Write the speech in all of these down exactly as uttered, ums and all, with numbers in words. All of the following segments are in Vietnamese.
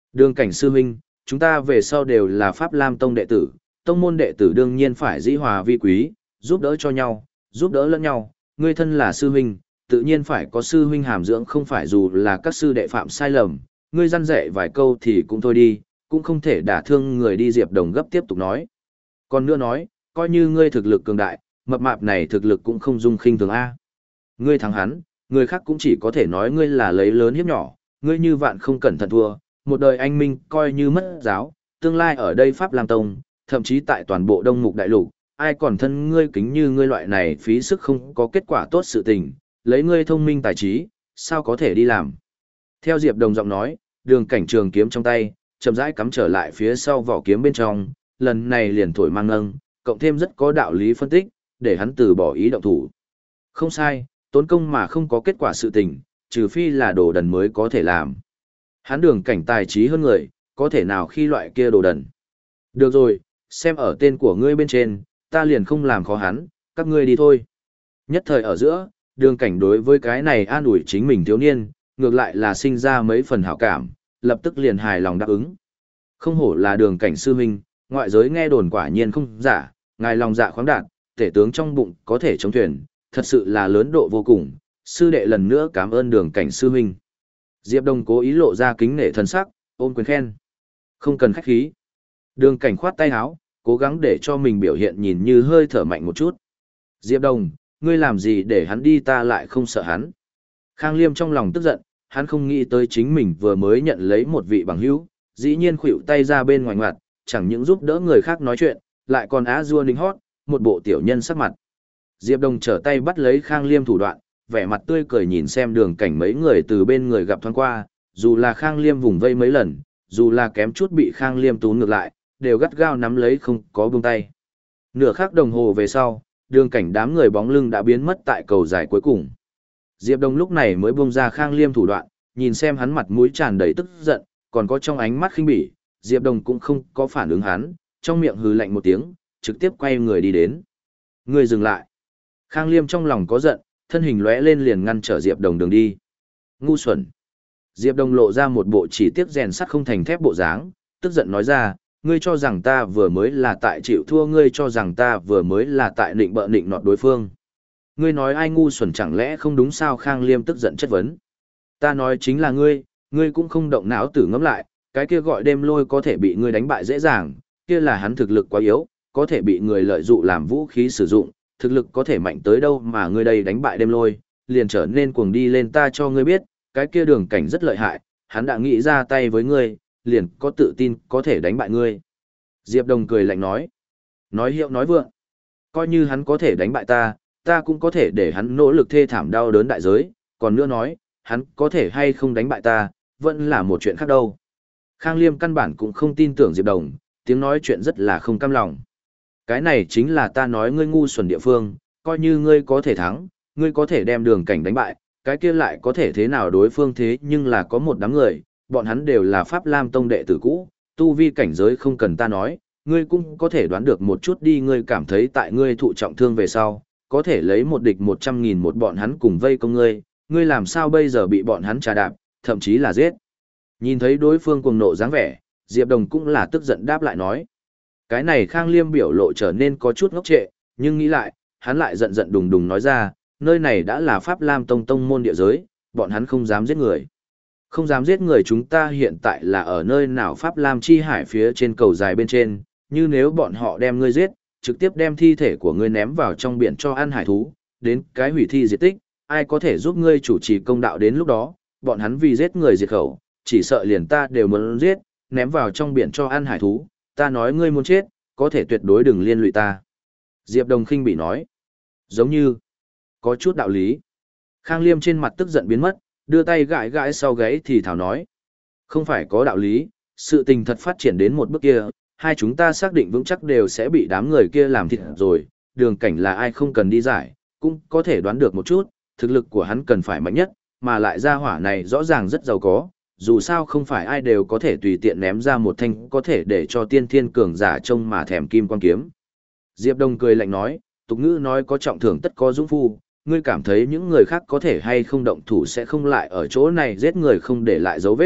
Đường cảnh sư huynh, chúng ta về sau đều là Pháp Lam Tông đệ tử, tông môn đệ tử đương nhiên phải dĩ hòa vi quý, giúp đỡ cho nhau, giúp đỡ lẫn nhau, ngươi thân là sư huynh, tự nhiên phải có sư huynh hàm dưỡng, không phải dù là các sư đệ phạm sai lầm, ngươi răn dạy vài câu thì cũng thôi đi, cũng không thể đả thương người đi. Diệp Đồng gấp tiếp tục nói. Còn nữa nói, coi như ngươi thực lực cường đại, mập mạp này thực lực cũng không dung khinh thường A. Ngươi thắng hắn, người khác cũng chỉ có thể nói ngươi là lấy lớn hiếp nhỏ, ngươi như vạn không cẩn thận thua, một đời anh minh coi như mất giáo, tương lai ở đây Pháp Lam Tông, thậm chí tại toàn bộ Đông Mục Đại Lục, ai còn thân ngươi kính như ngươi loại này phí sức không có kết quả tốt sự tình, lấy ngươi thông minh tài trí, sao có thể đi làm. Theo Diệp Đồng giọng nói, đường cảnh trường kiếm trong tay, chậm rãi cắm trở lại phía sau vỏ kiếm bên trong, lần này liền thổi mang nâng, cộng thêm rất có đạo lý phân tích, để hắn từ bỏ ý động thủ. Không sai, tốn công mà không có kết quả sự tình, trừ phi là đồ đần mới có thể làm. Hắn đường cảnh tài trí hơn người, có thể nào khi loại kia đồ đần. Được rồi, xem ở tên của ngươi bên trên, ta liền không làm khó hắn, các ngươi đi thôi. Nhất thời ở giữa, đường cảnh đối với cái này an ủi chính mình thiếu niên, ngược lại là sinh ra mấy phần hảo cảm, lập tức liền hài lòng đáp ứng. Không hổ là đường cảnh sư huynh, ngoại giới nghe đồn quả nhiên không giả, ngài lòng dạ khoáng đạt, tể tướng trong bụng có thể chống thuyền, thật sự là lớn độ vô cùng, sư đệ lần nữa cảm ơn đường cảnh sư huynh. Diệp Đông cố ý lộ ra kính nể thân sắc, ôm quyền khen. Không cần khách khí. Đường cảnh khoát tay áo, cố gắng để cho mình biểu hiện nhìn như hơi thở mạnh một chút. Diệp Đông, ngươi làm gì để hắn đi ta lại không sợ hắn. Khang Liêm trong lòng tức giận, hắn không nghĩ tới chính mình vừa mới nhận lấy một vị bằng hữu, dĩ nhiên khuỵu tay ra bên ngoài ngoặt, chẳng những giúp đỡ người khác nói chuyện, lại còn á dua ninh hót, một bộ tiểu nhân sắc mặt. Diệp Đông trở tay bắt lấy Khang Liêm thủ đoạn, vẻ mặt tươi cười nhìn xem đường cảnh mấy người từ bên người gặp thoáng qua, dù là Khang Liêm vùng vây mấy lần, dù là kém chút bị Khang Liêm tún ngược lại, đều gắt gao nắm lấy không có buông tay. Nửa khắc đồng hồ về sau, đường cảnh đám người bóng lưng đã biến mất tại cầu dài cuối cùng. Diệp Đông lúc này mới buông ra Khang Liêm thủ đoạn, nhìn xem hắn mặt mũi tràn đầy tức giận, còn có trong ánh mắt khinh bỉ, Diệp Đông cũng không có phản ứng hắn, trong miệng hừ lạnh một tiếng, trực tiếp quay người đi đến. Người dừng lại. Khang Liêm trong lòng có giận, thân hình lóe lên liền ngăn trở Diệp Đồng đường đi. Ngu xuẩn. Diệp Đồng lộ ra một bộ chỉ tiếc rèn sắt không thành thép bộ dáng, tức giận nói ra, ngươi cho rằng ta vừa mới là tại chịu thua, ngươi cho rằng ta vừa mới là tại nịnh bợ nịnh nọt đối phương. Ngươi nói ai ngu xuẩn chẳng lẽ không đúng sao? Khang Liêm tức giận chất vấn. Ta nói chính là ngươi, ngươi cũng không động não tử ngẫm lại, cái kia gọi đêm lôi có thể bị ngươi đánh bại dễ dàng, kia là hắn thực lực quá yếu, có thể bị người lợi dụng làm vũ khí sử dụng, thực lực có thể mạnh tới đâu mà ngươi đây đánh bại đêm lôi, liền trở nên cuồng đi lên. Ta cho ngươi biết, cái kia đường cảnh rất lợi hại, hắn đã nghĩ ra tay với ngươi, liền có tự tin có thể đánh bại ngươi. Diệp Đồng cười lạnh nói, nói hiệu nói vượng, coi như hắn có thể đánh bại ta, ta cũng có thể để hắn nỗ lực thê thảm đau đớn đại giới, còn nữa nói, hắn có thể hay không đánh bại ta, vẫn là một chuyện khác đâu. Khang Liêm căn bản cũng không tin tưởng Diệp Đồng, tiếng nói chuyện rất là không cam lòng. Cái này chính là ta nói ngươi ngu xuẩn địa phương, coi như ngươi có thể thắng, ngươi có thể đem đường cảnh đánh bại, cái kia lại có thể thế nào đối phương thế nhưng là có một đám người, bọn hắn đều là Pháp Lam Tông đệ tử cũ, tu vi cảnh giới không cần ta nói, ngươi cũng có thể đoán được một chút đi. Ngươi cảm thấy tại ngươi thụ trọng thương về sau, có thể lấy một địch một trăm nghìn một bọn hắn cùng vây công ngươi, ngươi làm sao bây giờ bị bọn hắn trà đạp, thậm chí là giết. Nhìn thấy đối phương cuồng nộ dáng vẻ, Diệp Đồng cũng là tức giận đáp lại nói. Cái này Khang Liêm biểu lộ trở nên có chút ngốc trệ, nhưng nghĩ lại, hắn lại giận giận đùng đùng nói ra, nơi này đã là Pháp Lam Tông tông môn địa giới, bọn hắn không dám giết người. Không dám giết người. Chúng ta hiện tại là ở nơi nào? Pháp Lam chi hải phía trên cầu dài bên trên, như nếu bọn họ đem ngươi giết, trực tiếp đem thi thể của ngươi ném vào trong biển cho ăn hải thú, đến cái hủy thi diệt tích, ai có thể giúp ngươi chủ trì công đạo? Đến lúc đó, bọn hắn vì giết người diệt khẩu, chỉ sợ liền ta đều muốn giết, ném vào trong biển cho ăn hải thú, ta nói ngươi muốn chết, có thể tuyệt đối đừng liên lụy ta. Diệp Đồng khinh bị nói. Giống như, có chút đạo lý. Khang Liêm trên mặt tức giận biến mất, đưa tay gãi gãi sau gáy thì thảo nói. Không phải có đạo lý, sự tình thật phát triển đến một bước kia, hai chúng ta xác định vững chắc đều sẽ bị đám người kia làm thịt rồi, đường cảnh là ai không cần đi giải, cũng có thể đoán được một chút, thực lực của hắn cần phải mạnh nhất, mà lại ra hỏa này rõ ràng rất giàu có, dù sao không phải ai đều có thể tùy tiện ném ra một thanh có thể để cho tiên thiên cường giả trông mà thèm kim quan kiếm. Diệp Đông cười lạnh nói, tục ngữ nói có trọng thưởng tất có dũng phu, ngươi cảm thấy những người khác có thể hay không động thủ sẽ không lại ở chỗ này giết người không để lại dấu vết,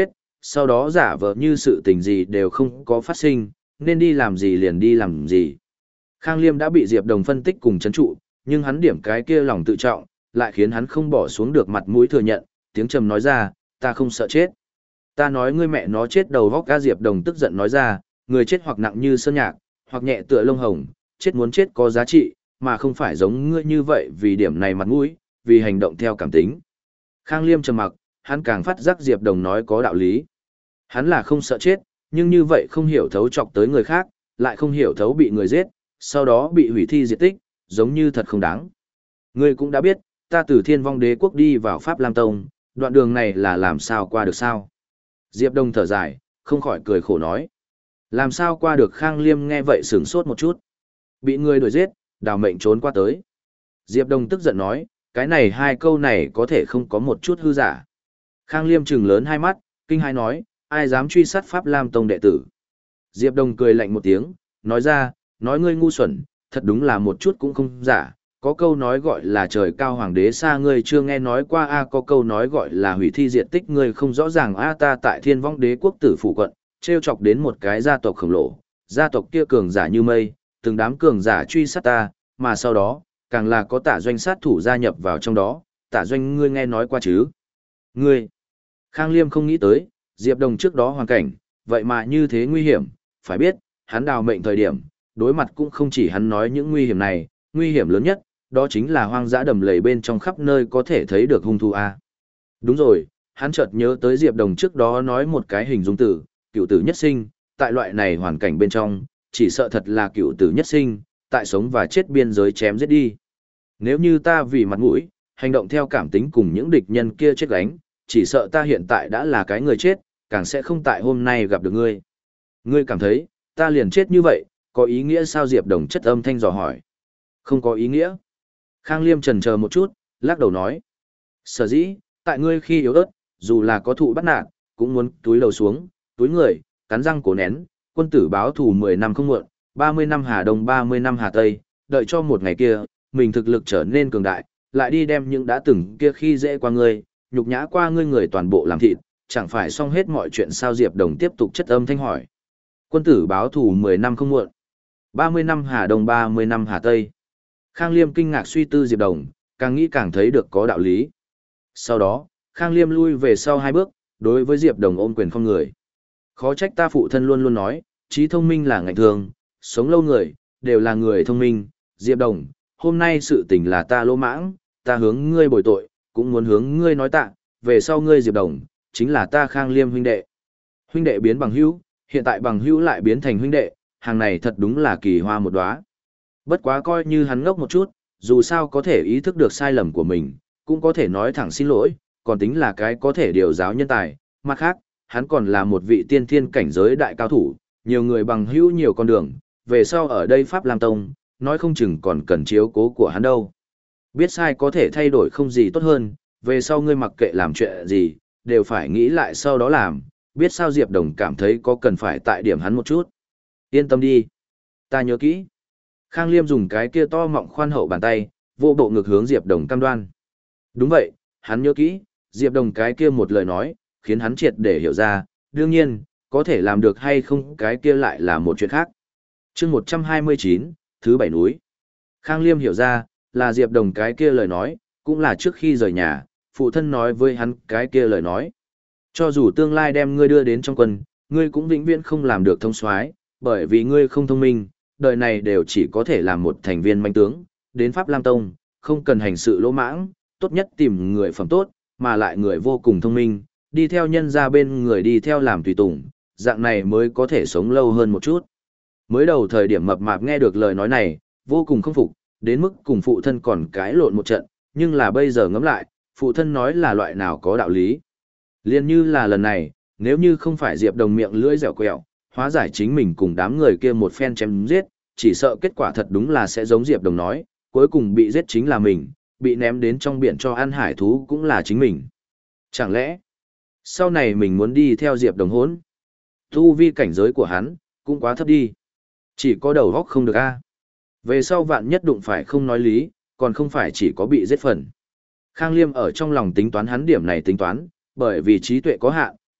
sau đó giả vờ như sự tình gì đều không có phát sinh, nên đi làm gì liền đi làm gì. Khang Liêm đã bị Diệp Đồng phân tích cùng chấn trụ, nhưng hắn điểm cái kia lòng tự trọng, lại khiến hắn không bỏ xuống được mặt mũi thừa nhận, tiếng trầm nói ra, ta không sợ chết. Ta nói ngươi mẹ nó chết đầu vóc. Ca Diệp Đồng tức giận nói ra, người chết hoặc nặng như sơn nhạc, hoặc nhẹ tựa lông hồng, chết muốn chết có giá trị, mà không phải giống ngươi như vậy vì điểm này mặt mũi, vì hành động theo cảm tính. Khang Liêm trầm mặc, hắn càng phát giác Diệp Đồng nói có đạo lý. Hắn là không sợ chết, nhưng như vậy không hiểu thấu chọc tới người khác, lại không hiểu thấu bị người giết, sau đó bị hủy thi diệt tích, giống như thật không đáng. Ngươi cũng đã biết, ta từ Thiên Vong Đế quốc đi vào Pháp Lam Tông, đoạn đường này là làm sao qua được sao? Diệp Đông thở dài, không khỏi cười khổ nói. Làm sao qua được? Khang Liêm nghe vậy sửng sốt một chút. Bị người đuổi giết, đào mệnh trốn qua tới. Diệp Đông tức giận nói, cái này hai câu này có thể không có một chút hư giả. Khang Liêm trừng lớn hai mắt, kinh hãi nói, ai dám truy sát Pháp Lam Tông đệ tử? Diệp Đông cười lạnh một tiếng, nói ra, nói ngươi ngu xuẩn, thật đúng là một chút cũng không giả. Có câu nói gọi là trời cao hoàng đế xa, ngươi chưa nghe nói qua a? Có câu nói gọi là hủy thi diệt tích, ngươi không rõ ràng a? Ta tại Thiên Vong Đế quốc tử phủ quận, trêu chọc đến một cái gia tộc khổng lồ, gia tộc kia cường giả như mây, từng đám cường giả truy sát ta, mà sau đó, càng là có Tả Doanh sát thủ gia nhập vào trong đó. Tả Doanh ngươi nghe nói qua chứ? Ngươi? Khang Liêm không nghĩ tới, Diệp Đồng trước đó hoàn cảnh, vậy mà như thế nguy hiểm, phải biết, hắn đào mệnh thời điểm, đối mặt cũng không chỉ hắn nói những nguy hiểm này, nguy hiểm lớn nhất, đó chính là hoang dã đầm lầy bên trong khắp nơi có thể thấy được hung thú a. Đúng rồi, hắn chợt nhớ tới Diệp Đồng trước đó nói một cái hình dung tử, cựu tử nhất sinh, tại loại này hoàn cảnh bên trong, chỉ sợ thật là cựu tử nhất sinh, tại sống và chết biên giới chém giết đi. Nếu như ta vì mặt mũi, hành động theo cảm tính cùng những địch nhân kia chết gánh, chỉ sợ ta hiện tại đã là cái người chết, càng sẽ không tại hôm nay gặp được ngươi. Ngươi cảm thấy, ta liền chết như vậy, có ý nghĩa sao? Diệp Đồng chất âm thanh dò hỏi. Không có ý nghĩa. Khang Liêm chần chờ một chút, lắc đầu nói. Sở dĩ, tại ngươi khi yếu ớt, dù là có thụ bắt nạt, cũng muốn túi lầu xuống, túi người, cắn răng cố nén, quân tử báo thù mười năm không muộn, ba mươi năm Hà Đông ba mươi năm Hà Tây, đợi cho một ngày kia, mình thực lực trở nên cường đại, lại đi đem những đã từng kia khi dễ qua ngươi, nhục nhã qua ngươi người toàn bộ làm thịt, chẳng phải xong hết mọi chuyện sao? Diệp Đồng tiếp tục chất âm thanh hỏi. Quân tử báo thù mười năm không muộn, ba mươi năm Hà Đông ba mươi năm Hà Tây. Khang Liêm kinh ngạc suy tư Diệp Đồng, càng nghĩ càng thấy được có đạo lý. Sau đó, Khang Liêm lui về sau hai bước, đối với Diệp Đồng ôm quyền không người. Khó trách ta phụ thân luôn luôn nói, trí thông minh là ngạnh thường, sống lâu người, đều là người thông minh. Diệp Đồng, hôm nay sự tình là ta lỗ mãng, ta hướng ngươi bồi tội, cũng muốn hướng ngươi nói tạ, về sau ngươi Diệp Đồng, chính là ta Khang Liêm huynh đệ. Huynh đệ biến bằng hữu, hiện tại bằng hữu lại biến thành huynh đệ, hàng này thật đúng là kỳ hoa một đóa. Bất quá coi như hắn ngốc một chút, dù sao có thể ý thức được sai lầm của mình, cũng có thể nói thẳng xin lỗi, còn tính là cái có thể điều giáo nhân tài. Mặt khác, hắn còn là một vị tiên thiên cảnh giới đại cao thủ, nhiều người bằng hữu nhiều con đường, về sau ở đây Pháp Lam Tông, nói không chừng còn cần chiếu cố của hắn đâu. Biết sai có thể thay đổi không gì tốt hơn, về sau ngươi mặc kệ làm chuyện gì, đều phải nghĩ lại sau đó làm, biết sao? Diệp Đồng cảm thấy có cần phải tại điểm hắn một chút. Yên tâm đi, ta nhớ kỹ. Khang Liêm dùng cái kia to mọng khoan hậu bàn tay, vô bộ ngực hướng Diệp Đồng cam đoan. Đúng vậy, hắn nhớ kỹ, Diệp Đồng cái kia một lời nói, khiến hắn triệt để hiểu ra, đương nhiên, có thể làm được hay không cái kia lại là một chuyện khác. chương một trăm hai mươi chín, thứ bảy núi. Khang Liêm hiểu ra, là Diệp Đồng cái kia lời nói, cũng là trước khi rời nhà, phụ thân nói với hắn cái kia lời nói. Cho dù tương lai đem ngươi đưa đến trong quân, ngươi cũng vĩnh viễn không làm được thông soái, bởi vì ngươi không thông minh, đời này đều chỉ có thể làm một thành viên manh tướng, đến Pháp Lam Tông, không cần hành sự lỗ mãng, tốt nhất tìm người phẩm tốt, mà lại người vô cùng thông minh, đi theo nhân ra bên người đi theo làm tùy tùng, dạng này mới có thể sống lâu hơn một chút. Mới đầu thời điểm mập mạp nghe được lời nói này, vô cùng không phục, đến mức cùng phụ thân còn cãi lộn một trận, nhưng là bây giờ ngẫm lại, phụ thân nói là loại nào có đạo lý. Liên như là lần này, nếu như không phải Diệp Đồng miệng lưỡi dẻo quẹo, hóa giải chính mình cùng đám người kia một phen chém giết, chỉ sợ kết quả thật đúng là sẽ giống Diệp Đồng nói, cuối cùng bị giết chính là mình, bị ném đến trong biển cho ăn hải thú cũng là chính mình. Chẳng lẽ, sau này mình muốn đi theo Diệp Đồng hỗn? Tu vi cảnh giới của hắn, cũng quá thấp đi. Chỉ có đầu góc không được a. Về sau vạn nhất đụng phải không nói lý, còn không phải chỉ có bị giết phần. Khang Liêm ở trong lòng tính toán hắn điểm này tính toán, bởi vì trí tuệ có hạn,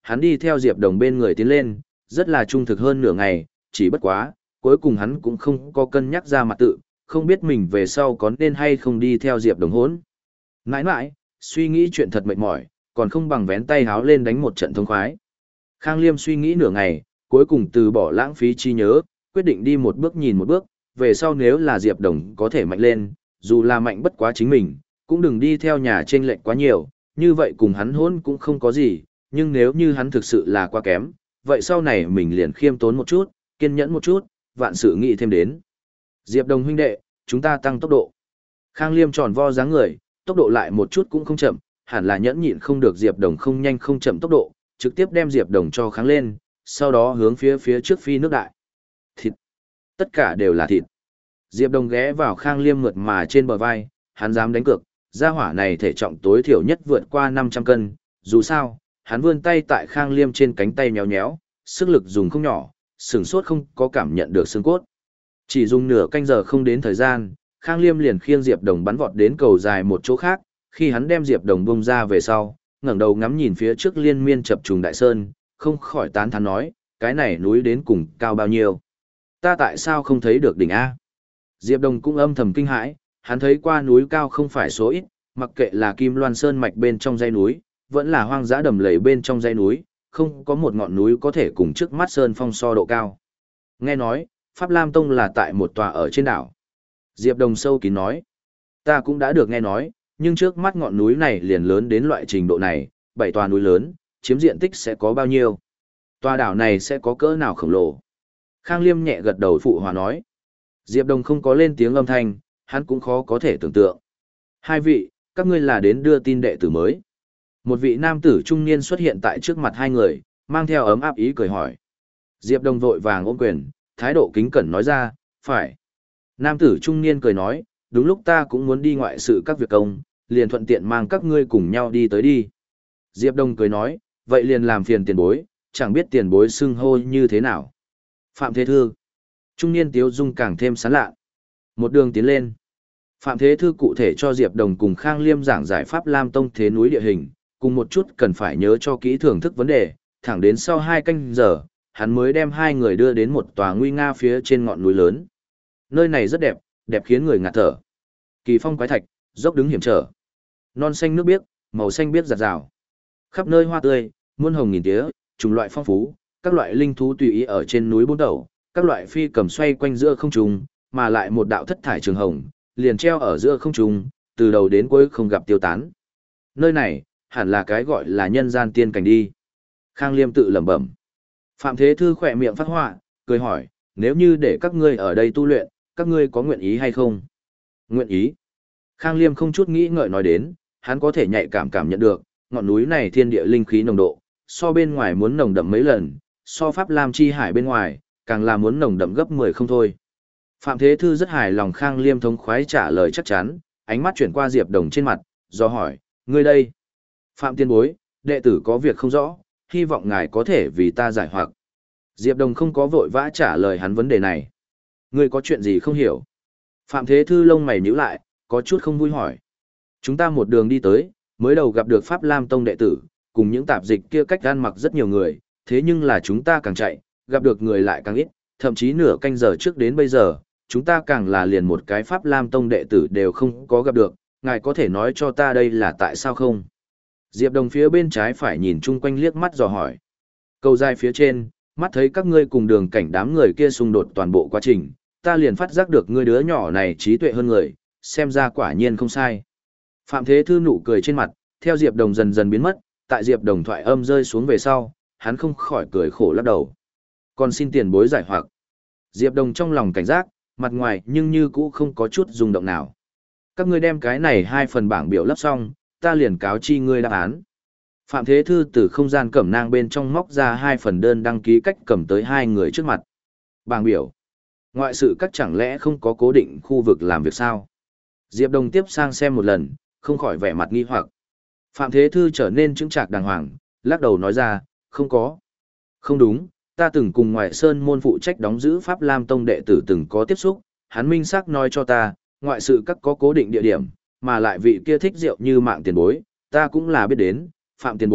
hắn đi theo Diệp Đồng bên người tiến lên, rất là trung thực hơn nửa ngày, chỉ bất quá, cuối cùng hắn cũng không có cân nhắc ra mặt tự, không biết mình về sau có nên hay không đi theo Diệp Đồng hốn. Nãi nãi, suy nghĩ chuyện thật mệt mỏi, còn không bằng vén tay háo lên đánh một trận thông khoái. Khang Liêm suy nghĩ nửa ngày, cuối cùng từ bỏ lãng phí trí nhớ, quyết định đi một bước nhìn một bước, về sau nếu là Diệp Đồng có thể mạnh lên, dù là mạnh bất quá chính mình, cũng đừng đi theo nhà trên lệnh quá nhiều, như vậy cùng hắn hôn cũng không có gì, nhưng nếu như hắn thực sự là quá kém, vậy sau này mình liền khiêm tốn một chút, kiên nhẫn một chút, vạn sự nghĩ thêm đến. Diệp Đồng huynh đệ, chúng ta tăng tốc độ. Khang Liêm tròn vo dáng người, tốc độ lại một chút cũng không chậm, hẳn là nhẫn nhịn không được Diệp Đồng không nhanh không chậm tốc độ, trực tiếp đem Diệp Đồng cho kháng lên, sau đó hướng phía phía trước phi nước đại. Thịt. Tất cả đều là thịt. Diệp Đồng ghé vào Khang Liêm mượt mà trên bờ vai, hắn dám đánh cược, gia hỏa này thể trọng tối thiểu nhất vượt qua năm trăm cân, dù sao, hắn vươn tay tại Khang Liêm trên cánh tay nhéo nhéo, sức lực dùng không nhỏ, sửng sốt không có cảm nhận được xương cốt. Chỉ dùng nửa canh giờ không đến thời gian, Khang Liêm liền khiêng Diệp Đồng bắn vọt đến cầu dài một chỗ khác, khi hắn đem Diệp Đồng bung ra về sau, ngẩng đầu ngắm nhìn phía trước liên miên chập trùng đại sơn, không khỏi tán thán nói, cái này núi đến cùng cao bao nhiêu? Ta tại sao không thấy được đỉnh A? Diệp Đồng cũng âm thầm kinh hãi, hắn thấy qua núi cao không phải số ít, mặc kệ là Kim Loan Sơn mạch bên trong dãy núi, vẫn là hoang dã đầm lầy bên trong dãy núi, không có một ngọn núi có thể cùng trước mắt sơn phong so độ cao. Nghe nói, Pháp Lam Tông là tại một tòa ở trên đảo. Diệp Đồng sâu kín nói, ta cũng đã được nghe nói, nhưng trước mắt ngọn núi này liền lớn đến loại trình độ này, bảy tòa núi lớn, chiếm diện tích sẽ có bao nhiêu? Tòa đảo này sẽ có cỡ nào khổng lồ? Khang Liêm nhẹ gật đầu phụ hòa nói. Diệp Đồng không có lên tiếng âm thanh, hắn cũng khó có thể tưởng tượng. Hai vị, các ngươi là đến đưa tin đệ tử mới. Một vị nam tử trung niên xuất hiện tại trước mặt hai người, mang theo ấm áp ý cười hỏi. Diệp Đồng vội vàng ôm quyền, thái độ kính cẩn nói ra, phải. Nam tử trung niên cười nói, đúng lúc ta cũng muốn đi ngoại sự các việc công, liền thuận tiện mang các ngươi cùng nhau đi tới đi. Diệp Đồng cười nói, vậy liền làm phiền tiền bối, chẳng biết tiền bối xưng hô như thế nào. Phạm Thế Thư. Trung niên tiếu dung càng thêm sán lạ. Một đường tiến lên. Phạm Thế Thư cụ thể cho Diệp Đồng cùng Khang Liêm giảng giải pháp Lam Tông thế núi địa hình, cùng một chút cần phải nhớ cho kỹ thưởng thức vấn đề, thẳng đến sau hai canh giờ, hắn mới đem hai người đưa đến một tòa nguy nga phía trên ngọn núi lớn. Nơi này rất đẹp, đẹp khiến người ngạt thở. Kỳ phong quái thạch, dốc đứng hiểm trở. Non xanh nước biếc, màu xanh biếc rạt rào. Khắp nơi hoa tươi, muôn hồng nghìn tía, chủng loại phong phú, các loại linh thú tùy ý ở trên núi bốn đầu, các loại phi cầm xoay quanh giữa không trung, mà lại một đạo thất thải trường hồng, liền treo ở giữa không trung, từ đầu đến cuối không gặp tiêu tán. Nơi này, hẳn là cái gọi là nhân gian tiên cảnh đi. Khang Liêm tự lẩm bẩm. Phạm Thế Thư khỏe miệng phát họa, cười hỏi, nếu như để các ngươi ở đây tu luyện, các ngươi có nguyện ý hay không? Nguyện ý. Khang Liêm không chút nghĩ ngợi nói đến, hắn có thể nhạy cảm cảm nhận được, ngọn núi này thiên địa linh khí nồng độ, so bên ngoài muốn nồng đậm mấy lần, so Pháp Lam chi hải bên ngoài, càng là muốn nồng đậm gấp mười không thôi. Phạm Thế Thư rất hài lòng Khang Liêm thống khoái trả lời chắc chắn, ánh mắt chuyển qua Diệp Đồng trên mặt, do hỏi, ngươi đây? Phạm Tiên Bối, đệ tử có việc không rõ, hy vọng ngài có thể vì ta giải hoặc. Diệp Đồng không có vội vã trả lời hắn vấn đề này. Ngươi có chuyện gì không hiểu? Phạm Thế Thư lông mày nhíu lại, có chút không vui hỏi. Chúng ta một đường đi tới, mới đầu gặp được Pháp Lam Tông đệ tử, cùng những tạp dịch kia cách gan mặc rất nhiều người, thế nhưng là chúng ta càng chạy, gặp được người lại càng ít, thậm chí nửa canh giờ trước đến bây giờ, chúng ta càng là liền một cái Pháp Lam Tông đệ tử đều không có gặp được, ngài có thể nói cho ta đây là tại sao không? Diệp Đồng phía bên trái phải nhìn chung quanh liếc mắt dò hỏi. Cầu dài phía trên, mắt thấy các ngươi cùng đường cảnh đám người kia xung đột toàn bộ quá trình, ta liền phát giác được ngươi đứa nhỏ này trí tuệ hơn người, xem ra quả nhiên không sai. Phạm Thế Thư nụ cười trên mặt, theo Diệp Đồng dần dần biến mất, tại Diệp Đồng thoại âm rơi xuống về sau, hắn không khỏi cười khổ lắc đầu. Còn xin tiền bối giải hoặc. Diệp Đồng trong lòng cảnh giác, mặt ngoài nhưng như cũ không có chút rung động nào. Các ngươi đem cái này hai phần bảng biểu lấp xong, ta liền cáo chi ngươi đáp án. Phạm Thế Thư từ không gian cẩm nang bên trong móc ra hai phần đơn đăng ký cách cầm tới hai người trước mặt. Bảng biểu. Ngoại sự các chẳng lẽ không có cố định khu vực làm việc sao? Diệp Đồng tiếp sang xem một lần, không khỏi vẻ mặt nghi hoặc. Phạm Thế Thư trở nên chững chạc đàng hoàng, lắc đầu nói ra, không có. Không đúng, ta từng cùng ngoại sơn môn phụ trách đóng giữ Pháp Lam Tông đệ tử từng có tiếp xúc, hắn minh xác nói cho ta, ngoại sự các có cố định địa điểm, mà lại vị kia thích rượu như mạng tiền bối, ta cũng là biết đến, Phạm tiền bối,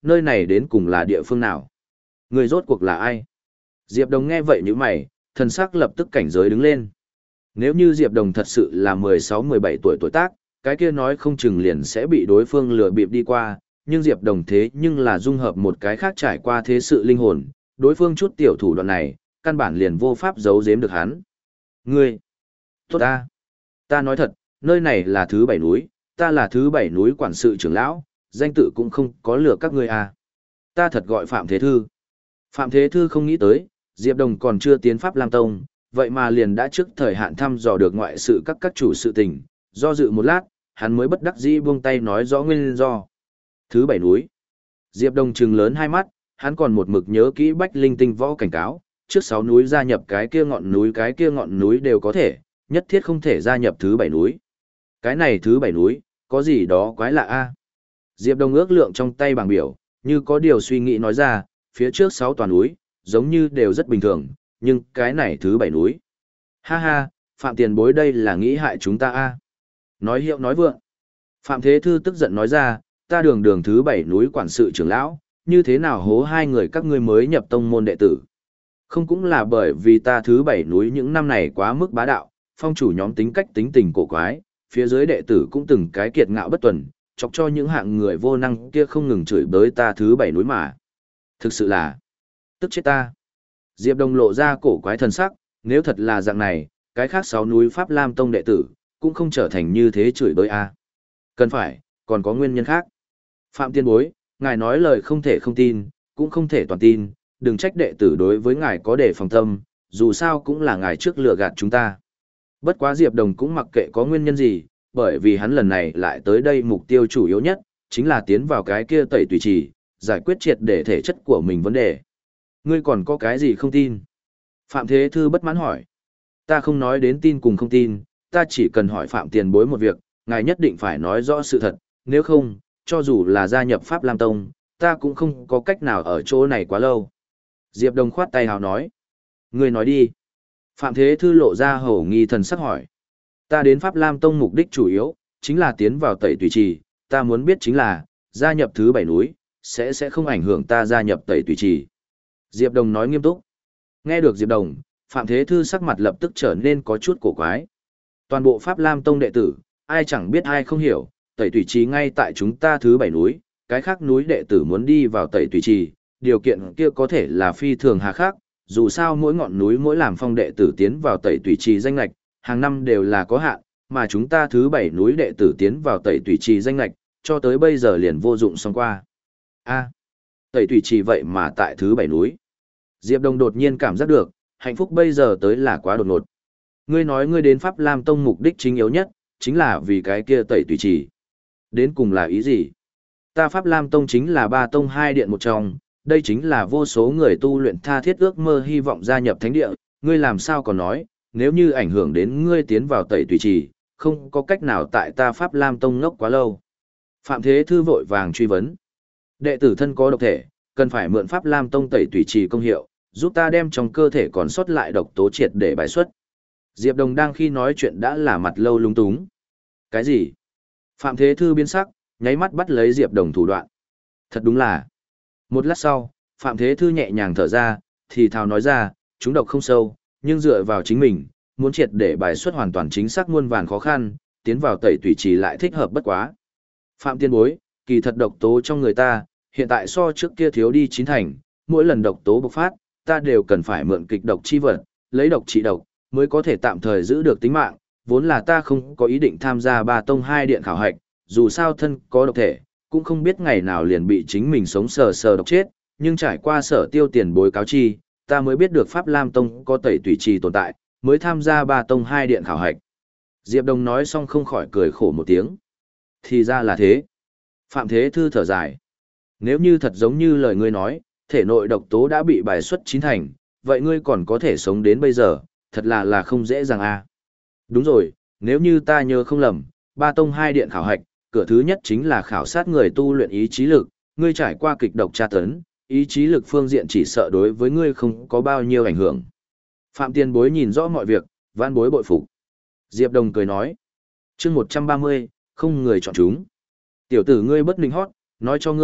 nơi này đến cùng là địa phương nào? Người rốt cuộc là ai? Diệp Đồng nghe vậy như mày, thần sắc lập tức cảnh giới đứng lên. Nếu như Diệp Đồng thật sự là mười sáu mười bảy tuổi tuổi tác, cái kia nói không chừng liền sẽ bị đối phương lừa bịp đi qua, nhưng Diệp Đồng thế nhưng là dung hợp một cái khác trải qua thế sự linh hồn, đối phương chút tiểu thủ đoạn này, căn bản liền vô pháp giấu giếm được hắn. Ngươi, tốt ta, ta nói thật, nơi này là thứ bảy núi, ta là thứ bảy núi quản sự trưởng lão, danh tự cũng không có lừa các ngươi à. Ta thật gọi Phạm Thế Thư. Phạm Thế Thư không nghĩ tới, Diệp Đồng còn chưa tiến Pháp Lam Tông, vậy mà liền đã trước thời hạn thăm dò được ngoại sự các các chủ sự tình, do dự một lát, hắn mới bất đắc dĩ buông tay nói rõ nguyên do. Thứ bảy núi. Diệp Đồng trừng lớn hai mắt, hắn còn một mực nhớ kỹ Bách Linh Tinh võ cảnh cáo, trước sáu núi gia nhập cái kia ngọn núi cái kia ngọn núi đều có thể, nhất thiết không thể gia nhập thứ bảy núi. Cái này thứ bảy núi, có gì đó quái lạ a? Diệp Đồng ước lượng trong tay bảng biểu, như có điều suy nghĩ nói ra, phía trước sáu tòa núi, giống như đều rất bình thường, nhưng cái này thứ bảy núi. Ha ha, Phạm tiền bối đây là nghĩ hại chúng ta a. Nói hiệu nói vượng. Phạm Thế Thư tức giận nói ra, ta đường đường thứ bảy núi quản sự trưởng lão, như thế nào hố hai người các ngươi mới nhập tông môn đệ tử. Không cũng là bởi vì ta thứ bảy núi những năm này quá mức bá đạo, phong chủ nhóm tính cách tính tình cổ quái, phía dưới đệ tử cũng từng cái kiệt ngạo bất tuần, chọc cho những hạng người vô năng kia không ngừng chửi bới ta thứ bảy núi mà. Thực sự là, tức chết ta. Diệp Đồng lộ ra cổ quái thần sắc, nếu thật là dạng này, cái khác sáu núi Pháp Lam Tông đệ tử, cũng không trở thành như thế chửi bới a. Cần phải, còn có nguyên nhân khác. Phạm tiên bối, ngài nói lời không thể không tin, cũng không thể toàn tin, đừng trách đệ tử đối với ngài có đề phòng tâm, dù sao cũng là ngài trước lừa gạt chúng ta. Bất quá Diệp Đồng cũng mặc kệ có nguyên nhân gì, bởi vì hắn lần này lại tới đây mục tiêu chủ yếu nhất, chính là tiến vào cái kia tẩy tùy trì, giải quyết triệt để thể chất của mình vấn đề. Ngươi còn có cái gì không tin? Phạm Thế Thư bất mãn hỏi. Ta không nói đến tin cùng không tin, ta chỉ cần hỏi Phạm tiền bối một việc, ngài nhất định phải nói rõ sự thật, nếu không, cho dù là gia nhập Pháp Lam Tông, ta cũng không có cách nào ở chỗ này quá lâu. Diệp Đồng khoát tay hào nói. Ngươi nói đi. Phạm Thế Thư lộ ra hổ nghi thần sắc hỏi. Ta đến Pháp Lam Tông mục đích chủ yếu, chính là tiến vào tẩy tùy trì, ta muốn biết chính là, gia nhập thứ bảy núi, sẽ sẽ không ảnh hưởng ta gia nhập tẩy tùy trì. Diệp Đồng nói nghiêm túc. Nghe được Diệp Đồng, Phạm Thế Thư sắc mặt lập tức trở nên có chút cổ quái. Toàn bộ Pháp Lam Tông đệ tử, ai chẳng biết ai không hiểu, tẩy tùy trì ngay tại chúng ta thứ bảy núi, cái khác núi đệ tử muốn đi vào tẩy tùy trì, điều kiện kia có thể là phi thường hà khắc, dù sao mỗi ngọn núi mỗi làm phong đệ tử tiến vào tẩy tùy trì danh lệch, hàng năm đều là có hạn, mà chúng ta thứ bảy núi đệ tử tiến vào tẩy tùy trì danh lệch, cho tới bây giờ liền vô dụng xong qua. A, tẩy tùy trì vậy mà tại thứ bảy núi. Diệp Đồng đột nhiên cảm giác được, hạnh phúc bây giờ tới là quá đột ngột. Ngươi nói ngươi đến Pháp Lam Tông mục đích chính yếu nhất, chính là vì cái kia tẩy tùy trì. Đến cùng là ý gì? Ta Pháp Lam Tông chính là ba tông hai điện một trong, đây chính là vô số người tu luyện tha thiết ước mơ hy vọng gia nhập thánh địa, ngươi làm sao còn nói, nếu như ảnh hưởng đến ngươi tiến vào tẩy tùy trì, không có cách nào tại ta Pháp Lam Tông ngốc quá lâu. Phạm Thế Thư vội vàng truy vấn. Đệ tử thân có độc thể, cần phải mượn Pháp Lam Tông tẩy tùy trì công hiệu, giúp ta đem trong cơ thể còn sót lại độc tố triệt để bài xuất. Diệp Đồng đang khi nói chuyện đã là mặt lâu lung túng. Cái gì? Phạm Thế Thư biến sắc, nháy mắt bắt lấy Diệp Đồng thủ đoạn. Thật đúng là. Một lát sau, Phạm Thế Thư nhẹ nhàng thở ra, thì thào nói ra, chúng độc không sâu, nhưng dựa vào chính mình, muốn triệt để bài xuất hoàn toàn chính xác muôn vàn khó khăn, tiến vào tẩy tùy trì lại thích hợp bất quá. Phạm tiên bối, kỳ thật độc tố trong người ta, hiện tại so trước kia thiếu đi chín thành, mỗi lần độc tố bộc phát, ta đều cần phải mượn kịch độc chi vật, lấy độc trị độc, mới có thể tạm thời giữ được tính mạng, vốn là ta không có ý định tham gia ba tông hai điện khảo hạch, dù sao thân có độc thể, cũng không biết ngày nào liền bị chính mình sống sờ sờ độc chết, nhưng trải qua sở tiêu tiền bối cáo chi, ta mới biết được Pháp Lam Tông có tẩy tùy trì tồn tại, mới tham gia ba tông hai điện khảo hạch. Diệp Đồng nói xong không khỏi cười khổ một tiếng. Thì ra là thế. Phạm Thế Thư thở dài. Nếu như thật giống như lời ngươi nói, thể nội độc tố đã bị bài xuất chín thành, vậy ngươi còn có thể sống đến bây giờ, thật là là không dễ dàng à. Đúng rồi, nếu như ta nhớ không lầm, ba tông hai điện khảo hạch, cửa thứ nhất chính là khảo sát người tu luyện ý chí lực, ngươi trải qua kịch độc tra tấn, ý chí lực phương diện chỉ sợ đối với ngươi không có bao nhiêu ảnh hưởng. Phạm Tiền Bối nhìn rõ mọi việc, vãn bối bội phục. Diệp Đồng cười nói, chương một trăm ba mươi, không người chọn chúng. Tiểu tử ngươi bất ninh hót, nói cho ngươi,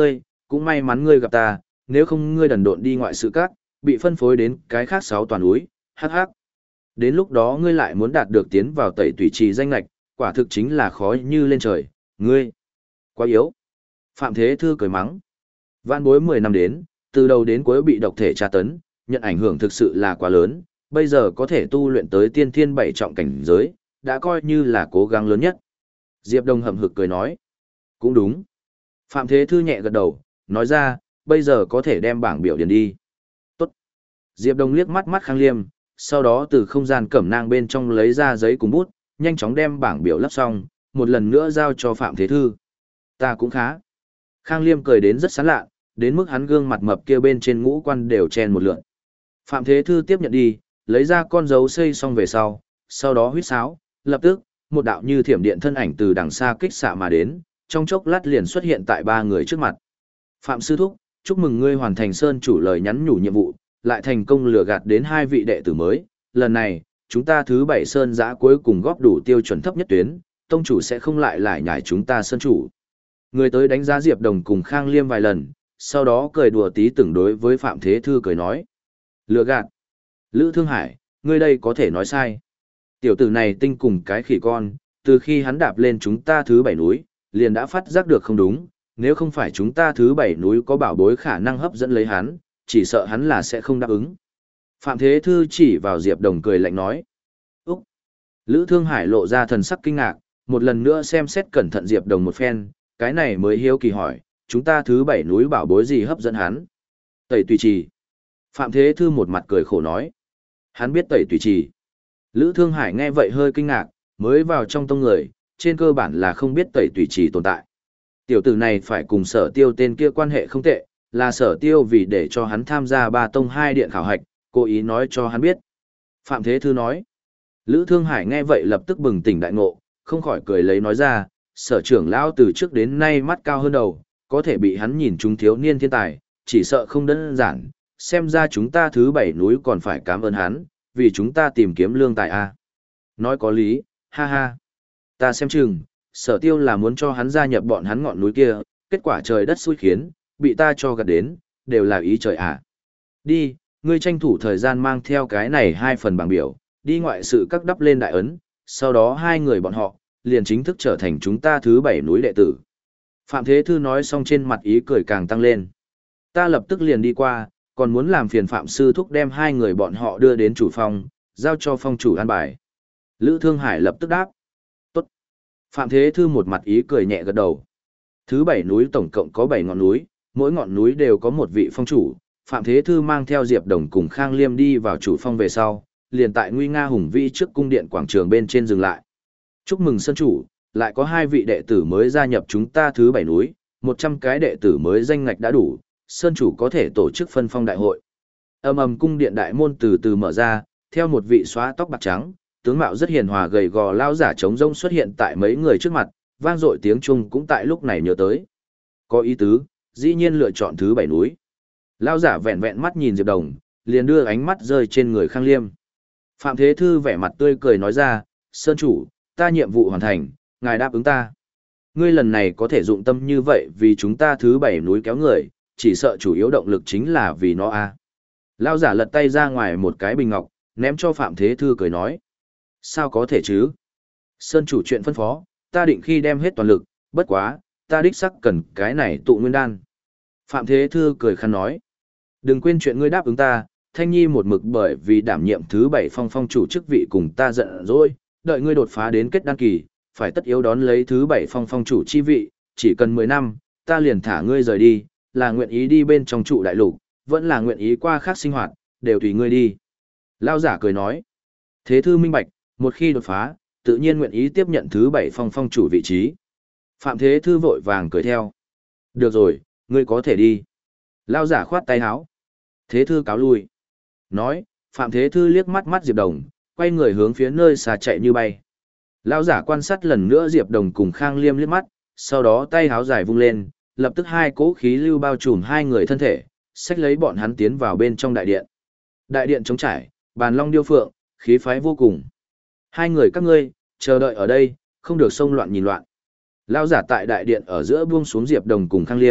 cũng may mắn ngươi gặp ta, nếu không ngươi đần độn đi ngoại sự các, bị phân phối đến cái khác sáu toàn núi, hắc hắc. Đến lúc đó ngươi lại muốn đạt được tiến vào tẩy tùy trì danh lạch, quả thực chính là khó như lên trời, ngươi. Quá yếu. Phạm Thế Thư cười mắng. Vạn bối mười năm đến, từ đầu đến cuối bị độc thể tra tấn, nhận ảnh hưởng thực sự là quá lớn, bây giờ có thể tu luyện tới tiên thiên bảy trọng cảnh giới, đã coi như là cố gắng lớn nhất. Diệp Đông hậm hực cười nói. Cũng đúng. Phạm Thế Thư nhẹ gật đầu, nói ra, bây giờ có thể đem bảng biểu điền đi. Tốt. Diệp Đông liếc mắt mắt Khang Liêm, sau đó từ không gian cẩm nang bên trong lấy ra giấy cùng bút, nhanh chóng đem bảng biểu lắp xong, một lần nữa giao cho Phạm Thế Thư. Ta cũng khá. Khang Liêm cười đến rất sán lạ, đến mức hắn gương mặt mập kia bên trên ngũ quan đều chen một lượn. Phạm Thế Thư tiếp nhận đi, lấy ra con dấu xây xong về sau, sau đó huýt sáo, lập tức, một đạo như thiểm điện thân ảnh từ đằng xa kích xạ mà đến, trong chốc lát liền xuất hiện tại ba người trước mặt. Phạm Sư Thúc, chúc mừng ngươi hoàn thành Sơn chủ lời nhắn nhủ nhiệm vụ, lại thành công lừa gạt đến hai vị đệ tử mới. Lần này, chúng ta thứ bảy Sơn giã cuối cùng góp đủ tiêu chuẩn thấp nhất tuyến, tông chủ sẽ không lại lại nhảy chúng ta Sơn chủ. Người tới đánh giá Diệp Đồng cùng Khang Liêm vài lần, sau đó cười đùa tí tưởng đối với Phạm Thế Thư cười nói. Lừa gạt. Lữ Thương Hải, ngươi đây có thể nói sai. Tiểu tử này tinh cùng cái khỉ con, từ khi hắn đạp lên chúng ta thứ bảy núi, liền đã phát giác được không đúng, nếu không phải chúng ta thứ bảy núi có bảo bối khả năng hấp dẫn lấy hắn, chỉ sợ hắn là sẽ không đáp ứng. Phạm Thế Thư chỉ vào Diệp Đồng cười lạnh nói. Úc! Lữ Thương Hải lộ ra thần sắc kinh ngạc, một lần nữa xem xét cẩn thận Diệp Đồng một phen, cái này mới hiếu kỳ hỏi, chúng ta thứ bảy núi bảo bối gì hấp dẫn hắn? Tẩy tùy trì. Phạm Thế Thư một mặt cười khổ nói. Hắn biết tẩy tùy trì. Lữ Thương Hải nghe vậy hơi kinh ngạc, mới vào trong tông người, trên cơ bản là không biết tẩy tùy trì tồn tại. Tiểu tử này phải cùng sở tiêu tên kia quan hệ không tệ, là sở tiêu vì để cho hắn tham gia ba tông hai điện khảo hạch, cố ý nói cho hắn biết. Phạm Thế Thư nói. Lữ Thương Hải nghe vậy lập tức bừng tỉnh đại ngộ, không khỏi cười lấy nói ra, sở trưởng lão từ trước đến nay mắt cao hơn đầu, có thể bị hắn nhìn chúng thiếu niên thiên tài, chỉ sợ không đơn giản, xem ra chúng ta thứ bảy núi còn phải cảm ơn hắn, vì chúng ta tìm kiếm lương tài a. Nói có lý, ha ha. Ta xem chừng, sở tiêu là muốn cho hắn gia nhập bọn hắn ngọn núi kia, kết quả trời đất xui khiến, bị ta cho gạt đến, đều là ý trời à. Đi, ngươi tranh thủ thời gian mang theo cái này hai phần bảng biểu, đi ngoại sự các đắp lên đại ấn, sau đó hai người bọn họ, liền chính thức trở thành chúng ta thứ bảy núi đệ tử. Phạm Thế Thư nói xong trên mặt ý cười càng tăng lên. Ta lập tức liền đi qua, còn muốn làm phiền Phạm Sư Thúc đem hai người bọn họ đưa đến chủ phòng, giao cho phong chủ an bài. Lữ Thương Hải lập tức đáp. Tốt. Phạm Thế Thư một mặt ý cười nhẹ gật đầu. Thứ bảy núi tổng cộng có bảy ngọn núi, mỗi ngọn núi đều có một vị phong chủ. Phạm Thế Thư mang theo Diệp Đồng cùng Khang Liêm đi vào chủ phong về sau, liền tại nguy nga hùng vĩ trước cung điện quảng trường bên trên dừng lại. Chúc mừng Sơn chủ, lại có hai vị đệ tử mới gia nhập chúng ta thứ bảy núi, một trăm cái đệ tử mới danh ngạch đã đủ, Sơn chủ có thể tổ chức phân phong đại hội. Ầm ầm cung điện đại môn từ từ mở ra, theo một vị xóa tóc bạc trắng, tướng mạo rất hiền hòa gầy gò lao giả trống rông xuất hiện tại mấy người trước mặt, vang dội tiếng chuông cũng tại lúc này nhớ tới. Có ý tứ, dĩ nhiên lựa chọn thứ bảy núi. Lao giả vẹn vẹn mắt nhìn Diệp Đồng, liền đưa ánh mắt rơi trên người Khang Liêm. Phạm Thế Thư vẻ mặt tươi cười nói ra, Sơn chủ, ta nhiệm vụ hoàn thành, ngài đáp ứng ta. Ngươi lần này có thể dụng tâm như vậy vì chúng ta thứ bảy núi kéo người, chỉ sợ chủ yếu động lực chính là vì nó a. À. Lao giả lật tay ra ngoài một cái bình ngọc, ném cho Phạm Thế Thư cười nói. Sao có thể chứ? Sơn chủ chuyện phân phó, ta định khi đem hết toàn lực, bất quá, ta đích sắc cần cái này tụ nguyên đan. Phạm Thế Thư cười khăn nói. Đừng quên chuyện ngươi đáp ứng ta, Thanh Nhi một mực bởi vì đảm nhiệm thứ bảy phong phong chủ chức vị cùng ta giận dỗi, đợi ngươi đột phá đến kết đan kỳ, phải tất yếu đón lấy thứ bảy phong phong chủ chi vị, chỉ cần mười năm, ta liền thả ngươi rời đi, là nguyện ý đi bên trong trụ đại lục, vẫn là nguyện ý qua khác sinh hoạt, đều tùy ngươi đi. Lao giả cười nói. Thế Thư minh bạch, một khi đột phá, tự nhiên nguyện ý tiếp nhận thứ bảy phong phong chủ vị trí. Phạm Thế Thư vội vàng cười theo. Được rồi, ngươi có thể đi. Lao giả khoát tay háo. Thế Thư cáo lui. Nói, Phạm Thế Thư liếc mắt mắt Diệp Đồng, quay người hướng phía nơi xa chạy như bay. Lao giả quan sát lần nữa Diệp Đồng cùng Khang Liêm liếc mắt, sau đó tay háo dài vung lên, lập tức hai cỗ khí lưu bao trùm hai người thân thể, xách lấy bọn hắn tiến vào bên trong đại điện. Đại điện trống trải, bàn long điêu phượng, khí phái vô cùng. Hai người các ngươi, chờ đợi ở đây, không được xông loạn nhìn loạn. Lao giả tại đại điện ở giữa buông xuống Diệp Đồng cùng Khang Liêm,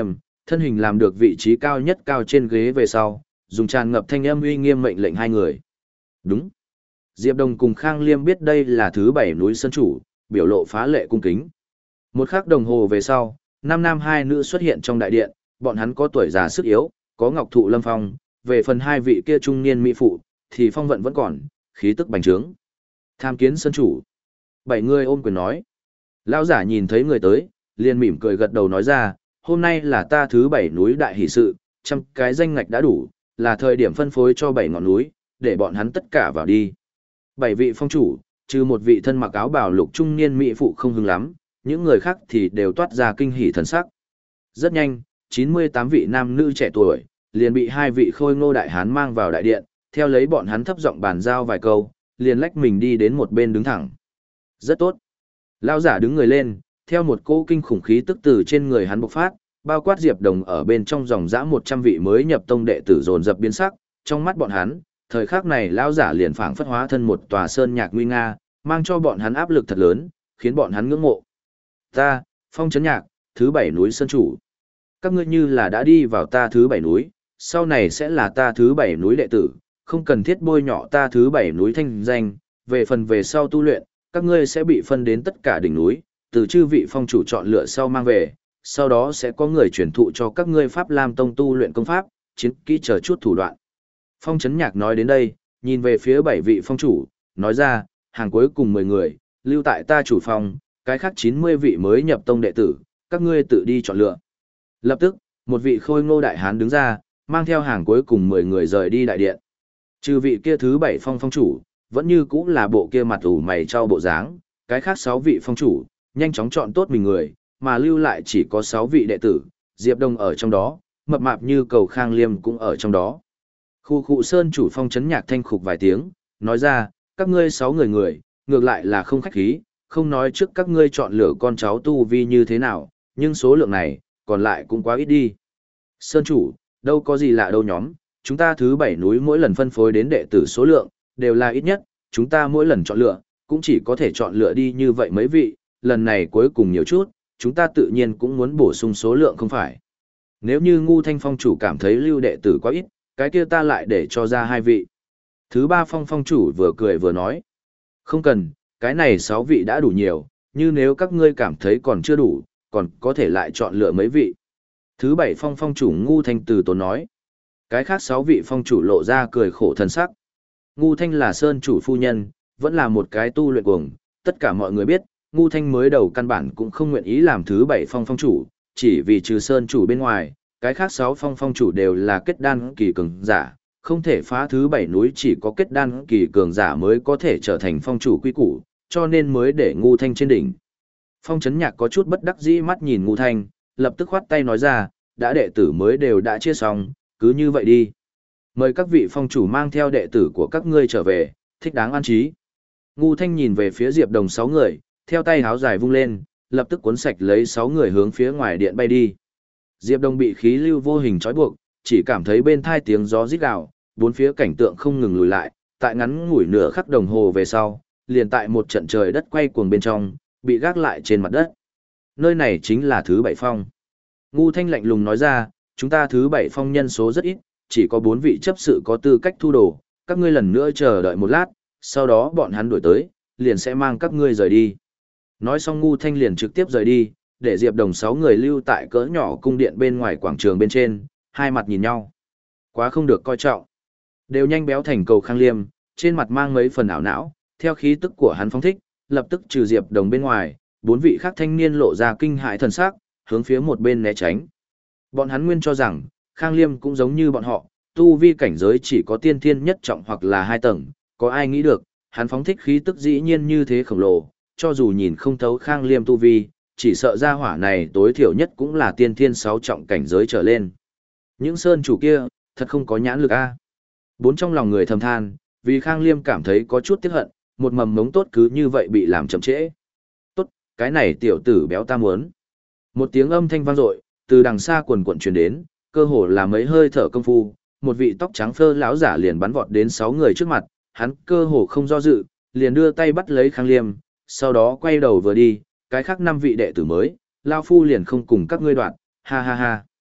Thân hình làm được vị trí cao nhất cao trên ghế về sau, dùng tràn ngập thanh âm uy nghiêm mệnh lệnh hai người. Đúng. Diệp Đồng cùng Khang Liêm biết đây là thứ bảy núi sơn chủ, biểu lộ phá lệ cung kính. Một khắc đồng hồ về sau, năm nam hai nữ xuất hiện trong đại điện, bọn hắn có tuổi già sức yếu, có ngọc thụ lâm phong, về phần hai vị kia trung niên mỹ phụ, thì phong vận vẫn còn, khí tức bành trướng. Tham kiến sơn chủ. Bảy người ôm quyền nói. Lão giả nhìn thấy người tới, liền mỉm cười gật đầu nói ra, hôm nay là ta thứ bảy núi đại hỷ sự, trăm cái danh ngạch đã đủ, là thời điểm phân phối cho bảy ngọn núi, để bọn hắn tất cả vào đi. Bảy vị phong chủ, trừ một vị thân mặc áo bào lục trung niên mỹ phụ không hứng lắm, những người khác thì đều toát ra kinh hỉ thần sắc. Rất nhanh, chín mươi tám vị nam nữ trẻ tuổi, liền bị hai vị khôi ngô đại hán mang vào đại điện, theo lấy bọn hắn thấp giọng bàn giao vài câu, liền lách mình đi đến một bên đứng thẳng. Rất tốt. Lão giả đứng người lên, theo một cỗ kinh khủng khí tức từ trên người hắn bộc phát, bao quát Diệp Đồng ở bên trong dòng dã một trăm vị mới nhập tông đệ tử dồn dập biến sắc, trong mắt bọn hắn, thời khắc này lão giả liền phảng phất hóa thân một tòa sơn nhạc nguy nga, mang cho bọn hắn áp lực thật lớn, khiến bọn hắn ngưỡng mộ. Ta, Phong Chấn Nhạc, thứ bảy núi sơn chủ. Các ngươi như là đã đi vào ta thứ bảy núi, sau này sẽ là ta thứ bảy núi đệ tử, không cần thiết bôi nhọ ta thứ bảy núi thanh danh, về phần về sau tu luyện, các ngươi sẽ bị phân đến tất cả đỉnh núi, từ chư vị phong chủ chọn lựa sau mang về, sau đó sẽ có người truyền thụ cho các ngươi Pháp Lam Tông tu luyện công pháp, chiến kỹ chờ chút thủ đoạn. Phong Chấn Nhạc nói đến đây, nhìn về phía bảy vị phong chủ, nói ra, hàng cuối cùng mười người, lưu tại ta chủ phòng, cái khác chín mươi vị mới nhập tông đệ tử, các ngươi tự đi chọn lựa. Lập tức, một vị khôi ngô đại hán đứng ra, mang theo hàng cuối cùng mười người rời đi đại điện. Trừ vị kia thứ bảy phong phong chủ, vẫn như cũ là bộ kia mặt ủ mày trao bộ dáng, cái khác sáu vị phong chủ, nhanh chóng chọn tốt mình người, mà lưu lại chỉ có sáu vị đệ tử, Diệp Đông ở trong đó, mập mạp như cầu Khang Liêm cũng ở trong đó. Khu khu sơn chủ Phong Chấn Nhạc thanh khục vài tiếng, nói ra, các ngươi sáu người người, ngược lại là không khách khí, không nói trước các ngươi chọn lựa con cháu tu vi như thế nào, nhưng số lượng này, còn lại cũng quá ít đi. Sơn chủ, đâu có gì lạ đâu nhóm, chúng ta thứ bảy núi mỗi lần phân phối đến đệ tử số lượng, đều là ít nhất, chúng ta mỗi lần chọn lựa, cũng chỉ có thể chọn lựa đi như vậy mấy vị, lần này cuối cùng nhiều chút, chúng ta tự nhiên cũng muốn bổ sung số lượng không phải. Nếu như Ngu Thanh phong chủ cảm thấy lưu đệ tử quá ít, cái kia ta lại để cho ra hai vị. Thứ ba phong phong chủ vừa cười vừa nói. Không cần, cái này sáu vị đã đủ nhiều, như nếu các ngươi cảm thấy còn chưa đủ, còn có thể lại chọn lựa mấy vị. Thứ bảy phong phong chủ Ngu Thanh từ tốn nói. Cái khác sáu vị phong chủ lộ ra cười khổ thân sắc. Ngu Thanh là sơn chủ phu nhân, vẫn là một cái tu luyện cuồng, tất cả mọi người biết, Ngu Thanh mới đầu căn bản cũng không nguyện ý làm thứ bảy phong phong chủ, chỉ vì trừ sơn chủ bên ngoài, cái khác sáu phong phong chủ đều là kết đan kỳ cường giả, không thể phá thứ bảy núi chỉ có kết đan kỳ cường giả mới có thể trở thành phong chủ quy củ, cho nên mới để Ngu Thanh trên đỉnh. Phong Chấn Nhạc có chút bất đắc dĩ mắt nhìn Ngu Thanh, lập tức khoát tay nói ra, đã đệ tử mới đều đã chia xong, cứ như vậy đi. Mời các vị phong chủ mang theo đệ tử của các ngươi trở về, thích đáng an trí. Ngu Thanh nhìn về phía Diệp Đồng sáu người, theo tay háo dài vung lên, lập tức cuốn sạch lấy sáu người hướng phía ngoài điện bay đi. Diệp Đồng bị khí lưu vô hình trói buộc, chỉ cảm thấy bên thai tiếng gió rít gào, bốn phía cảnh tượng không ngừng lùi lại, tại ngắn ngủi nửa khắc đồng hồ về sau, liền tại một trận trời đất quay cuồng bên trong, bị gác lại trên mặt đất. Nơi này chính là thứ bảy phong. Ngu Thanh lạnh lùng nói ra, chúng ta thứ bảy phong nhân số rất ít, chỉ có bốn vị chấp sự có tư cách thu đồ, các ngươi lần nữa chờ đợi một lát, sau đó bọn hắn đuổi tới, liền sẽ mang các ngươi rời đi. Nói xong Ngu Thanh liền trực tiếp rời đi, để Diệp Đồng sáu người lưu tại cỡ nhỏ cung điện bên ngoài quảng trường bên trên, hai mặt nhìn nhau. Quá không được coi trọng. Đều nhanh béo thành cầu Khang Liêm, trên mặt mang mấy phần ảo não, theo khí tức của hắn phóng thích, lập tức trừ Diệp Đồng bên ngoài, bốn vị khác thanh niên lộ ra kinh hãi thần sắc, hướng phía một bên né tránh. Bọn hắn nguyên cho rằng, Khang Liêm cũng giống như bọn họ, tu vi cảnh giới chỉ có tiên thiên nhất trọng hoặc là hai tầng, có ai nghĩ được, hắn phóng thích khí tức dĩ nhiên như thế khổng lồ, cho dù nhìn không thấu Khang Liêm tu vi, chỉ sợ ra hỏa này tối thiểu nhất cũng là tiên thiên sáu trọng cảnh giới trở lên. Những sơn chủ kia, thật không có nhãn lực a. Bốn trong lòng người thầm than, vì Khang Liêm cảm thấy có chút tiếc hận, một mầm mống tốt cứ như vậy bị làm chậm trễ. Tốt, cái này tiểu tử béo ta muốn. Một tiếng âm thanh vang dội, từ đằng xa quần quần truyền đến, cơ hồ là mấy hơi thở công phu, một vị tóc trắng phơ lão giả liền bắn vọt đến sáu người trước mặt, hắn cơ hồ không do dự, liền đưa tay bắt lấy Khang Liêm, sau đó quay đầu vừa đi, cái khác năm vị đệ tử mới, lao phu liền không cùng các ngươi đoạn, ha ha ha.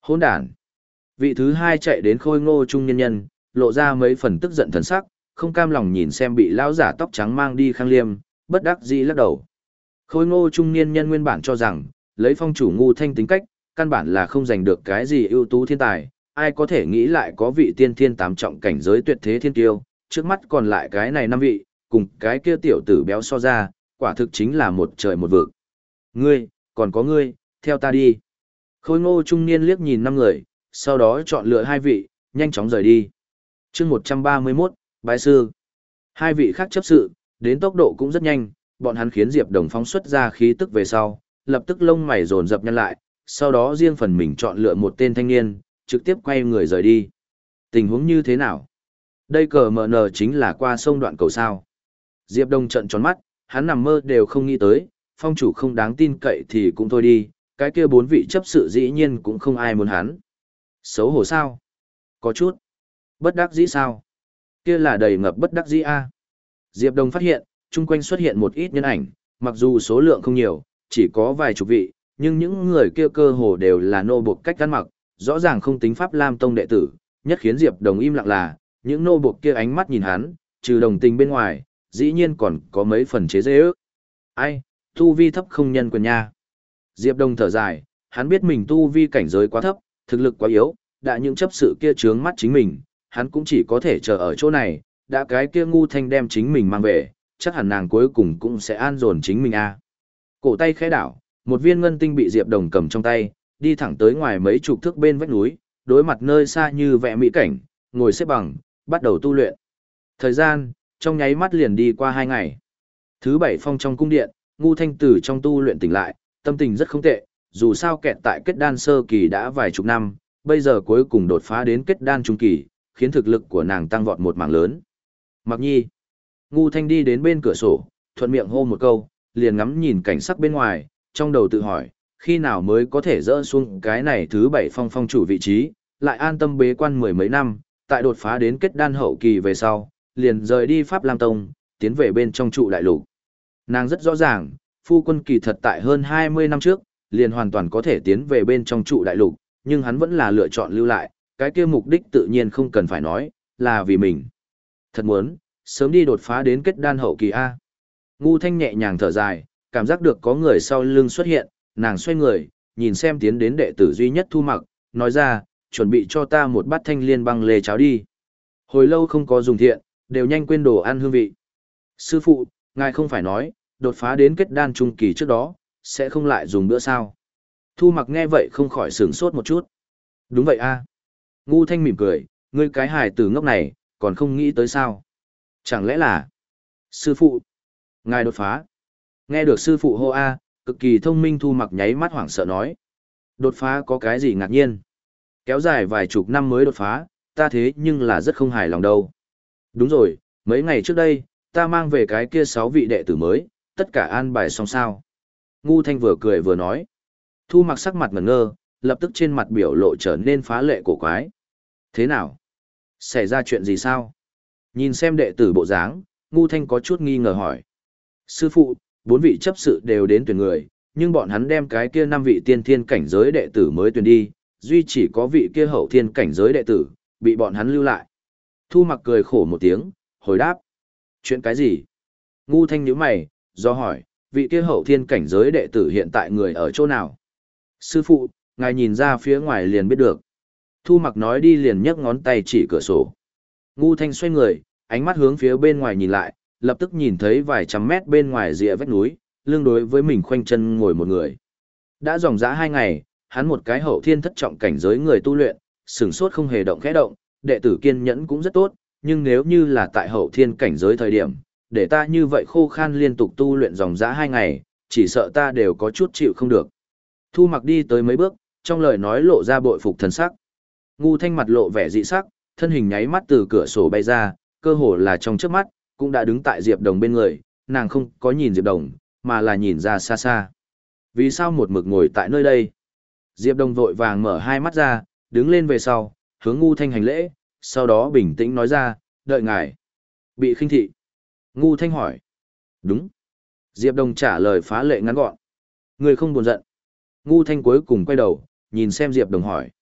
Hỗn đản. Vị thứ hai chạy đến khôi ngô trung nhân nhân, lộ ra mấy phần tức giận thần sắc, không cam lòng nhìn xem bị lão giả tóc trắng mang đi Khang Liêm, bất đắc dĩ lắc đầu. Khôi ngô trung niên nhân nguyên bản cho rằng, lấy phong chủ ngu thanh tính cách, căn bản là không giành được cái gì ưu tú thiên tài, ai có thể nghĩ lại có vị tiên thiên tám trọng cảnh giới tuyệt thế thiên tiêu, trước mắt còn lại cái này năm vị, cùng cái kia tiểu tử béo so ra, quả thực chính là một trời một vực. Ngươi, còn có ngươi, theo ta đi. Khôi ngô trung niên liếc nhìn năm người, sau đó chọn lựa hai vị, nhanh chóng rời đi. chương một trăm ba mươi mốt, Bái Sư. Hai vị khác chấp sự, đến tốc độ cũng rất nhanh, bọn hắn khiến Diệp Đồng phóng xuất ra khí tức về sau, lập tức lông mày dồn dập nhăn lại, sau đó riêng phần mình chọn lựa một tên thanh niên, trực tiếp quay người rời đi. Tình huống như thế nào? Đây cờ mờ nờ chính là qua sông đoạn cầu sao. Diệp Đồng trợn tròn mắt, hắn nằm mơ đều không nghĩ tới, phong chủ không đáng tin cậy thì cũng thôi đi, cái kia bốn vị chấp sự dĩ nhiên cũng không ai muốn hắn. Xấu hổ sao? Có chút. Bất đắc dĩ sao? Kia là đầy ngập bất đắc dĩ a. Diệp Đồng phát hiện, chung quanh xuất hiện một ít nhân ảnh, mặc dù số lượng không nhiều, chỉ có vài chục vị, nhưng những người kia cơ hồ đều là nô buộc cách ăn mặc, rõ ràng không tính Pháp Lam Tông đệ tử, nhất khiến Diệp Đồng im lặng là, những nô buộc kia ánh mắt nhìn hắn, trừ đồng tình bên ngoài, dĩ nhiên còn có mấy phần chế giễu ước. Ai, tu vi thấp không nhân quyền nha. Diệp Đồng thở dài, hắn biết mình tu vi cảnh giới quá thấp, thực lực quá yếu, đã những chấp sự kia trướng mắt chính mình, hắn cũng chỉ có thể chờ ở chỗ này, đã cái kia ngu thanh đem chính mình mang về, chắc hẳn nàng cuối cùng cũng sẽ an dồn chính mình a. Cổ tay khẽ đảo, một viên ngân tinh bị Diệp Đồng cầm trong tay, đi thẳng tới ngoài mấy chục thước bên vách núi, đối mặt nơi xa như vẽ mỹ cảnh, ngồi xếp bằng, bắt đầu tu luyện. Thời gian, trong nháy mắt liền đi qua hai ngày. Thứ bảy phong trong cung điện, ngu thanh tử trong tu luyện tỉnh lại, tâm tình rất không tệ, dù sao kẹt tại kết đan sơ kỳ đã vài chục năm, bây giờ cuối cùng đột phá đến kết đan trung kỳ, khiến thực lực của nàng tăng vọt một mảng lớn. Mặc nhi, ngu thanh đi đến bên cửa sổ, thuận miệng hô một câu, liền ngắm nhìn cảnh sắc bên ngoài, trong đầu tự hỏi, khi nào mới có thể dỡ xuống cái này thứ bảy phong phong chủ vị trí, lại an tâm bế quan mười mấy năm, tại đột phá đến kết đan hậu kỳ về sau, liền rời đi Pháp Lam Tông, tiến về bên trong trụ đại lục. Nàng rất rõ ràng, phu quân kỳ thật tại hơn hai mươi năm trước, liền hoàn toàn có thể tiến về bên trong trụ đại lục, nhưng hắn vẫn là lựa chọn lưu lại, cái kia mục đích tự nhiên không cần phải nói, là vì mình. Thật muốn, sớm đi đột phá đến kết đan hậu kỳ A. Ngu thanh nhẹ nhàng thở dài, cảm giác được có người sau lưng xuất hiện, nàng xoay người, nhìn xem tiến đến đệ tử duy nhất Thu Mặc, nói ra, chuẩn bị cho ta một bát thanh liên băng lê cháo đi. Hồi lâu không có dùng thiện, đều nhanh quên đồ ăn hương vị. Sư phụ, ngài không phải nói, đột phá đến kết đan trung kỳ trước đó, sẽ không lại dùng bữa sao. Thu Mặc nghe vậy không khỏi sửng sốt một chút. Đúng vậy a. Ngu thanh mỉm cười, ngươi cái hài tử ngốc này, còn không nghĩ tới sao. Chẳng lẽ là... Sư phụ, ngài đột phá. Nghe được sư phụ hô a, cực kỳ thông minh Thu Mặc nháy mắt hoảng sợ nói. Đột phá có cái gì ngạc nhiên? Kéo dài vài chục năm mới đột phá, ta thế nhưng là rất không hài lòng đâu. Đúng rồi, mấy ngày trước đây, ta mang về cái kia sáu vị đệ tử mới, tất cả an bài xong sao. Ngu thanh vừa cười vừa nói. Thu Mặc sắc mặt ngẩn ngơ, lập tức trên mặt biểu lộ trở nên phá lệ cổ quái. Thế nào? Xảy ra chuyện gì sao? Nhìn xem đệ tử bộ dáng, ngu thanh có chút nghi ngờ hỏi. Sư phụ, bốn vị chấp sự đều đến tuyển người, nhưng bọn hắn đem cái kia năm vị tiên thiên cảnh giới đệ tử mới tuyển đi, duy chỉ có vị kia hậu thiên cảnh giới đệ tử, bị bọn hắn lưu lại. Thu Mặc cười khổ một tiếng, hồi đáp. Chuyện cái gì? Ngu thanh nhíu mày, do hỏi, vị kia hậu thiên cảnh giới đệ tử hiện tại người ở chỗ nào? Sư phụ, ngài nhìn ra phía ngoài liền biết được. Thu Mặc nói đi liền nhấc ngón tay chỉ cửa sổ. Ngu thanh xoay người, ánh mắt hướng phía bên ngoài nhìn lại, lập tức nhìn thấy vài trăm mét bên ngoài rìa vách núi, lưng đối với mình khoanh chân ngồi một người. Đã dòng dã hai ngày, hắn một cái hậu thiên thất trọng cảnh giới người tu luyện, sửng sốt không hề động khẽ động, đệ tử kiên nhẫn cũng rất tốt, nhưng nếu như là tại hậu thiên cảnh giới thời điểm, để ta như vậy khô khan liên tục tu luyện dòng dã hai ngày, chỉ sợ ta đều có chút chịu không được. Thu Mặc đi tới mấy bước, trong lời nói lộ ra bội phục thần sắc. Ngu thanh mặt lộ vẻ dị sắc, thân hình nháy mắt từ cửa sổ bay ra, cơ hồ là trong trước mắt, cũng đã đứng tại Diệp Đồng bên người, nàng không có nhìn Diệp Đồng, mà là nhìn ra xa xa. Vì sao một mực ngồi tại nơi đây? Diệp Đồng vội vàng mở hai mắt ra, đứng lên về sau, hướng Ngu Thanh hành lễ, sau đó bình tĩnh nói ra, đợi ngài. Bị khinh thị. Ngu Thanh hỏi. Đúng. Diệp Đồng trả lời phá lệ ngắn gọn. Người không buồn giận. Ngu Thanh cuối cùng quay đầu, nhìn xem Diệp Đồng hỏi.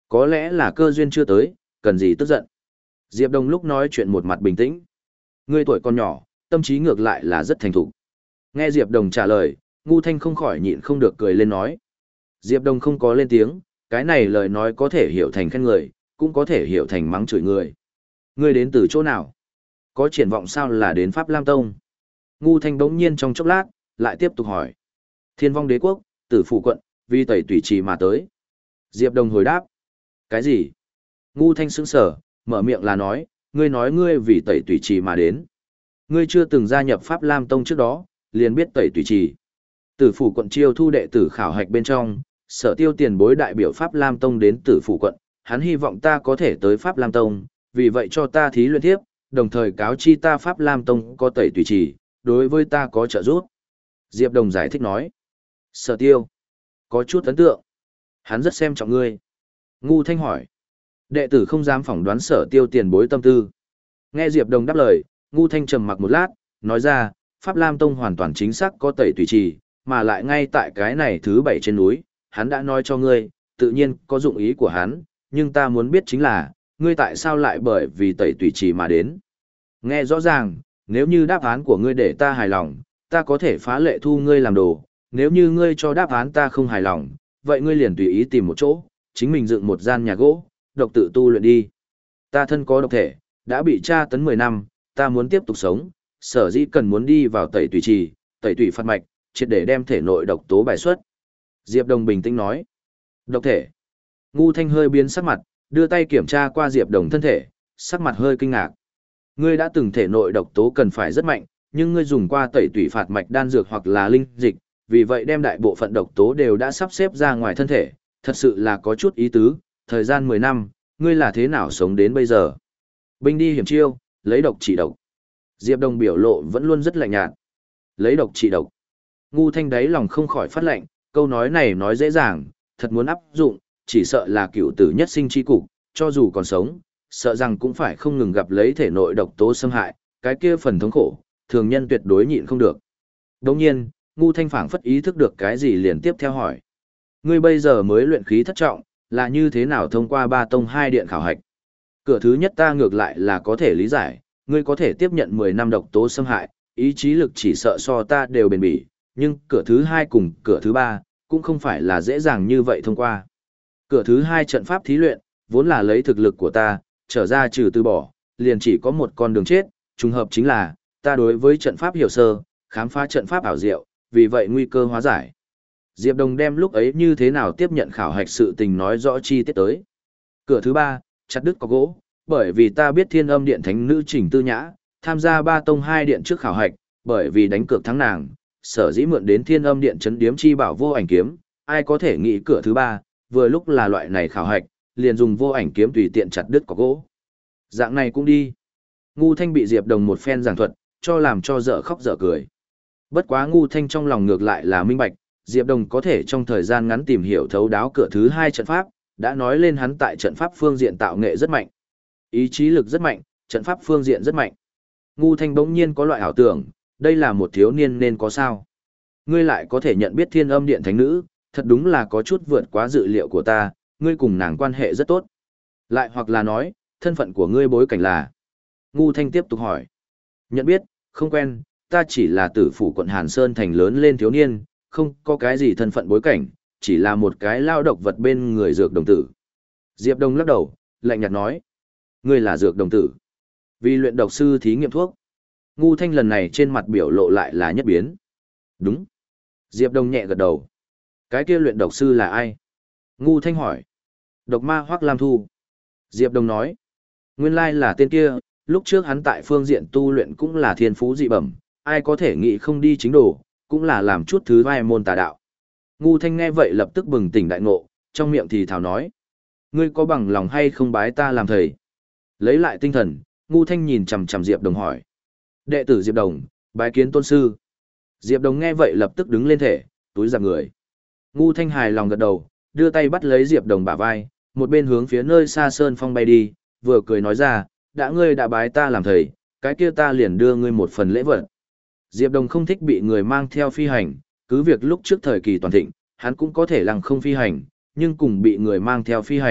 Có lẽ là cơ duyên chưa tới, cần gì tức giận. Diệp Đồng lúc nói chuyện một mặt bình tĩnh. Ngươi tuổi còn nhỏ, tâm trí ngược lại là rất thành thục. Nghe Diệp Đồng trả lời, Ngu Thanh không khỏi nhịn không được cười lên nói. Diệp Đồng không có lên tiếng, cái này lời nói có thể hiểu thành khen người, cũng có thể hiểu thành mắng chửi người. Ngươi đến từ chỗ nào? Có triển vọng sao là đến Pháp Lam Tông? Ngu Thanh bỗng nhiên trong chốc lát, lại tiếp tục hỏi. Thiên Vong Đế Quốc, Tử Phủ Quận, vì tẩy tùy trì mà tới. Diệp Đồng hồi đáp. Cái gì? Ngu Thanh sững sờ, mở miệng là nói, ngươi nói ngươi vì tẩy tùy trì mà đến. Ngươi chưa từng gia nhập Pháp Lam Tông trước đó, liền biết tẩy tùy trì. Tử Phủ Quận chiêu thu đệ tử khảo hạch bên trong, Sở Tiêu tiền bối đại biểu Pháp Lam Tông đến Tử Phủ Quận, hắn hy vọng ta có thể tới Pháp Lam Tông, vì vậy cho ta thí luyện tiếp, đồng thời cáo chi ta Pháp Lam Tông có tẩy tùy trì, đối với ta có trợ giúp. Diệp Đồng giải thích nói. Sở Tiêu, có chút ấn tượng. Hắn rất xem trọng ngươi. Ngu Thanh hỏi. Đệ tử không dám phỏng đoán Sở Tiêu tiền bối tâm tư. Nghe Diệp Đồng đáp lời, Ngu Thanh trầm mặc một lát, nói ra, Pháp Lam Tông hoàn toàn chính xác có tẩy tùy trì, mà lại ngay tại cái này thứ bảy trên núi, hắn đã nói cho ngươi, tự nhiên có dụng ý của hắn, nhưng ta muốn biết chính là, ngươi tại sao lại bởi vì tẩy tùy trì mà đến. Nghe rõ ràng, nếu như đáp án của ngươi để ta hài lòng, ta có thể phá lệ thu ngươi làm đồ, nếu như ngươi cho đáp án ta không hài lòng, vậy ngươi liền tùy ý tìm một chỗ, chính mình dựng một gian nhà gỗ, độc tự tu luyện đi. Ta thân có độc thể, đã bị tra tấn mười năm, ta muốn tiếp tục sống, sở dĩ cần muốn đi vào tẩy tùy trì, tẩy tùy phát mạch, triệt để đem thể nội độc tố bài xuất. Diệp Đồng bình tĩnh nói. Độc thể. Ngu Thanh hơi biến sắc mặt, đưa tay kiểm tra qua Diệp Đồng thân thể, sắc mặt hơi kinh ngạc. Ngươi đã từng thể nội độc tố cần phải rất mạnh, nhưng ngươi dùng qua tẩy tủy phạt mạch đan dược hoặc là linh dịch, vì vậy đem đại bộ phận độc tố đều đã sắp xếp ra ngoài thân thể, thật sự là có chút ý tứ, thời gian mười năm, ngươi là thế nào sống đến bây giờ? Binh đi hiểm chiêu, lấy độc trị độc. Diệp Đồng biểu lộ vẫn luôn rất lạnh nhạt. Lấy độc trị độc. Ngu Thanh đáy lòng không khỏi phát lạnh, câu nói này nói dễ dàng, thật muốn áp dụng, chỉ sợ là cựu tử nhất sinh chi cục, cho dù còn sống, sợ rằng cũng phải không ngừng gặp lấy thể nội độc tố xâm hại, cái kia phần thống khổ, thường nhân tuyệt đối nhịn không được. Đồng nhiên, Ngu Thanh phảng phất ý thức được cái gì liền tiếp theo hỏi. Ngươi bây giờ mới luyện khí thất trọng, là như thế nào thông qua ba tông hai điện khảo hạch? Cửa thứ nhất ta ngược lại là có thể lý giải, ngươi có thể tiếp nhận mười năm độc tố xâm hại, ý chí lực chỉ sợ so ta đều bền bỉ, nhưng cửa thứ hai cùng cửa thứ ba, cũng không phải là dễ dàng như vậy thông qua. Cửa thứ hai trận pháp thí luyện, vốn là lấy thực lực của ta, trở ra trừ từ bỏ, liền chỉ có một con đường chết, trùng hợp chính là, ta đối với trận pháp hiểu sơ, khám phá trận pháp ảo diệu, vì vậy nguy cơ hóa giải. Diệp Đồng đem lúc ấy như thế nào tiếp nhận khảo hạch sự tình nói rõ chi tiết tới. Cửa thứ ba, chặt đứt có gỗ, bởi vì ta biết Thiên Âm Điện thánh nữ Trình Tư Nhã, tham gia ba tông hai điện trước khảo hạch, bởi vì đánh cược thắng nàng, sở dĩ mượn đến Thiên Âm Điện trấn điếm chi bảo vô ảnh kiếm, ai có thể nghĩ cửa thứ ba, vừa lúc là loại này khảo hạch, liền dùng vô ảnh kiếm tùy tiện chặt đứt có gỗ. Dạng này cũng đi. Ngu Thanh bị Diệp Đồng một phen giảng thuật, cho làm cho dở khóc dở cười. Bất quá Ngu Thanh trong lòng ngược lại là minh bạch, Diệp Đồng có thể trong thời gian ngắn tìm hiểu thấu đáo cửa thứ hai trận pháp, đã nói lên hắn tại trận pháp phương diện tạo nghệ rất mạnh. Ý chí lực rất mạnh, trận pháp phương diện rất mạnh. Ngu Thanh bỗng nhiên có loại ảo tưởng, đây là một thiếu niên nên có sao. Ngươi lại có thể nhận biết Thiên Âm Điện thánh nữ, thật đúng là có chút vượt quá dự liệu của ta, ngươi cùng nàng quan hệ rất tốt. Lại hoặc là nói, thân phận của ngươi bối cảnh là. Ngu Thanh tiếp tục hỏi. Nhận biết, không quen, ta chỉ là tử phủ quận Hàn Sơn thành lớn lên thiếu niên, không có cái gì thân phận bối cảnh, chỉ là một cái lao độc vật bên người dược đồng tử. Diệp Đông lắc đầu, lạnh nhạt nói. Ngươi là dược đồng tử. Vì luyện độc sư thí nghiệm thuốc. Ngu Thanh lần này trên mặt biểu lộ lại là nhất biến. Đúng. Diệp Đông nhẹ gật đầu. Cái kia luyện độc sư là ai? Ngu Thanh hỏi. Độc ma Hoắc Lam Thu. Diệp Đông nói. Nguyên lai là tên kia, lúc trước hắn tại phương diện tu luyện cũng là thiên phú dị bẩm, ai có thể nghĩ không đi chính đồ, cũng là làm chút thứ vai môn tà đạo. Ngu Thanh nghe vậy lập tức bừng tỉnh đại ngộ, trong miệng thì thào nói. Ngươi có bằng lòng hay không bái ta làm thầy? Lấy lại tinh thần, Ngu Thanh nhìn chằm chằm Diệp Đồng hỏi. Đệ tử Diệp Đồng, bái kiến tôn sư. Diệp Đồng nghe vậy lập tức đứng lên thể, túi giặc người. Ngu Thanh hài lòng gật đầu, đưa tay bắt lấy Diệp Đồng bả vai, một bên hướng phía nơi xa sơn phong bay đi, vừa cười nói ra, đã ngươi đã bái ta làm thầy, cái kia ta liền đưa ngươi một phần lễ vật. Diệp Đồng không thích bị người mang theo phi hành, cứ việc lúc trước thời kỳ toàn thịnh, hắn cũng có thể lăng không phi hành, nhưng cùng bị người mang theo phi hành,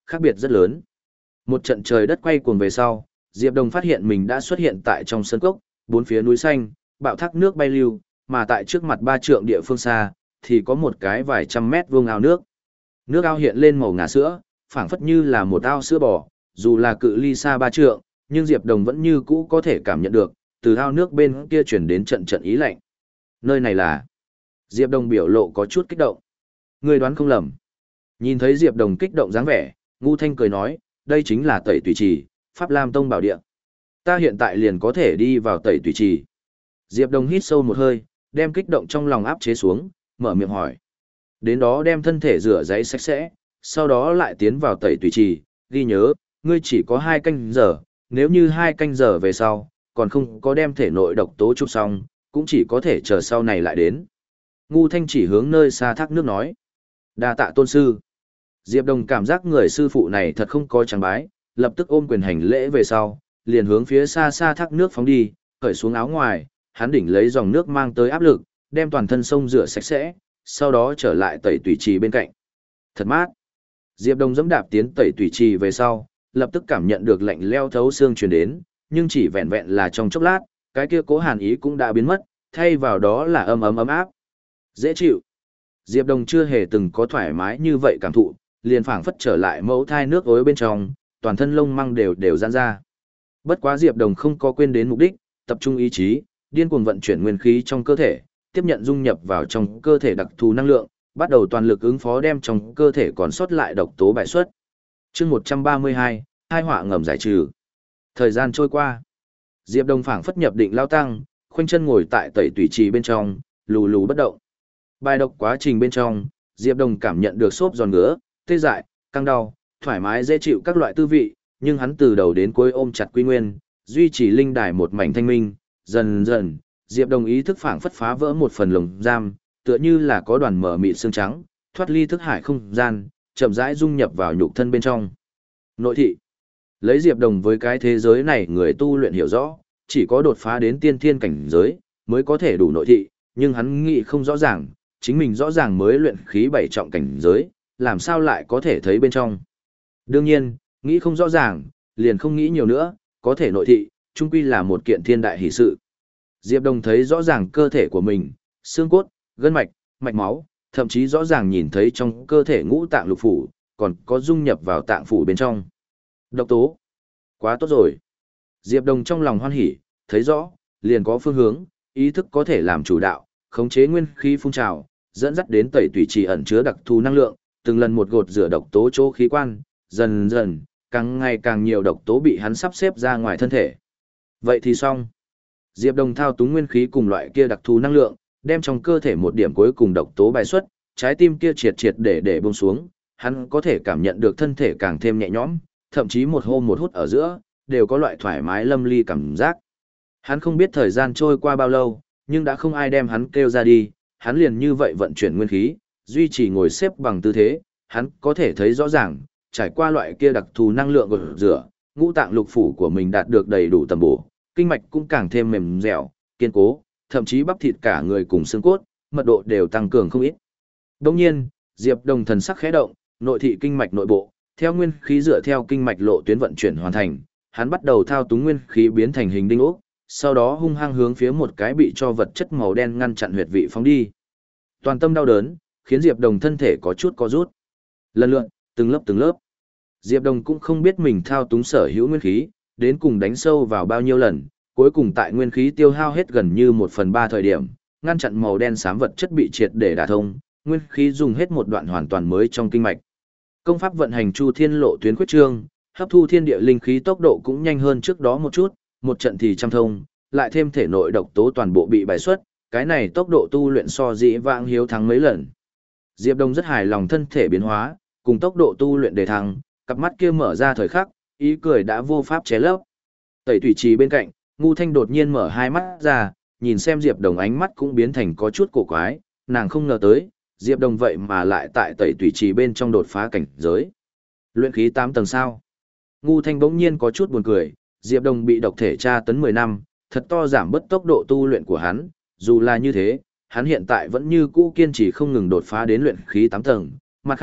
khác biệt rất lớn. Một trận trời đất quay cuồng về sau, Diệp Đồng phát hiện mình đã xuất hiện tại trong sân cốc, bốn phía núi xanh, bạo thác nước bay lưu, mà tại trước mặt ba trượng địa phương xa, thì có một cái vài trăm mét vuông ao nước. Nước ao hiện lên màu ngà sữa, phảng phất như là một ao sữa bò, dù là cự ly xa ba trượng, nhưng Diệp Đồng vẫn như cũ có thể cảm nhận được, từ ao nước bên kia chuyển đến trận trận ý lạnh. Nơi này là... Diệp Đồng biểu lộ có chút kích động. Người đoán không lầm. Nhìn thấy Diệp Đồng kích động dáng vẻ, Ngu Thanh cười nói, đây chính là Tẩy Tùy Trì, Pháp Lam Tông bảo địa. Ta hiện tại liền có thể đi vào Tẩy Tùy Trì. Diệp Đồng hít sâu một hơi, đem kích động trong lòng áp chế xuống, mở miệng hỏi. Đến đó đem thân thể rửa giấy sạch sẽ, sau đó lại tiến vào Tẩy Tùy Trì, ghi nhớ, ngươi chỉ có hai canh giờ, nếu như hai canh giờ về sau, còn không có đem thể nội độc tố chụp xong, cũng chỉ có thể chờ sau này lại đến. Ngu Thanh chỉ hướng nơi xa thác nước nói. Đa tạ tôn sư. Diệp Đồng cảm giác người sư phụ này thật không có chẳng bái, lập tức ôm quyền hành lễ về sau, liền hướng phía xa xa thác nước phóng đi, cởi xuống áo ngoài, hắn đỉnh lấy dòng nước mang tới áp lực, đem toàn thân sông rửa sạch sẽ, sau đó trở lại Tẩy Tùy Trì bên cạnh. Thật mát. Diệp Đồng dẫm đạp tiến Tẩy Tùy Trì về sau, lập tức cảm nhận được lạnh leo thấu xương truyền đến, nhưng chỉ vẹn vẹn là trong chốc lát, cái kia cố hàn ý cũng đã biến mất, thay vào đó là ấm ấm ấm áp. Dễ chịu. Diệp Đồng chưa hề từng có thoải mái như vậy cảm thụ, liền phảng phất trở lại mẫu thai nước ối bên trong, toàn thân lông măng đều đều giãn ra. Bất quá Diệp Đồng không có quên đến mục đích, tập trung ý chí, điên cuồng vận chuyển nguyên khí trong cơ thể, tiếp nhận dung nhập vào trong cơ thể đặc thù năng lượng, bắt đầu toàn lực ứng phó đem trong cơ thể còn sót lại độc tố bài xuất. Chương một trăm ba mươi hai, hai họa ngầm giải trừ. Thời gian trôi qua, Diệp Đồng phảng phất nhập định lao tăng, khoanh chân ngồi tại Tẩy Tùy Trì bên trong, lù lù bất động. Bài độc quá trình bên trong, Diệp Đồng cảm nhận được xốp giòn ngứa, tê dại, căng đau, thoải mái dễ chịu các loại tư vị, nhưng hắn từ đầu đến cuối ôm chặt quy nguyên, duy trì linh đài một mảnh thanh minh, dần dần, Diệp Đồng ý thức phảng phất phá vỡ một phần lồng giam, tựa như là có đoàn mở mịn xương trắng, thoát ly thức hải không gian, chậm rãi dung nhập vào nhục thân bên trong. Nội thị. Lấy Diệp Đồng với cái thế giới này người tu luyện hiểu rõ, chỉ có đột phá đến tiên thiên cảnh giới mới có thể đủ nội thị, nhưng hắn nghĩ không rõ ràng, chính mình rõ ràng mới luyện khí bảy trọng cảnh giới, làm sao lại có thể thấy bên trong. Đương nhiên, nghĩ không rõ ràng, liền không nghĩ nhiều nữa, có thể nội thị, chung quy là một kiện thiên đại hỷ sự. Diệp Đồng thấy rõ ràng cơ thể của mình, xương cốt, gân mạch, mạch máu, thậm chí rõ ràng nhìn thấy trong cơ thể ngũ tạng lục phủ, còn có dung nhập vào tạng phủ bên trong. Độc tố. Quá tốt rồi. Diệp Đồng trong lòng hoan hỉ, thấy rõ, liền có phương hướng, ý thức có thể làm chủ đạo, khống chế nguyên khí phun trào, dẫn dắt đến Tẩy Tùy Trì ẩn chứa đặc thù năng lượng, từng lần một gột rửa độc tố chỗ khí quan, dần dần, càng ngày càng nhiều độc tố bị hắn sắp xếp ra ngoài thân thể. Vậy thì xong. Diệp Đồng thao túng nguyên khí cùng loại kia đặc thù năng lượng, đem trong cơ thể một điểm cuối cùng độc tố bài xuất, trái tim kia triệt triệt để để buông xuống, hắn có thể cảm nhận được thân thể càng thêm nhẹ nhõm, thậm chí một hô một hút ở giữa, đều có loại thoải mái lâm ly cảm giác. Hắn không biết thời gian trôi qua bao lâu, nhưng đã không ai đem hắn kêu ra đi, hắn liền như vậy vận chuyển nguyên khí, duy trì ngồi xếp bằng tư thế, hắn có thể thấy rõ ràng, trải qua loại kia đặc thù năng lượng gột rửa, ngũ tạng lục phủ của mình đạt được đầy đủ tầm bổ, kinh mạch cũng càng thêm mềm dẻo, kiên cố, thậm chí bắp thịt cả người cùng xương cốt, mật độ đều tăng cường không ít. Đồng nhiên, Diệp Đồng thần sắc khẽ động, nội thị kinh mạch nội bộ, theo nguyên khí dựa theo kinh mạch lộ tuyến vận chuyển hoàn thành, hắn bắt đầu thao túng nguyên khí biến thành hình đinh ốc, sau đó hung hăng hướng phía một cái bị cho vật chất màu đen ngăn chặn huyệt vị phóng đi. Toàn tâm đau đớn, khiến Diệp Đồng thân thể có chút co rút. Lần lượt, từng lớp từng lớp. Diệp Đồng cũng không biết mình thao túng sở hữu nguyên khí, đến cùng đánh sâu vào bao nhiêu lần, cuối cùng tại nguyên khí tiêu hao hết gần như một phần ba thời điểm, ngăn chặn màu đen xám vật chất bị triệt để đả thông, nguyên khí dùng hết một đoạn hoàn toàn mới trong kinh mạch. Công pháp vận hành Chu Thiên Lộ tuyến quyết trương, hấp thu thiên địa linh khí tốc độ cũng nhanh hơn trước đó một chút, một trận thì trăm thông, lại thêm thể nội độc tố toàn bộ bị bài xuất, cái này tốc độ tu luyện so dĩ vãng hiếu thắng mấy lần. Diệp Đông rất hài lòng thân thể biến hóa, cùng tốc độ tu luyện đề thăng, cặp mắt kia mở ra thời khắc, ý cười đã vô pháp chế lấp. Tẩy Thủy Trì bên cạnh, Ngu Thanh đột nhiên mở hai mắt ra, nhìn xem Diệp Đồng ánh mắt cũng biến thành có chút cổ quái, nàng không ngờ tới, Diệp Đồng vậy mà lại tại Tẩy Thủy Trì bên trong đột phá cảnh giới. Luyện khí tám tầng sao? Ngu Thanh bỗng nhiên có chút buồn cười, Diệp Đồng bị độc thể tra tấn mười năm, thật to giảm bớt tốc độ tu luyện của hắn, dù là như thế, hắn hiện tại vẫn như cũ kiên trì không ngừng đột phá đến luyện khí tám tầng, mặt khác,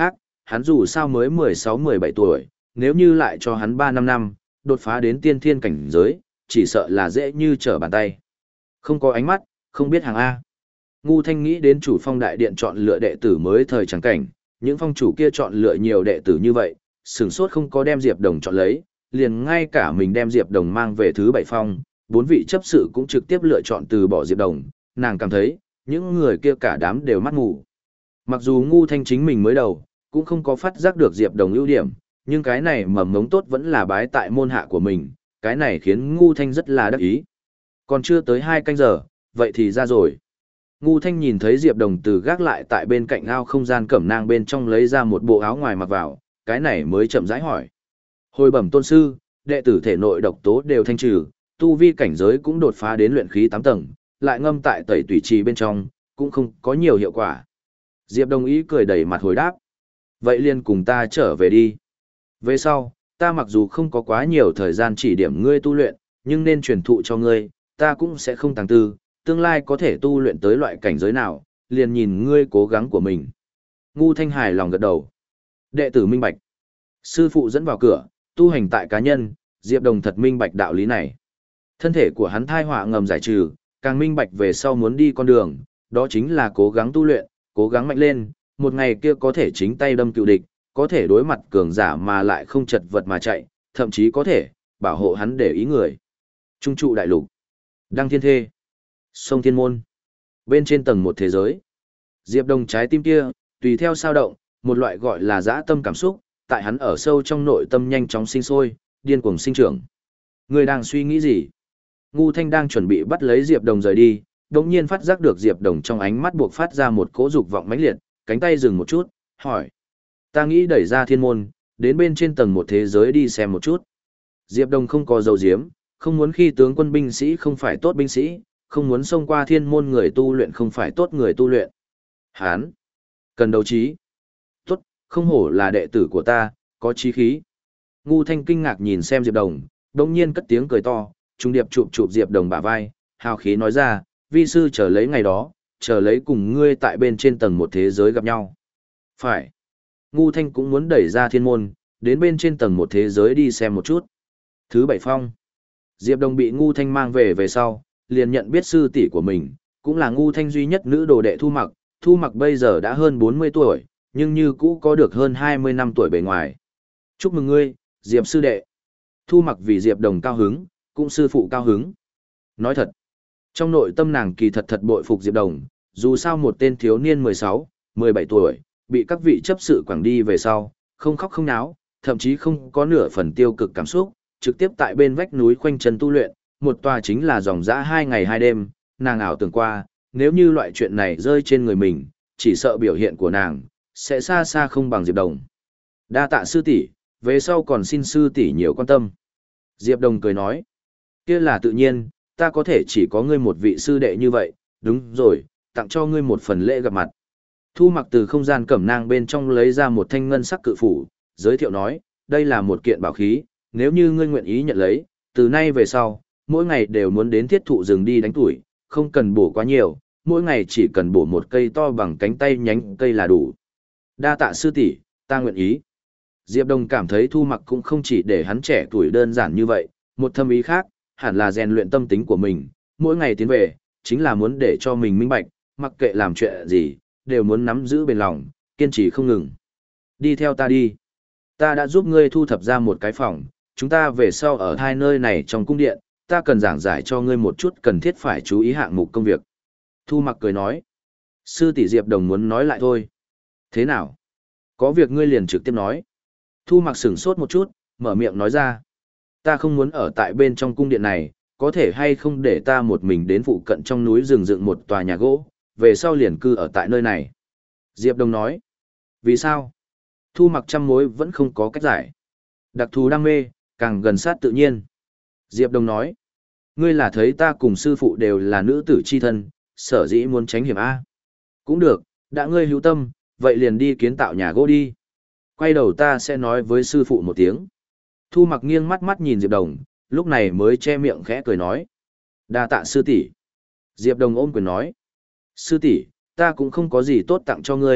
hắn dù sao mới mười sáu mười bảy tuổi, nếu như lại cho hắn ba năm năm, đột phá đến tiên thiên cảnh giới, chỉ sợ là dễ như trở bàn tay. Không có ánh mắt, không biết hàng A. Ngu Thanh nghĩ đến chủ phong đại điện chọn lựa đệ tử mới thời trắng cảnh, những phong chủ kia chọn lựa nhiều đệ tử như vậy, sửng sốt không có đem Diệp Đồng chọn lấy, liền ngay cả mình đem Diệp Đồng mang về thứ bảy phong, bốn vị chấp sự cũng trực tiếp lựa chọn từ bỏ Diệp Đồng, nàng cảm thấy, những người kia cả đám đều mắt mù. Mặc dù Ngu Thanh chính mình mới đầu, cũng không có phát giác được Diệp Đồng ưu điểm, nhưng cái này mầm mống tốt vẫn là bái tại môn hạ của mình, cái này khiến Ngu Thanh rất là đắc ý. Còn chưa tới hai canh giờ, vậy thì ra rồi. Ngu Thanh nhìn thấy Diệp Đồng từ gác lại tại bên cạnh ao không gian cẩm nang bên trong lấy ra một bộ áo ngoài mặc vào, cái này mới chậm rãi hỏi. Hồi bẩm tôn sư, đệ tử thể nội độc tố đều thanh trừ, tu vi cảnh giới cũng đột phá đến luyện khí tám tầng, lại ngâm tại tẩy tủy trì bên trong, cũng không có nhiều hiệu quả. Diệp Đồng ý cười đầy mặt hồi đáp. Vậy liền cùng ta trở về đi. Về sau, ta mặc dù không có quá nhiều thời gian chỉ điểm ngươi tu luyện, nhưng nên truyền thụ cho ngươi, ta cũng sẽ không tàng tư, tương lai có thể tu luyện tới loại cảnh giới nào, liền nhìn ngươi cố gắng của mình. Ngu Thanh hài lòng gật đầu. Đệ tử minh bạch. Sư phụ dẫn vào cửa, tu hành tại cá nhân, Diệp Đồng thật minh bạch đạo lý này. Thân thể của hắn thai họa ngầm giải trừ, càng minh bạch về sau muốn đi con đường, đó chính là cố gắng tu luyện, cố gắng mạnh lên, một ngày kia có thể chính tay đâm cựu địch, có thể đối mặt cường giả mà lại không chật vật mà chạy, thậm chí có thể bảo hộ hắn để ý người. Trung trụ đại lục, Đăng Thiên Thê, Sông Thiên Môn, bên trên tầng một thế giới. Diệp Đồng trái tim kia, tùy theo sao động, một loại gọi là dã tâm cảm xúc, tại hắn ở sâu trong nội tâm nhanh chóng sinh sôi, điên cuồng sinh trưởng. Người đang suy nghĩ gì? Ngu Thanh đang chuẩn bị bắt lấy Diệp Đồng rời đi, đột nhiên phát giác được Diệp Đồng trong ánh mắt buộc phát ra một cỗ dục vọng mãnh liệt, cánh tay dừng một chút, hỏi: "Ta nghĩ đẩy ra thiên môn, đến bên trên tầng một thế giới đi xem một chút." Diệp Đồng không có dầu diếm, không muốn khi tướng quân binh sĩ không phải tốt binh sĩ, không muốn xông qua thiên môn người tu luyện không phải tốt người tu luyện. Hán, cần đấu trí. Tốt, không hổ là đệ tử của ta, có chí khí. Ngu Thanh kinh ngạc nhìn xem Diệp Đồng, đồng nhiên cất tiếng cười to, trung điệp chụp chụp Diệp Đồng bả vai, hào khí nói ra, vi sư chờ lấy ngày đó, chờ lấy cùng ngươi tại bên trên tầng một thế giới gặp nhau. Phải. Ngu Thanh cũng muốn đẩy ra thiên môn, đến bên trên tầng một thế giới đi xem một chút. Thứ bảy phong. Diệp Đồng bị Ngu Thanh mang về về sau, liền nhận biết sư tỷ của mình, cũng là Ngu Thanh duy nhất nữ đồ đệ Thu Mặc. Thu Mặc bây giờ đã hơn bốn mươi tuổi, nhưng như cũ có được hơn hai mươi năm tuổi bề ngoài. Chúc mừng ngươi, Diệp sư đệ. Thu Mặc vì Diệp Đồng cao hứng, cũng sư phụ cao hứng. Nói thật, trong nội tâm nàng kỳ thật thật bội phục Diệp Đồng, dù sao một tên thiếu niên mười sáu, mười bảy tuổi, bị các vị chấp sự quảng đi về sau, không khóc không náo, thậm chí không có nửa phần tiêu cực cảm xúc, trực tiếp tại bên vách núi khoanh chân tu luyện, một tòa chính là dòng dã hai ngày hai đêm, nàng ảo tưởng qua, nếu như loại chuyện này rơi trên người mình, chỉ sợ biểu hiện của nàng sẽ xa xa không bằng Diệp Đồng. Đa tạ sư tỷ, về sau còn xin sư tỷ nhiều quan tâm. Diệp Đồng cười nói, kia là tự nhiên, ta có thể chỉ có ngươi một vị sư đệ như vậy, đúng rồi, tặng cho ngươi một phần lễ gặp mặt. Thu Mặc từ không gian cẩm nang bên trong lấy ra một thanh ngân sắc cự phủ, giới thiệu nói, đây là một kiện bảo khí, nếu như ngươi nguyện ý nhận lấy, từ nay về sau, mỗi ngày đều muốn đến thiết thụ rừng đi đánh tuổi, không cần bổ quá nhiều, mỗi ngày chỉ cần bổ một cây to bằng cánh tay nhánh cây là đủ. Đa tạ sư tỷ, ta nguyện ý. Diệp Đồng cảm thấy Thu Mặc cũng không chỉ để hắn trẻ tuổi đơn giản như vậy, một thâm ý khác, hẳn là rèn luyện tâm tính của mình, mỗi ngày tiến về, chính là muốn để cho mình minh bạch, mặc kệ làm chuyện gì, đều muốn nắm giữ bền lòng, kiên trì không ngừng. Đi theo ta đi. Ta đã giúp ngươi thu thập ra một cái phòng, chúng ta về sau ở hai nơi này trong cung điện, ta cần giảng giải cho ngươi một chút cần thiết phải chú ý hạng mục công việc. Thu Mặc cười nói. Sư tỷ Diệp Đồng muốn nói lại thôi. Thế nào? Có việc ngươi liền trực tiếp nói. Thu Mặc sửng sốt một chút, mở miệng nói ra. Ta không muốn ở tại bên trong cung điện này, có thể hay không để ta một mình đến phụ cận trong núi rừng dựng một tòa nhà gỗ, về sau liền cư ở tại nơi này. Diệp Đồng nói. Vì sao? Thu Mặc trăm mối vẫn không có cách giải. Đặc thù đam mê, càng gần sát tự nhiên. Diệp Đồng nói. Ngươi là thấy ta cùng sư phụ đều là nữ tử chi thân, sở dĩ muốn tránh hiểm A. Cũng được, đã ngươi hữu tâm, vậy liền đi kiến tạo nhà gỗ đi. Quay đầu ta sẽ nói với sư phụ một tiếng. Thu Mặc nghiêng mắt mắt nhìn Diệp Đồng, lúc này mới che miệng khẽ cười nói. Đa tạ sư tỷ. Diệp Đồng ôm quyền nói. Sư tỷ, ta cũng không có gì tốt tặng cho ngươi,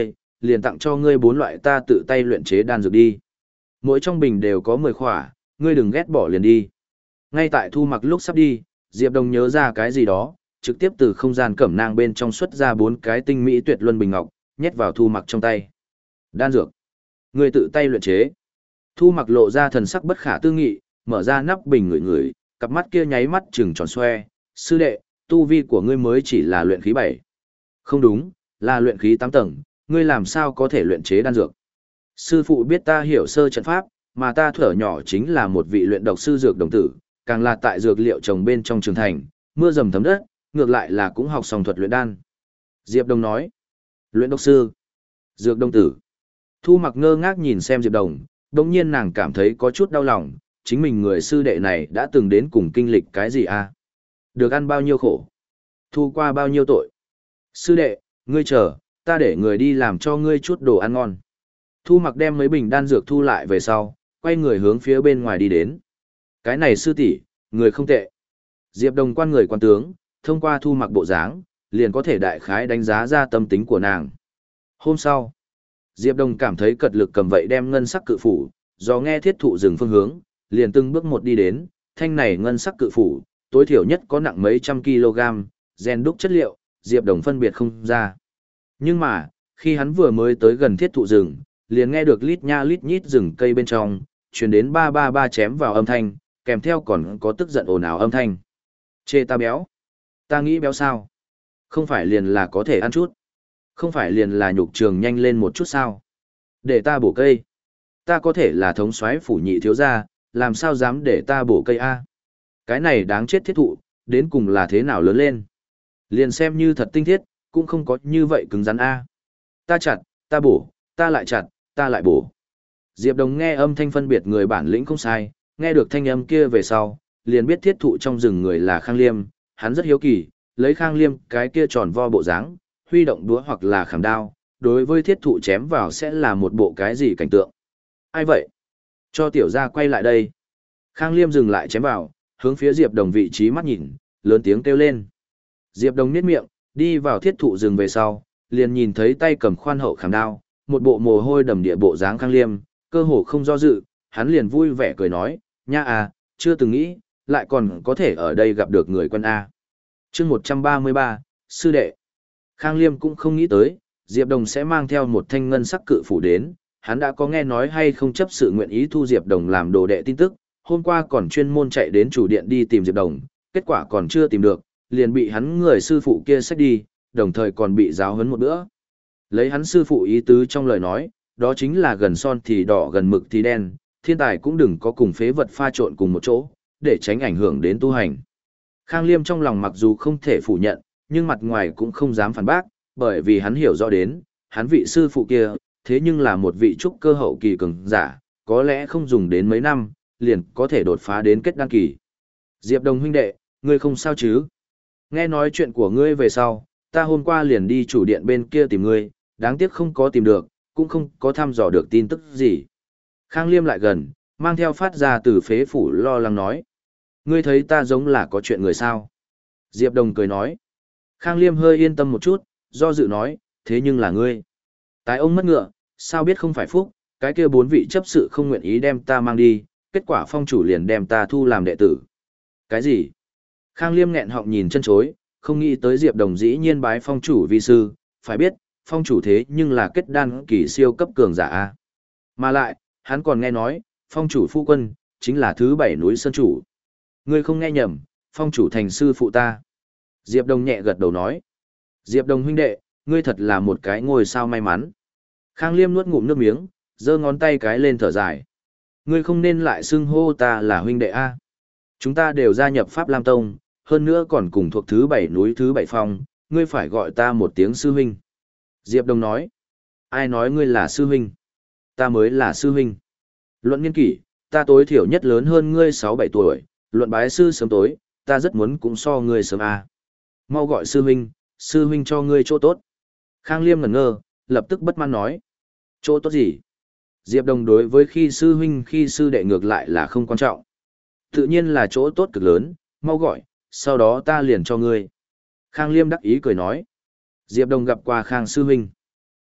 liền tặng cho ngươi bốn loại ta tự tay luyện chế đan dược đi. Mỗi trong bình đều có mười khỏa, ngươi đừng ghét bỏ liền đi. Ngay tại Thu Mặc lúc sắp đi, Diệp Đồng nhớ ra cái gì đó, trực tiếp từ không gian cẩm nang bên trong xuất ra bốn cái tinh mỹ tuyệt luân bình ngọc, nhét vào Thu Mặc trong tay. Đan dược, ngươi tự tay luyện chế. Thu Mặc lộ ra thần sắc bất khả tư nghị, mở ra nắp bình ngửi ngửi, cặp mắt kia nháy mắt trừng tròn xoe, sư đệ, tu vi của ngươi mới chỉ là luyện khí bảy. Không đúng, là luyện khí tám tầng, ngươi làm sao có thể luyện chế đan dược? Sư phụ biết ta hiểu sơ trận pháp, mà ta thuở nhỏ chính là một vị luyện độc sư dược đồng tử, càng là tại dược liệu trồng bên trong trường thành, mưa dầm thấm đất, ngược lại là cũng học xong thuật luyện đan. Diệp Đồng nói, luyện độc sư, dược đồng tử. Thu Mặc ngơ ngác nhìn xem Diệp Đồng, đồng nhiên nàng cảm thấy có chút đau lòng, chính mình người sư đệ này đã từng đến cùng kinh lịch cái gì à? Được ăn bao nhiêu khổ? Thu qua bao nhiêu tội? Sư đệ, ngươi chờ, ta để người đi làm cho ngươi chút đồ ăn ngon. Thu Mặc đem mấy bình đan dược thu lại về sau, quay người hướng phía bên ngoài đi đến. Cái này sư tỷ, người không tệ. Diệp Đồng quan người quan tướng, thông qua Thu Mặc bộ dáng, liền có thể đại khái đánh giá ra tâm tính của nàng. Hôm sau, Diệp Đồng cảm thấy cật lực cầm vậy đem ngân sắc cự phủ, do nghe thiết thụ dừng phương hướng, liền từng bước một đi đến, thanh này ngân sắc cự phủ, tối thiểu nhất có nặng mấy trăm kg, gen đúc chất liệu, Diệp Đồng phân biệt không ra. Nhưng mà, khi hắn vừa mới tới gần thiết thụ rừng, liền nghe được lít nha lít nhít rừng cây bên trong, truyền đến ba ba ba chém vào âm thanh, kèm theo còn có tức giận ồn ào âm thanh. Chê ta béo? Ta nghĩ béo sao? Không phải liền là có thể ăn chút. Không phải liền là nhục trường nhanh lên một chút sao? Để ta bổ cây. Ta có thể là thống soái phủ nhị thiếu gia, làm sao dám để ta bổ cây a? Cái này đáng chết thiết thụ, đến cùng là thế nào lớn lên? Liền xem như thật tinh thiết, cũng không có như vậy cứng rắn a. Ta chặt, ta bổ, ta lại chặt, ta lại bổ. Diệp Đồng nghe âm thanh phân biệt người bản lĩnh không sai, nghe được thanh âm kia về sau, liền biết thiết thụ trong rừng người là Khang Liêm, hắn rất hiếu kỳ, lấy Khang Liêm cái kia tròn vo bộ dáng, huy động đũa hoặc là khảm đao, đối với thiết thụ chém vào sẽ là một bộ cái gì cảnh tượng. Ai vậy? Cho tiểu gia quay lại đây. Khang Liêm dừng lại chém vào, hướng phía Diệp Đồng vị trí mắt nhìn, lớn tiếng kêu lên. Diệp Đồng nhếch miệng, đi vào thiết thụ rừng về sau, liền nhìn thấy tay cầm khoan hậu khảm đao, một bộ mồ hôi đầm địa bộ dáng Khang Liêm, cơ hồ không do dự, hắn liền vui vẻ cười nói, nha à, chưa từng nghĩ, lại còn có thể ở đây gặp được người quân A. chương một trăm ba mươi ba, Sư Đệ. Khang Liêm cũng không nghĩ tới, Diệp Đồng sẽ mang theo một thanh ngân sắc cự phủ đến, hắn đã có nghe nói hay không chấp sự nguyện ý thu Diệp Đồng làm đồ đệ tin tức, hôm qua còn chuyên môn chạy đến chủ điện đi tìm Diệp Đồng, kết quả còn chưa tìm được, liền bị hắn người sư phụ kia xách đi, đồng thời còn bị giáo huấn một bữa. Lấy hắn sư phụ ý tứ trong lời nói, đó chính là gần son thì đỏ gần mực thì đen, thiên tài cũng đừng có cùng phế vật pha trộn cùng một chỗ, để tránh ảnh hưởng đến tu hành. Khang Liêm trong lòng mặc dù không thể phủ nhận, nhưng mặt ngoài cũng không dám phản bác, bởi vì hắn hiểu rõ đến, hắn vị sư phụ kia, thế nhưng là một vị trúc cơ hậu kỳ cường giả, có lẽ không dùng đến mấy năm, liền có thể đột phá đến kết đăng kỳ. Diệp Đồng huynh đệ, ngươi không sao chứ? Nghe nói chuyện của ngươi về sau, ta hôm qua liền đi chủ điện bên kia tìm ngươi, đáng tiếc không có tìm được, cũng không có thăm dò được tin tức gì. Khang Liêm lại gần, mang theo phát ra từ phế phủ lo lắng nói. Ngươi thấy ta giống là có chuyện người sao? Diệp Đồng cười nói. Khang Liêm hơi yên tâm một chút, do dự nói, thế nhưng là ngươi. Tái ông mất ngựa, sao biết không phải phúc, cái kia bốn vị chấp sự không nguyện ý đem ta mang đi, kết quả phong chủ liền đem ta thu làm đệ tử. Cái gì? Khang Liêm nghẹn họng nhìn chân chối, không nghĩ tới Diệp Đồng dĩ nhiên bái phong chủ vi sư, phải biết, phong chủ thế nhưng là kết đan kỳ siêu cấp cường giả a. Mà lại, hắn còn nghe nói, phong chủ phu quân, chính là thứ bảy núi sơn chủ. Ngươi không nghe nhầm, phong chủ thành sư phụ ta. Diệp Đồng nhẹ gật đầu nói. Diệp Đồng huynh đệ, ngươi thật là một cái ngôi sao may mắn. Khang Liêm nuốt ngụm nước miếng, giơ ngón tay cái lên thở dài. Ngươi không nên lại xưng hô ta là huynh đệ a. Chúng ta đều gia nhập Pháp Lam Tông, hơn nữa còn cùng thuộc thứ bảy núi thứ bảy phong, ngươi phải gọi ta một tiếng sư huynh. Diệp Đồng nói. Ai nói ngươi là sư huynh? Ta mới là sư huynh. Luận niên kỷ, ta tối thiểu nhất lớn hơn ngươi sáu bảy tuổi, luận bái sư sớm tối, ta rất muốn cũng so ngươi sớm a. Mau gọi sư huynh, sư huynh cho ngươi chỗ tốt. Khang Liêm ngẩn ngơ, lập tức bất mãn nói. Chỗ tốt gì? Diệp Đồng đối với khi sư huynh khi sư đệ ngược lại là không quan trọng. Tự nhiên là chỗ tốt cực lớn, mau gọi, sau đó ta liền cho ngươi. Khang Liêm đắc ý cười nói. Diệp Đồng gặp qua Khang sư huynh.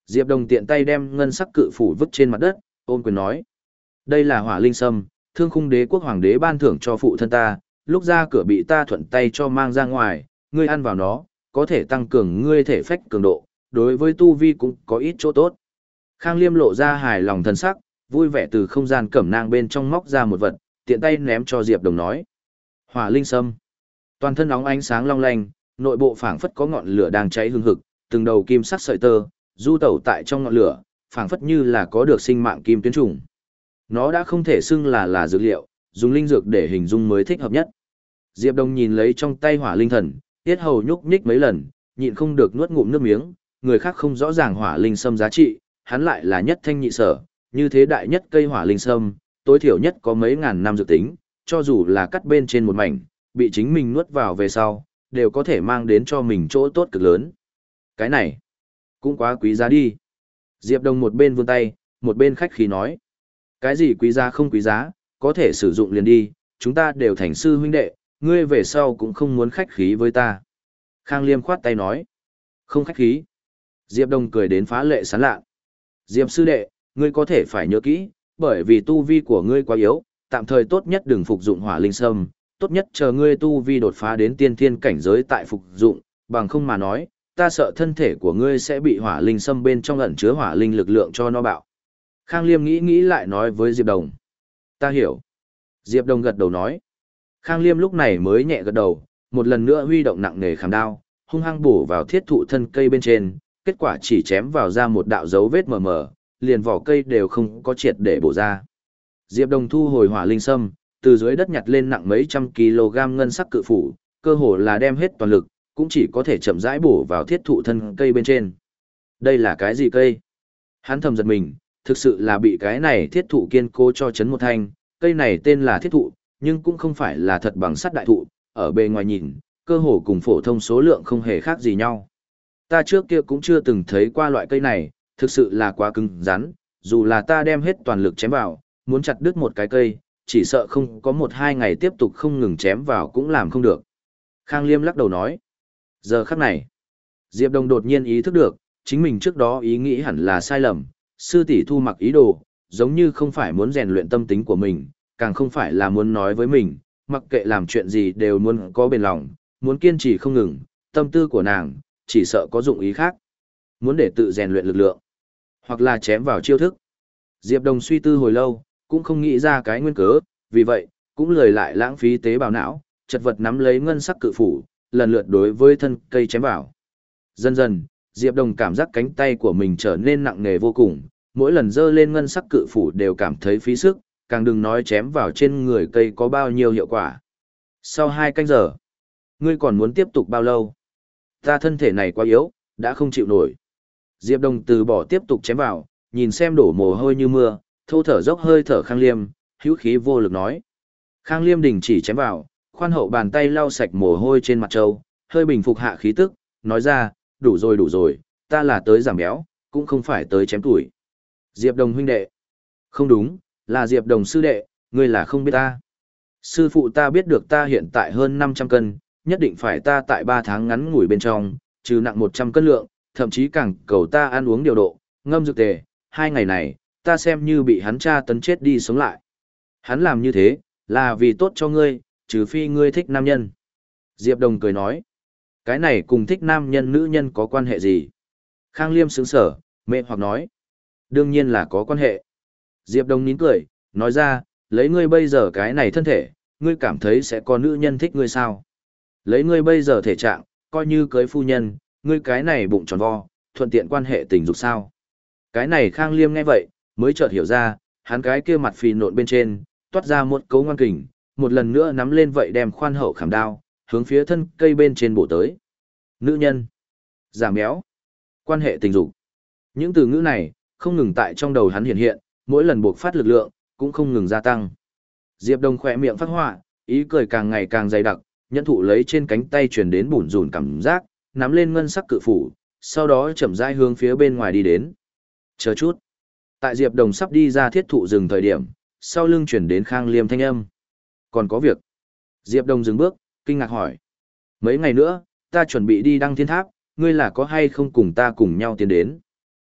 Diệp Đồng tiện tay đem ngân sắc cự phủ vứt trên mặt đất, ôm quyền nói. Đây là hỏa linh sâm, thương khung đế quốc hoàng đế ban thưởng cho phụ thân ta, lúc ra cửa bị ta thuận tay cho mang ra ngoài, ngươi ăn vào nó, có thể tăng cường ngươi thể phách cường độ, đối với tu vi cũng có ít chỗ tốt. Khang Liêm lộ ra hài lòng thân sắc, vui vẻ từ không gian cẩm nang bên trong móc ra một vật, tiện tay ném cho Diệp Đồng nói. Hỏa linh sâm. Toàn thân óng ánh sáng long lanh, nội bộ phảng phất có ngọn lửa đang cháy hừng hực, từng đầu kim sắc sợi tơ, du tẩu tại trong ngọn lửa, phảng phất như là có được sinh mạng kim tuyến trùng. Nó đã không thể xưng là là dược liệu, dùng linh dược để hình dung mới thích hợp nhất. Diệp Đồng nhìn lấy trong tay hỏa linh thần, tiết hầu nhúc nhích mấy lần, nhịn không được nuốt ngụm nước miếng, người khác không rõ ràng hỏa linh sâm giá trị, hắn lại là nhất thanh nhị sở, như thế đại nhất cây hỏa linh sâm, tối thiểu nhất có mấy ngàn năm dược tính, cho dù là cắt bên trên một mảnh, bị chính mình nuốt vào về sau, đều có thể mang đến cho mình chỗ tốt cực lớn. Cái này, cũng quá quý giá đi. Diệp Đồng một bên vươn tay, một bên khách khí nói. Cái gì quý giá không quý giá, có thể sử dụng liền đi, chúng ta đều thành sư huynh đệ, ngươi về sau cũng không muốn khách khí với ta. Khang Liêm khoát tay nói. Không khách khí. Diệp Đồng cười đến phá lệ sán lạ. Diệp sư đệ, ngươi có thể phải nhớ kỹ, bởi vì tu vi của ngươi quá yếu, tạm thời tốt nhất đừng phục dụng hỏa linh sâm, tốt nhất chờ ngươi tu vi đột phá đến tiên thiên cảnh giới tại phục dụng, bằng không mà nói, ta sợ thân thể của ngươi sẽ bị hỏa linh sâm bên trong ẩn chứa hỏa linh lực lượng cho nó bạo. Khang Liêm nghĩ nghĩ lại nói với Diệp Đồng. Ta hiểu. Diệp Đồng gật đầu nói. Khang Liêm lúc này mới nhẹ gật đầu, một lần nữa huy động nặng nề khảm đao, hung hăng bổ vào thiết thụ thân cây bên trên, kết quả chỉ chém vào ra một đạo dấu vết mờ mờ, liền vỏ cây đều không có triệt để bổ ra. Diệp Đồng thu hồi hỏa linh sâm, từ dưới đất nhặt lên nặng mấy trăm kg ngân sắc cự phủ, cơ hồ là đem hết toàn lực, cũng chỉ có thể chậm rãi bổ vào thiết thụ thân cây bên trên. Đây là cái gì cây? Hắn thầm giật mình, thực sự là bị cái này thiết thụ kiên cố cho chấn một thanh, cây này tên là thiết thụ, nhưng cũng không phải là thật bằng sắt đại thụ, ở bề ngoài nhìn, cơ hồ cùng phổ thông số lượng không hề khác gì nhau. Ta trước kia cũng chưa từng thấy qua loại cây này, thực sự là quá cứng rắn, dù là ta đem hết toàn lực chém vào, muốn chặt đứt một cái cây, chỉ sợ không có một hai ngày tiếp tục không ngừng chém vào cũng làm không được. Khang Liêm lắc đầu nói. Giờ khắc này, Diệp Đồng đột nhiên ý thức được, chính mình trước đó ý nghĩ hẳn là sai lầm, sư tỷ thu mặc ý đồ, giống như không phải muốn rèn luyện tâm tính của mình, càng không phải là muốn nói với mình, mặc kệ làm chuyện gì đều muốn có bền lòng, muốn kiên trì không ngừng, tâm tư của nàng, chỉ sợ có dụng ý khác. Muốn để tự rèn luyện lực lượng, hoặc là chém vào chiêu thức. Diệp Đồng suy tư hồi lâu, cũng không nghĩ ra cái nguyên cớ, vì vậy, cũng lười lại lãng phí tế bào não, chật vật nắm lấy ngân sắc cự phủ, lần lượt đối với thân cây chém vào. Dần dần, Diệp Đồng cảm giác cánh tay của mình trở nên nặng nề vô cùng, mỗi lần giơ lên ngân sắc cự phủ đều cảm thấy phí sức, càng đừng nói chém vào trên người cây có bao nhiêu hiệu quả. Sau hai canh giờ, ngươi còn muốn tiếp tục bao lâu? Ta thân thể này quá yếu, đã không chịu nổi. Diệp Đồng từ bỏ tiếp tục chém vào, nhìn xem đổ mồ hôi như mưa, thô thở dốc hơi thở Khang Liêm, hữu khí vô lực nói. Khang Liêm đình chỉ chém vào, khoan hậu bàn tay lau sạch mồ hôi trên mặt trâu, hơi bình phục hạ khí tức, nói ra, đủ rồi đủ rồi, ta là tới giảm béo, cũng không phải tới chém tuổi. Diệp Đồng huynh đệ. Không đúng, là Diệp Đồng sư đệ, ngươi là không biết ta. Sư phụ ta biết được ta hiện tại hơn năm trăm cân, nhất định phải ta tại ba tháng ngắn ngủi bên trong, trừ nặng một trăm cân lượng, thậm chí càng cầu ta ăn uống điều độ, ngâm dược tề, hai ngày này, ta xem như bị hắn tra tấn chết đi sống lại. Hắn làm như thế, là vì tốt cho ngươi, trừ phi ngươi thích nam nhân. Diệp Đồng cười nói, cái này cùng thích nam nhân nữ nhân có quan hệ gì? Khang Liêm sững sở, mê hoặc nói, đương nhiên là có quan hệ. Diệp Đồng nín cười, nói ra, lấy ngươi bây giờ cái này thân thể, ngươi cảm thấy sẽ có nữ nhân thích ngươi sao? Lấy ngươi bây giờ thể trạng, coi như cưới phu nhân, ngươi cái này bụng tròn vo, thuận tiện quan hệ tình dục sao? Cái này Khang Liêm nghe vậy, mới chợt hiểu ra, hắn cái kia mặt phì nộn bên trên, toát ra một cấu ngoan kình, một lần nữa nắm lên vậy đem khoan hậu khảm đao, hướng phía thân cây bên trên bổ tới. Nữ nhân, giảm béo, quan hệ tình dục. Những từ ngữ này, không ngừng tại trong đầu hắn hiện hiện, mỗi lần buộc phát lực lượng, cũng không ngừng gia tăng. Diệp Đồng khỏe miệng phát họa, ý cười càng ngày càng dày đặc, nhẫn thụ lấy trên cánh tay truyền đến bủn rủn cảm giác, nắm lên ngân sắc cự phủ, sau đó chậm rãi hướng phía bên ngoài đi đến. Chờ chút. Tại Diệp Đồng sắp đi ra thiết thụ dừng thời điểm, sau lưng chuyển đến Khang Liêm thanh âm. Còn có việc. Diệp Đồng dừng bước, kinh ngạc hỏi. Mấy ngày nữa, ta chuẩn bị đi đăng thiên tháp, ngươi là có hay không cùng ta cùng nhau tiến đến?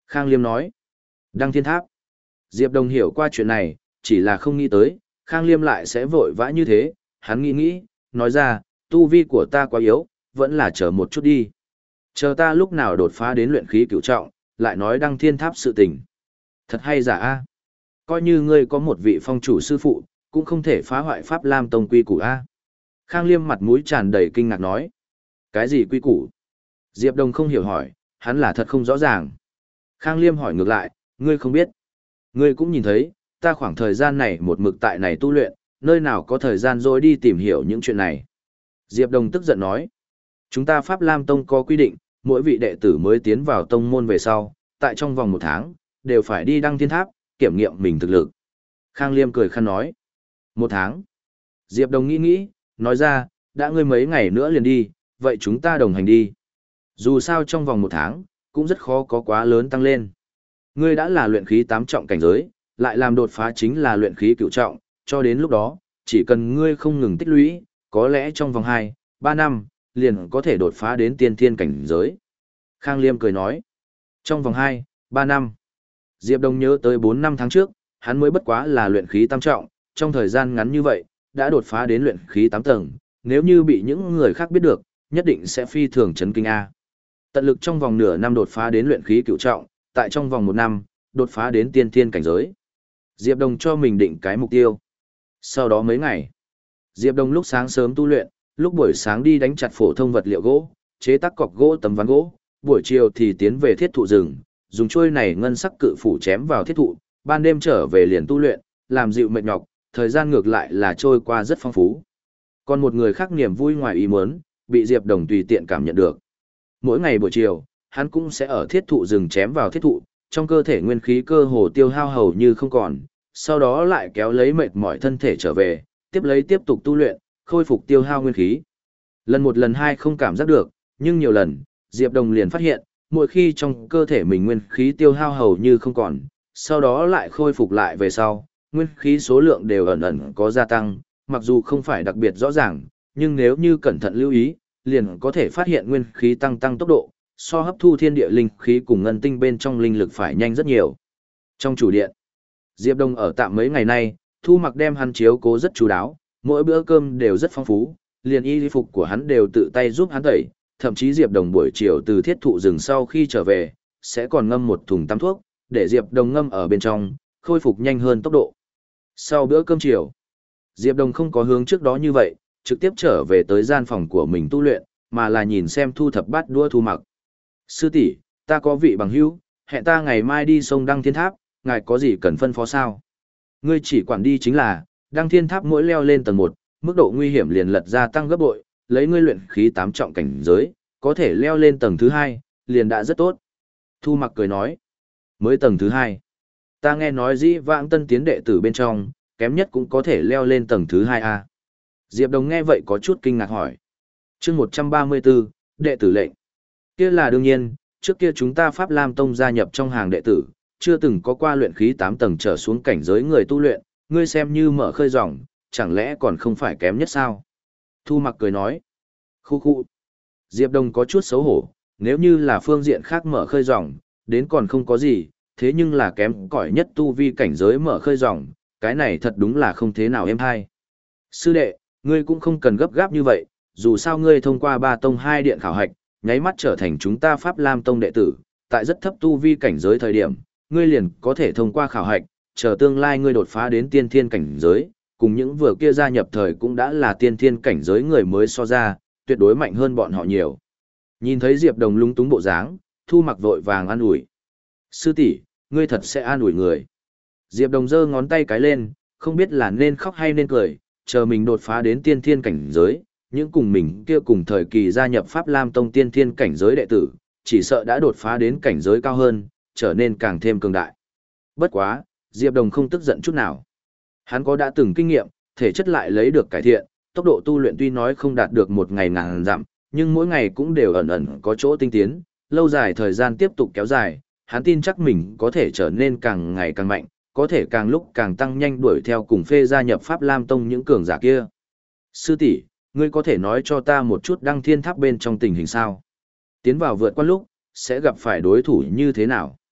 Khang Liêm nói. Đăng thiên tháp. Diệp Đồng hiểu qua chuyện này, chỉ là không nghĩ tới, Khang Liêm lại sẽ vội vã như thế, hắn nghĩ nghĩ, nói ra, tu vi của ta quá yếu, vẫn là chờ một chút đi. Chờ ta lúc nào đột phá đến luyện khí cửu trọng, lại nói đăng thiên tháp sự tình. Thật hay giả a? Coi như ngươi có một vị phong chủ sư phụ, cũng không thể phá hoại Pháp Lam Tông quy củ a. Khang Liêm mặt mũi tràn đầy kinh ngạc nói. Cái gì quy củ? Diệp Đồng không hiểu hỏi, hắn là thật không rõ ràng. Khang Liêm hỏi ngược lại, ngươi không biết. Ngươi cũng nhìn thấy, ta khoảng thời gian này một mực tại này tu luyện, nơi nào có thời gian rồi đi tìm hiểu những chuyện này. Diệp Đồng tức giận nói, chúng ta Pháp Lam Tông có quy định, mỗi vị đệ tử mới tiến vào tông môn về sau, tại trong vòng một tháng, đều phải đi đăng thiên tháp, kiểm nghiệm mình thực lực. Khang Liêm cười khăn nói, một tháng. Diệp Đồng nghĩ nghĩ, nói ra, đã ngươi mấy ngày nữa liền đi, vậy chúng ta đồng hành đi. Dù sao trong vòng một tháng, cũng rất khó có quá lớn tăng lên. Ngươi đã là luyện khí tám trọng cảnh giới, lại làm đột phá chính là luyện khí cửu trọng, cho đến lúc đó, chỉ cần ngươi không ngừng tích lũy, có lẽ trong vòng hai, ba năm, liền có thể đột phá đến tiên thiên cảnh giới. Khang Liêm cười nói, trong vòng hai, ba năm. Diệp Đồng nhớ tới bốn năm tháng trước, hắn mới bất quá là luyện khí tam trọng, trong thời gian ngắn như vậy, đã đột phá đến luyện khí tám tầng, nếu như bị những người khác biết được, nhất định sẽ phi thường chấn kinh a. Tận lực trong vòng nửa năm đột phá đến luyện khí cửu trọng, tại trong vòng một năm, đột phá đến tiên thiên cảnh giới. Diệp Đồng cho mình định cái mục tiêu. Sau đó mấy ngày, Diệp Đồng lúc sáng sớm tu luyện, lúc buổi sáng đi đánh chặt phổ thông vật liệu gỗ, chế tác cọc gỗ tấm ván gỗ, buổi chiều thì tiến về thiết thụ rừng, dùng chuôi này ngân sắc cự phủ chém vào thiết thụ, ban đêm trở về liền tu luyện, làm dịu mệt nhọc, thời gian ngược lại là trôi qua rất phong phú. Còn một người khác niềm vui ngoài ý muốn, bị Diệp Đồng tùy tiện cảm nhận được. Mỗi ngày buổi chiều, hắn cũng sẽ ở thiết thụ rừng chém vào thiết thụ, trong cơ thể nguyên khí cơ hồ tiêu hao hầu như không còn, sau đó lại kéo lấy mệt mỏi thân thể trở về, tiếp lấy tiếp tục tu luyện, khôi phục tiêu hao nguyên khí. Lần một lần hai không cảm giác được, nhưng nhiều lần, Diệp Đồng liền phát hiện, mỗi khi trong cơ thể mình nguyên khí tiêu hao hầu như không còn, sau đó lại khôi phục lại về sau, nguyên khí số lượng đều ẩn ẩn có gia tăng, mặc dù không phải đặc biệt rõ ràng, nhưng nếu như cẩn thận lưu ý, liền có thể phát hiện nguyên khí tăng tăng tốc độ, so hấp thu thiên địa linh khí cùng ngân tinh bên trong linh lực phải nhanh rất nhiều. Trong chủ điện, Diệp Đông ở tạm mấy ngày nay, Thu Mặc đem hắn chiếu cố rất chú đáo, mỗi bữa cơm đều rất phong phú, liền y phục của hắn đều tự tay giúp hắn tẩy, thậm chí Diệp Đồng buổi chiều từ thiết thụ rừng sau khi trở về, sẽ còn ngâm một thùng tắm thuốc, để Diệp Đồng ngâm ở bên trong, khôi phục nhanh hơn tốc độ. Sau bữa cơm chiều, Diệp Đồng không có hướng trước đó như vậy, trực tiếp trở về tới gian phòng của mình tu luyện, mà là nhìn xem thu thập bát đũa Thu Mặc. Sư tỷ, ta có vị bằng hữu, hẹn ta ngày mai đi sông Đăng Thiên Tháp, ngài có gì cần phân phó sao? Ngươi chỉ quản đi chính là, Đăng Thiên Tháp mỗi leo lên tầng một, mức độ nguy hiểm liền lật ra tăng gấp bội, lấy ngươi luyện khí tám trọng cảnh giới, có thể leo lên tầng thứ hai, liền đã rất tốt. Thu Mặc cười nói, mới tầng thứ hai. Ta nghe nói dĩ vãng tân tiến đệ tử bên trong, kém nhất cũng có thể leo lên tầng thứ hai a. Diệp Đồng nghe vậy có chút kinh ngạc hỏi. Chương một trăm ba mươi tư, đệ tử lệnh. Kia là đương nhiên, trước kia chúng ta Pháp Lam Tông gia nhập trong hàng đệ tử, chưa từng có qua luyện khí tám tầng trở xuống cảnh giới người tu luyện, ngươi xem như mở khơi ròng, chẳng lẽ còn không phải kém nhất sao? Thu Mặc cười nói. Khu khu. Diệp Đồng có chút xấu hổ, nếu như là phương diện khác mở khơi ròng, đến còn không có gì, thế nhưng là kém cỏi nhất tu vi cảnh giới mở khơi ròng, cái này thật đúng là không thế nào êm hay. Sư đệ, ngươi cũng không cần gấp gáp như vậy, dù sao ngươi thông qua ba tông hai điện khảo hạch, nháy mắt trở thành chúng ta Pháp Lam Tông đệ tử, tại rất thấp tu vi cảnh giới thời điểm, ngươi liền có thể thông qua khảo hạch, chờ tương lai ngươi đột phá đến tiên thiên cảnh giới, cùng những vừa kia gia nhập thời cũng đã là tiên thiên cảnh giới người mới so ra, tuyệt đối mạnh hơn bọn họ nhiều. Nhìn thấy Diệp Đồng lúng túng bộ dáng, Thu Mặc vội vàng an ủi. Sư tỷ, ngươi thật sẽ an ủi người. Diệp Đồng giơ ngón tay cái lên, không biết là nên khóc hay nên cười, chờ mình đột phá đến tiên thiên cảnh giới, những cùng mình kia cùng thời kỳ gia nhập Pháp Lam Tông tiên thiên cảnh giới đệ tử, chỉ sợ đã đột phá đến cảnh giới cao hơn, trở nên càng thêm cường đại. Bất quá, Diệp Đồng không tức giận chút nào. Hắn có đã từng kinh nghiệm, thể chất lại lấy được cải thiện, tốc độ tu luyện tuy nói không đạt được một ngày ngàn dặm, nhưng mỗi ngày cũng đều ẩn ẩn có chỗ tinh tiến, lâu dài thời gian tiếp tục kéo dài, hắn tin chắc mình có thể trở nên càng ngày càng mạnh, có thể càng lúc càng tăng nhanh đuổi theo cùng phê gia nhập Pháp Lam Tông những cường giả kia. Sư tỷ, ngươi có thể nói cho ta một chút Đăng Thiên Tháp bên trong tình hình sao? Tiến vào vượt qua lúc, sẽ gặp phải đối thủ như thế nào?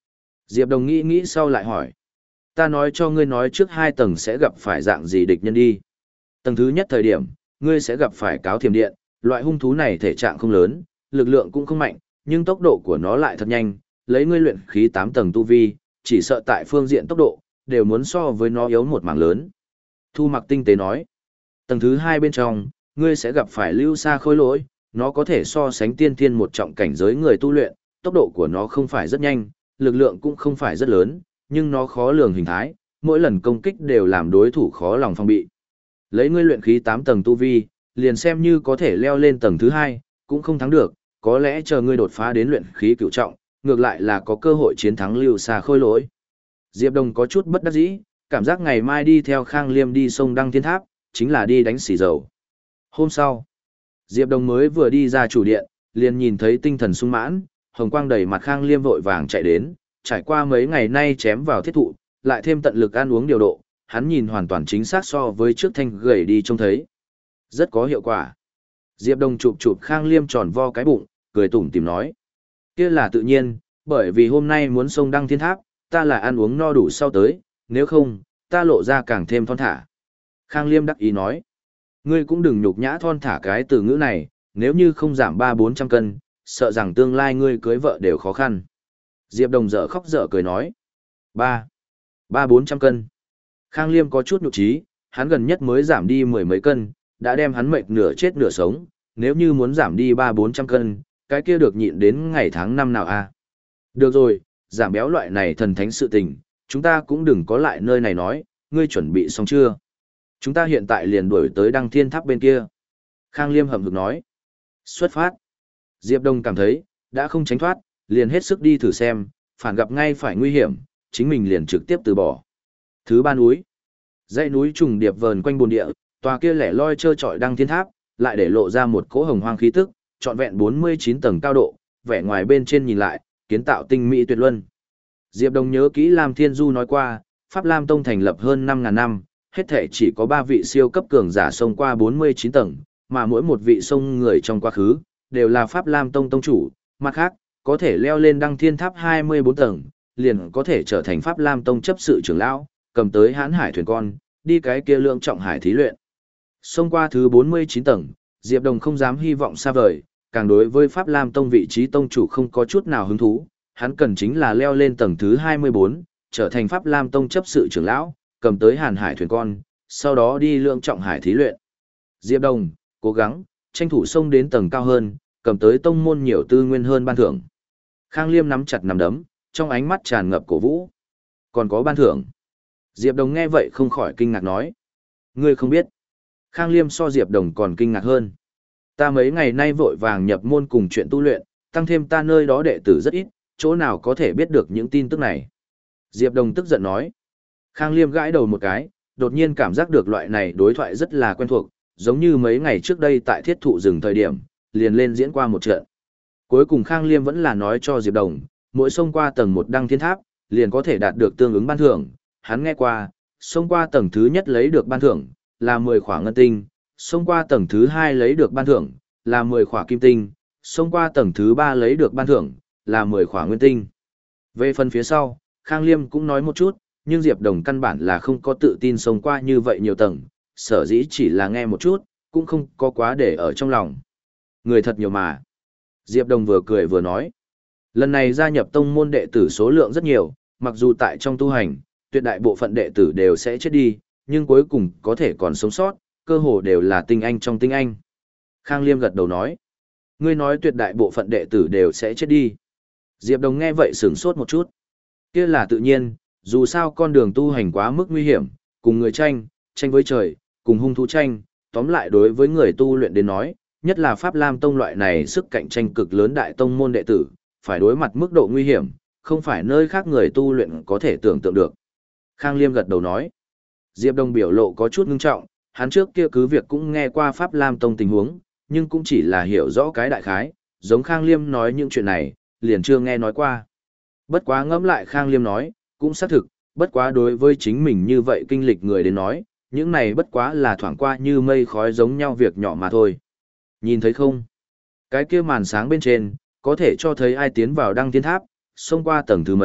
Diệp Đồng nghĩ nghĩ sau lại hỏi. Ta nói cho ngươi nói trước hai tầng sẽ gặp phải dạng gì địch nhân đi. Tầng thứ nhất thời điểm, ngươi sẽ gặp phải cáo thiềm điện, loại hung thú này thể trạng không lớn, lực lượng cũng không mạnh, nhưng tốc độ của nó lại thật nhanh, lấy ngươi luyện khí tám tầng tu vi, chỉ sợ tại phương diện tốc độ, đều muốn so với nó yếu một mảng lớn. Thu Mặc tinh tế nói. Tầng thứ hai bên trong, ngươi sẽ gặp phải lưu sa khôi lỗi, nó có thể so sánh tiên thiên một trọng cảnh giới người tu luyện, tốc độ của nó không phải rất nhanh, lực lượng cũng không phải rất lớn, nhưng nó khó lường hình thái, mỗi lần công kích đều làm đối thủ khó lòng phòng bị. Lấy ngươi luyện khí tám tầng tu vi, liền xem như có thể leo lên tầng thứ hai, cũng không thắng được, có lẽ chờ ngươi đột phá đến luyện khí cửu trọng, ngược lại là có cơ hội chiến thắng lưu xa khôi lỗi. Diệp Đồng có chút bất đắc dĩ, cảm giác ngày mai đi theo Khang Liêm đi sông Đăng Thiên Tháp, chính là đi đánh xì dầu. Hôm sau, Diệp Đồng mới vừa đi ra chủ điện, liền nhìn thấy tinh thần sung mãn, hồng quang đầy mặt Khang Liêm vội vàng chạy đến, trải qua mấy ngày nay chém vào thiết thụ, lại thêm tận lực ăn uống điều độ, hắn nhìn hoàn toàn chính xác so với trước thanh gầy đi trông thấy. Rất có hiệu quả. Diệp Đồng chụp chụp Khang Liêm tròn vo cái bụng, cười tủm tỉm nói. Kia là tự nhiên, bởi vì hôm nay muốn sông Đăng Thiên Tháp, ta là ăn uống no đủ sau tới, nếu không, ta lộ ra càng thêm thon thả. Khang Liêm đắc ý nói. Ngươi cũng đừng nhục nhã thon thả cái từ ngữ này, nếu như không giảm ba bốn trăm cân, sợ rằng tương lai ngươi cưới vợ đều khó khăn. Diệp Đồng dở khóc dở cười nói. Ba, ba bốn trăm cân. Khang Liêm có chút nhục trí, hắn gần nhất mới giảm đi mười mấy cân, đã đem hắn mệt nửa chết nửa sống, nếu như muốn giảm đi ba bốn trăm cân, cái kia được nhịn đến ngày tháng năm nào a? À? Được rồi, giảm béo loại này thần thánh sự tình, chúng ta cũng đừng có lại nơi này nói, ngươi chuẩn bị xong chưa? Chúng ta hiện tại liền đuổi tới Đăng Thiên Tháp bên kia. Khang Liêm hậm hực nói. Xuất phát. Diệp Đông cảm thấy, đã không tránh thoát, liền hết sức đi thử xem, phản gặp ngay phải nguy hiểm, chính mình liền trực tiếp từ bỏ. Thứ ba núi. Dãy núi trùng điệp vờn quanh bồn địa, tòa kia lẻ loi trơ trọi Đăng Thiên Tháp, lại để lộ ra một cỗ hồng hoang khí tức, trọn vẹn bốn mươi chín tầng cao độ, vẻ ngoài bên trên nhìn lại, kiến tạo tinh mỹ tuyệt luân. Diệp Đông nhớ kỹ Lam Thiên Du nói qua, Pháp Lam Tông thành lập hơn năm ngàn năm, hết thể chỉ có ba vị siêu cấp cường giả xông qua bốn mươi chín tầng, mà mỗi một vị xông người trong quá khứ, đều là Pháp Lam Tông tông chủ, mặt khác, có thể leo lên Đăng Thiên Tháp hai mươi bốn tầng, liền có thể trở thành Pháp Lam Tông chấp sự trưởng lão, cầm tới Hán Hải thuyền con, đi cái kia lượng trọng hải thí luyện. Xông qua thứ bốn mươi chín tầng, Diệp Đồng không dám hy vọng xa vời, càng đối với Pháp Lam Tông vị trí tông chủ không có chút nào hứng thú, hắn cần chính là leo lên tầng thứ hai mươi bốn, trở thành Pháp Lam Tông chấp sự trưởng lão, cầm tới Hàn Hải thuyền con, sau đó đi lượng trọng hải thí luyện. Diệp Đồng, cố gắng, tranh thủ xông đến tầng cao hơn, cầm tới tông môn nhiều tư nguyên hơn ban thưởng. Khang Liêm nắm chặt nắm đấm, trong ánh mắt tràn ngập cổ vũ. Còn có ban thưởng. Diệp Đồng nghe vậy không khỏi kinh ngạc nói. Ngươi không biết. Khang Liêm so Diệp Đồng còn kinh ngạc hơn. Ta mấy ngày nay vội vàng nhập môn cùng chuyện tu luyện, tăng thêm ta nơi đó đệ tử rất ít, chỗ nào có thể biết được những tin tức này. Diệp Đồng tức giận nói. Khang Liêm gãi đầu một cái, đột nhiên cảm giác được loại này đối thoại rất là quen thuộc, giống như mấy ngày trước đây tại thiết thụ rừng thời điểm, liền lên diễn qua một trận. Cuối cùng Khang Liêm vẫn là nói cho Diệp Đồng, mỗi xông qua tầng một Đăng Thiên Tháp, liền có thể đạt được tương ứng ban thưởng. Hắn nghe qua, xông qua tầng thứ nhất lấy được ban thưởng, là mười khỏa ngân tinh, xông qua tầng thứ hai lấy được ban thưởng, là mười khỏa kim tinh, xông qua tầng thứ ba lấy được ban thưởng, là mười khỏa nguyên tinh. Về phần phía sau, Khang Liêm cũng nói một chút, nhưng Diệp Đồng căn bản là không có tự tin xông qua như vậy nhiều tầng, sở dĩ chỉ là nghe một chút, cũng không có quá để ở trong lòng. Người thật nhiều mà. Diệp Đồng vừa cười vừa nói. Lần này gia nhập tông môn đệ tử số lượng rất nhiều, mặc dù tại trong tu hành, tuyệt đại bộ phận đệ tử đều sẽ chết đi, nhưng cuối cùng có thể còn sống sót, cơ hồ đều là tinh anh trong tinh anh. Khang Liêm gật đầu nói. Ngươi nói tuyệt đại bộ phận đệ tử đều sẽ chết đi. Diệp Đồng nghe vậy sửng sốt một chút. Kia là tự nhiên, dù sao con đường tu hành quá mức nguy hiểm, cùng người tranh, tranh với trời, cùng hung thú tranh, tóm lại đối với người tu luyện đến nói, nhất là Pháp Lam Tông loại này sức cạnh tranh cực lớn đại tông môn đệ tử, phải đối mặt mức độ nguy hiểm, không phải nơi khác người tu luyện có thể tưởng tượng được. Khang Liêm gật đầu nói. Diệp Đồng biểu lộ có chút ngưng trọng, hắn trước kia cứ việc cũng nghe qua Pháp Lam Tông tình huống, nhưng cũng chỉ là hiểu rõ cái đại khái, giống Khang Liêm nói những chuyện này, liền chưa nghe nói qua. Bất quá ngẫm lại Khang Liêm nói, cũng xác thực, bất quá đối với chính mình như vậy kinh lịch người đến nói, những này bất quá là thoảng qua như mây khói giống nhau việc nhỏ mà thôi. Nhìn thấy không? Cái kia màn sáng bên trên, có thể cho thấy ai tiến vào Đăng Thiên Tháp, xông qua tầng thứ mấy,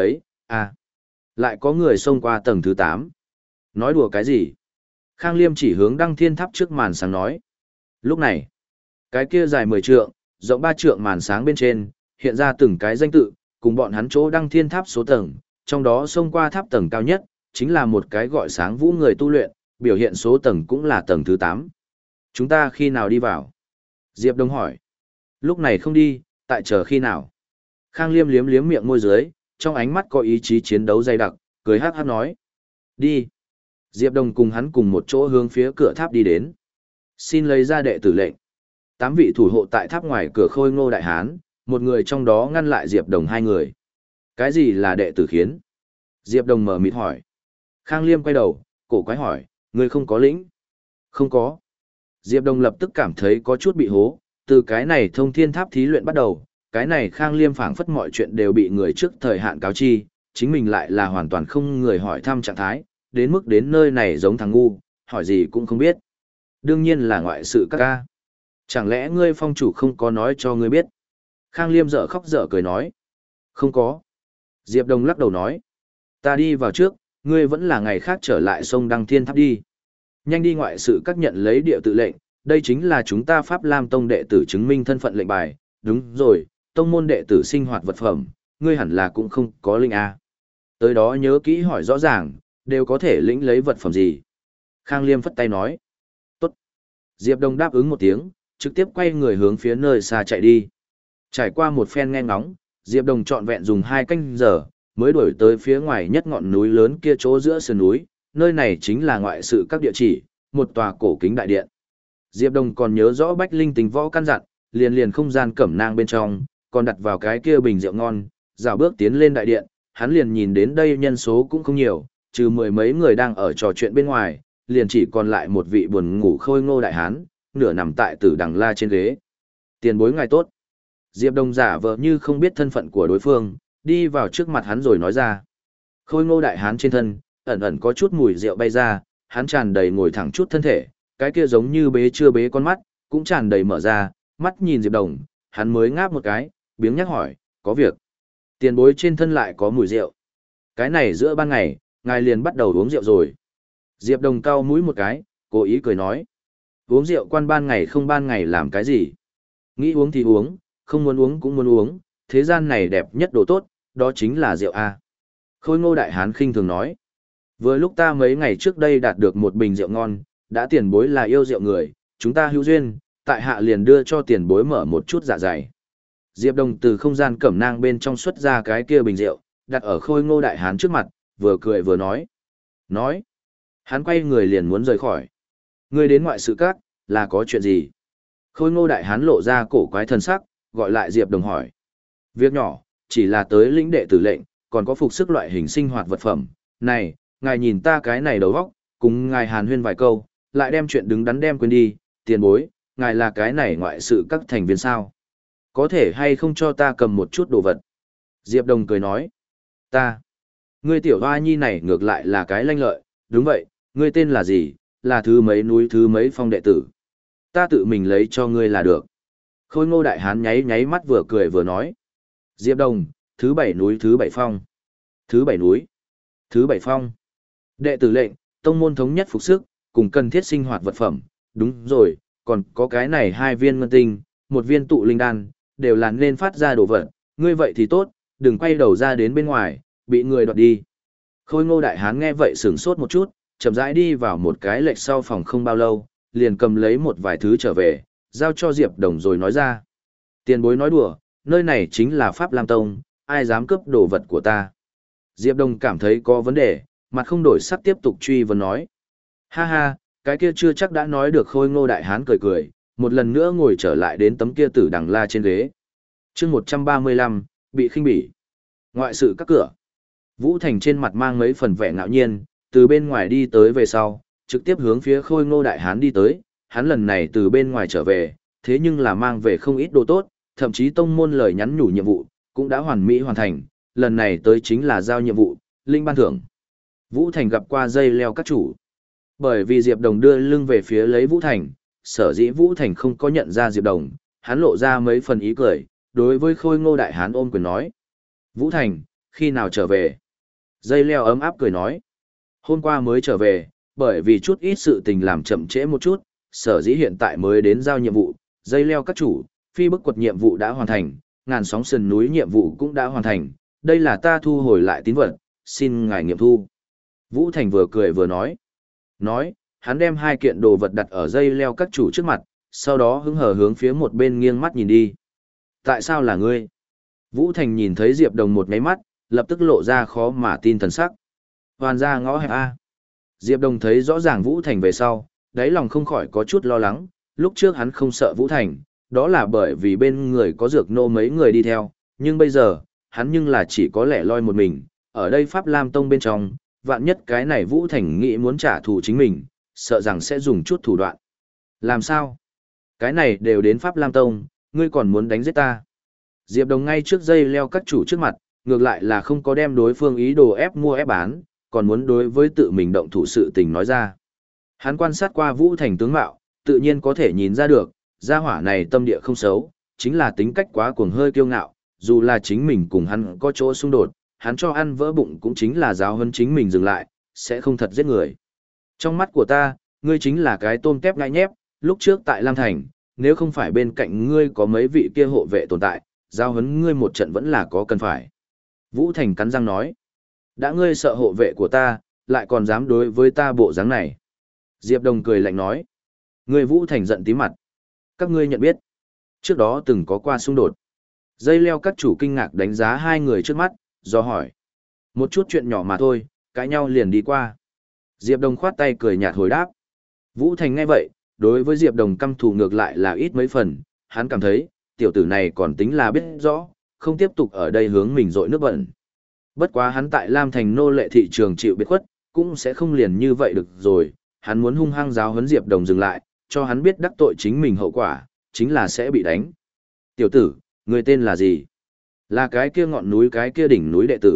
À, lại có người xông qua tầng thứ tám. Nói đùa cái gì? Khang Liêm chỉ hướng đăng thiên tháp trước màn sáng nói. Lúc này, cái kia dài mười trượng, rộng ba trượng màn sáng bên trên, hiện ra từng cái danh tự, cùng bọn hắn chỗ đăng thiên tháp số tầng, trong đó xông qua tháp tầng cao nhất, chính là một cái gọi sáng vũ người tu luyện, biểu hiện số tầng cũng là tầng thứ tám. Chúng ta khi nào đi vào? Diệp Đông hỏi. Lúc này không đi, tại chờ khi nào? Khang Liêm liếm liếm miệng môi dưới, trong ánh mắt có ý chí chiến đấu dày đặc, cười hát hát nói. Đi. Diệp Đông cùng hắn cùng một chỗ hướng phía cửa tháp đi đến. Xin lấy ra đệ tử lệnh. Tám vị thủ hộ tại tháp ngoài cửa Khôi Ngô Đại Hán, một người trong đó ngăn lại Diệp Đồng hai người. Cái gì là đệ tử khiến? Diệp Đồng mở mịt hỏi. Khang Liêm quay đầu, cổ quái hỏi, người không có lĩnh? Không có. Diệp Đồng lập tức cảm thấy có chút bị hố, từ cái này thông thiên tháp thí luyện bắt đầu, cái này Khang Liêm phảng phất mọi chuyện đều bị người trước thời hạn cáo chi, chính mình lại là hoàn toàn không người hỏi thăm trạng thái, đến mức đến nơi này giống thằng ngu, hỏi gì cũng không biết. Đương nhiên là ngoại sự các ca. Chẳng lẽ ngươi phong chủ không có nói cho ngươi biết? Khang Liêm dở khóc dở cười nói. Không có. Diệp Đồng lắc đầu nói. Ta đi vào trước, ngươi vẫn là ngày khác trở lại sông Đăng Thiên Tháp đi. Nhanh đi ngoại sự các nhận lấy địa tự lệnh, đây chính là chúng ta Pháp Lam Tông đệ tử chứng minh thân phận lệnh bài. Đúng rồi, tông môn đệ tử sinh hoạt vật phẩm, ngươi hẳn là cũng không có linh A. Tới đó nhớ kỹ hỏi rõ ràng, đều có thể lĩnh lấy vật phẩm gì. Khang Liêm phất tay nói. Tốt. Diệp Đồng đáp ứng một tiếng, trực tiếp quay người hướng phía nơi xa chạy đi. Trải qua một phen nghe ngóng, Diệp Đồng trọn vẹn dùng hai canh giờ, mới đuổi tới phía ngoài nhất ngọn núi lớn kia chỗ giữa sườn núi, nơi này chính là ngoại sự các địa chỉ, một tòa cổ kính đại điện. Diệp Đồng còn nhớ rõ Bách Linh Tình võ căn dặn, liền liền không gian cẩm nang bên trong, còn đặt vào cái kia bình rượu ngon, dạo bước tiến lên đại điện, hắn liền nhìn đến đây nhân số cũng không nhiều, trừ mười mấy người đang ở trò chuyện bên ngoài, liền chỉ còn lại một vị buồn ngủ Khôi Ngô Đại Hán, nửa nằm tại Tử Đằng La trên ghế. Tiền bối ngài tốt. Diệp Đồng giả vờ như không biết thân phận của đối phương, đi vào trước mặt hắn rồi nói ra. Khôi Ngô Đại Hán trên thân, ẩn ẩn có chút mùi rượu bay ra, hắn tràn đầy ngồi thẳng chút thân thể, cái kia giống như bế chưa bế con mắt, cũng tràn đầy mở ra, mắt nhìn Diệp Đồng, hắn mới ngáp một cái, biếng nhắc hỏi, có việc. Tiền bối trên thân lại có mùi rượu. Cái này giữa ban ngày, ngài liền bắt đầu uống rượu rồi. Diệp Đồng cau mũi một cái, cố ý cười nói. Uống rượu quan ban ngày không ban ngày làm cái gì? Nghĩ uống thì uống, không muốn uống cũng muốn uống, thế gian này đẹp nhất đồ tốt, đó chính là rượu A. Khôi Ngô Đại Hán khinh thường nói. Vừa lúc ta mấy ngày trước đây đạt được một bình rượu ngon, đã tiền bối là yêu rượu người, chúng ta hữu duyên, tại hạ liền đưa cho tiền bối mở một chút dạ dày. Diệp Đồng từ không gian cẩm nang bên trong xuất ra cái kia bình rượu, đặt ở Khôi Ngô Đại Hán trước mặt, vừa cười vừa nói. Nói. Hắn quay người liền muốn rời khỏi. Ngươi đến ngoại sự các, là có chuyện gì? Khôi Ngô Đại Hán lộ ra cổ quái thân sắc, gọi lại Diệp Đồng hỏi. Việc nhỏ, chỉ là tới lĩnh đệ tử lệnh, còn có phục sức loại hình sinh hoạt vật phẩm. Này, ngài nhìn ta cái này đầu vóc, cùng ngài hàn huyên vài câu, lại đem chuyện đứng đắn đem quên đi, tiền bối, ngài là cái này ngoại sự các thành viên sao? Có thể hay không cho ta cầm một chút đồ vật? Diệp Đồng cười nói. Ta. Ngươi tiểu hoa nhi này ngược lại là cái lanh lợi, đúng vậy, ngươi tên là gì, là thứ mấy núi thứ mấy phong đệ tử. Ta tự mình lấy cho ngươi là được. Khôi Ngô Đại Hán nháy nháy mắt vừa cười vừa nói. Diệp Đồng, thứ bảy núi thứ bảy phong. Thứ bảy núi. Thứ bảy phong. Đệ tử lệnh, tông môn thống nhất phục sức, cùng cần thiết sinh hoạt vật phẩm. Đúng rồi, còn có cái này hai viên ngân tinh, một viên tụ linh đan, đều là nên phát ra đồ vật. Ngươi vậy thì tốt, đừng quay đầu ra đến bên ngoài, bị người đoạt đi. Khôi Ngô Đại Hán nghe vậy sửng sốt một chút, chậm rãi đi vào một cái lệch sau phòng không bao lâu, liền cầm lấy một vài thứ trở về, giao cho Diệp Đồng rồi nói ra. Tiền bối nói đùa, nơi này chính là Pháp Lam Tông, ai dám cướp đồ vật của ta. Diệp Đồng cảm thấy có vấn đề, mặt không đổi sắc tiếp tục truy vấn nói. Ha ha, cái kia chưa chắc đã nói được. Khôi Ngô Đại Hán cười cười, một lần nữa ngồi trở lại đến tấm kia Tử Đằng La trên ghế. chương một trăm ba mươi lăm, bị khinh bỉ. Ngoại sự các cửa. Vũ Thành trên mặt mang mấy phần vẻ ngạo nhiên, từ bên ngoài đi tới về sau, trực tiếp hướng phía Khôi Ngô Đại Hán đi tới, hắn lần này từ bên ngoài trở về, thế nhưng là mang về không ít đồ tốt, thậm chí tông môn lời nhắn nhủ nhiệm vụ, cũng đã hoàn mỹ hoàn thành, lần này tới chính là giao nhiệm vụ, linh ban thưởng. Vũ Thành gặp qua dây leo các chủ. Bởi vì Diệp Đồng đưa lưng về phía lấy Vũ Thành, sở dĩ Vũ Thành không có nhận ra Diệp Đồng, hắn lộ ra mấy phần ý cười, đối với Khôi Ngô Đại Hán ôm quyền nói. Vũ Thành, khi nào trở về? Dây leo ấm áp cười nói. Hôm qua mới trở về, bởi vì chút ít sự tình làm chậm trễ một chút, sở dĩ hiện tại mới đến giao nhiệm vụ. Dây leo các chủ, phi bức quật nhiệm vụ đã hoàn thành, ngàn sóng sườn núi nhiệm vụ cũng đã hoàn thành. Đây là ta thu hồi lại tín vật, xin ngài nghiệm thu. Vũ Thành vừa cười vừa nói. Nói, hắn đem hai kiện đồ vật đặt ở dây leo các chủ trước mặt, sau đó hứng hờ hướng phía một bên nghiêng mắt nhìn đi. Tại sao là ngươi? Vũ Thành nhìn thấy Diệp Đồng một ngáy mắt, lập tức lộ ra khó mà tin thần sắc. Hoàn ra ngõ hẹp A. Diệp Đồng thấy rõ ràng Vũ Thành về sau, đáy lòng không khỏi có chút lo lắng, lúc trước hắn không sợ Vũ Thành, đó là bởi vì bên người có dược nô mấy người đi theo, nhưng bây giờ, hắn nhưng là chỉ có lẻ loi một mình, ở đây Pháp Lam Tông bên trong, vạn nhất cái này Vũ Thành nghĩ muốn trả thù chính mình, sợ rằng sẽ dùng chút thủ đoạn. Làm sao? Cái này đều đến Pháp Lam Tông, ngươi còn muốn đánh giết ta. Diệp Đồng ngay trước dây leo các chủ trước mặt, ngược lại là không có đem đối phương ý đồ ép mua ép bán, còn muốn đối với tự mình động thủ sự tình nói ra. Hắn quan sát qua Vũ Thành tướng mạo, tự nhiên có thể nhìn ra được, gia hỏa này tâm địa không xấu, chính là tính cách quá cuồng hơi kiêu ngạo, dù là chính mình cùng hắn có chỗ xung đột, hắn cho ăn vỡ bụng cũng chính là giáo huấn chính mình dừng lại, sẽ không thật giết người. Trong mắt của ta, ngươi chính là cái tôm tép ngai nhép, lúc trước tại Lam Thành, nếu không phải bên cạnh ngươi có mấy vị kia hộ vệ tồn tại, giao huấn ngươi một trận vẫn là có cần phải. Vũ Thành cắn răng nói, đã ngươi sợ hộ vệ của ta, lại còn dám đối với ta bộ dáng này. Diệp Đồng cười lạnh nói, ngươi Vũ Thành giận tí mặt. Các ngươi nhận biết, trước đó từng có qua xung đột. Dây leo các chủ kinh ngạc đánh giá hai người trước mắt, do hỏi. Một chút chuyện nhỏ mà thôi, cãi nhau liền đi qua. Diệp Đồng khoát tay cười nhạt hồi đáp. Vũ Thành nghe vậy, đối với Diệp Đồng căm thù ngược lại là ít mấy phần, hắn cảm thấy, tiểu tử này còn tính là biết rõ, không tiếp tục ở đây hướng mình dội nước bẩn. Bất quá hắn tại Lam Thành nô lệ thị trường chịu biệt khuất, cũng sẽ không liền như vậy được rồi, hắn muốn hung hăng giáo huấn Diệp Đồng dừng lại, cho hắn biết đắc tội chính mình hậu quả, chính là sẽ bị đánh. Tiểu tử, người tên là gì? Là cái kia ngọn núi cái kia đỉnh núi đệ tử.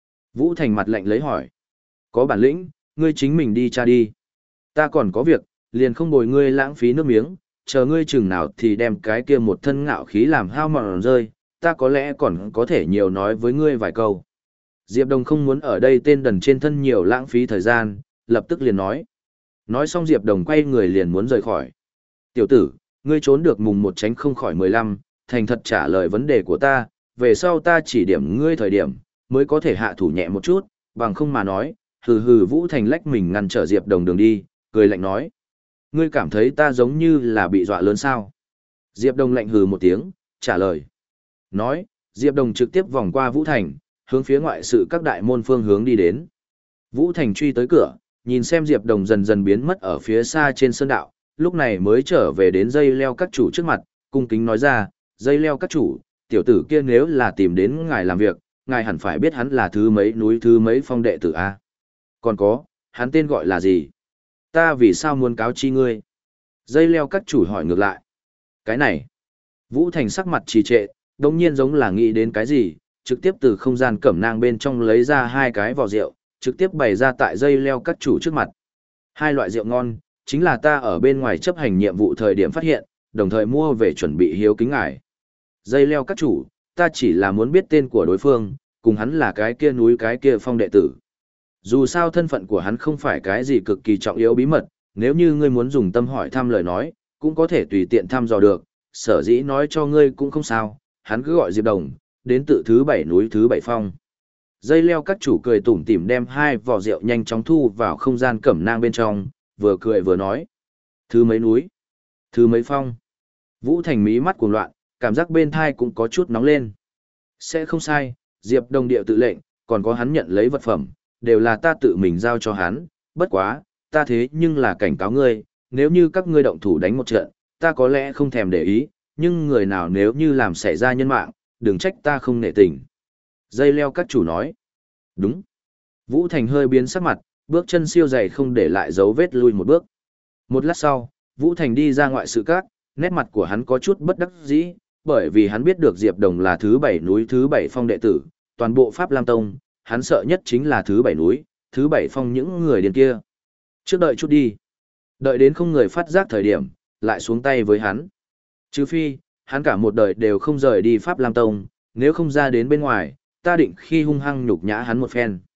Vũ Thành mặt lạnh lấy hỏi. Có bản lĩnh, ngươi chính mình đi tra đi. Ta còn có việc, liền không bồi ngươi lãng phí nước miếng, chờ ngươi chừng nào thì đem cái kia một thân ngạo khí làm hao mòn rơi, ta có lẽ còn có thể nhiều nói với ngươi vài câu. Diệp Đồng không muốn ở đây tên đần trên thân nhiều lãng phí thời gian, lập tức liền nói. Nói xong Diệp Đồng quay người liền muốn rời khỏi. Tiểu tử, ngươi trốn được mùng một tránh không khỏi mười lăm, thành thật trả lời vấn đề của ta, về sau ta chỉ điểm ngươi thời điểm, mới có thể hạ thủ nhẹ một chút, bằng không mà nói, hừ hừ. Vũ Thành lách mình ngăn trở Diệp Đồng đường đi, cười lạnh nói. Ngươi cảm thấy ta giống như là bị dọa lớn sao? Diệp Đồng lạnh hừ một tiếng, trả lời. Nói, Diệp Đồng trực tiếp vòng qua Vũ Thành, hướng phía ngoại sự các đại môn phương hướng đi đến. Vũ Thành truy tới cửa, nhìn xem Diệp Đồng dần dần biến mất ở phía xa trên sơn đạo, lúc này mới trở về đến dây leo các chủ trước mặt, cung kính nói ra, dây leo các chủ, tiểu tử kia nếu là tìm đến ngài làm việc, ngài hẳn phải biết hắn là thứ mấy núi thứ mấy phong đệ tử A. Còn có, hắn tên gọi là gì? Ta vì sao muốn cáo chi ngươi? Dây leo các chủ hỏi ngược lại. Cái này, Vũ Thành sắc mặt trì trệ, đồng nhiên giống là nghĩ đến cái gì, trực tiếp từ không gian cẩm nang bên trong lấy ra hai cái vò rượu, trực tiếp bày ra tại dây leo các chủ trước mặt. Hai loại rượu ngon, chính là ta ở bên ngoài chấp hành nhiệm vụ thời điểm phát hiện, đồng thời mua về chuẩn bị hiếu kính ngài. Dây leo các chủ, ta chỉ là muốn biết tên của đối phương, cùng hắn là cái kia núi cái kia phong đệ tử. Dù sao thân phận của hắn không phải cái gì cực kỳ trọng yếu bí mật, nếu như ngươi muốn dùng tâm hỏi thăm lời nói, cũng có thể tùy tiện thăm dò được, sở dĩ nói cho ngươi cũng không sao, hắn cứ gọi Diệp Đồng, đến tự thứ bảy núi thứ bảy phong. Dây leo các chủ cười tủm tỉm đem hai vò rượu nhanh chóng thu vào không gian cẩm nang bên trong, vừa cười vừa nói. Thứ mấy núi? Thứ mấy phong? Vũ Thành mí mắt cuồng loạn, cảm giác bên thai cũng có chút nóng lên. Sẽ không sai, Diệp Đồng điệu tự lệnh, còn có hắn nhận lấy vật phẩm, đều là ta tự mình giao cho hắn, bất quá, ta thế nhưng là cảnh cáo ngươi, nếu như các ngươi động thủ đánh một trận, ta có lẽ không thèm để ý, nhưng người nào nếu như làm xảy ra nhân mạng, đừng trách ta không nể tình. Dây leo các chủ nói. Đúng. Vũ Thành hơi biến sắc mặt, bước chân siêu dày không để lại dấu vết lui một bước. Một lát sau, Vũ Thành đi ra ngoại sự các, nét mặt của hắn có chút bất đắc dĩ, bởi vì hắn biết được Diệp Đồng là thứ bảy núi thứ bảy phong đệ tử, toàn bộ Pháp Lam Tông, hắn sợ nhất chính là thứ bảy núi, thứ bảy phong những người điên kia. Trước đợi chút đi. Đợi đến không người phát giác thời điểm, lại xuống tay với hắn. Trừ phi, hắn cả một đời đều không rời đi Pháp Lam Tông, nếu không ra đến bên ngoài, ta định khi hung hăng nhục nhã hắn một phen.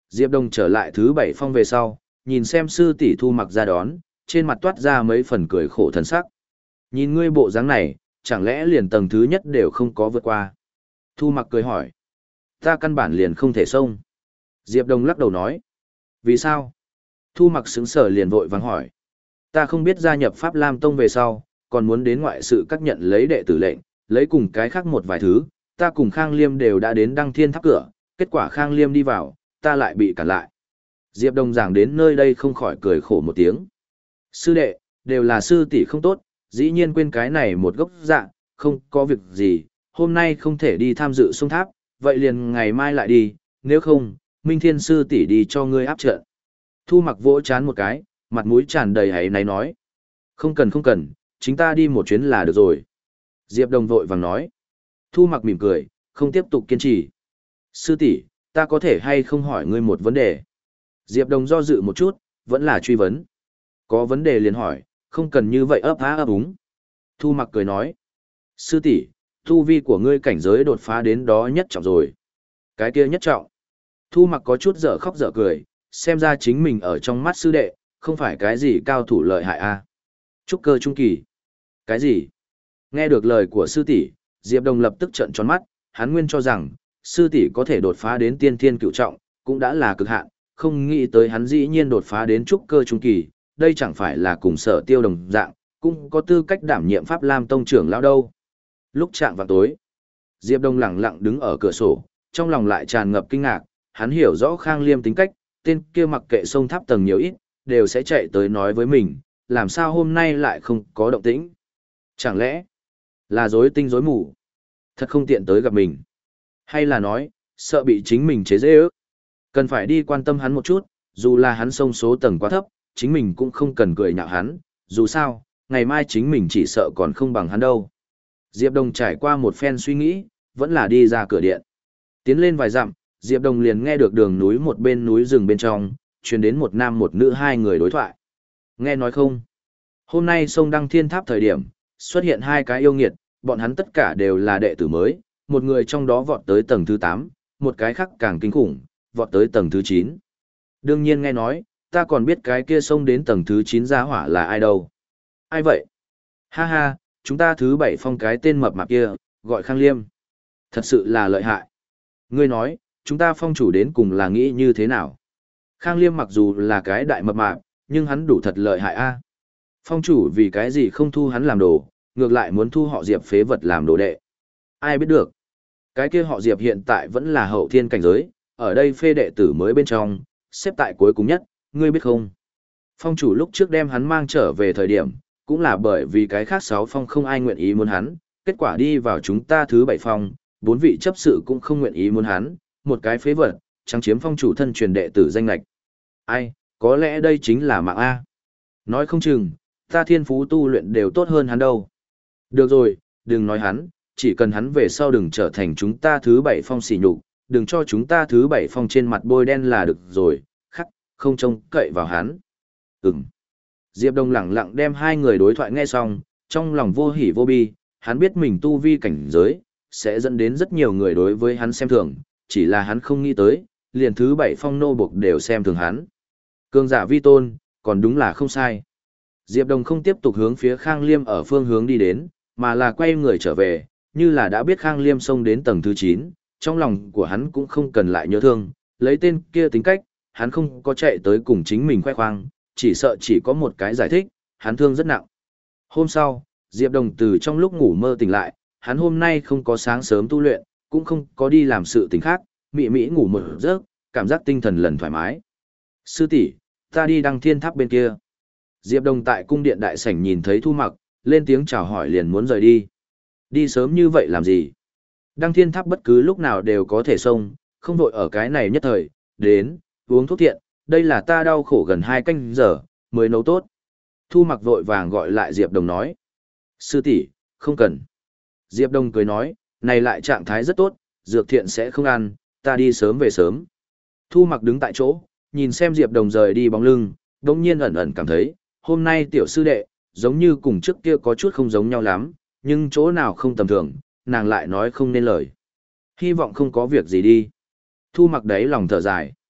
Diệp Đông trở lại thứ bảy phong về sau, nhìn xem sư tỷ Thu Mặc ra đón, trên mặt toát ra mấy phần cười khổ thần sắc. Nhìn ngươi bộ dáng này, chẳng lẽ liền tầng thứ nhất đều không có vượt qua? Thu Mặc cười hỏi. Ta căn bản liền không thể xông. Diệp Đông lắc đầu nói. Vì sao? Thu Mặc sững sờ liền vội vàng hỏi. Ta không biết gia nhập Pháp Lam Tông về sau, còn muốn đến ngoại sự các nhận lấy đệ tử lệnh, lấy cùng cái khác một vài thứ, ta cùng Khang Liêm đều đã đến Đăng Thiên Tháp cửa, kết quả Khang Liêm đi vào, ta lại bị cản lại. Diệp Đông giảng đến nơi đây không khỏi cười khổ một tiếng. Sư đệ, đều là sư tỷ không tốt, dĩ nhiên quên cái này một gốc dạ, không có việc gì, hôm nay không thể đi tham dự sông tháp, vậy liền ngày mai lại đi, nếu không, Minh Thiên sư tỷ đi cho ngươi áp trận. Thu Mặc vỗ chán một cái, mặt mũi tràn đầy hãy náy nói. Không cần không cần, chính ta đi một chuyến là được rồi. Diệp Đông vội vàng nói. Thu Mặc mỉm cười, không tiếp tục kiên trì. Sư tỷ, ta có thể hay không hỏi ngươi một vấn đề? Diệp Đông do dự một chút, vẫn là truy vấn. Có vấn đề liền hỏi, không cần như vậy ấp á ấp úng. Thu Mặc cười nói. Sư tỷ, tu vi của ngươi cảnh giới đột phá đến đó nhất trọng rồi. Cái kia nhất trọng. Thu Mặc có chút dở khóc dở cười, xem ra chính mình ở trong mắt sư đệ, không phải cái gì cao thủ lợi hại a. Trúc cơ trung kỳ. Cái gì? Nghe được lời của sư tỷ, Diệp Đông lập tức trợn tròn mắt, hắn nguyên cho rằng, sư tỷ có thể đột phá đến tiên thiên cửu trọng, cũng đã là cực hạn, không nghĩ tới hắn dĩ nhiên đột phá đến trúc cơ trung kỳ, đây chẳng phải là cùng Sở Tiêu đồng dạng, cũng có tư cách đảm nhiệm Pháp Lam Tông trưởng lão đâu. Lúc chạng vào tối, Diệp Đông lặng lặng đứng ở cửa sổ, trong lòng lại tràn ngập kinh ngạc, hắn hiểu rõ Khang Liêm tính cách, tên kia mặc kệ sông tháp tầng nhiều ít, đều sẽ chạy tới nói với mình, làm sao hôm nay lại không có động tĩnh. Chẳng lẽ là rối tinh rối mù, thật không tiện tới gặp mình, hay là nói sợ bị chính mình chế giễu. Cần phải đi quan tâm hắn một chút, dù là hắn sông số tầng quá thấp, chính mình cũng không cần cười nhạo hắn, dù sao, ngày mai chính mình chỉ sợ còn không bằng hắn đâu. Diệp Đông trải qua một phen suy nghĩ, vẫn là đi ra cửa điện. Tiến lên vài dặm, Diệp Đông liền nghe được đường núi một bên núi rừng bên trong, truyền đến một nam một nữ hai người đối thoại. Nghe nói không? Hôm nay sông Đăng Thiên Tháp thời điểm, xuất hiện hai cái yêu nghiệt, bọn hắn tất cả đều là đệ tử mới, một người trong đó vọt tới tầng thứ tám, một cái khác càng kinh khủng, vọt tới tầng thứ chín. Đương nhiên nghe nói, ta còn biết cái kia sông đến tầng thứ chín ra hỏa là ai đâu. Ai vậy? Ha ha, chúng ta thứ bảy phong cái tên mập mạp kia, gọi Khang Liêm. Thật sự là lợi hại. Ngươi nói, chúng ta phong chủ đến cùng là nghĩ như thế nào? Khang Liêm mặc dù là cái đại mập mạp, nhưng hắn đủ thật lợi hại a. Phong chủ vì cái gì không thu hắn làm đồ, ngược lại muốn thu họ Diệp phế vật làm đồ đệ. Ai biết được. Cái kia họ Diệp hiện tại vẫn là hậu thiên cảnh giới, ở đây phê đệ tử mới bên trong, xếp tại cuối cùng nhất, ngươi biết không? Phong chủ lúc trước đem hắn mang trở về thời điểm, cũng là bởi vì cái khác sáu phong không ai nguyện ý muốn hắn, kết quả đi vào chúng ta thứ bảy phong, bốn vị chấp sự cũng không nguyện ý muốn hắn, một cái phế vật, chẳng chiếm phong chủ thân truyền đệ tử danh lạch. Ai, có lẽ đây chính là mạng A. Nói không chừng, ta thiên phú tu luyện đều tốt hơn hắn đâu. Được rồi, đừng nói hắn, chỉ cần hắn về sau đừng trở thành chúng ta thứ bảy phong xỉ nhục, đừng cho chúng ta thứ bảy phong trên mặt bôi đen là được rồi, khắc, không trông cậy vào hắn. Ừm. Diệp Đông lẳng lặng đem hai người đối thoại nghe xong, trong lòng vô hỉ vô bi, hắn biết mình tu vi cảnh giới, sẽ dẫn đến rất nhiều người đối với hắn xem thường, chỉ là hắn không nghĩ tới, liền thứ bảy phong nô buộc đều xem thường hắn. Cường giả vi tôn, còn đúng là không sai. Diệp Đông không tiếp tục hướng phía Khang Liêm ở phương hướng đi đến, mà là quay người trở về, như là đã biết Khang Liêm xông đến tầng thứ chín, trong lòng của hắn cũng không cần lại nhớ thương, lấy tên kia tính cách, hắn không có chạy tới cùng chính mình khoe khoang, chỉ sợ chỉ có một cái giải thích, hắn thương rất nặng. Hôm sau, Diệp Đông từ trong lúc ngủ mơ tỉnh lại, hắn hôm nay không có sáng sớm tu luyện, cũng không có đi làm sự tình khác, mị mị ngủ một giấc, cảm giác tinh thần lần thoải mái. Sư tỷ, ta đi Đăng Thiên Tháp bên kia. Diệp Đông tại cung điện đại sảnh nhìn thấy Thu Mặc, lên tiếng chào hỏi liền muốn rời đi. Đi sớm như vậy làm gì? Đăng Thiên Tháp bất cứ lúc nào đều có thể xông, không vội ở cái này nhất thời, đến, uống thuốc thiện, đây là ta đau khổ gần hai canh giờ, mới nấu tốt. Thu Mặc vội vàng gọi lại Diệp Đông nói. Sư tỷ, không cần. Diệp Đông cười nói, này lại trạng thái rất tốt, dược thiện sẽ không ăn, ta đi sớm về sớm. Thu Mặc đứng tại chỗ, nhìn xem Diệp Đông rời đi bóng lưng, đột nhiên ẩn ẩn cảm thấy, hôm nay tiểu sư đệ, giống như cùng trước kia có chút không giống nhau lắm, nhưng chỗ nào không tầm thường, nàng lại nói không nên lời. Hy vọng không có việc gì đi. Thu Mặc đấy lòng thở dài.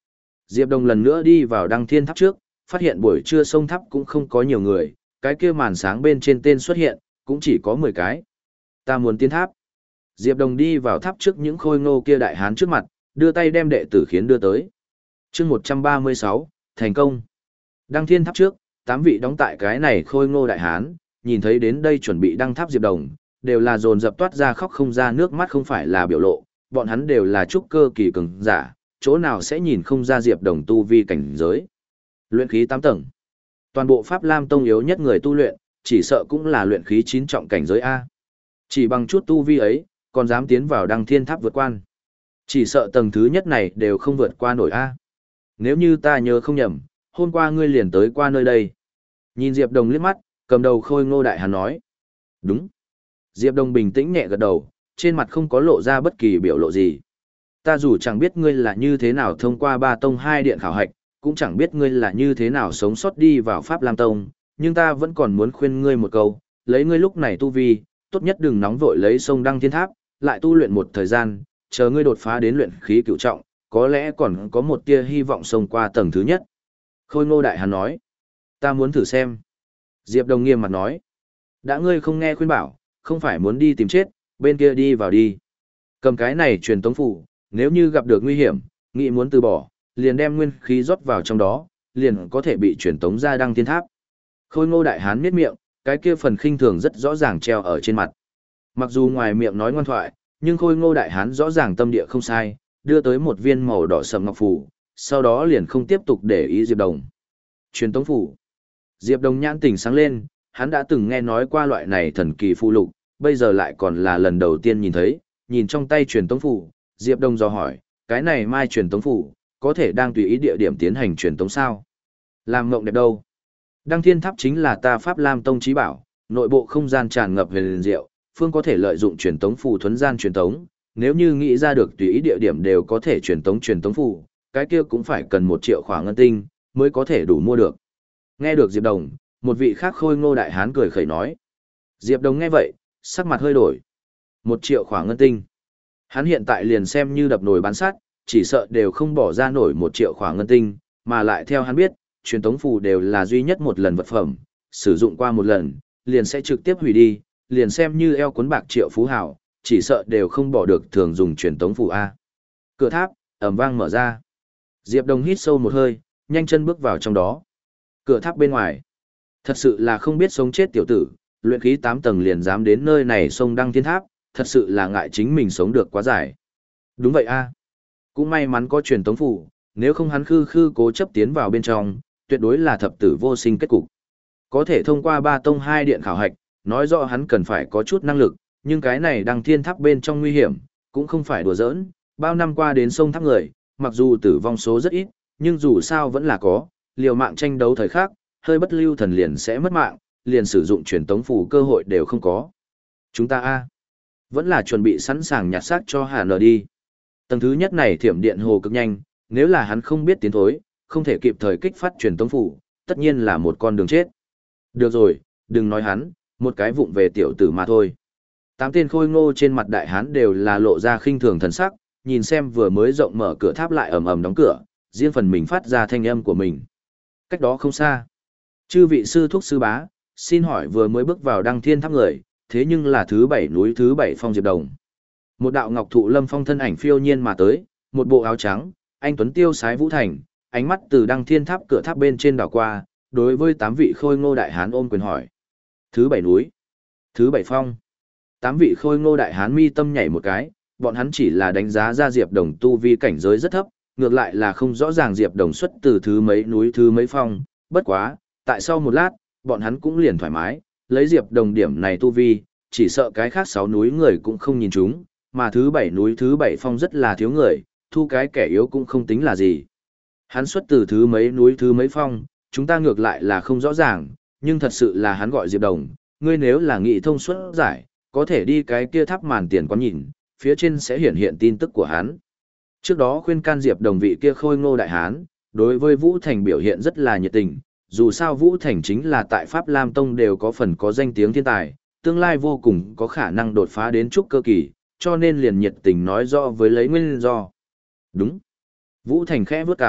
Diệp Đồng lần nữa đi vào Đăng Thiên Tháp trước, phát hiện buổi trưa sông tháp cũng không có nhiều người, cái kia màn sáng bên trên tên xuất hiện, cũng chỉ có mười cái. Ta muốn tiến tháp. Diệp Đồng đi vào tháp trước những khôi ngô kia đại hán trước mặt, đưa tay đem đệ tử khiến đưa tới. chương một trăm ba mươi sáu, thành công. Đăng Thiên Tháp trước, tám vị đóng tại cái này khôi ngô đại hán, nhìn thấy đến đây chuẩn bị đăng tháp Diệp Đồng, đều là dồn dập toát ra khóc không ra nước mắt, không phải là biểu lộ, bọn hắn đều là trúc cơ kỳ cường giả, chỗ nào sẽ nhìn không ra Diệp Đồng tu vi cảnh giới. Luyện khí tám tầng. Toàn bộ Pháp Lam Tông yếu nhất người tu luyện, chỉ sợ cũng là luyện khí chín trọng cảnh giới A. Chỉ bằng chút tu vi ấy, còn dám tiến vào Đăng Thiên Tháp vượt quan. Chỉ sợ tầng thứ nhất này đều không vượt qua nổi A. Nếu như ta nhớ không nhầm, hôm qua ngươi liền tới qua nơi đây. Nhìn Diệp Đồng liếc mắt, cầm đầu khôi ngô đại hán nói. Đúng. Diệp Đồng bình tĩnh nhẹ gật đầu, trên mặt không có lộ ra bất kỳ biểu lộ gì. Ta dù chẳng biết ngươi là như thế nào thông qua ba tông hai điện khảo hạch, cũng chẳng biết ngươi là như thế nào sống sót đi vào Pháp Lam Tông, nhưng ta vẫn còn muốn khuyên ngươi một câu, lấy ngươi lúc này tu vi, tốt nhất đừng nóng vội lấy sông Đăng Thiên Tháp, lại tu luyện một thời gian, chờ ngươi đột phá đến luyện khí cửu trọng, có lẽ còn có một tia hy vọng xông qua tầng thứ nhất. Khôi ngô đại hán nói, ta muốn thử xem. Diệp Đồng nghiêm mặt nói, đã ngươi không nghe khuyên bảo, không phải muốn đi tìm chết, bên kia đi vào đi. Cầm cái này truyền tống phủ, nếu như gặp được nguy hiểm, nghĩ muốn từ bỏ, liền đem nguyên khí rót vào trong đó, liền có thể bị truyền tống ra Đăng Thiên Tháp. Khôi ngô đại hán miết miệng, cái kia phần khinh thường rất rõ ràng treo ở trên mặt. Mặc dù ngoài miệng nói ngoan thoại, nhưng khôi ngô đại hán rõ ràng tâm địa không sai, đưa tới một viên màu đỏ sẫm ngọc phủ, sau đó liền không tiếp tục để ý Diệp Đồng. Truyền tống phủ. Diệp Đồng nhãn tỉnh sáng lên, hắn đã từng nghe nói qua loại này thần kỳ phụ lục, bây giờ lại còn là lần đầu tiên nhìn thấy, nhìn trong tay truyền tống phủ, Diệp Đồng dò hỏi, cái này mai truyền tống phủ, có thể đang tùy ý địa điểm tiến hành truyền tống sao? Làm mộng đẹp đâu? Đăng Thiên Tháp chính là ta Pháp Lam Tông chí bảo, nội bộ không gian tràn ngập huyền diệu, phương có thể lợi dụng truyền tống phù thuấn gian truyền tống, nếu như nghĩ ra được tùy ý địa điểm đều có thể truyền tống truyền tống phù, cái kia cũng phải cần một triệu khỏa ngân tinh mới có thể đủ mua được. Nghe được Diệp Đồng, một vị khác khôi ngô đại hán cười khẩy nói. Diệp Đồng nghe vậy, sắc mặt hơi đổi. Một triệu khỏa ngân tinh. Hắn hiện tại liền xem như đập nồi bán sắt, chỉ sợ đều không bỏ ra nổi một triệu khỏa ngân tinh, mà lại theo hắn biết, truyền tống phù đều là duy nhất một lần vật phẩm, sử dụng qua một lần, liền sẽ trực tiếp hủy đi, liền xem như eo cuốn bạc triệu phú hảo, chỉ sợ đều không bỏ được thường dùng truyền tống phù A. Cửa tháp, ầm vang mở ra. Diệp Đồng hít sâu một hơi, nhanh chân bước vào trong đó. Cửa tháp bên ngoài. Thật sự là không biết sống chết tiểu tử, luyện khí tám tầng liền dám đến nơi này sông Đăng Thiên Tháp, thật sự là ngại chính mình sống được quá dài. Đúng vậy A. Cũng may mắn có truyền tống phù, nếu không hắn khư khư cố chấp tiến vào bên trong, tuyệt đối là thập tử vô sinh kết cục. Có thể thông qua ba tông hai điện khảo hạch, nói rõ hắn cần phải có chút năng lực, nhưng cái này Đăng Thiên Tháp bên trong nguy hiểm, cũng không phải đùa giỡn, bao năm qua đến sông tháp người, mặc dù tử vong số rất ít, nhưng dù sao vẫn là có, liều mạng tranh đấu thời khắc, hơi bất lưu thần liền sẽ mất mạng, liền sử dụng truyền tống phù cơ hội đều không có. Chúng ta a vẫn là chuẩn bị sẵn sàng nhặt xác cho Hà Nờ đi. Tầng thứ nhất này thiểm điện hồ cực nhanh, nếu là hắn không biết tiến thối, không thể kịp thời kích phát truyền tống phù, tất nhiên là một con đường chết. Được rồi, đừng nói hắn, một cái vụng về tiểu tử mà thôi. Tám tên khôi ngô trên mặt đại hán đều là lộ ra khinh thường thần sắc, nhìn xem vừa mới rộng mở cửa tháp lại ầm ầm đóng cửa, riêng phần mình phát ra thanh âm của mình. Cách đó không xa. Chư vị sư thúc sư bá, xin hỏi vừa mới bước vào Đăng Thiên Tháp người, thế nhưng là thứ bảy núi thứ bảy phong Diệp Đồng. Một đạo ngọc thụ lâm phong thân ảnh phiêu nhiên mà tới, một bộ áo trắng, anh tuấn tiêu sái vũ thành, ánh mắt từ Đăng Thiên Tháp cửa tháp bên trên đảo qua, đối với tám vị khôi ngô đại hán ôm quyền hỏi. Thứ bảy núi, thứ bảy phong. Tám vị khôi ngô đại hán mi tâm nhảy một cái, bọn hắn chỉ là đánh giá ra Diệp Đồng tu vi cảnh giới rất thấp, ngược lại là không rõ ràng Diệp Đồng xuất từ thứ mấy núi thứ mấy phong, bất quá, tại sau một lát, bọn hắn cũng liền thoải mái, lấy Diệp Đồng điểm này tu vi, chỉ sợ cái khác sáu núi người cũng không nhìn chúng, mà thứ bảy núi thứ bảy phong rất là thiếu người, thu cái kẻ yếu cũng không tính là gì. Hắn xuất từ thứ mấy núi thứ mấy phong, chúng ta ngược lại là không rõ ràng, nhưng thật sự là hắn gọi Diệp Đồng, ngươi nếu là nghị thông suốt giải, có thể đi cái kia tháp màn tiền quán nhìn, phía trên sẽ hiển hiện tin tức của hắn. Trước đó khuyên can Diệp Đồng vị kia khôi ngô đại hán, đối với Vũ Thành biểu hiện rất là nhiệt tình, dù sao Vũ Thành chính là tại Pháp Lam Tông đều có phần có danh tiếng thiên tài, tương lai vô cùng có khả năng đột phá đến trúc cơ kỳ, cho nên liền nhiệt tình nói rõ với lấy nguyên do. Đúng. Vũ Thành khẽ vướt cằm,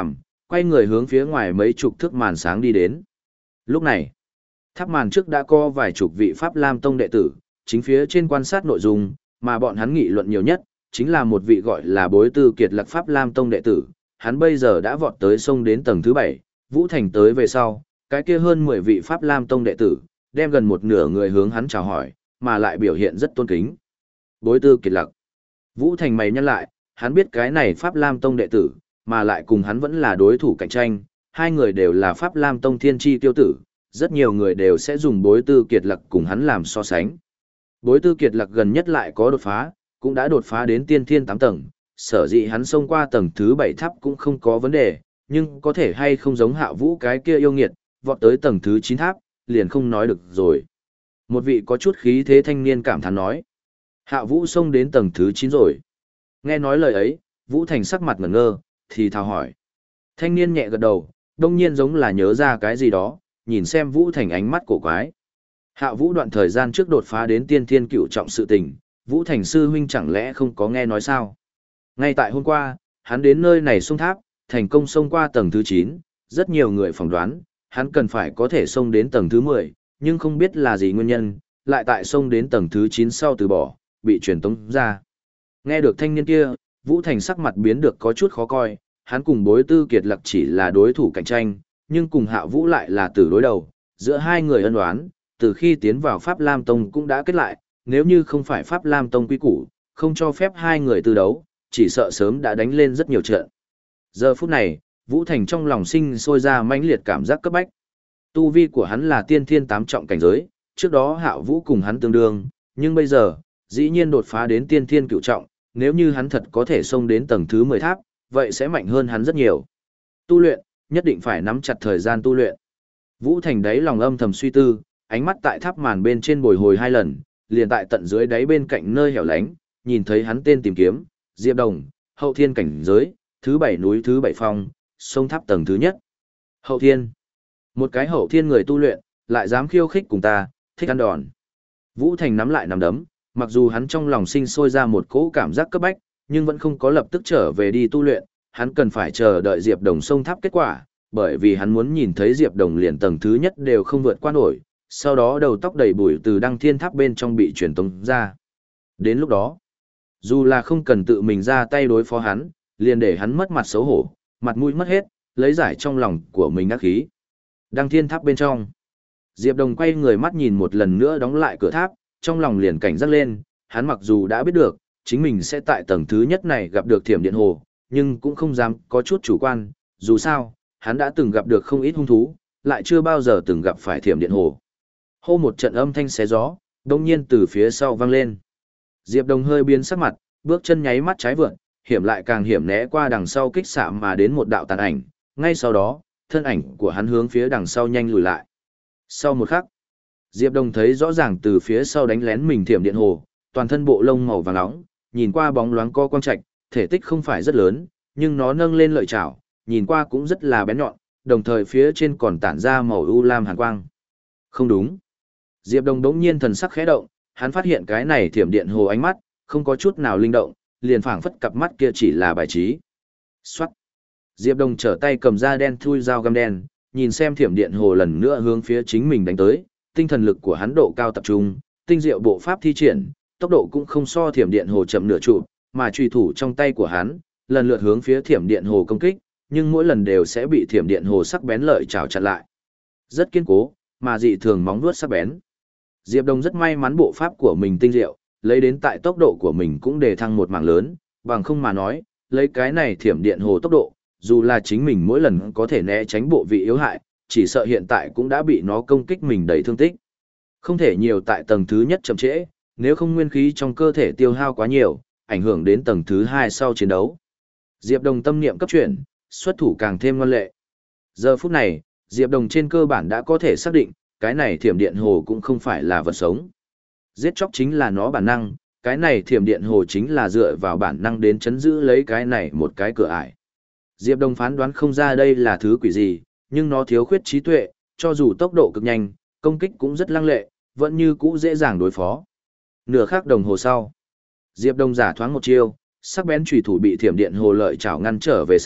quay người hướng phía ngoài mấy chục thước màn sáng đi đến. Lúc này, tháp màn trước đã có vài chục vị Pháp Lam Tông đệ tử, chính phía trên quan sát nội dung, mà bọn hắn nghị luận nhiều nhất, chính là một vị gọi là Bối Tư Kiệt Lạc Pháp Lam Tông đệ tử, hắn bây giờ đã vọt tới sông đến tầng thứ bảy, Vũ Thành tới về sau, cái kia hơn mười vị Pháp Lam Tông đệ tử, đem gần một nửa người hướng hắn chào hỏi, mà lại biểu hiện rất tôn kính. Bối Tư Kiệt Lạc. Vũ Thành mày nhăn lại, hắn biết cái này Pháp Lam Tông đệ tử, mà lại cùng hắn vẫn là đối thủ cạnh tranh, hai người đều là Pháp Lam Tông thiên chi tiêu tử, rất nhiều người đều sẽ dùng Bối Tư Kiệt Lạc cùng hắn làm so sánh. Bối Tư Kiệt Lạc gần nhất lại có đột phá, cũng đã đột phá đến tiên thiên tám tầng, sở dĩ hắn xông qua tầng thứ bảy tháp cũng không có vấn đề, nhưng có thể hay không giống Hạ Vũ cái kia yêu nghiệt, vọt tới tầng thứ chín tháp, liền không nói được rồi. Một vị có chút khí thế thanh niên cảm thán nói. Hạ Vũ xông đến tầng thứ chín rồi. Nghe nói lời ấy, Vũ Thành sắc mặt ngẩn ngơ, thì thào hỏi. Thanh niên nhẹ gật đầu, đông nhiên giống là nhớ ra cái gì đó, nhìn xem Vũ Thành ánh mắt cổ quái. Hạ Vũ đoạn thời gian trước đột phá đến tiên thiên cựu trọng sự tình, Vũ Thành sư huynh chẳng lẽ không có nghe nói sao? Ngay tại hôm qua, hắn đến nơi này xông tháp, thành công xông qua tầng thứ chín, rất nhiều người phỏng đoán, hắn cần phải có thể xông đến tầng thứ mười, nhưng không biết là gì nguyên nhân, lại tại xông đến tầng thứ chín sau từ bỏ, bị truyền tống ra. Nghe được thanh niên kia, Vũ Thành sắc mặt biến được có chút khó coi, hắn cùng Bối Tư Kiệt Lạc chỉ là đối thủ cạnh tranh, nhưng cùng Hạ Vũ lại là tử đối đầu, giữa hai người ân oán, từ khi tiến vào Pháp Lam Tông cũng đã kết lại, nếu như không phải Pháp Lam Tông quy củ, không cho phép hai người tư đấu, chỉ sợ sớm đã đánh lên rất nhiều trận. Giờ phút này, Vũ Thành trong lòng sinh sôi ra mãnh liệt cảm giác cấp bách. Tu vi của hắn là tiên thiên tám trọng cảnh giới, trước đó Hạ Vũ cùng hắn tương đương, nhưng bây giờ, dĩ nhiên đột phá đến tiên thiên cửu trọng, nếu như hắn thật có thể xông đến tầng thứ mười tháp, vậy sẽ mạnh hơn hắn rất nhiều. Tu luyện, nhất định phải nắm chặt thời gian tu luyện. Vũ Thành đáy lòng âm thầm suy tư, ánh mắt tại tháp màn bên trên bồi hồi hai lần, liền tại tận dưới đáy bên cạnh nơi hẻo lánh, nhìn thấy hắn tên tìm kiếm, Diệp Đồng, hậu thiên cảnh giới, thứ bảy núi thứ bảy phong, sông tháp tầng thứ nhất. Hậu thiên. Một cái hậu thiên người tu luyện, lại dám khiêu khích cùng ta, thích ăn đòn. Vũ Thành nắm lại nắm đấm, mặc dù hắn trong lòng sinh sôi ra một cỗ cảm giác cấp bách, nhưng vẫn không có lập tức trở về đi tu luyện, hắn cần phải chờ đợi Diệp Đồng sông tháp kết quả, bởi vì hắn muốn nhìn thấy Diệp Đồng liền tầng thứ nhất đều không vượt qua nổi, sau đó đầu tóc đầy bụi từ đăng thiên tháp bên trong bị truyền tống ra. Đến lúc đó, dù là không cần tự mình ra tay đối phó hắn, liền để hắn mất mặt xấu hổ, mặt mũi mất hết, lấy giải trong lòng của mình ác khí. Đăng thiên tháp bên trong, Diệp Đồng quay người mắt nhìn một lần nữa đóng lại cửa tháp, trong lòng liền cảnh giác lên, hắn mặc dù đã biết được, chính mình sẽ tại tầng thứ nhất này gặp được thiểm điện hồ, nhưng cũng không dám có chút chủ quan, dù sao, hắn đã từng gặp được không ít hung thú, lại chưa bao giờ từng gặp phải thiểm điện hồ. Hô một trận âm thanh xé gió, đông nhiên từ phía sau vang lên. Diệp Đồng hơi biến sắc mặt, bước chân nháy mắt trái vượn, hiểm lại càng hiểm né qua đằng sau kích xạ mà đến một đạo tàn ảnh, ngay sau đó, thân ảnh của hắn hướng phía đằng sau nhanh lùi lại. Sau một khắc, Diệp Đồng thấy rõ ràng từ phía sau đánh lén mình thiểm điện hồ, toàn thân bộ lông màu vàng nóng, nhìn qua bóng loáng co quang trạch, thể tích không phải rất lớn, nhưng nó nâng lên lợi chảo, nhìn qua cũng rất là bén nhọn, đồng thời phía trên còn tản ra màu u lam hàn quang. Không đúng. Diệp Đồng đống nhiên thần sắc khẽ động, hắn phát hiện cái này thiểm điện hồ ánh mắt, không có chút nào linh động, liền phảng phất cặp mắt kia chỉ là bài trí. Xoát. Diệp Đồng trở tay cầm ra đen thui dao găm đen, nhìn xem thiểm điện hồ lần nữa hướng phía chính mình đánh tới, tinh thần lực của hắn độ cao tập trung, tinh diệu bộ pháp thi triển, tốc độ cũng không so thiểm điện hồ chậm nửa trụ, mà chùy thủ trong tay của hắn, lần lượt hướng phía thiểm điện hồ công kích, nhưng mỗi lần đều sẽ bị thiểm điện hồ sắc bén lợi chảo chặn lại. Rất kiên cố, mà dị thường móng vuốt sắc bén. Diệp Đồng rất may mắn bộ pháp của mình tinh diệu, lấy đến tại tốc độ của mình cũng đề thăng một mảng lớn, bằng không mà nói, lấy cái này thiểm điện hồ tốc độ, dù là chính mình mỗi lần có thể né tránh bộ vị yếu hại, chỉ sợ hiện tại cũng đã bị nó công kích mình đầy thương tích. Không thể nhiều tại tầng thứ nhất chậm trễ, nếu không nguyên khí trong cơ thể tiêu hao quá nhiều, ảnh hưởng đến tầng thứ hai sau chiến đấu. Diệp Đồng tâm niệm cấp chuyển, xuất thủ càng thêm ngoan lệ. Giờ phút này, Diệp Đồng trên cơ bản đã có thể xác định, cái này thiểm điện hồ cũng không phải là vật sống. Giết chóc chính là nó bản năng, cái này thiểm điện hồ chính là dựa vào bản năng đến chấn giữ lấy cái này một cái cửa ải. Diệp Đồng phán đoán không ra đây là thứ quỷ gì, nhưng nó thiếu khuyết trí tuệ, cho dù tốc độ cực nhanh, công kích cũng rất lăng lệ, vẫn như cũ dễ dàng đối phó. Nửa khắc đồng hồ sau, Diệp Đồng giả thoáng một chiêu, sắc bén chủy thủ bị thiểm điện hồ lợi chảo ngăn trở về sau,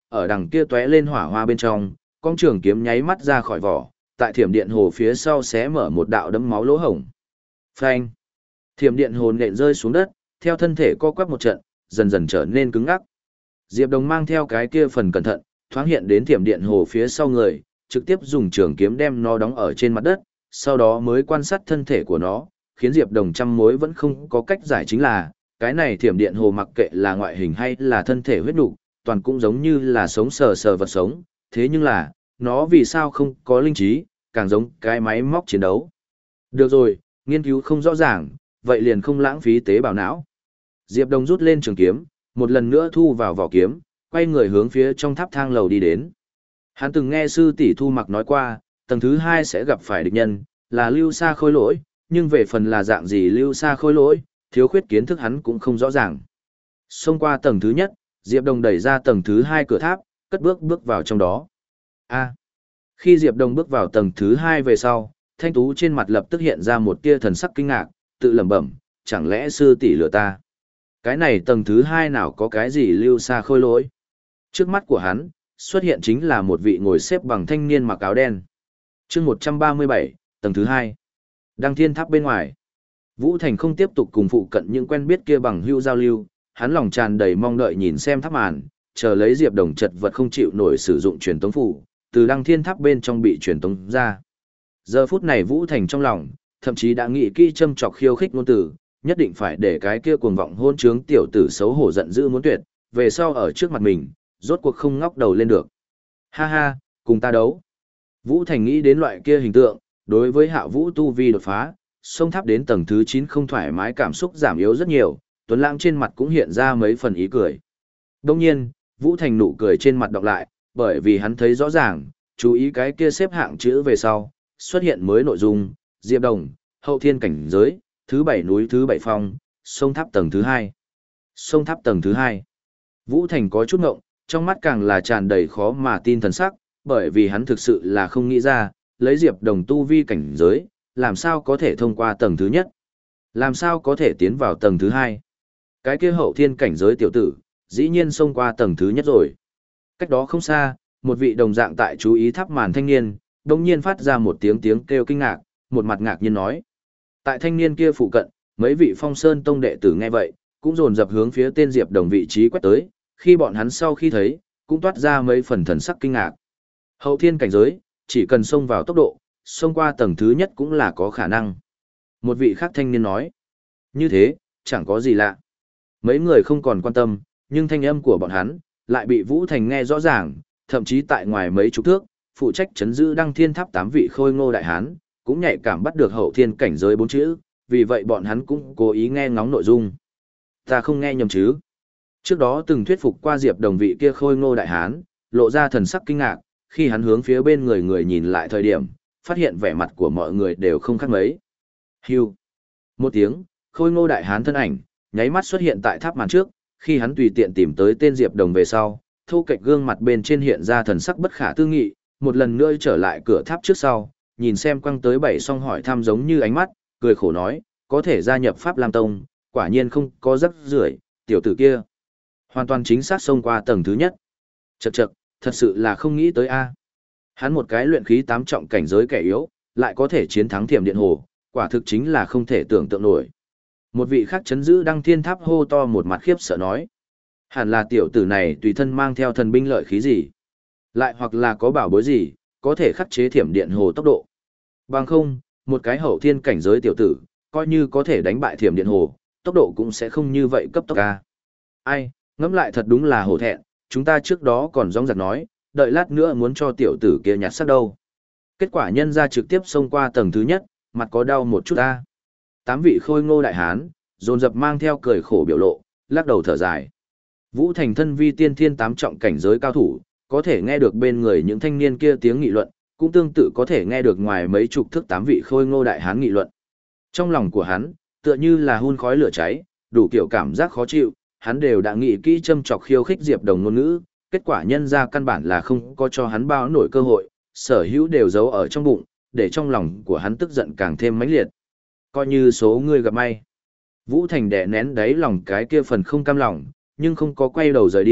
ở đằng kia tóe lên hỏa hoa bên trong, con trường kiếm nháy mắt ra khỏi vỏ, tại thiểm điện hồ phía sau xé mở một đạo đấm máu lỗ hổng. Phanh! Thiểm điện hồ nện rơi xuống đất, theo thân thể co quắp một trận, dần dần trở nên cứng ngắc. Diệp Đồng mang theo cái kia phần cẩn thận, thoáng hiện đến thiểm điện hồ phía sau người, trực tiếp dùng trường kiếm đem nó đóng ở trên mặt đất, sau đó mới quan sát thân thể của nó, khiến Diệp Đồng trăm mối vẫn không có cách giải chính là, cái này thiểm điện hồ mặc kệ là ngoại hình hay là thân thể huyết nục, toàn cũng giống như là sống sờ sờ vật sống, thế nhưng là, nó vì sao không có linh trí, càng giống cái máy móc chiến đấu. Được rồi, nghiên cứu không rõ ràng, vậy liền không lãng phí tế bào não. Diệp Đồng rút lên trường kiếm, một lần nữa thu vào vỏ kiếm, quay người hướng phía trong tháp thang lầu đi đến. Hắn từng nghe sư tỷ Thu Mặc nói qua, tầng thứ hai sẽ gặp phải địch nhân, là Lưu Sa Khôi Lỗi, nhưng về phần là dạng gì Lưu Sa Khôi Lỗi, thiếu khuyết kiến thức hắn cũng không rõ ràng. Xông qua tầng thứ nhất, Diệp Đồng đẩy ra tầng thứ hai cửa tháp, cất bước bước vào trong đó. A. Khi Diệp Đồng bước vào tầng thứ hai về sau, Thanh Tú trên mặt lập tức hiện ra một tia thần sắc kinh ngạc, tự lẩm bẩm, chẳng lẽ sư tỷ lừa ta? Cái này tầng thứ hai nào có cái gì Lưu Sa Khôi Lỗi? Trước mắt của hắn, xuất hiện chính là một vị ngồi xếp bằng thanh niên mặc áo đen. Chương một trăm ba mươi bảy, tầng thứ hai. Đăng Thiên Tháp bên ngoài. Vũ Thành không tiếp tục cùng phụ cận những quen biết kia bằng hữu giao lưu, hắn lòng tràn đầy mong đợi nhìn xem tháp màn, chờ lấy Diệp Đồng chật vật không chịu nổi sử dụng truyền tống phủ, từ Đăng Thiên Tháp bên trong bị truyền tống ra. Giờ phút này Vũ Thành trong lòng, thậm chí đã nghĩ kỹ châm chọc khiêu khích ngôn tử, nhất định phải để cái kia cuồng vọng hôn trướng tiểu tử xấu hổ giận dữ muốn tuyệt, về sau ở trước mặt mình, rốt cuộc không ngóc đầu lên được. Ha ha, cùng ta đấu. Vũ Thành nghĩ đến loại kia hình tượng, đối với Hạ Vũ tu vi đột phá, xông tháp đến tầng thứ chín không thoải mái cảm xúc giảm yếu rất nhiều, Tuấn Lãng trên mặt cũng hiện ra mấy phần ý cười. Đông nhiên, Vũ Thành nụ cười trên mặt đọc lại, bởi vì hắn thấy rõ ràng, chú ý cái kia xếp hạng chữ về sau, xuất hiện mới nội dung, Diệp Đồng, hậu thiên cảnh giới, thứ bảy núi thứ bảy phong, sông tháp tầng thứ hai. Sông tháp tầng thứ hai. Vũ Thành có chút ngộng, trong mắt càng là tràn đầy khó mà tin thần sắc, bởi vì hắn thực sự là không nghĩ ra, lấy Diệp Đồng tu vi cảnh giới, làm sao có thể thông qua tầng thứ nhất, làm sao có thể tiến vào tầng thứ hai. Cái kia hậu thiên cảnh giới tiểu tử, dĩ nhiên xông qua tầng thứ nhất rồi. Cách đó không xa, một vị đồng dạng tại chú ý tháp màn thanh niên, đồng nhiên phát ra một tiếng tiếng kêu kinh ngạc, một mặt ngạc nhiên nói. Tại thanh niên kia phụ cận, mấy vị Phong Sơn Tông đệ tử nghe vậy, cũng dồn dập hướng phía tên Diệp Đồng vị trí quét tới, khi bọn hắn sau khi thấy, cũng toát ra mấy phần thần sắc kinh ngạc. Hậu thiên cảnh giới, chỉ cần xông vào tốc độ, xông qua tầng thứ nhất cũng là có khả năng. Một vị khác thanh niên nói. Như thế, chẳng có gì lạ. Mấy người không còn quan tâm, nhưng thanh âm của bọn hắn, lại bị Vũ Thành nghe rõ ràng, thậm chí tại ngoài mấy chục thước, phụ trách chấn giữ Đăng Thiên Tháp tám vị khôi ngô đại hán, cũng nhạy cảm bắt được hậu thiên cảnh giới bốn chữ, vì vậy bọn hắn cũng cố ý nghe ngóng nội dung. Ta không nghe nhầm chứ? Trước đó từng thuyết phục qua Diệp Đồng vị kia khôi ngô đại hán, lộ ra thần sắc kinh ngạc, khi hắn hướng phía bên người người nhìn lại thời điểm, phát hiện vẻ mặt của mọi người đều không khác mấy. Hưu. Một tiếng, khôi ngô đại hán thân ảnh, nháy mắt xuất hiện tại tháp màn trước, khi hắn tùy tiện tìm tới tên Diệp Đồng về sau, thô kệch gương mặt bên trên hiện ra thần sắc bất khả tư nghị, một lần nữa trở lại cửa tháp trước sau, nhìn xem quăng tới bảy song hỏi thăm giống như ánh mắt, cười khổ nói, có thể gia nhập Pháp Lam Tông, quả nhiên không có rắc rưởi, tiểu tử kia. Hoàn toàn chính xác xông qua tầng thứ nhất. Chậc chậc, thật sự là không nghĩ tới a. Hắn một cái luyện khí tám trọng cảnh giới kẻ yếu, lại có thể chiến thắng Thiểm Điện Hồ, quả thực chính là không thể tưởng tượng nổi. Một vị khác chấn giữ Đăng Thiên Tháp hô to một mặt khiếp sợ nói. Hẳn là tiểu tử này tùy thân mang theo thần binh lợi khí gì. Lại hoặc là có bảo bối gì, có thể khắc chế Thiểm Điện Hồ tốc độ. Bằng không, một cái hậu thiên cảnh giới tiểu tử, coi như có thể đánh bại Thiểm Điện Hồ, tốc độ cũng sẽ không như vậy cấp tốc ca. Ai, ngẫm lại thật đúng là hổ thẹn, chúng ta trước đó còn rong rạc nói, đợi lát nữa muốn cho tiểu tử kia nhặt xác đâu. Kết quả nhân ra trực tiếp xông qua tầng thứ nhất, mặt có đau một chút ta. Tám vị khôi ngô đại hán, dồn dập mang theo cười khổ biểu lộ, lắc đầu thở dài. Vũ Thành thân vi tiên thiên tám trọng cảnh giới cao thủ, có thể nghe được bên người những thanh niên kia tiếng nghị luận, cũng tương tự có thể nghe được ngoài mấy chục thước tám vị khôi ngô đại hán nghị luận. Trong lòng của hắn, tựa như là hun khói lửa cháy, đủ kiểu cảm giác khó chịu, hắn đều đã nghĩ kỹ châm chọc khiêu khích Diệp Đồng ngôn ngữ, kết quả nhân ra căn bản là không có cho hắn bao nổi cơ hội, sở hữu đều giấu ở trong bụng, để trong lòng của hắn tức giận càng thêm mãnh liệt. Coi như số người gặp may. Vũ Thành đè nén đáy lòng cái kia phần không cam lòng, nhưng không có quay đầu rời đi,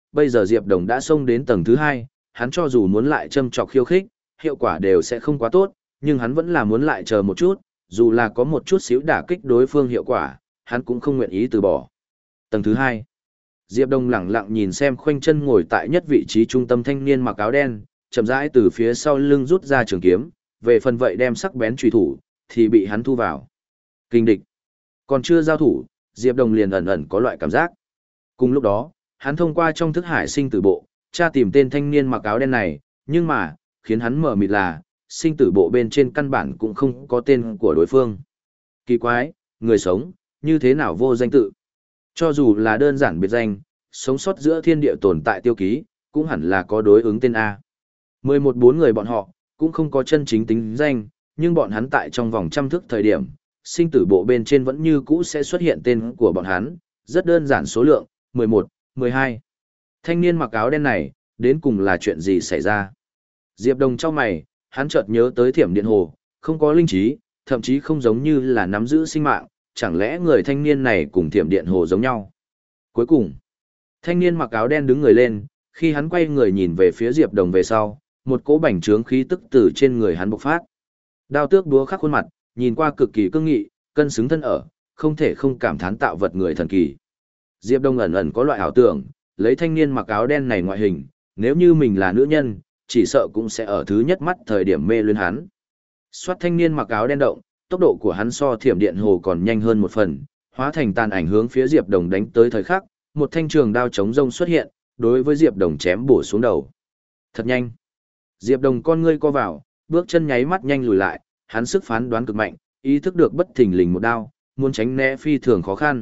bây giờ Diệp Đồng đã xông đến tầng thứ hai, hắn cho dù muốn lại châm chọc khiêu khích, hiệu quả đều sẽ không quá tốt, nhưng hắn vẫn là muốn lại chờ một chút, dù là có một chút xíu đả kích đối phương hiệu quả, hắn cũng không nguyện ý từ bỏ. Tầng thứ hai, Diệp Đông lẳng lặng nhìn xem khoanh chân ngồi tại nhất vị trí trung tâm thanh niên mặc áo đen, chậm rãi từ phía sau lưng rút ra trường kiếm, về phần vậy đem sắc bén truy thủ, thì bị hắn thu vào. Kinh địch. Còn chưa giao thủ, Diệp Đông liền ẩn ẩn có loại cảm giác. Cùng lúc đó, hắn thông qua trong thức hải sinh tử bộ, tra tìm tên thanh niên mặc áo đen này, nhưng mà, khiến hắn mở mịt là, sinh tử bộ bên trên căn bản cũng không có tên của đối phương. Kỳ quái, người sống, như thế nào vô danh tự? Cho dù là đơn giản biệt danh, sống sót giữa thiên địa tồn tại tiêu ký, cũng hẳn là có đối ứng tên A. mười một bốn người bọn họ, cũng không có chân chính tính danh, nhưng bọn hắn tại trong vòng trăm thức thời điểm, sinh tử bộ bên trên vẫn như cũ sẽ xuất hiện tên của bọn hắn, rất đơn giản số lượng, mười một, mười hai. Thanh niên mặc áo đen này, đến cùng là chuyện gì xảy ra? Diệp Đồng trong mày, hắn chợt nhớ tới thiểm điện hồ, không có linh trí, thậm chí không giống như là nắm giữ sinh mạng, chẳng lẽ người thanh niên này cùng thiểm điện hồ giống nhau? Cuối cùng, thanh niên mặc áo đen đứng người lên, khi hắn quay người nhìn về phía Diệp Đồng về sau, một cỗ bành trướng khí tức từ trên người hắn bộc phát. Đao tước búa khắc khuôn mặt, nhìn qua cực kỳ cương nghị, cân xứng thân ở, không thể không cảm thán tạo vật người thần kỳ. Diệp Đông ẩn ẩn có loại ảo tưởng, lấy thanh niên mặc áo đen này ngoại hình, nếu như mình là nữ nhân, chỉ sợ cũng sẽ ở thứ nhất mắt thời điểm mê luyến hắn. Soát thanh niên mặc áo đen động, tốc độ của hắn so thiểm điện hồ còn nhanh hơn một phần, hóa thành tàn ảnh hướng phía Diệp Đồng đánh tới thời khắc, một thanh trường đao chống rông xuất hiện, đối với Diệp Đồng chém bổ xuống đầu. Thật nhanh. Diệp Đồng con ngươi co vào, bước chân nháy mắt nhanh lùi lại, hắn sức phán đoán cực mạnh, ý thức được bất thình lình một đao, muốn tránh né phi thường khó khăn.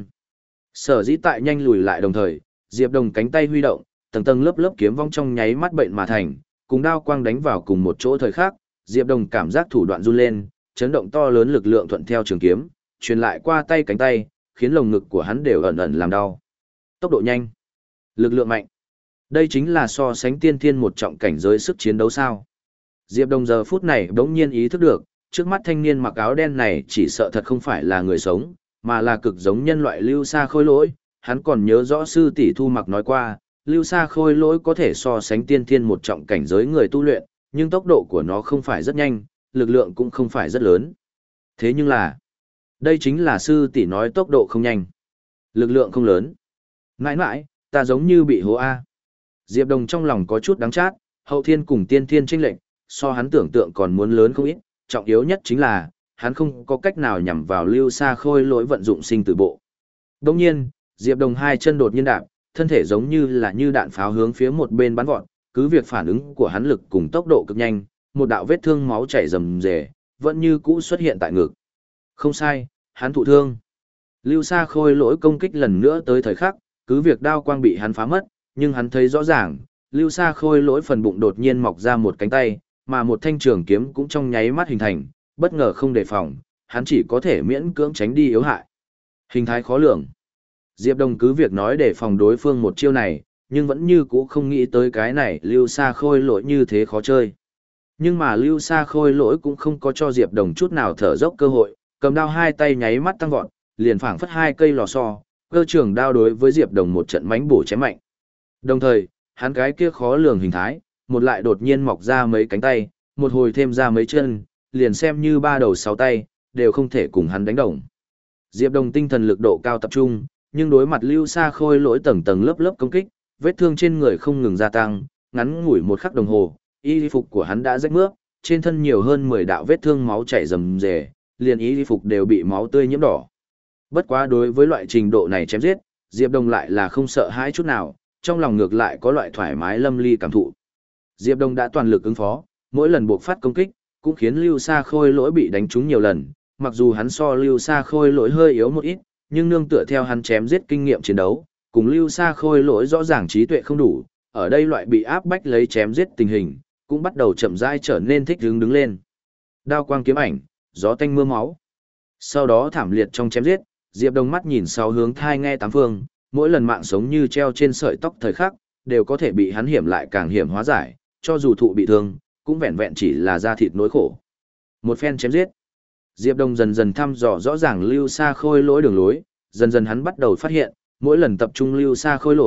Sở dĩ tại nhanh lùi lại đồng thời, Diệp Đồng cánh tay huy động, tầng tầng lớp lớp kiếm vong trong nháy mắt bệnh mà thành, cùng đao quang đánh vào cùng một chỗ thời khắc, Diệp Đồng cảm giác thủ đoạn run lên, chấn động to lớn lực lượng thuận theo trường kiếm, truyền lại qua tay cánh tay, khiến lồng ngực của hắn đều ẩn ẩn làm đau. Tốc độ nhanh, lực lượng mạnh. Đây chính là so sánh tiên thiên một trọng cảnh giới sức chiến đấu sao? Diệp Đồng giờ phút này bỗng nhiên ý thức được, trước mắt thanh niên mặc áo đen này chỉ sợ thật không phải là người sống, mà là cực giống nhân loại lưu sa khôi lỗi. Hắn còn nhớ rõ sư tỷ Thu Mặc nói qua, lưu sa khôi lỗi có thể so sánh tiên thiên một trọng cảnh giới người tu luyện, nhưng tốc độ của nó không phải rất nhanh, lực lượng cũng không phải rất lớn. Thế nhưng là, đây chính là sư tỷ nói tốc độ không nhanh, lực lượng không lớn. Mãi mãi, ta giống như bị hố A. Diệp Đồng trong lòng có chút đắng chát, hậu thiên cùng tiên thiên chênh lệnh, so hắn tưởng tượng còn muốn lớn không ít, trọng yếu nhất chính là, hắn không có cách nào nhằm vào lưu sa khôi lỗi vận dụng sinh tử bộ. Đồng nhiên, Diệp Đồng hai chân đột nhiên đạp, thân thể giống như là như đạn pháo hướng phía một bên bắn vọt, cứ việc phản ứng của hắn lực cùng tốc độ cực nhanh, một đạo vết thương máu chảy rầm rề, vẫn như cũ xuất hiện tại ngực. Không sai, hắn thụ thương. Lưu sa khôi lỗi công kích lần nữa tới thời khắc, cứ việc đao quang bị hắn phá mất, nhưng hắn thấy rõ ràng, lưu sa khôi lỗi phần bụng đột nhiên mọc ra một cánh tay, mà một thanh trường kiếm cũng trong nháy mắt hình thành, bất ngờ không đề phòng, hắn chỉ có thể miễn cưỡng tránh đi yếu hại. Hình thái khó lường. Diệp Đồng cứ việc nói để phòng đối phương một chiêu này, nhưng vẫn như cũ không nghĩ tới cái này lưu sa khôi lỗi như thế khó chơi. Nhưng mà lưu sa khôi lỗi cũng không có cho Diệp Đồng chút nào thở dốc cơ hội, cầm đao hai tay nháy mắt tăng vọt, liền phảng phất hai cây lò xo, cơ trường đao đối với Diệp Đồng một trận mánh bổ chém mạnh. Đồng thời, hắn cái kia khó lường hình thái, một lại đột nhiên mọc ra mấy cánh tay, một hồi thêm ra mấy chân, liền xem như ba đầu sáu tay, đều không thể cùng hắn đánh đồng. Diệp Đồng tinh thần lực độ cao tập trung, nhưng đối mặt lưu sa khôi lỗi tầng tầng lớp lớp công kích, vết thương trên người không ngừng gia tăng, ngắn ngủi một khắc đồng hồ, y phục của hắn đã rách mướp, trên thân nhiều hơn mười đạo vết thương máu chảy rầm rề, liền y phục đều bị máu tươi nhiễm đỏ. Bất quá đối với loại trình độ này chém giết, Diệp Đồng lại là không sợ hãi chút nào, trong lòng ngược lại có loại thoải mái lâm ly cảm thụ. Diệp Đồng đã toàn lực ứng phó, mỗi lần buộc phát công kích, cũng khiến lưu sa khôi lỗi bị đánh trúng nhiều lần, mặc dù hắn so lưu sa khôi lỗi hơi yếu một ít, nhưng nương tựa theo hắn chém giết kinh nghiệm chiến đấu, cùng lưu sa khôi lỗi rõ ràng trí tuệ không đủ, ở đây loại bị áp bách lấy chém giết tình hình, cũng bắt đầu chậm rãi trở nên thích đứng đứng lên. Đao quang kiếm ảnh, gió tanh mưa máu. Sau đó thảm liệt trong chém giết, Diệp Đồng mắt nhìn sáu hướng thai nghe tám phương, mỗi lần mạng sống như treo trên sợi tóc thời khắc, đều có thể bị hắn hiểm lại càng hiểm hóa giải, cho dù thụ bị thương, cũng vẹn vẹn chỉ là da thịt nỗi khổ. Một phen chém giết, Diệp Đông dần dần thăm dò rõ ràng lưu sa khôi lỗi đường lối, dần dần hắn bắt đầu phát hiện, mỗi lần tập trung lưu sa khôi lỗi,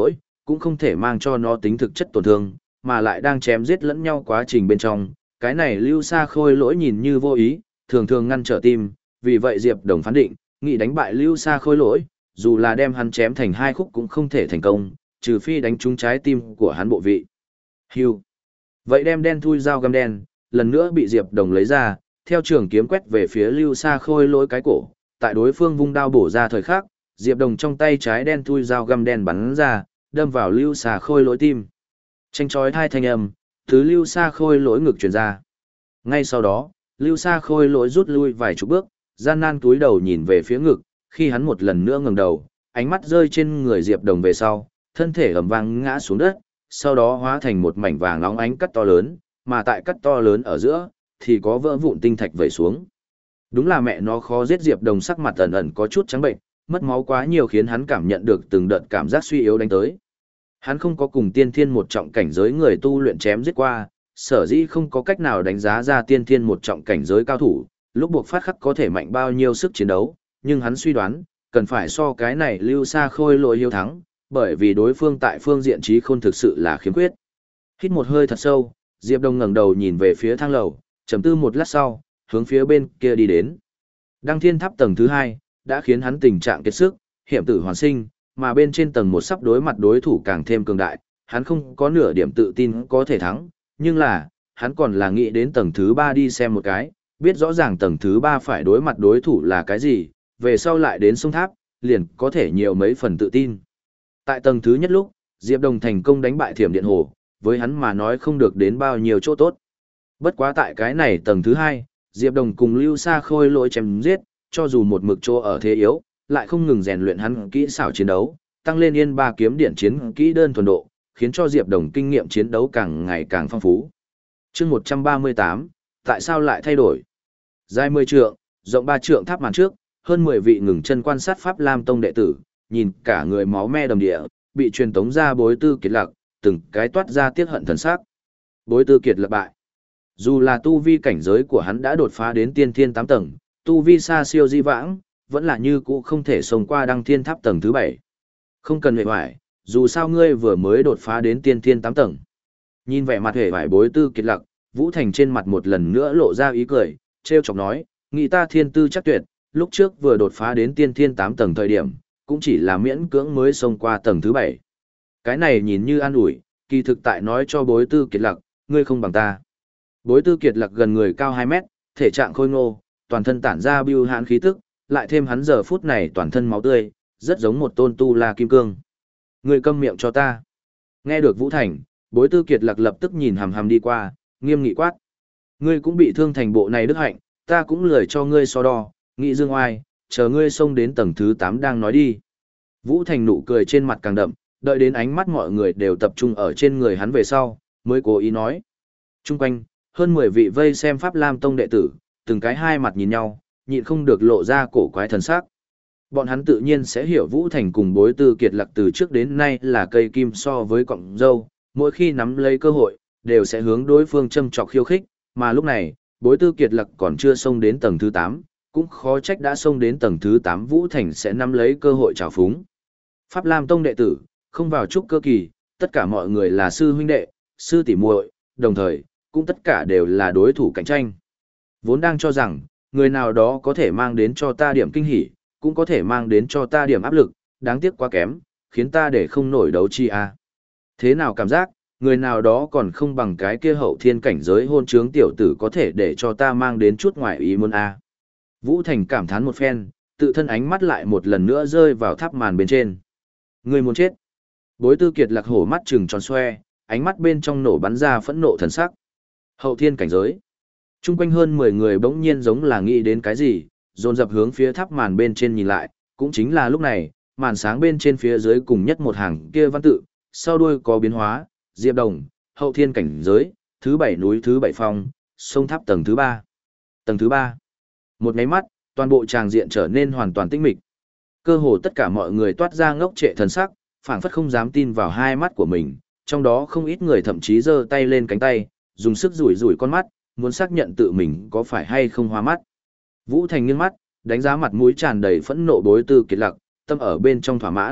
cũng không thể mang cho nó tính thực chất tổn thương, mà lại đang chém giết lẫn nhau quá trình bên trong, cái này Lưu Sa Khôi Lỗi nhìn như vô ý, thường thường ngăn trở tim, vì vậy Diệp Đồng phán định, nghị đánh bại Lưu Sa Khôi Lỗi, dù là đem hắn chém thành hai khúc cũng không thể thành công, trừ phi đánh trúng trái tim của hắn bộ vị. Hưu. Vậy đem đen thui dao găm đen, lần nữa bị Diệp Đồng lấy ra, theo trường kiếm quét về phía Lưu Sa Khôi Lỗi cái cổ, tại đối phương vung đao bổ ra thời khắc, Diệp Đồng trong tay trái đen thui dao găm đen bắn ra, đâm vào Lưu Sa Khôi Lỗi tim. Tranh chói hai thanh âm, từ Lưu Sa Khôi Lỗi ngực truyền ra. Ngay sau đó, Lưu Sa Khôi Lỗi rút lui vài chục bước, gian nan cúi đầu nhìn về phía ngực, khi hắn một lần nữa ngẩng đầu, ánh mắt rơi trên người Diệp Đồng về sau, thân thể ầm vang ngã xuống đất, sau đó hóa thành một mảnh vàng óng ánh cắt to lớn, mà tại cắt to lớn ở giữa thì có vỡ vụn tinh thạch vẩy xuống. Đúng là mẹ nó khó giết. Diệp Đồng sắc mặt ẩn ẩn có chút trắng bệnh, mất máu quá nhiều khiến hắn cảm nhận được từng đợt cảm giác suy yếu đánh tới. Hắn không có cùng tiên thiên một trọng cảnh giới người tu luyện chém giết qua, sở dĩ không có cách nào đánh giá ra tiên thiên một trọng cảnh giới cao thủ, lúc buộc phát khắc có thể mạnh bao nhiêu sức chiến đấu, nhưng hắn suy đoán, cần phải so cái này Lưu Sa Khôi Lỗi hiếu thắng, bởi vì đối phương tại phương diện trí khôn thực sự là khiếm khuyết. Hít một hơi thật sâu, Diệp Đông ngẩng đầu nhìn về phía thang lầu, trầm tư một lát sau, hướng phía bên kia đi đến. Đăng Thiên Tháp tầng thứ hai đã khiến hắn tình trạng kiệt sức, hiểm tử hoàn sinh, mà bên trên tầng một sắp đối mặt đối thủ càng thêm cường đại, hắn không có nửa điểm tự tin có thể thắng, nhưng là, hắn còn là nghĩ đến tầng thứ ba đi xem một cái, biết rõ ràng tầng thứ ba phải đối mặt đối thủ là cái gì, về sau lại đến sông tháp, liền có thể nhiều mấy phần tự tin. Tại tầng thứ nhất lúc, Diệp Đồng thành công đánh bại Thiểm Điện Hồ, với hắn mà nói không được đến bao nhiêu chỗ tốt. Bất quá tại cái này tầng thứ hai, Diệp Đồng cùng Lưu Sa Khôi Lỗi chém giết, cho dù một mực chỗ ở thế yếu, lại không ngừng rèn luyện hắn kỹ xảo chiến đấu, tăng lên yên ba kiếm điện chiến kỹ đơn thuần độ, khiến cho Diệp Đồng kinh nghiệm chiến đấu càng ngày càng phong phú. Chương một trăm ba mươi tám, tại sao lại thay đổi? Dài mười trượng, rộng ba trượng tháp màn trước, hơn mười vị ngừng chân quan sát Pháp Lam Tông đệ tử, nhìn cả người máu me đầm địa, bị truyền tống ra Bối Tư Kiệt Lạc, từng cái toát ra tiếc hận thần sắc. Bối Tư Kiệt Lạc bại. Dù là tu vi cảnh giới của hắn đã đột phá đến tiên thiên tám tầng, tu vi xa siêu di vãng, vẫn là như cũ không thể xông qua Đăng Thiên Tháp tầng thứ bảy. Không cần hề hoài, dù sao ngươi vừa mới đột phá đến tiên thiên tám tầng. Nhìn vẻ mặt hề hoài Bối Tư Kiệt Lạc, Vũ Thành trên mặt một lần nữa lộ ra ý cười, trêu chọc nói, nghĩ ta thiên tư chắc tuyệt, lúc trước vừa đột phá đến tiên thiên tám tầng thời điểm, cũng chỉ là miễn cưỡng mới xông qua tầng thứ bảy. Cái này nhìn như an ủi, kỳ thực tại nói cho Bối Tư Kiệt Lạc, ngươi không bằng ta. Bối Tư Kiệt Lạc gần người cao hai mét, thể trạng khôi ngô, toàn thân tản ra bưu hãn khí tức, lại thêm hắn giờ phút này toàn thân máu tươi, rất giống một tôn tu la kim cương. Ngươi câm miệng cho ta. Nghe được Vũ Thành, Bối Tư Kiệt Lạc lập tức nhìn hằm hằm đi qua, nghiêm nghị quát. Ngươi cũng bị thương thành bộ này đức hạnh, ta cũng lười cho ngươi so đo, nghị dương oai, chờ ngươi xông đến tầng thứ tám đang nói đi. Vũ Thành nụ cười trên mặt càng đậm, đợi đến ánh mắt mọi người đều tập trung ở trên người hắn về sau, mới cố ý nói. Trung quanh, hơn mười vị vây xem Pháp Lam Tông đệ tử, từng cái hai mặt nhìn nhau, nhịn không được lộ ra cổ quái thần sắc. Bọn hắn tự nhiên sẽ hiểu Vũ Thành cùng Bối Tư Kiệt Lạc từ trước đến nay là cây kim so với cọng dâu, mỗi khi nắm lấy cơ hội, đều sẽ hướng đối phương châm chọc khiêu khích, mà lúc này, Bối Tư Kiệt Lạc còn chưa xông đến tầng thứ tám, cũng khó trách đã xông đến tầng thứ tám Vũ Thành sẽ nắm lấy cơ hội trào phúng. Pháp Lam Tông đệ tử, không vào trúc cơ kỳ, tất cả mọi người là sư huynh đệ, sư tỷ muội, đồng thời, cũng tất cả đều là đối thủ cạnh tranh. Vốn đang cho rằng, người nào đó có thể mang đến cho ta điểm kinh hỉ, cũng có thể mang đến cho ta điểm áp lực, đáng tiếc quá kém, khiến ta để không nổi đấu chi a. Thế nào cảm giác, người nào đó còn không bằng cái kia hậu thiên cảnh giới hôn trướng tiểu tử có thể để cho ta mang đến chút ngoại ý muốn a. Vũ Thành cảm thán một phen, tự thân ánh mắt lại một lần nữa rơi vào tháp màn bên trên. Người muốn chết. Bối Tư Kiệt Lạc hổ mắt trừng tròn xoe, ánh mắt bên trong nổ bắn ra phẫn nộ thần sắc. Hậu thiên cảnh giới. Trung quanh hơn mười người bỗng nhiên giống là nghĩ đến cái gì, dồn dập hướng phía tháp màn bên trên nhìn lại, cũng chính là lúc này, màn sáng bên trên phía dưới cùng nhất một hàng kia văn tự, sau đuôi có biến hóa, Diệp Đồng, hậu thiên cảnh giới, thứ bảy núi thứ bảy phong, sông tháp tầng thứ ba. Tầng thứ ba. Một cái mắt, toàn bộ tràng diện trở nên hoàn toàn tĩnh mịch. Cơ hồ tất cả mọi người toát ra ngốc trệ thần sắc, phảng phất không dám tin vào hai mắt của mình, trong đó không ít người thậm chí giơ tay lên cánh tay, dùng sức rủi rủi con mắt, muốn xác nhận tự mình có phải hay không hoa mắt. Vũ Thành nghiêng mắt, đánh giá mặt mũi tràn đầy phẫn nộ Bối Tư Kiệt Lạc, tâm ở bên trong thỏa mãn,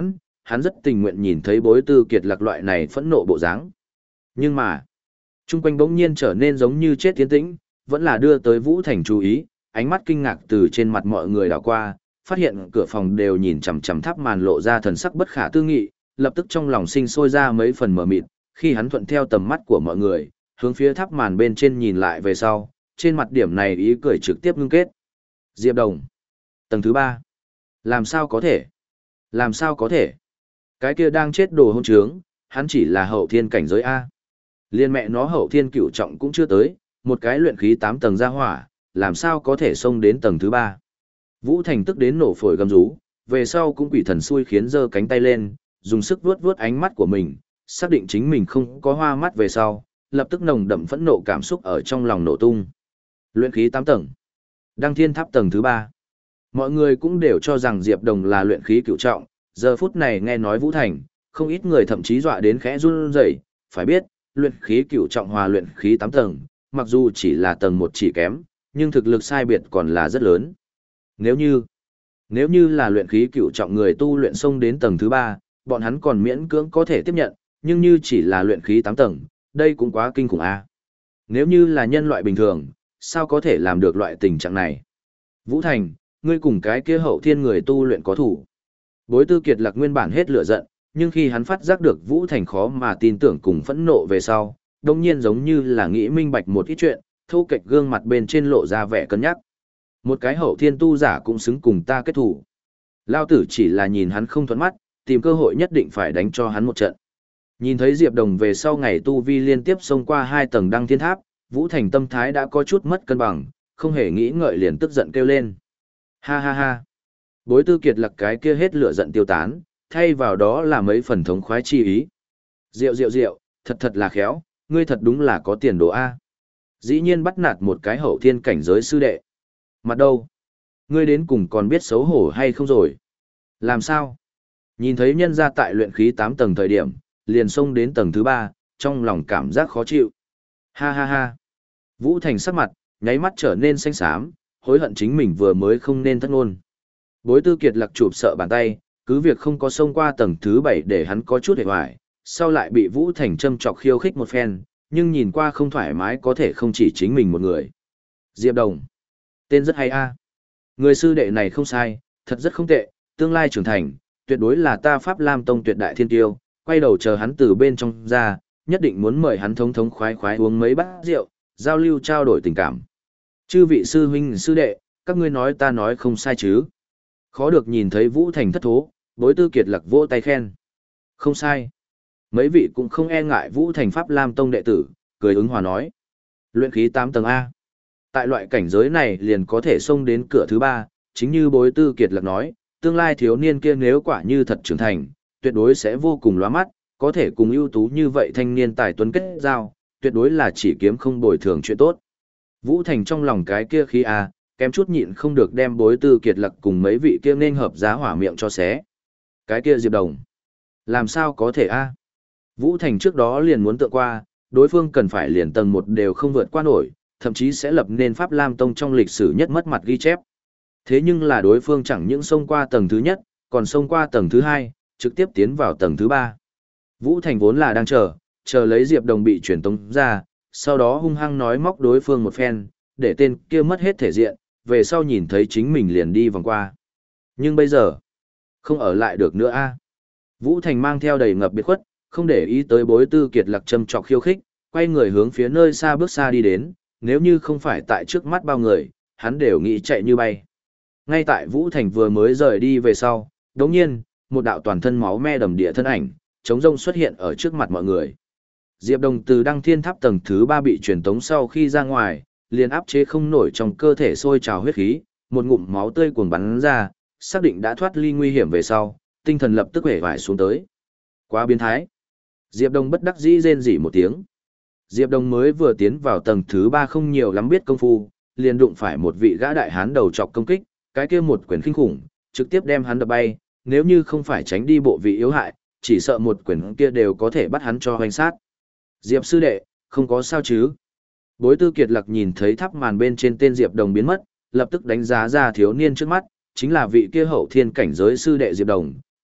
hắn rất tình nguyện nhìn thấy Bối Tư Kiệt Lạc loại này phẫn nộ bộ dáng. Nhưng mà, chung quanh bỗng nhiên trở nên giống như chết tiến tĩnh, vẫn là đưa tới Vũ Thành chú ý, ánh mắt kinh ngạc từ trên mặt mọi người đảo qua, phát hiện cửa phòng đều nhìn chằm chằm tháp màn lộ ra thần sắc bất khả tư nghị, lập tức trong lòng sinh sôi ra mấy phần mờ mịt, khi hắn thuận theo tầm mắt của mọi người, hướng phía tháp màn bên trên nhìn lại về sau, trên mặt điểm này ý cười trực tiếp ngưng kết. Diệp Đồng. Tầng thứ ba. Làm sao có thể? Làm sao có thể? Cái kia đang chết đồ hôn trướng, hắn chỉ là hậu thiên cảnh giới A. Liên mẹ nó hậu thiên cửu trọng cũng chưa tới, một cái luyện khí tám tầng ra hỏa, làm sao có thể xông đến tầng thứ ba. Vũ Thành tức đến nổ phổi gầm rú, về sau cũng quỷ thần xui khiến giơ cánh tay lên, dùng sức vuốt vuốt ánh mắt của mình, xác định chính mình không có hoa mắt về sau, lập tức nồng đậm phẫn nộ cảm xúc ở trong lòng nổ tung. Luyện khí tám tầng, Đăng Thiên Tháp tầng thứ ba. Mọi người cũng đều cho rằng Diệp Đồng là luyện khí cửu trọng, giờ phút này nghe nói Vũ Thành, không ít người thậm chí dọa đến khẽ run rẩy, phải biết, luyện khí cửu trọng hòa luyện khí tám tầng, mặc dù chỉ là tầng một chỉ kém, nhưng thực lực sai biệt còn là rất lớn. Nếu như, nếu như là luyện khí cửu trọng người tu luyện xông đến tầng thứ ba, bọn hắn còn miễn cưỡng có thể tiếp nhận, nhưng như chỉ là luyện khí tám tầng, đây cũng quá kinh khủng a. Nếu như là nhân loại bình thường, sao có thể làm được loại tình trạng này? Vũ Thành, ngươi cùng cái kia hậu thiên người tu luyện có thủ. Bối Tư Kiệt Lạc nguyên bản hết lửa giận, nhưng khi hắn phát giác được Vũ Thành khó mà tin tưởng cùng phẫn nộ về sau, đồng nhiên giống như là nghĩ minh bạch một ít chuyện, thô kệch gương mặt bên trên lộ ra vẻ cân nhắc. Một cái hậu thiên tu giả cũng xứng cùng ta kết thủ. Lao tử chỉ là nhìn hắn không thuận mắt, tìm cơ hội nhất định phải đánh cho hắn một trận. Nhìn thấy Diệp Đồng về sau ngày tu vi liên tiếp xông qua hai tầng Đăng Thiên Tháp, Vũ Thành tâm thái đã có chút mất cân bằng, không hề nghĩ ngợi liền tức giận kêu lên. Ha ha ha. Bối Tư Kiệt Lạc cái kia hết lửa giận tiêu tán, thay vào đó là mấy phần thống khoái chi ý. Diệu diệu diệu, thật thật là khéo, ngươi thật đúng là có tiền đồ A. Dĩ nhiên bắt nạt một cái hậu thiên cảnh giới sư đệ. Mặt đâu? Ngươi đến cùng còn biết xấu hổ hay không rồi? Làm sao? Nhìn thấy nhân gia tại luyện khí tám tầng thời điểm, liền xông đến tầng thứ ba, trong lòng cảm giác khó chịu. Ha ha ha. Vũ Thành sắc mặt, nháy mắt trở nên xanh xám, hối hận chính mình vừa mới không nên thất ngôn. Bối Tư Kiệt Lạc chụp sợ bàn tay, cứ việc không có xông qua tầng thứ bảy để hắn có chút hề hoài, sau lại bị Vũ Thành châm chọc khiêu khích một phen, nhưng nhìn qua không thoải mái có thể không chỉ chính mình một người. Diệp Đồng. Tên rất hay a. Người sư đệ này không sai, thật rất không tệ, tương lai trưởng thành, tuyệt đối là ta Pháp Lam Tông tuyệt đại thiên tiêu, quay đầu chờ hắn từ bên trong ra, nhất định muốn mời hắn thống thống khoái khoái uống mấy bát rượu, giao lưu trao đổi tình cảm. Chư vị sư huynh sư đệ, các ngươi nói ta nói không sai chứ? Khó được nhìn thấy Vũ Thành thất thố, Bối Tư Kiệt Lạc vỗ tay khen. Không sai. Mấy vị cũng không e ngại Vũ Thành Pháp Lam Tông đệ tử, cười ứng hòa nói. Luyện khí tám tầng A. Tại loại cảnh giới này liền có thể xông đến cửa thứ ba, chính như Bối Tư Kiệt Lạc nói, tương lai thiếu niên kia nếu quả như thật trưởng thành, tuyệt đối sẽ vô cùng lóa mắt, có thể cùng ưu tú như vậy thanh niên tài tuấn kết giao, tuyệt đối là chỉ kiếm không bồi thường chuyện tốt. Vũ Thành trong lòng cái kia khí A, kém chút nhịn không được đem Bối Tư Kiệt Lạc cùng mấy vị kia nên hợp giá hỏa miệng cho xé. Cái kia Diệp Đồng. Làm sao có thể A? Vũ Thành trước đó liền muốn tượng qua, đối phương cần phải liền tầng một đều không vượt qua nổi, thậm chí sẽ lập nên Pháp Lam Tông trong lịch sử nhất mất mặt ghi chép. Thế nhưng là đối phương chẳng những xông qua tầng thứ nhất, còn xông qua tầng thứ hai, trực tiếp tiến vào tầng thứ ba. Vũ Thành vốn là đang chờ, chờ lấy Diệp Đồng bị truyền tống ra, sau đó hung hăng nói móc đối phương một phen, để tên kia mất hết thể diện, về sau nhìn thấy chính mình liền đi vòng qua. Nhưng bây giờ, không ở lại được nữa a. Vũ Thành mang theo đầy ngập biệt khuất, không để ý tới Bối Tư Kiệt Lạc châm chọc khiêu khích, quay người hướng phía nơi xa bước xa đi đến, nếu như không phải tại trước mắt bao người, hắn đều nghĩ chạy như bay. Ngay tại Vũ Thành vừa mới rời đi về sau, đống nhiên, một đạo toàn thân máu me đầm địa thân ảnh, trống rông xuất hiện ở trước mặt mọi người. Diệp Đồng từ Đăng Thiên Tháp tầng thứ ba bị truyền tống sau khi ra ngoài, liền áp chế không nổi trong cơ thể sôi trào huyết khí, một ngụm máu tươi cuồn bắn ra, xác định đã thoát ly nguy hiểm về sau, tinh thần lập tức hể vải xuống tới. Quá biến thái. Diệp Đồng bất đắc dĩ rên rỉ một tiếng. Diệp Đồng mới vừa tiến vào tầng thứ ba không nhiều lắm biết công phu, liền đụng phải một vị gã đại hán đầu chọc công kích, cái kia một quyền kinh khủng, trực tiếp đem hắn đập bay, nếu như không phải tránh đi bộ vị yếu hại, chỉ sợ một quyền kia đều có thể bắt hắn cho hoành sát. Diệp sư đệ, không có sao chứ? Bối Tư Kiệt Lạc nhìn thấy tháp màn bên trên tên Diệp Đồng biến mất, lập tức đánh giá ra thiếu niên trước mắt, chính là vị kia hậu thiên cảnh giới sư đệ Diệp Đồng,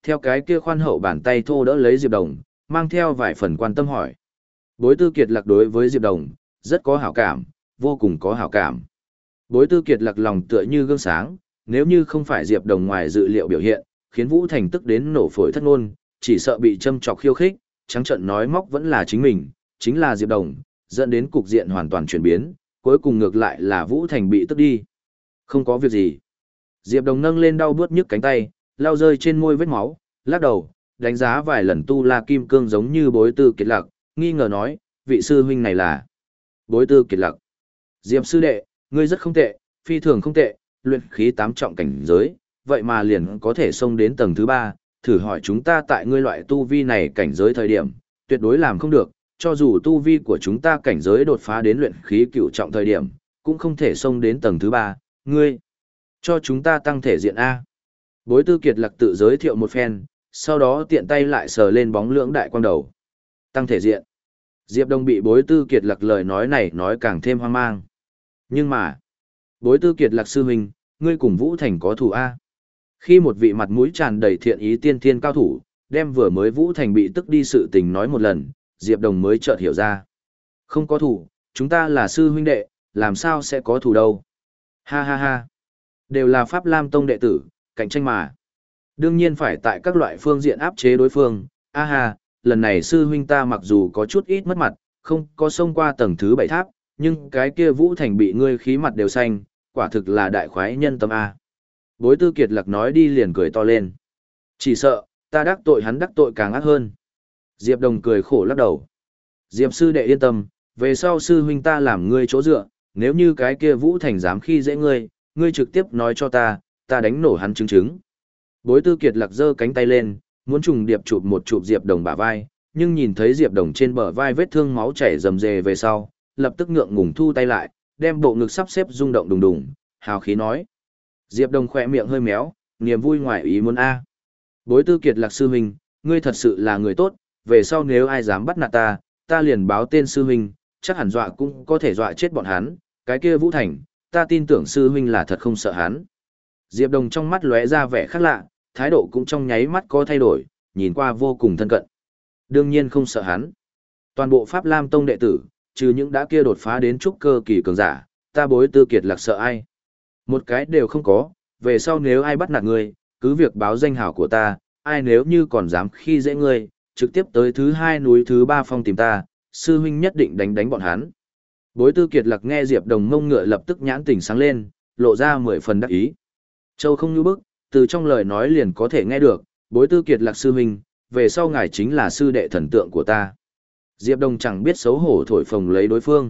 theo cái kia khoan hậu bàn tay thô đỡ lấy Diệp Đồng, mang theo vài phần quan tâm hỏi. Bối Tư Kiệt Lạc đối với Diệp Đồng, rất có hảo cảm, vô cùng có hảo cảm. Bối Tư Kiệt Lạc lòng tựa như gương sáng, nếu như không phải Diệp Đồng ngoài dự liệu biểu hiện, khiến Vũ Thành tức đến nổ phổi thất ngôn, chỉ sợ bị châm chọc khiêu khích, trắng trợn nói móc vẫn là chính mình, chính là Diệp Đồng, dẫn đến cục diện hoàn toàn chuyển biến, cuối cùng ngược lại là Vũ Thành bị tức đi. Không có việc gì. Diệp Đồng nâng lên đau bướt nhức cánh tay, lau rơi trên môi vết máu, lắc đầu, đánh giá vài lần tu la kim cương giống như Bối Tư Kiệt Lạc, nghi ngờ nói, vị sư huynh này là Bối Tư Kiệt Lạc. Diệp sư đệ, ngươi rất không tệ, phi thường không tệ, luyện khí tám trọng cảnh giới, vậy mà liền có thể xông đến tầng thứ ba, thử hỏi chúng ta tại ngươi loại tu vi này cảnh giới thời điểm, tuyệt đối làm không được, cho dù tu vi của chúng ta cảnh giới đột phá đến luyện khí cửu trọng thời điểm, cũng không thể xông đến tầng thứ ba, ngươi cho chúng ta tăng thể diện A. Bối Tư Kiệt Lạc tự giới thiệu một phen, sau đó tiện tay lại sờ lên bóng lưỡng đại quang đầu. Tăng thể diện. Diệp Đông bị Bối Tư Kiệt Lạc lời nói này nói càng thêm hoang mang. Nhưng mà, Bối Tư Kiệt Lạc sư huynh, ngươi cùng Vũ Thành có thù A. Khi một vị mặt mũi tràn đầy thiện ý tiên thiên cao thủ, đem vừa mới Vũ Thành bị tức đi sự tình nói một lần, Diệp Đồng mới chợt hiểu ra. Không có thù, chúng ta là sư huynh đệ, làm sao sẽ có thù đâu. Ha ha ha. Đều là Pháp Lam Tông đệ tử, cạnh tranh mà. Đương nhiên phải tại các loại phương diện áp chế đối phương. A ha, lần này sư huynh ta mặc dù có chút ít mất mặt, không có xông qua tầng thứ bảy tháp, nhưng cái kia Vũ Thành bị ngươi khí mặt đều xanh, quả thực là đại khoái nhân tâm A. Bối Tư Kiệt Lạc nói đi liền cười to lên. Chỉ sợ, ta đắc tội hắn đắc tội càng ác hơn. Diệp Đồng cười khổ lắc đầu. Diệp sư đệ yên tâm, về sau sư huynh ta làm ngươi chỗ dựa, nếu như cái kia Vũ Thành dám khi dễ ngươi, ngươi trực tiếp nói cho ta, ta đánh nổ hắn chứng chứng. Bối Tư Kiệt Lạc giơ cánh tay lên, muốn trùng điệp chụp một chụp Diệp Đồng bả vai, nhưng nhìn thấy Diệp Đồng trên bờ vai vết thương máu chảy rầm rề về sau, lập tức ngượng ngùng thu tay lại, đem bộ ngực sắp xếp rung động đùng đùng, hào khí nói. Diệp Đồng khỏe miệng hơi méo, niềm vui ngoài ý muốn a. Bối Tư Kiệt Lạc sư huynh, ngươi thật sự là người tốt, về sau nếu ai dám bắt nạt ta, ta liền báo tên sư huynh, chắc hẳn dọa cũng có thể dọa chết bọn hắn, cái kia Vũ Thành, ta tin tưởng sư huynh là thật không sợ hắn. Diệp Đồng trong mắt lóe ra vẻ khác lạ, thái độ cũng trong nháy mắt có thay đổi, nhìn qua vô cùng thân cận. Đương nhiên không sợ hắn. Toàn bộ Pháp Lam Tông đệ tử, trừ những đã kia đột phá đến trúc cơ kỳ cường giả, ta Bối Tư Kiệt Lạc sợ ai? Một cái đều không có, về sau nếu ai bắt nạt ngươi, cứ việc báo danh hảo của ta, ai nếu như còn dám khi dễ ngươi, trực tiếp tới thứ hai núi thứ ba phong tìm ta, sư huynh nhất định đánh đánh bọn hắn. Bối Tư Kiệt Lạc nghe Diệp Đồng ngông ngựa lập tức nhãn tỉnh sáng lên, lộ ra mười phần đắc ý. Châu không như bức, từ trong lời nói liền có thể nghe được, Bối Tư Kiệt Lạc sư huynh, về sau ngài chính là sư đệ thần tượng của ta. Diệp Đồng chẳng biết xấu hổ thổi phồng lấy đối phương.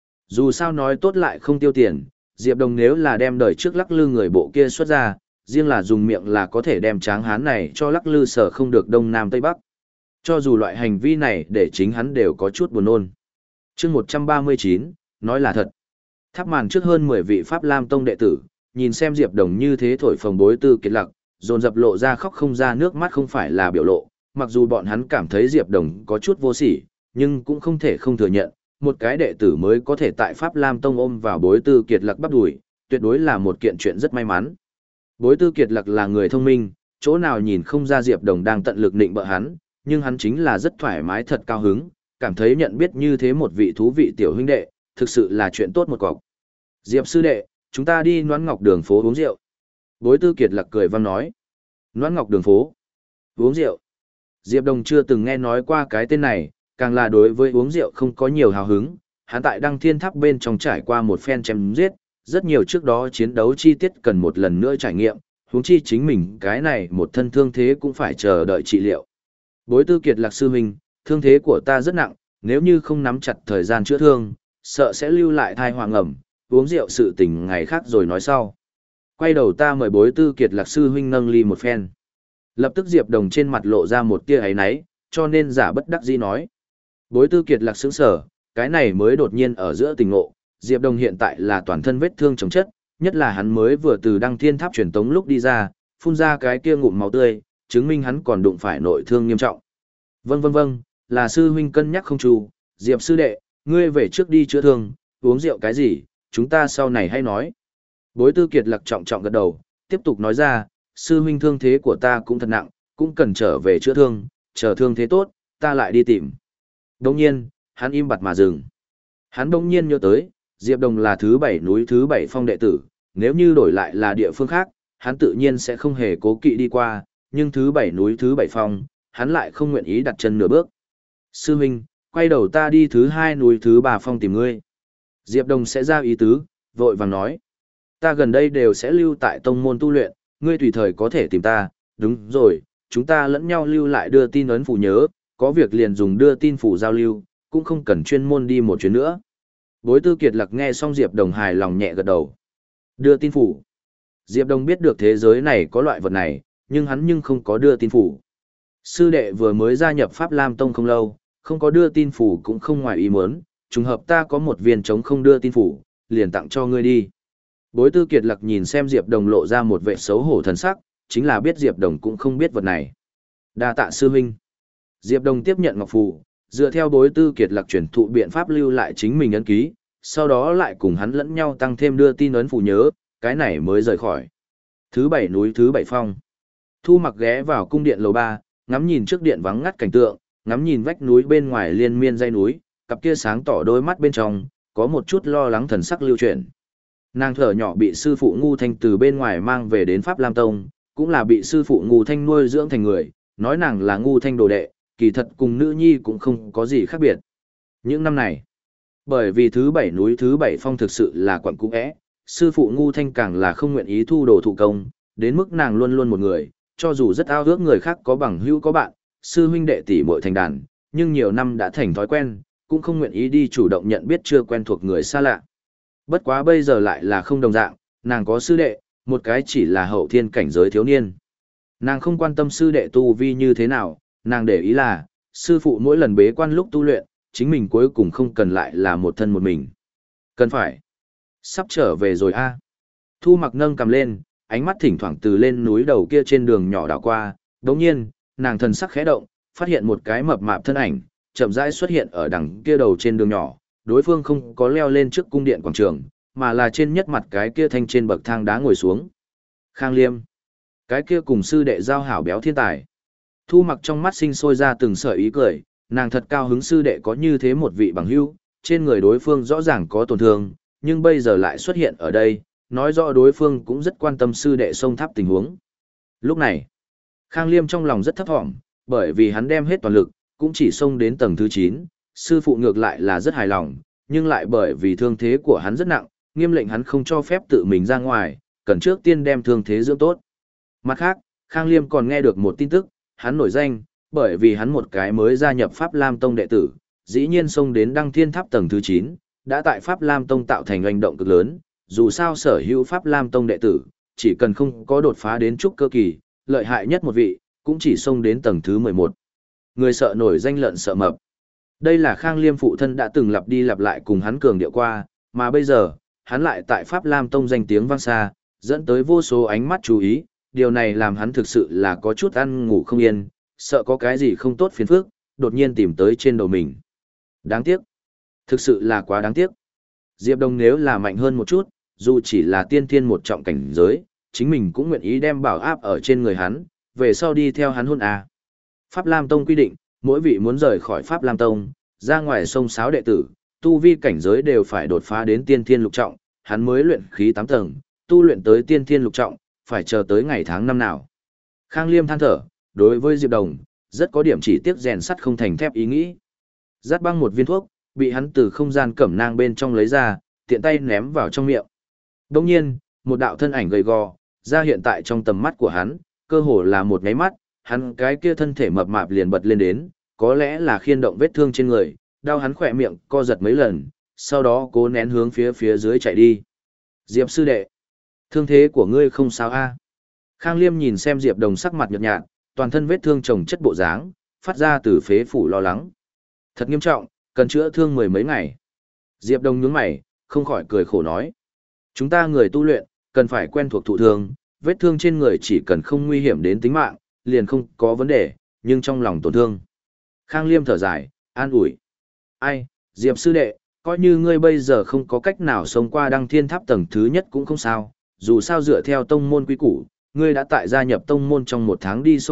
Dù sao nói tốt lại không tiêu tiền, Diệp Đồng nếu là đem đời trước lắc lư người bộ kia xuất ra, riêng là dùng miệng là có thể đem tráng hán này cho lắc lư sở không được đông nam tây bắc. Cho dù loại hành vi này để chính hắn đều có chút buồn nôn. Chương một trăm ba mươi chín, nói là thật. Tháp màn trước hơn mười vị Pháp Lam Tông đệ tử, nhìn xem Diệp Đồng như thế thổi phồng Bối Tư Kiệt Lạc, dồn dập lộ ra khóc không ra nước mắt không phải là biểu lộ, mặc dù bọn hắn cảm thấy Diệp Đồng có chút vô sỉ, nhưng cũng không thể không thừa nhận, một cái đệ tử mới có thể tại Pháp Lam Tông ôm vào Bối Tư Kiệt Lạc bắp đùi, tuyệt đối là một kiện chuyện rất may mắn. Bối Tư Kiệt Lạc là người thông minh, chỗ nào nhìn không ra Diệp Đồng đang tận lực nịnh bợ hắn, nhưng hắn chính là rất thoải mái thật cao hứng, cảm thấy nhận biết như thế một vị thú vị tiểu huynh đệ, thực sự là chuyện tốt một cọc. Diệp sư đệ, chúng ta đi Noãn Ngọc đường phố uống rượu. Bối Tư Kiệt Lạc cười vang nói. Noãn Ngọc đường phố? Uống rượu? Diệp Đồng chưa từng nghe nói qua cái tên này, càng là đối với uống rượu không có nhiều hào hứng. Hắn tại Đăng Thiên Tháp bên trong trải qua một phen chém giết, rất nhiều trước đó chiến đấu chi tiết cần một lần nữa trải nghiệm, huống chi chính mình cái này một thân thương thế cũng phải chờ đợi trị liệu. Bối Tư Kiệt Lạc sư huynh, thương thế của ta rất nặng, nếu như không nắm chặt thời gian chữa thương, sợ sẽ lưu lại thai hoàng ẩm, uống rượu sự tình ngày khác rồi nói sau. Quay đầu ta mời Bối Tư Kiệt Lạc sư huynh nâng ly một phen. Lập tức Diệp Đồng trên mặt lộ ra một tia áy náy, cho nên giả bất đắc dĩ nói. Bối Tư Kiệt Lạc sững sờ, cái này mới đột nhiên ở giữa tình ngộ, Diệp Đồng hiện tại là toàn thân vết thương chồng chất, nhất là hắn mới vừa từ Đăng Thiên Tháp truyền tống lúc đi ra, phun ra cái kia ngụm máu tươi, chứng minh hắn còn đụng phải nội thương nghiêm trọng. Vâng vâng vâng, là sư huynh cân nhắc không chu, Diệp sư đệ, ngươi về trước đi chữa thương, uống rượu cái gì, chúng ta sau này hay nói. Bối Tư Kiệt Lạc trọng trọng gật đầu, tiếp tục nói ra, sư huynh thương thế của ta cũng thật nặng, cũng cần trở về chữa thương, chờ thương thế tốt, ta lại đi tìm. Đồng nhiên, hắn im bặt mà dừng. Hắn đồng nhiên nhớ tới, Diệp Đồng là thứ bảy núi thứ bảy phong đệ tử, nếu như đổi lại là địa phương khác, hắn tự nhiên sẽ không hề cố kỵ đi qua, nhưng thứ bảy núi thứ bảy phong, hắn lại không nguyện ý đặt chân nửa bước. Sư huynh, quay đầu ta đi thứ hai núi thứ ba phong tìm ngươi. Diệp Đồng sẽ ra ý tứ, vội vàng nói. Ta gần đây đều sẽ lưu tại tông môn tu luyện, ngươi tùy thời có thể tìm ta, đúng rồi, chúng ta lẫn nhau lưu lại đưa tin ấn phủ nhớ, có việc liền dùng đưa tin phủ giao lưu, cũng không cần chuyên môn đi một chuyến nữa. Bối Tư Kiệt Lặc nghe xong Diệp Đồng hài lòng nhẹ gật đầu. Đưa tin phủ. Diệp Đồng biết được thế giới này có loại vật này, nhưng hắn nhưng không có đưa tin phủ. Sư đệ vừa mới gia nhập Pháp Lam Tông không lâu, không có đưa tin phủ cũng không ngoài ý muốn, trùng hợp ta có một viên trống không đưa tin phủ, liền tặng cho ngươi đi. Bối Tư Kiệt Lặc nhìn xem Diệp Đồng lộ ra một vẻ xấu hổ thần sắc, chính là biết Diệp Đồng cũng không biết vật này. Đa tạ sư huynh. Diệp Đồng tiếp nhận ngọc phù, dựa theo Bối Tư Kiệt Lặc truyền thụ biện pháp lưu lại chính mình ấn ký, sau đó lại cùng hắn lẫn nhau tăng thêm đưa tin ấn phù nhớ, cái này mới rời khỏi. Thứ bảy núi thứ bảy phong. Thu Mặc ghé vào cung điện lầu ba, ngắm nhìn trước điện vắng ngắt cảnh tượng, ngắm nhìn vách núi bên ngoài liên miên dãy núi, cặp kia sáng tỏ đôi mắt bên trong, có một chút lo lắng thần sắc lưu chuyển. Nàng thở nhỏ bị sư phụ Ngu Thanh từ bên ngoài mang về đến Pháp Lam Tông, cũng là bị sư phụ Ngu Thanh nuôi dưỡng thành người, nói nàng là Ngu Thanh đồ đệ, kỳ thật cùng nữ nhi cũng không có gì khác biệt. Những năm này, bởi vì thứ bảy núi thứ bảy phong thực sự là quận cũ é, sư phụ Ngu Thanh càng là không nguyện ý thu đồ thụ công, đến mức nàng luôn luôn một người, cho dù rất ao ước người khác có bằng hữu có bạn, sư huynh đệ tỷ muội thành đàn, nhưng nhiều năm đã thành thói quen, cũng không nguyện ý đi chủ động nhận biết chưa quen thuộc người xa lạ. Bất quá bây giờ lại là không đồng dạng, nàng có sư đệ, một cái chỉ là hậu thiên cảnh giới thiếu niên. Nàng không quan tâm sư đệ tu vi như thế nào, nàng để ý là, sư phụ mỗi lần bế quan lúc tu luyện, chính mình cuối cùng không cần lại là một thân một mình. Cần phải. Sắp trở về rồi a. Thu Mặc nâng cầm lên, ánh mắt thỉnh thoảng từ lên núi đầu kia trên đường nhỏ đảo qua, đồng nhiên, nàng thần sắc khẽ động, phát hiện một cái mập mạp thân ảnh, chậm rãi xuất hiện ở đằng kia đầu trên đường nhỏ, đối phương không có leo lên trước cung điện quảng trường, mà là trên nhất mặt cái kia thanh trên bậc thang đá ngồi xuống. Khang Liêm. Cái kia cùng sư đệ giao hảo béo thiên tài. Thu Mặc trong mắt sinh sôi ra từng sợi ý cười, nàng thật cao hứng sư đệ có như thế một vị bằng hữu, trên người đối phương rõ ràng có tổn thương, nhưng bây giờ lại xuất hiện ở đây, nói rõ đối phương cũng rất quan tâm sư đệ sông tháp tình huống. Lúc này, Khang Liêm trong lòng rất thấp thỏm, bởi vì hắn đem hết toàn lực, cũng chỉ xông đến tầng thứ chín, sư phụ ngược lại là rất hài lòng, nhưng lại bởi vì thương thế của hắn rất nặng, nghiêm lệnh hắn không cho phép tự mình ra ngoài, cần trước tiên đem thương thế dưỡng tốt. Mặt khác, Khang Liêm còn nghe được một tin tức, hắn nổi danh, bởi vì hắn một cái mới gia nhập Pháp Lam Tông đệ tử, dĩ nhiên xông đến Đăng Thiên Tháp tầng thứ chín, đã tại Pháp Lam Tông tạo thành hành động cực lớn, dù sao sở hữu Pháp Lam Tông đệ tử, chỉ cần không có đột phá đến trúc cơ kỳ, lợi hại nhất một vị, cũng chỉ xông đến tầng thứ mười một. Người sợ nổi danh lợn sợ mập. Đây là Khang Liêm phụ thân đã từng lặp đi lặp lại cùng hắn cường điệu qua, mà bây giờ, hắn lại tại Pháp Lam Tông danh tiếng vang xa, dẫn tới vô số ánh mắt chú ý, điều này làm hắn thực sự là có chút ăn ngủ không yên, sợ có cái gì không tốt phiền phức, đột nhiên tìm tới trên đầu mình. Đáng tiếc. Thực sự là quá đáng tiếc. Diệp Đông nếu là mạnh hơn một chút, dù chỉ là tiên thiên một trọng cảnh giới, chính mình cũng nguyện ý đem bảo áp ở trên người hắn, về sau đi theo hắn hôn à. Pháp Lam Tông quy định, mỗi vị muốn rời khỏi Pháp Lam Tông, ra ngoài sông sáo đệ tử, tu vi cảnh giới đều phải đột phá đến tiên thiên lục trọng, hắn mới luyện khí tám tầng, tu luyện tới tiên thiên lục trọng, phải chờ tới ngày tháng năm nào. Khang Liêm than thở, đối với Diệp Đồng, rất có điểm chỉ tiếc rèn sắt không thành thép ý nghĩ. Dát băng một viên thuốc, bị hắn từ không gian cẩm nang bên trong lấy ra, tiện tay ném vào trong miệng. Đồng nhiên, một đạo thân ảnh gầy gò, ra hiện tại trong tầm mắt của hắn, cơ hồ là một nháy mắt, hắn cái kia thân thể mập mạp liền bật lên đến, có lẽ là khiên động vết thương trên người, đau hắn khỏe miệng co giật mấy lần, sau đó cố nén hướng phía phía dưới chạy đi. Diệp sư đệ, thương thế của ngươi không sao a? Khang Liêm nhìn xem Diệp Đồng sắc mặt nhợt nhạt, toàn thân vết thương chồng chất bộ dáng, phát ra từ phế phủ lo lắng. Thật nghiêm trọng, cần chữa thương mười mấy ngày. Diệp Đồng nhướng mày, không khỏi cười khổ nói. Chúng ta người tu luyện, cần phải quen thuộc thụ thương, vết thương trên người chỉ cần không nguy hiểm đến tính mạng, liền không có vấn đề, nhưng trong lòng tổn thương. Khang Liêm thở dài, an ủi. Ai, Diệp sư đệ, coi như ngươi bây giờ không có cách nào xông qua Đăng Thiên Tháp tầng thứ nhất cũng không sao, dù sao dựa theo tông môn quy củ, ngươi đã tại gia nhập tông môn trong một tháng đi sông tháp,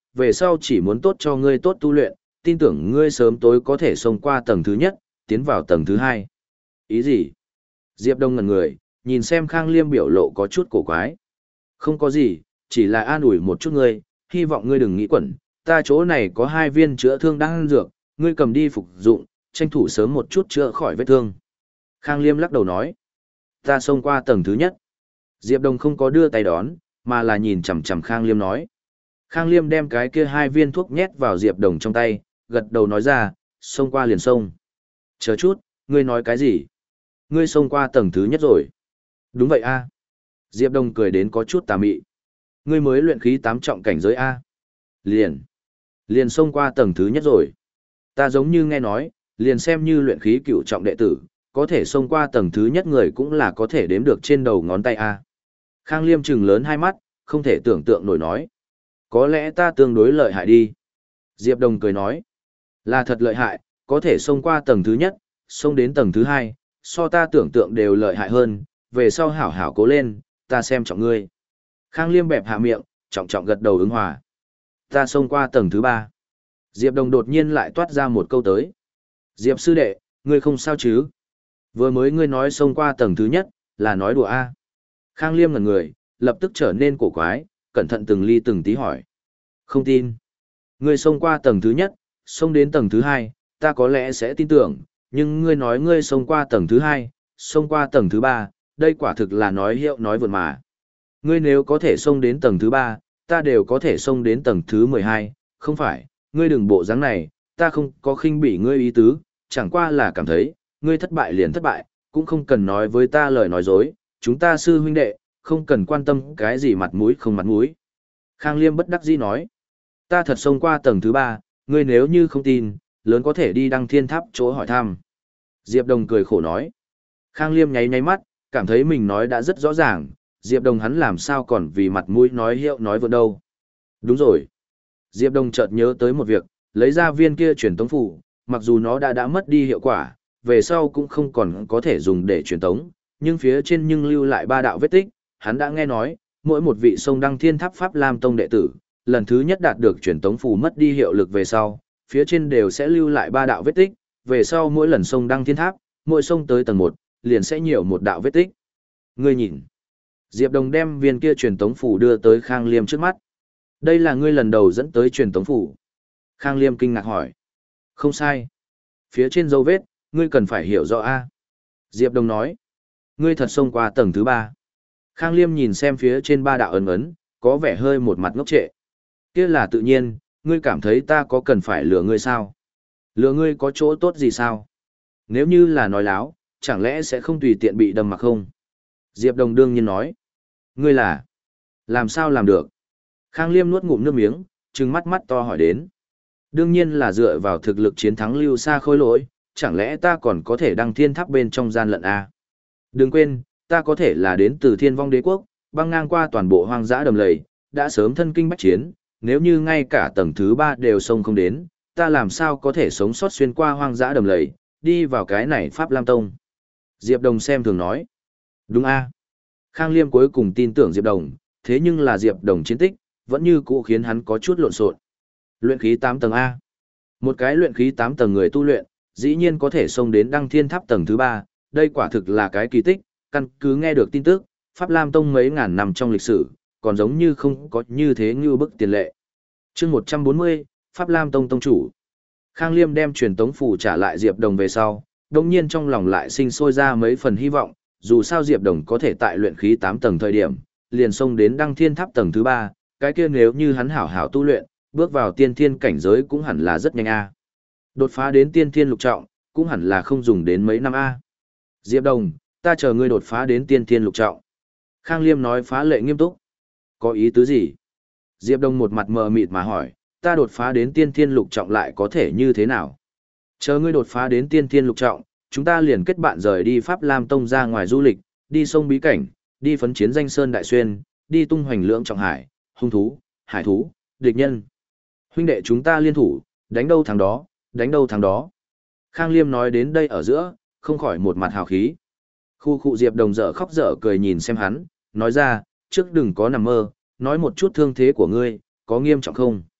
về sau chỉ muốn tốt cho ngươi tốt tu luyện, tin tưởng ngươi sớm tối có thể xông qua tầng thứ nhất, tiến vào tầng thứ hai. Ý gì? Diệp Đông ngẩn người, nhìn xem Khang Liêm biểu lộ có chút cổ quái. Không có gì, chỉ là an ủi một chút ngươi, hy vọng ngươi đừng nghĩ quẩn, ta chỗ này có hai viên chữa thương đang ăn dược, ngươi cầm đi phục dụng, tranh thủ sớm một chút chữa khỏi vết thương. Khang Liêm lắc đầu nói, ta xông qua tầng thứ nhất. Diệp Đông không có đưa tay đón, mà là nhìn chằm chằm Khang Liêm nói. Khang Liêm đem cái kia hai viên thuốc nhét vào Diệp Đông trong tay, gật đầu nói ra, xông qua liền xông. Chờ chút, ngươi nói cái gì? Ngươi xông qua tầng thứ nhất rồi. Đúng vậy a. Diệp Đông cười đến có chút tà mị. Ngươi mới luyện khí tám trọng cảnh giới a. Liền. Liền xông qua tầng thứ nhất rồi. Ta giống như nghe nói, liền xem như luyện khí cửu trọng đệ tử, có thể xông qua tầng thứ nhất người cũng là có thể đếm được trên đầu ngón tay a. Khang Liêm trừng lớn hai mắt, không thể tưởng tượng nổi nói. Có lẽ ta tương đối lợi hại đi. Diệp Đông cười nói. Là thật lợi hại, có thể xông qua tầng thứ nhất, xông đến tầng thứ hai, so ta tưởng tượng đều lợi hại hơn, về sau hảo hảo cố lên, ta xem trọng ngươi. Khang Liêm bẹp hạ miệng, trọng trọng gật đầu ứng hòa. Ta xông qua tầng thứ ba. Diệp Đông đột nhiên lại toát ra một câu tới. Diệp sư đệ, ngươi không sao chứ? Vừa mới ngươi nói xông qua tầng thứ nhất, là nói đùa a? Khang Liêm ngẩn người, lập tức trở nên cổ quái, cẩn thận từng ly từng tí hỏi. Không tin. Ngươi xông qua tầng thứ nhất, xông đến tầng thứ hai, ta có lẽ sẽ tin tưởng, nhưng ngươi nói ngươi xông qua tầng thứ hai, xông qua tầng thứ ba, đây quả thực là nói hiệu nói vượt mà. Ngươi nếu có thể xông đến tầng thứ ba, ta đều có thể xông đến tầng thứ mười hai, không phải, ngươi đừng bộ dáng này, ta không có khinh bỉ ngươi ý tứ, chẳng qua là cảm thấy, ngươi thất bại liền thất bại, cũng không cần nói với ta lời nói dối, chúng ta sư huynh đệ, không cần quan tâm cái gì mặt mũi không mặt mũi. Khang Liêm bất đắc dĩ nói, ta thật xông qua tầng thứ ba, ngươi nếu như không tin, lớn có thể đi đăng thiên tháp chỗ hỏi thăm. Diệp Đông cười khổ nói. Khang Liêm nháy nháy mắt, cảm thấy mình nói đã rất rõ ràng, Diệp Đông hắn làm sao còn vì mặt mũi nói hiệu nói vượn đâu. Đúng rồi. Diệp Đông chợt nhớ tới một việc, lấy ra viên kia truyền tống phủ, mặc dù nó đã đã mất đi hiệu quả, về sau cũng không còn có thể dùng để truyền tống, nhưng phía trên nhưng lưu lại ba đạo vết tích, hắn đã nghe nói, mỗi một vị sông đăng thiên tháp Pháp Lam Tông đệ tử, lần thứ nhất đạt được truyền tống phủ mất đi hiệu lực về sau, phía trên đều sẽ lưu lại ba đạo vết tích, về sau mỗi lần sông đăng thiên tháp, mỗi sông tới tầng một, liền sẽ nhiều một đạo vết tích. Ngươi nhìn. Diệp Đông đem viên kia truyền tống phủ đưa tới Khang Liêm trước mắt. Đây là ngươi lần đầu dẫn tới truyền tống phủ. Khang Liêm kinh ngạc hỏi. Không sai. Phía trên dấu vết, ngươi cần phải hiểu rõ a. Diệp Đông nói. Ngươi thật xông qua tầng thứ ba. Khang Liêm nhìn xem phía trên ba đạo ấn ấn, có vẻ hơi một mặt ngốc trệ. Kia là tự nhiên, ngươi cảm thấy ta có cần phải lừa ngươi sao? Lừa ngươi có chỗ tốt gì sao? Nếu như là nói láo, chẳng lẽ sẽ không tùy tiện bị đâm mặc không? Diệp Đông đương nhiên nói. Ngươi là? Làm sao làm được? Khang Liêm nuốt ngụm nước miếng, trừng mắt mắt to hỏi đến. Đương nhiên là dựa vào thực lực chiến thắng Lưu Sa Khôi Lỗi, chẳng lẽ ta còn có thể đăng thiên tháp bên trong gian lận à? Đừng quên, ta có thể là đến từ Thiên Vong Đế Quốc, băng ngang qua toàn bộ hoang dã đầm lầy, đã sớm thân kinh bách chiến, nếu như ngay cả tầng thứ ba đều xông không đến, ta làm sao có thể sống sót xuyên qua hoang dã đầm lầy, đi vào cái này Pháp Lam Tông. Diệp Đông xem thường nói. Đúng a. Khang Liêm cuối cùng tin tưởng Diệp Đông, thế nhưng là Diệp Đông chiến tích, vẫn như cũ khiến hắn có chút lộn xộn. Luyện khí tám tầng A. Một cái luyện khí tám tầng người tu luyện, dĩ nhiên có thể xông đến đăng thiên tháp tầng thứ ba, đây quả thực là cái kỳ tích, căn cứ nghe được tin tức, Pháp Lam Tông mấy ngàn năm trong lịch sử, còn giống như không có như thế như bức tiền lệ. Chương một trăm bốn mươi, Pháp Lam Tông Tông Chủ. Khang Liêm đem truyền tống phù trả lại Diệp Đông về sau, đồng nhiên trong lòng lại sinh sôi ra mấy phần hy vọng, dù sao Diệp Đông có thể tại luyện khí tám tầng thời điểm, liền xông đến đăng thiên tháp tầng thứ ba, cái kia nếu như hắn hảo hảo tu luyện, bước vào tiên thiên cảnh giới cũng hẳn là rất nhanh a. Đột phá đến tiên thiên lục trọng, cũng hẳn là không dùng đến mấy năm a. Diệp Đông, ta chờ ngươi đột phá đến tiên thiên lục trọng. Khang Liêm nói phá lệ nghiêm túc. Có ý tứ gì? Diệp Đông một mặt mờ mịt mà hỏi, ta đột phá đến tiên thiên lục trọng lại có thể như thế nào? Chờ ngươi đột phá đến tiên thiên lục trọng, chúng ta liền kết bạn rời đi Pháp Lam Tông ra ngoài du lịch, đi sông bí cảnh, đi phấn chiến danh sơn đại xuyên, đi tung hoành lưỡng trọng hải, hung thú, hải thú, địch nhân. Huynh đệ chúng ta liên thủ, đánh đâu thắng đó, đánh đâu thắng đó. Khang Liêm nói đến đây ở giữa, không khỏi một mặt hào khí. Khu khu Diệp Đông dở khóc dở cười nhìn xem hắn, nói ra, trước đừng có nằm mơ, nói một chút thương thế của ngươi, có nghiêm trọng không?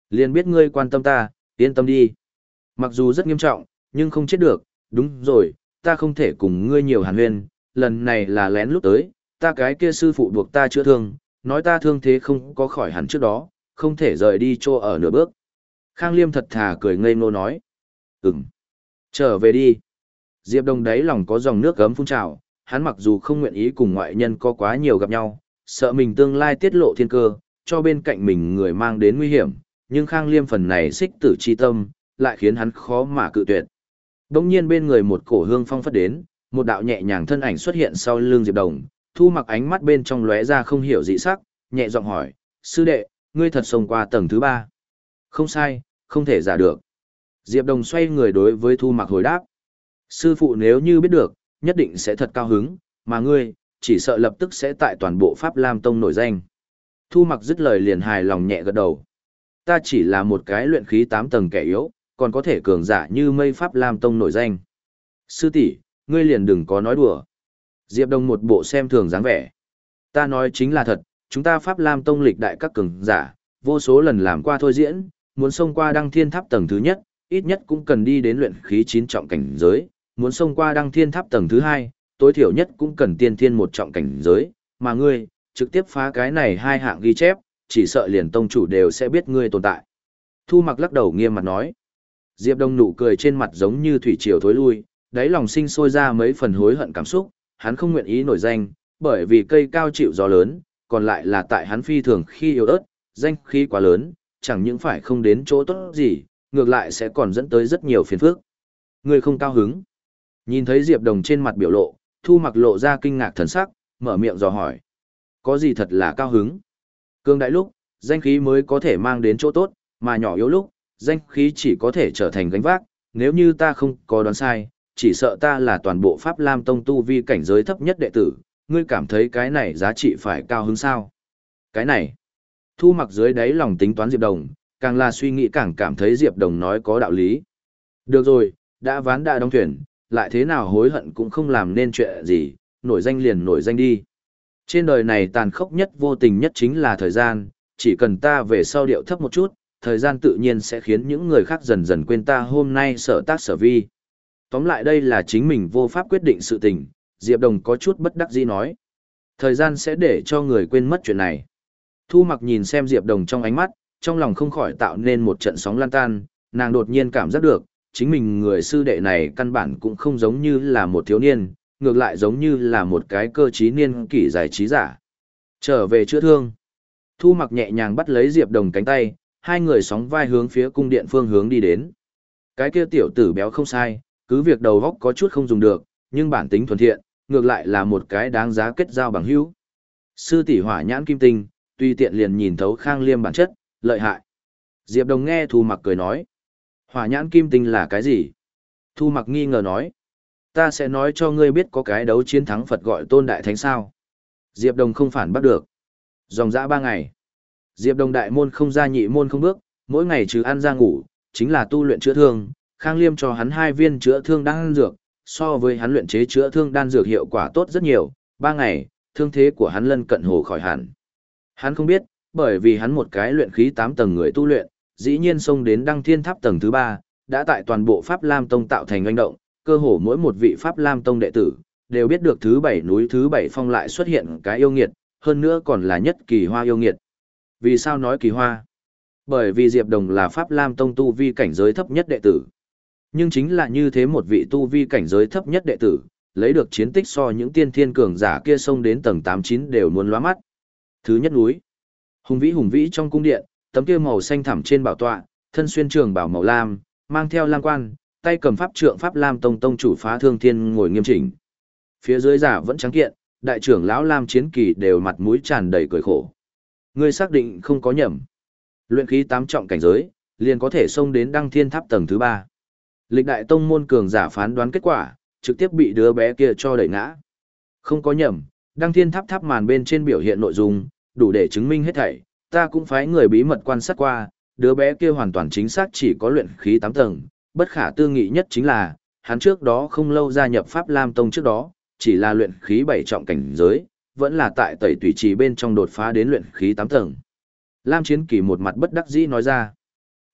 Liền biết ngươi quan tâm ta, yên tâm đi. Mặc dù rất nghiêm trọng, nhưng không chết được, đúng rồi, ta không thể cùng ngươi nhiều hàn huyên, lần này là lén lút tới, ta cái kia sư phụ buộc ta chữa thương, nói ta thương thế không có khỏi hẳn trước đó, không thể rời đi chỗ ở nửa bước. Khang Liêm thật thà cười ngây ngô nói. Ừm, trở về đi. Diệp Đồng đáy lòng có dòng nước gấm phun trào, hắn mặc dù không nguyện ý cùng ngoại nhân có quá nhiều gặp nhau, sợ mình tương lai tiết lộ thiên cơ, cho bên cạnh mình người mang đến nguy hiểm, nhưng Khang Liêm phần này xích tử chi tâm, lại khiến hắn khó mà cự tuyệt. Đống nhiên bên người một cổ hương phong phất đến, một đạo nhẹ nhàng thân ảnh xuất hiện sau lưng Diệp Đồng, Thu Mặc ánh mắt bên trong lóe ra không hiểu dị sắc, nhẹ giọng hỏi, sư đệ, ngươi thật xông qua tầng thứ ba. Không sai, không thể giả được. Diệp Đồng xoay người đối với Thu Mặc hồi đáp. Sư phụ nếu như biết được, nhất định sẽ thật cao hứng, mà ngươi, chỉ sợ lập tức sẽ tại toàn bộ Pháp Lam Tông nổi danh. Thu Mặc dứt lời liền hài lòng nhẹ gật đầu. Ta chỉ là một cái luyện khí tám tầng kẻ yếu, còn có thể cường giả như mây Pháp Lam Tông nổi danh. Sư tỷ, ngươi liền đừng có nói đùa. Diệp Đồng một bộ xem thường dáng vẻ. Ta nói chính là thật, chúng ta Pháp Lam Tông lịch đại các cường giả, vô số lần làm qua thôi diễn, muốn xông qua Đăng Thiên Tháp tầng thứ nhất, ít nhất cũng cần đi đến luyện khí chín trọng cảnh giới, muốn xông qua Đăng Thiên Tháp tầng thứ hai, tối thiểu nhất cũng cần tiên thiên một trọng cảnh giới, mà ngươi, trực tiếp phá cái này hai hạng ghi chép, chỉ sợ liền tông chủ đều sẽ biết ngươi tồn tại. Thu Mặc lắc đầu nghiêm mặt nói. Diệp Đông nụ cười trên mặt giống như thủy triều thối lui, đáy lòng sinh sôi ra mấy phần hối hận cảm xúc, hắn không nguyện ý nổi danh, bởi vì cây cao chịu gió lớn, còn lại là tại hắn phi thường khi yếu ớt, danh khí quá lớn, chẳng những phải không đến chỗ tốt gì, ngược lại sẽ còn dẫn tới rất nhiều phiền phức. Ngươi không cao hứng. Nhìn thấy Diệp Đồng trên mặt biểu lộ, Thu Mặc lộ ra kinh ngạc thần sắc, mở miệng dò hỏi. Có gì thật là cao hứng? Cương đại lúc, danh khí mới có thể mang đến chỗ tốt, mà nhỏ yếu lúc, danh khí chỉ có thể trở thành gánh vác. Nếu như ta không có đoán sai, chỉ sợ ta là toàn bộ Pháp Lam Tông tu vi cảnh giới thấp nhất đệ tử, ngươi cảm thấy cái này giá trị phải cao hứng sao? Cái này, Thu Mặc dưới đáy lòng tính toán Diệp Đồng, càng là suy nghĩ càng cảm thấy Diệp Đồng nói có đạo lý. Được rồi, đã ván đã đóng thuyền, lại thế nào hối hận cũng không làm nên chuyện gì, nổi danh liền nổi danh đi. Trên đời này tàn khốc nhất vô tình nhất chính là thời gian, chỉ cần ta về sau điệu thấp một chút, thời gian tự nhiên sẽ khiến những người khác dần dần quên ta hôm nay sở tác sở vi. Tóm lại đây là chính mình vô pháp quyết định sự tình, Diệp Đồng có chút bất đắc dĩ nói. Thời gian sẽ để cho người quên mất chuyện này. Thu Mặc nhìn xem Diệp Đồng trong ánh mắt, trong lòng không khỏi tạo nên một trận sóng lan tan, nàng đột nhiên cảm giác được, chính mình người sư đệ này căn bản cũng không giống như là một thiếu niên, ngược lại giống như là một cái cơ trí niên kỷ giải trí giả. Trở về chữa thương. Thu Mặc nhẹ nhàng bắt lấy Diệp Đồng cánh tay, hai người sóng vai hướng phía cung điện phương hướng đi đến. Cái kia tiểu tử béo không sai, cứ việc đầu góc có chút không dùng được, nhưng bản tính thuần thiện, ngược lại là một cái đáng giá kết giao bằng hữu. Sư tỷ Hỏa Nhãn Kim Tinh, tuy tiện liền nhìn thấu Khang Liêm bản chất, lợi hại. Diệp Đồng nghe Thu Mặc cười nói. Hỏa Nhãn Kim Tinh là cái gì? Thu Mặc nghi ngờ nói. Ta sẽ nói cho ngươi biết có cái đấu chiến thắng Phật gọi Tôn Đại Thánh sao. Diệp Đồng không phản bắt được. Dòng dã ba ngày. Diệp Đồng đại môn không ra nhị môn không bước, mỗi ngày trừ ăn ra ngủ, chính là tu luyện chữa thương. Khang Liêm cho hắn hai viên chữa thương đan dược, so với hắn luyện chế chữa thương đan dược hiệu quả tốt rất nhiều. Ba ngày, thương thế của hắn lân cận hồ khỏi hẳn. Hắn không biết, bởi vì hắn một cái luyện khí tám tầng người tu luyện, dĩ nhiên xông đến Đăng Thiên Tháp tầng thứ ba, đã tại toàn bộ Pháp Lam Tông tạo thành oanh động, cơ hồ mỗi một vị Pháp Lam Tông đệ tử đều biết được thứ bảy núi thứ bảy phong lại xuất hiện cái yêu nghiệt, hơn nữa còn là nhất kỳ hoa yêu nghiệt. Vì sao nói kỳ hoa? Bởi vì Diệp Đồng là Pháp Lam Tông tu vi cảnh giới thấp nhất đệ tử. Nhưng chính là như thế một vị tu vi cảnh giới thấp nhất đệ tử, lấy được chiến tích so những tiên thiên cường giả kia xông đến tầng tám chín đều muốn lóa mắt. Thứ nhất núi, hùng vĩ hùng vĩ trong cung điện, tấm kia màu xanh thẳm trên bảo tọa, thân xuyên trường bảo màu lam, mang theo lam quan, tay cầm pháp trượng Pháp Lam Tông tông chủ Phá Thương Thiên ngồi nghiêm chỉnh. Phía dưới giả vẫn trắng kiện, đại trưởng lão Lam Chiến Kỳ đều mặt mũi tràn đầy cười khổ. Ngươi xác định không có nhầm. Luyện khí tám trọng cảnh giới, liền có thể xông đến Đăng Thiên Tháp tầng thứ ba. Lịch đại tông môn cường giả phán đoán kết quả, trực tiếp bị đứa bé kia cho đẩy ngã. Không có nhầm, Đăng Thiên Tháp tháp màn bên trên biểu hiện nội dung, đủ để chứng minh hết thảy, ta cũng phái người bí mật quan sát qua, đứa bé kia hoàn toàn chính xác chỉ có luyện khí tám tầng, bất khả tư nghị nhất chính là, hắn trước đó không lâu gia nhập Pháp Lam Tông trước đó, chỉ là luyện khí bảy trọng cảnh giới, vẫn là tại tẩy tùy trì bên trong đột phá đến luyện khí tám tầng. Lam Chiến Kỳ một mặt bất đắc dĩ nói ra,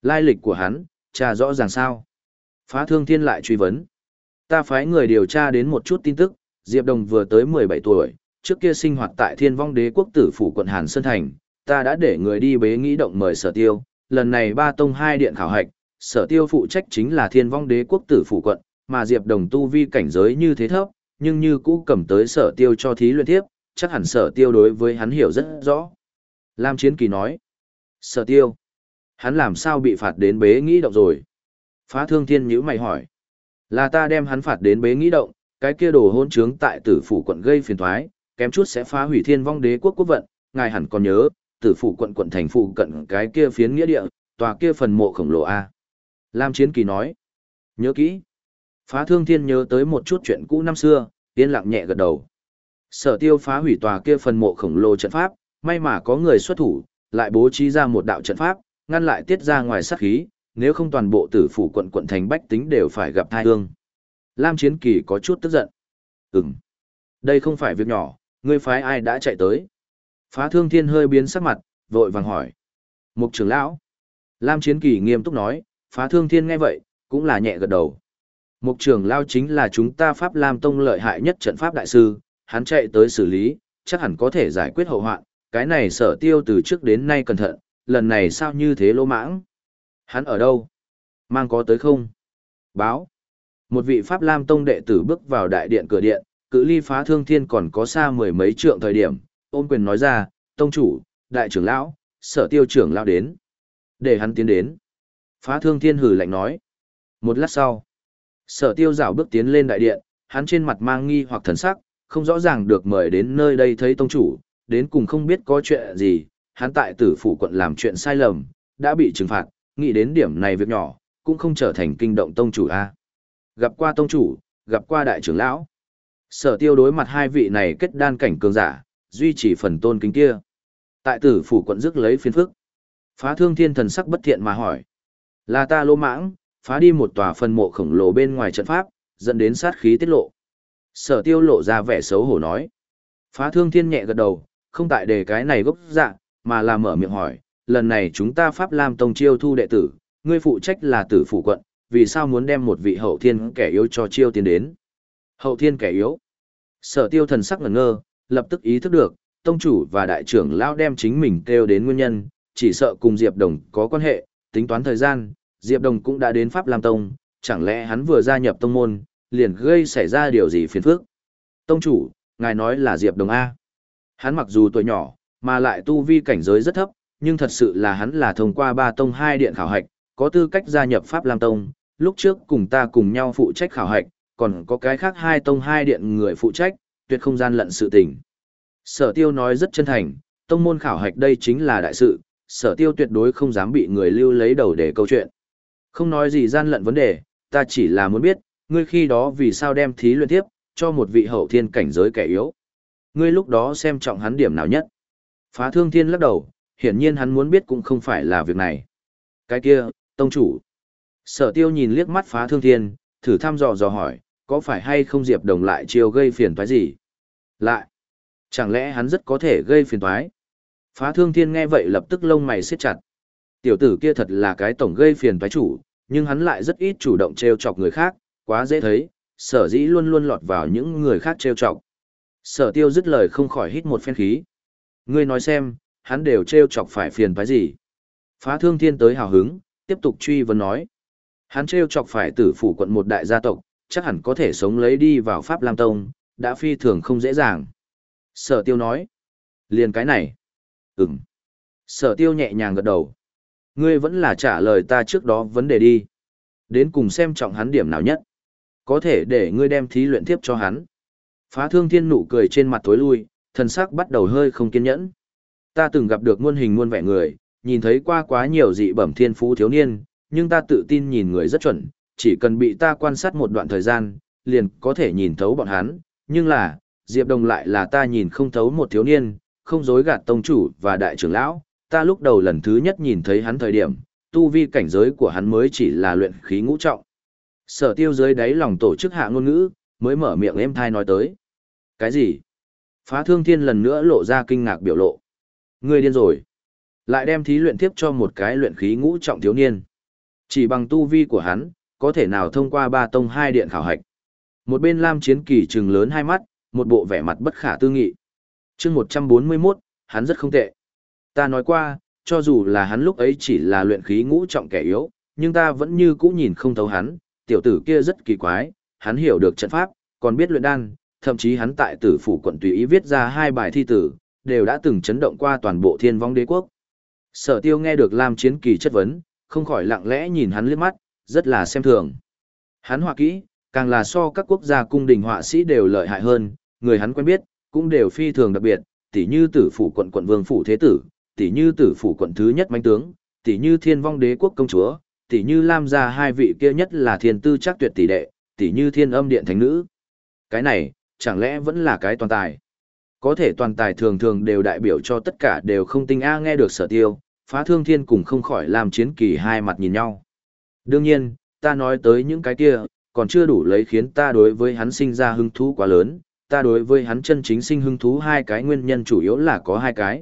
Lai lịch của hắn, tra rõ ràng sao? Phá Thương Thiên lại truy vấn. Ta phái người điều tra đến một chút tin tức, Diệp Đồng vừa tới mười bảy tuổi, trước kia sinh hoạt tại Thiên Vong Đế quốc tử phủ quận Hàn Sơn Thành, ta đã để người đi bế nghĩ động mời Sở Tiêu, lần này ba tông hai điện khảo hạch, Sở Tiêu phụ trách chính là Thiên Vong Đế quốc tử phủ quận, mà Diệp Đồng tu vi cảnh giới như thế thấp, nhưng như cũ cầm tới Sở Tiêu cho thí luyện tiếp, chắc hẳn Sở Tiêu đối với hắn hiểu rất rõ. Lam Chiến Kỳ nói, Sở Tiêu, hắn làm sao bị phạt đến bế nghĩ động rồi? Phá Thương Thiên nhíu mày hỏi, là ta đem hắn phạt đến bế nghĩ động, cái kia đồ hôn trướng tại tử phủ quận gây phiền toái, kém chút sẽ phá hủy Thiên Vong Đế quốc quốc vận, ngài hẳn còn nhớ, tử phủ quận quận thành phụ cận cái kia phiến nghĩa địa, tòa kia phần mộ khổng lồ a. Lam Chiến Kỳ nói, nhớ kỹ. Phá Thương Thiên nhớ tới một chút chuyện cũ năm xưa, yên lặng nhẹ gật đầu. Sở Tiêu phá hủy tòa kia phần mộ khổng lồ trận pháp, may mà có người xuất thủ, lại bố trí ra một đạo trận pháp, ngăn lại tiết ra ngoài sát khí, nếu không toàn bộ tử phủ quận quận thành bách tính đều phải gặp tai ương. Lam Chiến Kỳ có chút tức giận. Ừm, đây không phải việc nhỏ, ngươi phái ai đã chạy tới? Phá Thương Thiên hơi biến sắc mặt, vội vàng hỏi. Mục trưởng lão. Lam Chiến Kỳ nghiêm túc nói, Phá Thương Thiên nghe vậy, cũng là nhẹ gật đầu. Mục trưởng lão chính là chúng ta Pháp Lam Tông lợi hại nhất trận pháp đại sư, hắn chạy tới xử lý, chắc hẳn có thể giải quyết hậu hoạn, cái này Sở Tiêu từ trước đến nay cẩn thận, lần này sao như thế lỗ mãng? Hắn ở đâu? Mang có tới không? Báo. Một vị Pháp Lam Tông đệ tử bước vào đại điện cửa điện, cự ly Phá Thương Thiên còn có xa mười mấy trượng thời điểm, ôm quyền nói ra, tông chủ, đại trưởng lão, Sở Tiêu trưởng lão đến. Để hắn tiến đến. Phá Thương Thiên hừ lạnh nói. Một lát sau, Sở Tiêu rảo bước tiến lên đại điện, hắn trên mặt mang nghi hoặc thần sắc, không rõ ràng được mời đến nơi đây thấy tông chủ, đến cùng không biết có chuyện gì, hắn tại tử phủ quận làm chuyện sai lầm, đã bị trừng phạt, nghĩ đến điểm này việc nhỏ, cũng không trở thành kinh động tông chủ a. Gặp qua tông chủ, gặp qua đại trưởng lão. Sở Tiêu đối mặt hai vị này kết đan cảnh cường giả, duy trì phần tôn kính kia. Tại tử phủ quận rước lấy phiền phức. Phá Thương Thiên thần sắc bất thiện mà hỏi. Là ta lô mãng, phá đi một tòa phần mộ khổng lồ bên ngoài trận pháp, dẫn đến sát khí tiết lộ. Sở Tiêu lộ ra vẻ xấu hổ nói. Phá Thương Thiên nhẹ gật đầu, không tại đề cái này gốc dạ, mà là mở miệng hỏi. Lần này chúng ta Pháp Lam Tông chiêu thu đệ tử, ngươi phụ trách là tử phủ quận, vì sao muốn đem một vị hậu thiên kẻ yếu cho chiêu tiến đến? Hậu thiên kẻ yếu. Sở Tiêu thần sắc ngẩn ngơ, lập tức ý thức được, tông chủ và đại trưởng lão đem chính mình kêu đến nguyên nhân, chỉ sợ cùng Diệp Đồng có quan hệ, tính toán thời gian, Diệp Đồng cũng đã đến Pháp Lam Tông, chẳng lẽ hắn vừa gia nhập tông môn, liền gây xảy ra điều gì phiền phức? Tông chủ, ngài nói là Diệp Đồng A. Hắn mặc dù tuổi nhỏ, mà lại tu vi cảnh giới rất thấp, nhưng thật sự là hắn là thông qua ba tông hai điện khảo hạch, có tư cách gia nhập Pháp Lam Tông, lúc trước cùng ta cùng nhau phụ trách khảo hạch, còn có cái khác hai tông hai điện người phụ trách, tuyệt không gian lận sự tình. Sở Tiêu nói rất chân thành, tông môn khảo hạch đây chính là đại sự, Sở Tiêu tuyệt đối không dám bị người lưu lấy đầu để câu chuyện. Không nói gì gian lận vấn đề, ta chỉ là muốn biết, ngươi khi đó vì sao đem thí luyện tiếp, cho một vị hậu thiên cảnh giới kẻ yếu. Ngươi lúc đó xem trọng hắn điểm nào nhất? Phá Thương Thiên lắc đầu, hiển nhiên hắn muốn biết cũng không phải là việc này. Cái kia, tông chủ. Sở Tiêu nhìn liếc mắt Phá Thương Thiên, thử thăm dò dò hỏi, có phải hay không Diệp Đồng lại chiêu gây phiền toái gì? Lại, chẳng lẽ hắn rất có thể gây phiền toái? Phá Thương Thiên nghe vậy lập tức lông mày siết chặt. Tiểu tử kia thật là cái tổng gây phiền toái chủ, nhưng hắn lại rất ít chủ động trêu chọc người khác, quá dễ thấy, sở dĩ luôn luôn lọt vào những người khác trêu chọc. Sở Tiêu dứt lời không khỏi hít một phen khí. Ngươi nói xem, hắn đều trêu chọc phải phiền toái gì? Phá Thương Thiên tới hào hứng, tiếp tục truy vấn nói. Hắn trêu chọc phải tử phủ quận một đại gia tộc, chắc hẳn có thể sống lấy đi vào Pháp Lam Tông, đã phi thường không dễ dàng. Sở Tiêu nói. Liền cái này. Ừm. Sở Tiêu nhẹ nhàng gật đầu. Ngươi vẫn là trả lời ta trước đó vấn đề đi. Đến cùng xem trọng hắn điểm nào nhất. Có thể để ngươi đem thí luyện tiếp cho hắn. Phá Thương Thiên nụ cười trên mặt tối lui, thần sắc bắt đầu hơi không kiên nhẫn. Ta từng gặp được muôn hình muôn vẻ người, nhìn thấy qua quá nhiều dị bẩm thiên phú thiếu niên, nhưng ta tự tin nhìn người rất chuẩn, chỉ cần bị ta quan sát một đoạn thời gian, liền có thể nhìn thấu bọn hắn, nhưng là, Diệp Đồng lại là ta nhìn không thấu một thiếu niên, không dối gạt tông chủ và đại trưởng lão, ta lúc đầu lần thứ nhất nhìn thấy hắn thời điểm, tu vi cảnh giới của hắn mới chỉ là luyện khí ngũ trọng. Sở Tiêu dưới đáy lòng tổ chức hạ ngôn ngữ, mới mở miệng êm thai nói tới. Cái gì? Phá Thương Thiên lần nữa lộ ra kinh ngạc biểu lộ. Ngươi điên rồi. Lại đem thí luyện tiếp cho một cái luyện khí ngũ trọng thiếu niên. Chỉ bằng tu vi của hắn, có thể nào thông qua ba tông hai điện khảo hạch. Một bên Lam Chiến Kỳ trừng lớn hai mắt, một bộ vẻ mặt bất khả tư nghị. chương một trăm bốn mươi mốt, hắn rất không tệ. Ta nói qua, cho dù là hắn lúc ấy chỉ là luyện khí ngũ trọng kẻ yếu, nhưng ta vẫn như cũ nhìn không thấu hắn, tiểu tử kia rất kỳ quái, hắn hiểu được trận pháp, còn biết luyện đan, thậm chí hắn tại tử phủ quận tùy ý viết ra hai bài thi tử, đều đã từng chấn động qua toàn bộ thiên vong đế quốc. Sở Tiêu nghe được Lam Chiến Kỳ chất vấn, không khỏi lặng lẽ nhìn hắn liếc mắt, rất là xem thường. Hắn họa kỹ, càng là so các quốc gia cung đình họa sĩ đều lợi hại hơn, người hắn quen biết, cũng đều phi thường đặc biệt, tỉ như tử phủ quận quận vương phủ thế tử, tỉ như tử phủ quận thứ nhất manh tướng, tỉ như thiên vong đế quốc công chúa, tỉ như Lam gia hai vị kia nhất là thiên tư chắc tuyệt tỷ đệ, tỉ như thiên âm điện thánh nữ. Cái này, chẳng lẽ vẫn là cái toàn tài? Có thể toàn tài thường thường đều đại biểu cho tất cả đều không tinh a. Nghe được Sở Tiêu, Phá Thương Thiên cùng không khỏi làm Chiến Kỳ hai mặt nhìn nhau. Đương nhiên, ta nói tới những cái kia, còn chưa đủ lấy khiến ta đối với hắn sinh ra hứng thú quá lớn, ta đối với hắn chân chính sinh hứng thú hai cái nguyên nhân chủ yếu là có hai cái.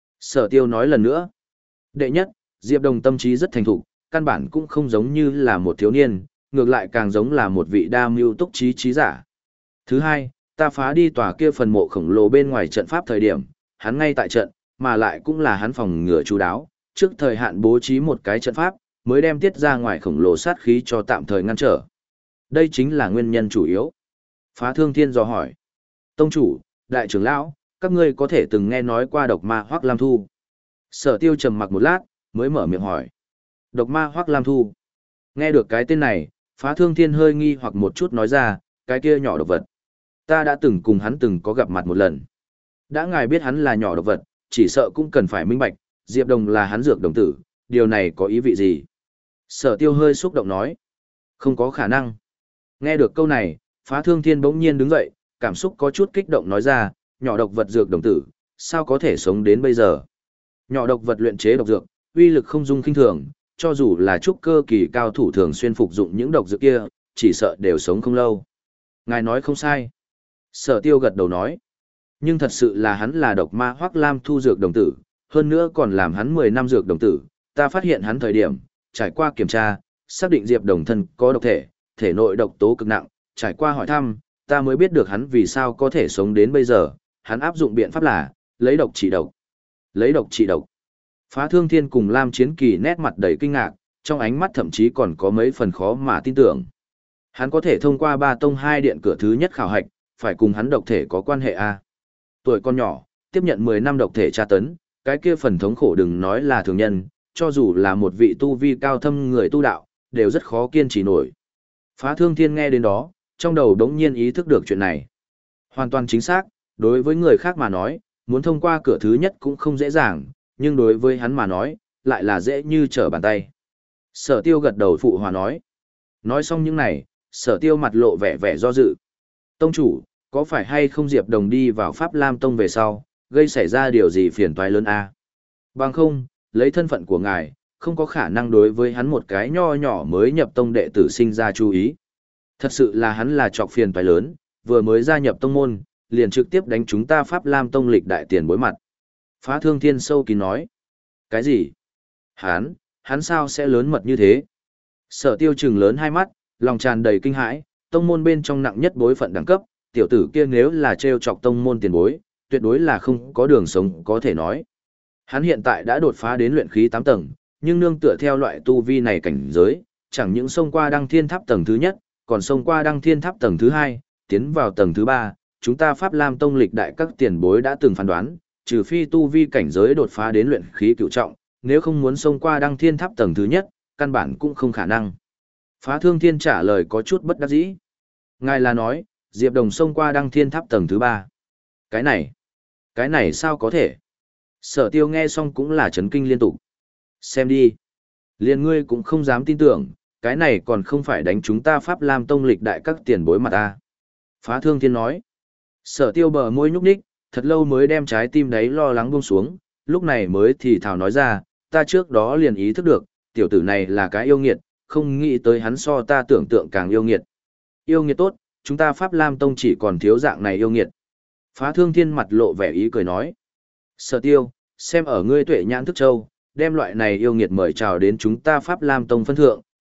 Sở Tiêu nói lần nữa. Đệ nhất, Diệp Đồng tâm trí rất thành thục, căn bản cũng không giống như là một thiếu niên, ngược lại càng giống là một vị đa mưu túc trí trí giả. Thứ hai, ta phá đi tòa kia phần mộ khổng lồ bên ngoài trận pháp thời điểm, hắn ngay tại trận, mà lại cũng là hắn phòng ngừa chú đáo, trước thời hạn bố trí một cái trận pháp, mới đem tiết ra ngoài khổng lồ sát khí cho tạm thời ngăn trở. Đây chính là nguyên nhân chủ yếu. Phá Thương Thiên dò hỏi. Tông chủ, đại trưởng lão, các ngươi có thể từng nghe nói qua độc ma Hoắc Lam Thu. Sở Tiêu trầm mặc một lát, mới mở miệng hỏi. Độc ma Hoắc Lam Thu. Nghe được cái tên này, Phá Thương Thiên hơi nghi hoặc một chút nói ra, cái kia nhỏ độc vật. Ta đã từng cùng hắn từng có gặp mặt một lần. Đã ngài biết hắn là nhỏ độc vật, chỉ sợ cũng cần phải minh bạch, Diệp Đồng là hắn dược đồng tử, điều này có ý vị gì? Sở Tiêu hơi xúc động nói. Không có khả năng. Nghe được câu này, Phá Thương Thiên bỗng nhiên đứng dậy, cảm xúc có chút kích động nói ra, nhỏ độc vật dược đồng tử, sao có thể sống đến bây giờ? Nhỏ độc vật luyện chế độc dược, uy lực không dung kinh thường, cho dù là trúc cơ kỳ cao thủ thường xuyên phục dụng những độc dược kia, chỉ sợ đều sống không lâu. Ngài nói không sai. Sở Tiêu gật đầu nói. Nhưng thật sự là hắn là độc ma Hoắc Lam Thu dược đồng tử, hơn nữa còn làm hắn mười năm dược đồng tử, ta phát hiện hắn thời điểm, trải qua kiểm tra, xác định Diệp Đồng thân có độc thể, thể nội độc tố cực nặng, trải qua hỏi thăm, ta mới biết được hắn vì sao có thể sống đến bây giờ, hắn áp dụng biện pháp là, lấy độc trị độc. Lấy độc trị độc. Phá Thương Thiên cùng Lam Chiến Kỳ nét mặt đầy kinh ngạc, trong ánh mắt thậm chí còn có mấy phần khó mà tin tưởng. Hắn có thể thông qua ba tông hai điện cửa thứ nhất khảo hạch, phải cùng hắn độc thể có quan hệ a. Tuổi con nhỏ, tiếp nhận mười năm độc thể tra tấn, cái kia phần thống khổ đừng nói là thường nhân, cho dù là một vị tu vi cao thâm người tu đạo, đều rất khó kiên trì nổi. Phá Thương Thiên nghe đến đó, trong đầu đống nhiên ý thức được chuyện này. Hoàn toàn chính xác, đối với người khác mà nói, muốn thông qua cửa thứ nhất cũng không dễ dàng, nhưng đối với hắn mà nói, lại là dễ như trở bàn tay. Sở Tiêu gật đầu phụ hòa nói. Nói xong những này, Sở Tiêu mặt lộ vẻ vẻ do dự. Tông chủ, có phải hay không Diệp Đồng đi vào Pháp Lam Tông về sau, gây xảy ra điều gì phiền toái lớn a? Bằng không, lấy thân phận của ngài, không có khả năng đối với hắn một cái nho nhỏ mới nhập tông đệ tử sinh ra chú ý. Thật sự là hắn là trọc phiền toái lớn, vừa mới gia nhập tông môn, liền trực tiếp đánh chúng ta Pháp Lam Tông lịch đại tiền bối mặt. Phá Thương Thiên sâu kín nói. Cái gì? Hắn, hắn sao sẽ lớn mật như thế? Sở Tiêu trừng lớn hai mắt, lòng tràn đầy kinh hãi, tông môn bên trong nặng nhất bối phận đẳng cấp, tiểu tử kia nếu là trêu chọc tông môn tiền bối, tuyệt đối là không có đường sống có thể nói. Hắn hiện tại đã đột phá đến luyện khí tám tầng, nhưng nương tựa theo loại tu vi này cảnh giới, chẳng những xông qua đăng thiên tháp tầng thứ nhất, còn xông qua đăng thiên tháp tầng thứ hai, tiến vào tầng thứ ba, chúng ta Pháp Lam Tông lịch đại các tiền bối đã từng phán đoán, trừ phi tu vi cảnh giới đột phá đến luyện khí cửu trọng, nếu không muốn xông qua đăng thiên tháp tầng thứ nhất, căn bản cũng không khả năng. Phá Thương Thiên trả lời có chút bất đắc dĩ. Ngài là nói, Diệp Đồng xông qua đăng thiên tháp tầng thứ ba. Cái này, cái này sao có thể? Sở Tiêu nghe xong cũng là chấn kinh liên tục. Xem đi. Liền ngươi cũng không dám tin tưởng, cái này còn không phải đánh chúng ta Pháp Lam Tông lịch đại các tiền bối mà ta. Phá Thương Thiên nói. Sở Tiêu bờ môi nhúc nhích, thật lâu mới đem trái tim đấy lo lắng buông xuống, lúc này mới thì thào nói ra, ta trước đó liền ý thức được, tiểu tử này là cái yêu nghiệt, không nghĩ tới hắn so ta tưởng tượng càng yêu nghiệt. Yêu nghiệt tốt, chúng ta Pháp Lam Tông chỉ còn thiếu dạng này yêu nghiệt. Phá Thương Thiên mặt lộ vẻ ý cười nói. Sở Tiêu, xem ở ngươi tuệ nhãn thức châu, đem loại này yêu nghiệt mời chào đến chúng ta Pháp Lam Tông phân thượng,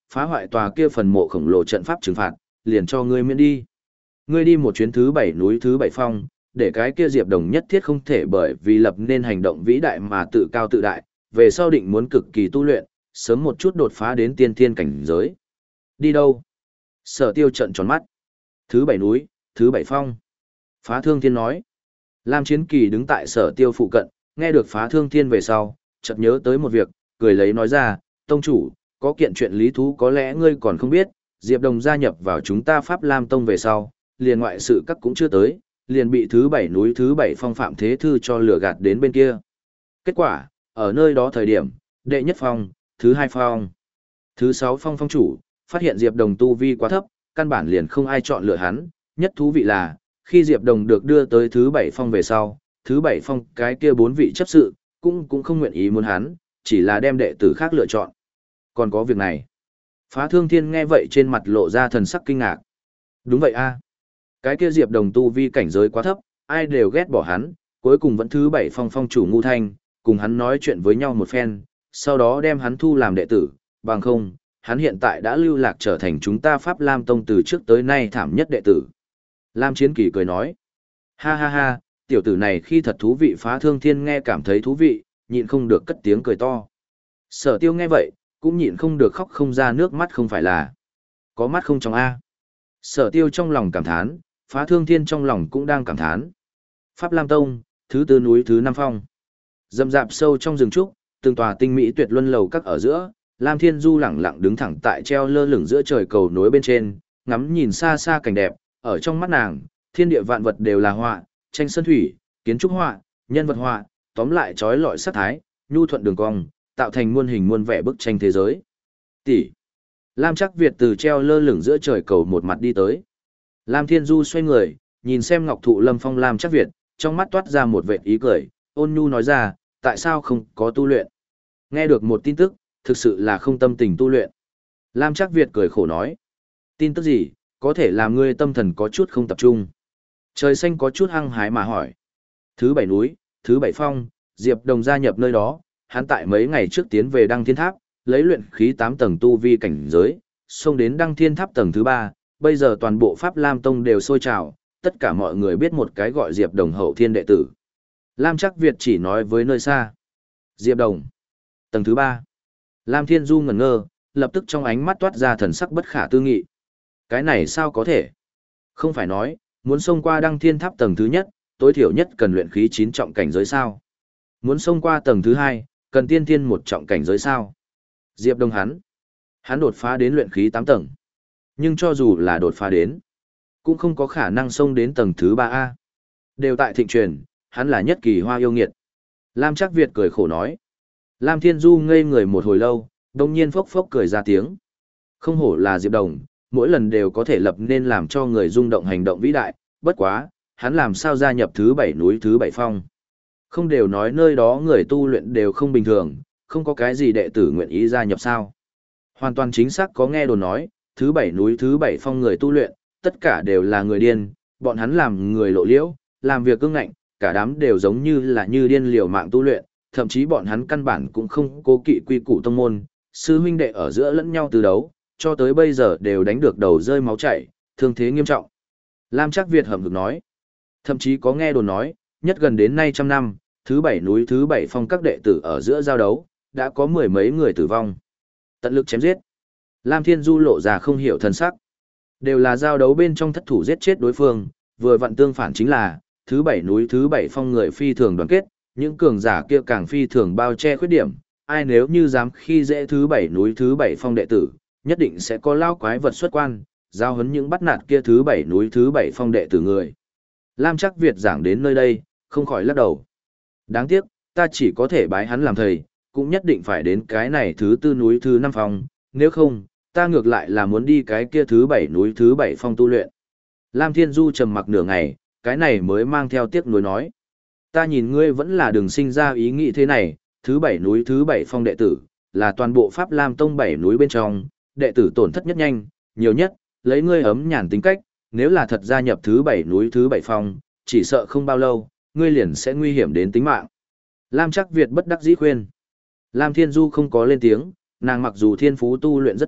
phá hoại tòa kia phần mộ khổng lồ trận pháp trừng phạt, liền cho ngươi miễn đi. Ngươi đi một chuyến thứ bảy núi thứ bảy phong, để cái kia Diệp Đồng nhất thiết không thể bởi vì lập nên hành động vĩ đại mà tự cao tự đại, về sau định muốn cực kỳ tu luyện, sớm một chút đột phá đến tiên thiên cảnh giới. Đi đâu? Sở Tiêu trợn tròn mắt. Thứ bảy núi, thứ bảy phong. Phá Thương Thiên nói. Lam Chiến Kỳ đứng tại Sở Tiêu phụ cận, nghe được Phá Thương Thiên về sau, chợt nhớ tới một việc, cười lấy nói ra, tông chủ, có kiện chuyện lý thú có lẽ ngươi còn không biết, Diệp Đồng gia nhập vào chúng ta Pháp Lam Tông về sau, liền ngoại sự các cũng chưa tới, liền bị thứ bảy núi thứ bảy phong Phạm Thế Thư cho lừa gạt đến bên kia. Kết quả, ở nơi đó thời điểm, đệ nhất phong, thứ hai phong, thứ sáu phong phong chủ, phát hiện Diệp Đồng tu vi quá thấp, căn bản liền không ai chọn lựa hắn, nhất thú vị là, khi Diệp Đồng được đưa tới thứ bảy phong về sau, thứ bảy phong cái kia bốn vị chấp sự, cũng cũng không nguyện ý muốn hắn, chỉ là đem đệ tử khác lựa chọn. Còn có việc này. Phá Thương Thiên nghe vậy trên mặt lộ ra thần sắc kinh ngạc. Đúng vậy a, cái kia Diệp Đồng tu vi cảnh giới quá thấp, ai đều ghét bỏ hắn, cuối cùng vẫn thứ bảy phong phong chủ Ngu Thanh, cùng hắn nói chuyện với nhau một phen, sau đó đem hắn thu làm đệ tử, bằng không, hắn hiện tại đã lưu lạc trở thành chúng ta Pháp Lam Tông từ trước tới nay thảm nhất đệ tử. Lam Chiến Kỳ cười nói, ha ha ha, tiểu tử này khi thật thú vị. Phá Thương Thiên nghe cảm thấy thú vị, nhịn không được cất tiếng cười to. Sở Tiêu nghe vậy, cũng nhịn không được khóc không ra nước mắt, không phải là có mắt không trong A. Sở Tiêu trong lòng cảm thán, Phá Thương Thiên trong lòng cũng đang cảm thán. Pháp Lam Tông, thứ tư núi thứ năm phong. Dầm dạp sâu trong rừng trúc, từng tòa tinh mỹ tuyệt luân lầu các ở giữa, Lam Thiên Du lẳng lặng đứng thẳng tại treo lơ lửng giữa trời cầu nối bên trên, ngắm nhìn xa xa cảnh đẹp, ở trong mắt nàng, thiên địa vạn vật đều là họa, tranh sơn thủy, kiến trúc họa, nhân vật họa, tóm lại trói lọi sắc thái, nhu thuận đường cong, tạo thành muôn hình muôn vẻ bức tranh thế giới. Tỷ. Lam Chắc Việt từ treo lơ lửng giữa trời cầu một mặt đi tới. Lam Thiên Du xoay người, nhìn xem Ngọc Thụ Lâm Phong Lam Chắc Việt, trong mắt toát ra một vệt ý cười, ôn nhu nói ra, tại sao không có tu luyện? Nghe được một tin tức, thực sự là không tâm tình tu luyện. Lam Chắc Việt cười khổ nói, tin tức gì, có thể làm ngươi tâm thần có chút không tập trung? Trời xanh có chút hăng hái mà hỏi. Thứ bảy núi, thứ bảy phong, Diệp Đồng gia nhập nơi đó, hắn tại mấy ngày trước tiến về Đăng Thiên Tháp, lấy luyện khí tám tầng tu vi cảnh giới, xông đến Đăng Thiên Tháp tầng thứ ba, bây giờ toàn bộ Pháp Lam Tông đều sôi trào, tất cả mọi người biết một cái gọi Diệp Đồng hậu thiên đệ tử. Lam Chắc Việt chỉ nói với nơi xa. Diệp Đồng, tầng thứ ba. Lam Thiên Du ngẩn ngơ, lập tức trong ánh mắt toát ra thần sắc bất khả tư nghị. Cái này sao có thể? Không phải nói, muốn xông qua Đăng Thiên Tháp tầng thứ nhất, tối thiểu nhất cần luyện khí chín trọng cảnh giới sao? Muốn xông qua tầng thứ hai, cần tiên thiên một trọng cảnh giới sao? Diệp Đồng hắn, hắn đột phá đến luyện khí tám tầng. Nhưng cho dù là đột phá đến, cũng không có khả năng xông đến tầng thứ ba A. Đều tại thịnh truyền, hắn là nhất kỳ hoa yêu nghiệt. Lam Chắc Việt cười khổ nói. Lam Thiên Du ngây người một hồi lâu, đồng nhiên phốc phốc cười ra tiếng. Không hổ là Diệp Đồng, mỗi lần đều có thể lập nên làm cho người rung động hành động vĩ đại, bất quá, hắn làm sao gia nhập thứ bảy núi thứ bảy phong. Không đều nói nơi đó người tu luyện đều không bình thường, không có cái gì đệ tử nguyện ý gia nhập sao. Hoàn toàn chính xác có nghe đồn nói, thứ bảy núi thứ bảy phong người tu luyện, tất cả đều là người điên, bọn hắn làm người lộ liễu, làm việc cương ngạnh, cả đám đều giống như là như điên liều mạng tu luyện, thậm chí bọn hắn căn bản cũng không cố kỵ quy củ tông môn, sư huynh đệ ở giữa lẫn nhau từ đấu, cho tới bây giờ đều đánh được đầu rơi máu chảy, thương thế nghiêm trọng. Lam Chắc Việt hậm hực nói, thậm chí có nghe đồn nói, nhất gần đến nay trăm năm, thứ bảy núi thứ bảy phong các đệ tử ở giữa giao đấu, đã có mười mấy người tử vong. Tận lực chém giết. Lam Thiên Du lộ ra không hiểu thân sắc. Đều là giao đấu bên trong thất thủ giết chết đối phương, vừa vặn tương phản chính là, thứ bảy núi thứ bảy phong người phi thường đoàn kết, những cường giả kia càng phi thường bao che khuyết điểm, ai nếu như dám khi dễ thứ bảy núi thứ bảy phong đệ tử, nhất định sẽ có lao quái vật xuất quan, giao hấn những bắt nạt kia thứ bảy núi thứ bảy phong đệ tử người. Lam Chắc Việt giảng đến nơi đây, không khỏi lắc đầu. Đáng tiếc, ta chỉ có thể bái hắn làm thầy, cũng nhất định phải đến cái này thứ tư núi thứ năm phong, nếu không, ta ngược lại là muốn đi cái kia thứ bảy núi thứ bảy phong tu luyện. Lam Thiên Du trầm mặc nửa ngày, cái này mới mang theo tiếc nuối nói. Ta nhìn ngươi vẫn là đừng sinh ra ý nghĩ thế này, thứ bảy núi thứ bảy phong đệ tử, là toàn bộ Pháp Lam Tông bảy núi bên trong, đệ tử tổn thất nhất nhanh, nhiều nhất, lấy ngươi ấm nhàn tính cách, nếu là thật gia nhập thứ bảy núi thứ bảy phong, chỉ sợ không bao lâu, ngươi liền sẽ nguy hiểm đến tính mạng. Lam Chắc Việt bất đắc dĩ khuyên. Lam Thiên Du không có lên tiếng, nàng mặc dù thiên phú tu luyện rất tốt,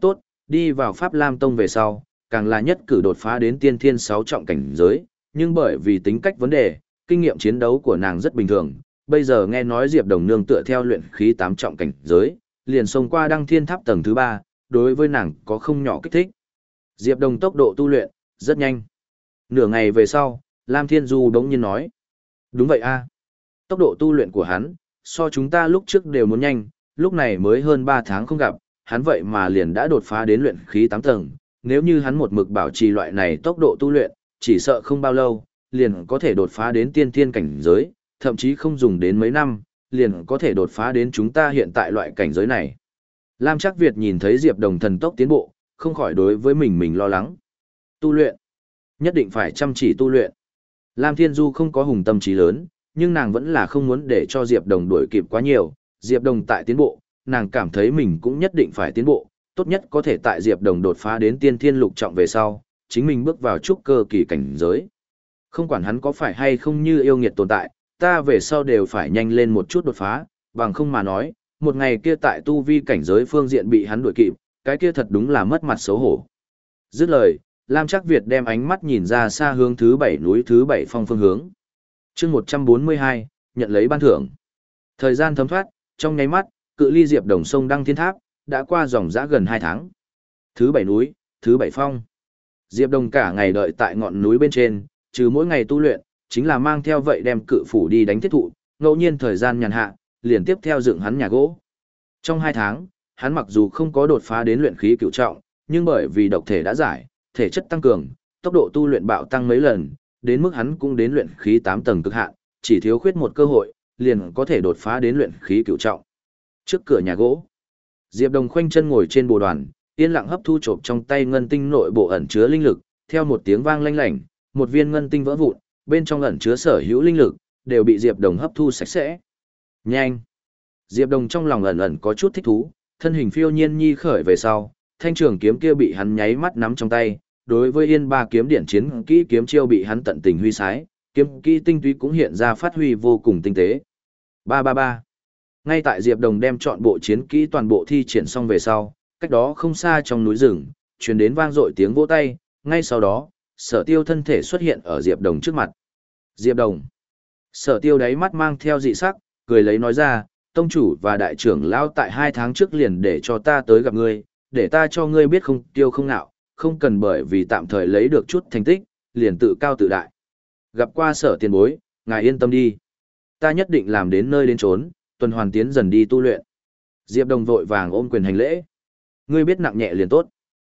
đi vào Pháp Lam Tông về sau, càng là nhất cử đột phá đến tiên thiên sáu trọng cảnh giới, nhưng bởi vì tính cách vấn đề, kinh nghiệm chiến đấu của nàng rất bình thường, bây giờ nghe nói Diệp Đồng nương tựa theo luyện khí tám trọng cảnh giới, liền xông qua đăng thiên tháp tầng thứ ba, đối với nàng có không nhỏ kích thích. Diệp Đồng tốc độ tu luyện rất nhanh. Nửa ngày về sau, Lam Thiên Du đống nhiên nói: "Đúng vậy a, tốc độ tu luyện của hắn so chúng ta lúc trước đều muốn nhanh, lúc này mới hơn ba tháng không gặp, hắn vậy mà liền đã đột phá đến luyện khí tám tầng, nếu như hắn một mực bảo trì loại này tốc độ tu luyện, chỉ sợ không bao lâu liền có thể đột phá đến tiên thiên cảnh giới, thậm chí không dùng đến mấy năm, liền có thể đột phá đến chúng ta hiện tại loại cảnh giới này." Lam Trác Việt nhìn thấy Diệp Đồng thần tốc tiến bộ, không khỏi đối với mình mình lo lắng. Tu luyện, nhất định phải chăm chỉ tu luyện. Lam Thiên Du không có hùng tâm trí lớn, nhưng nàng vẫn là không muốn để cho Diệp Đồng đuổi kịp quá nhiều. Diệp Đồng tại tiến bộ, nàng cảm thấy mình cũng nhất định phải tiến bộ, tốt nhất có thể tại Diệp Đồng đột phá đến tiên thiên lục trọng về sau, chính mình bước vào trúc cơ kỳ cảnh giới. Không quản hắn có phải hay không như yêu nghiệt tồn tại, ta về sau đều phải nhanh lên một chút đột phá, bằng không mà nói, một ngày kia tại tu vi cảnh giới phương diện bị hắn đuổi kịp, cái kia thật đúng là mất mặt xấu hổ. Dứt lời, Lam Trác Việt đem ánh mắt nhìn ra xa hướng thứ bảy núi thứ bảy phong phương hướng. Chương một trăm bốn mươi hai, nhận lấy ban thưởng. Thời gian thấm thoát, trong nháy mắt, cự ly Diệp Đồng sông Đăng Thiên Tháp đã qua dòng dã gần hai tháng. Thứ bảy núi, thứ bảy phong. Diệp Đồng cả ngày đợi tại ngọn núi bên trên, trừ mỗi ngày tu luyện, chính là mang theo vậy đem cự phủ đi đánh thiết thụ, ngẫu nhiên thời gian nhàn hạ, liền tiếp theo dựng hắn nhà gỗ. Trong hai tháng, hắn mặc dù không có đột phá đến luyện khí cửu trọng, nhưng bởi vì độc thể đã giải, thể chất tăng cường, tốc độ tu luyện bạo tăng mấy lần, đến mức hắn cũng đến luyện khí tám tầng cực hạn, chỉ thiếu khuyết một cơ hội, liền có thể đột phá đến luyện khí cửu trọng. Trước cửa nhà gỗ, Diệp Đồng khoanh chân ngồi trên bồ đoàn, yên lặng hấp thu trộm trong tay ngân tinh nội bộ ẩn chứa linh lực, theo một tiếng vang lanh lảnh, một viên ngân tinh vỡ vụn, bên trong ẩn chứa sở hữu linh lực đều bị Diệp Đồng hấp thu sạch sẽ. Nhanh! Diệp Đồng trong lòng ẩn ẩn có chút thích thú, thân hình phiêu nhiên nhi khởi về sau, thanh trường kiếm kia bị hắn nháy mắt nắm trong tay, đối với Yên Ba kiếm điển chiến kỹ kiếm chiêu bị hắn tận tình huy sái, kiếm kỹ tinh túy cũng hiện ra phát huy vô cùng tinh tế. Ba ba ba. Ngay tại Diệp Đồng đem chọn bộ chiến kỹ toàn bộ thi triển xong về sau, cách đó không xa trong núi rừng, truyền đến vang dội tiếng vỗ tay, ngay sau đó, Sở Tiêu thân thể xuất hiện ở Diệp Đồng trước mặt. Diệp Đồng. Sở Tiêu đáy mắt mang theo dị sắc, cười lấy nói ra, tông chủ và đại trưởng lão tại hai tháng trước liền để cho ta tới gặp ngươi, để ta cho ngươi biết không tiêu không nạo, không cần bởi vì tạm thời lấy được chút thành tích, liền tự cao tự đại. Gặp qua Sở tiền bối, ngài yên tâm đi. Ta nhất định làm đến nơi đến chốn, tuần hoàn tiến dần đi tu luyện. Diệp Đồng vội vàng ôm quyền hành lễ. Ngươi biết nặng nhẹ liền tốt.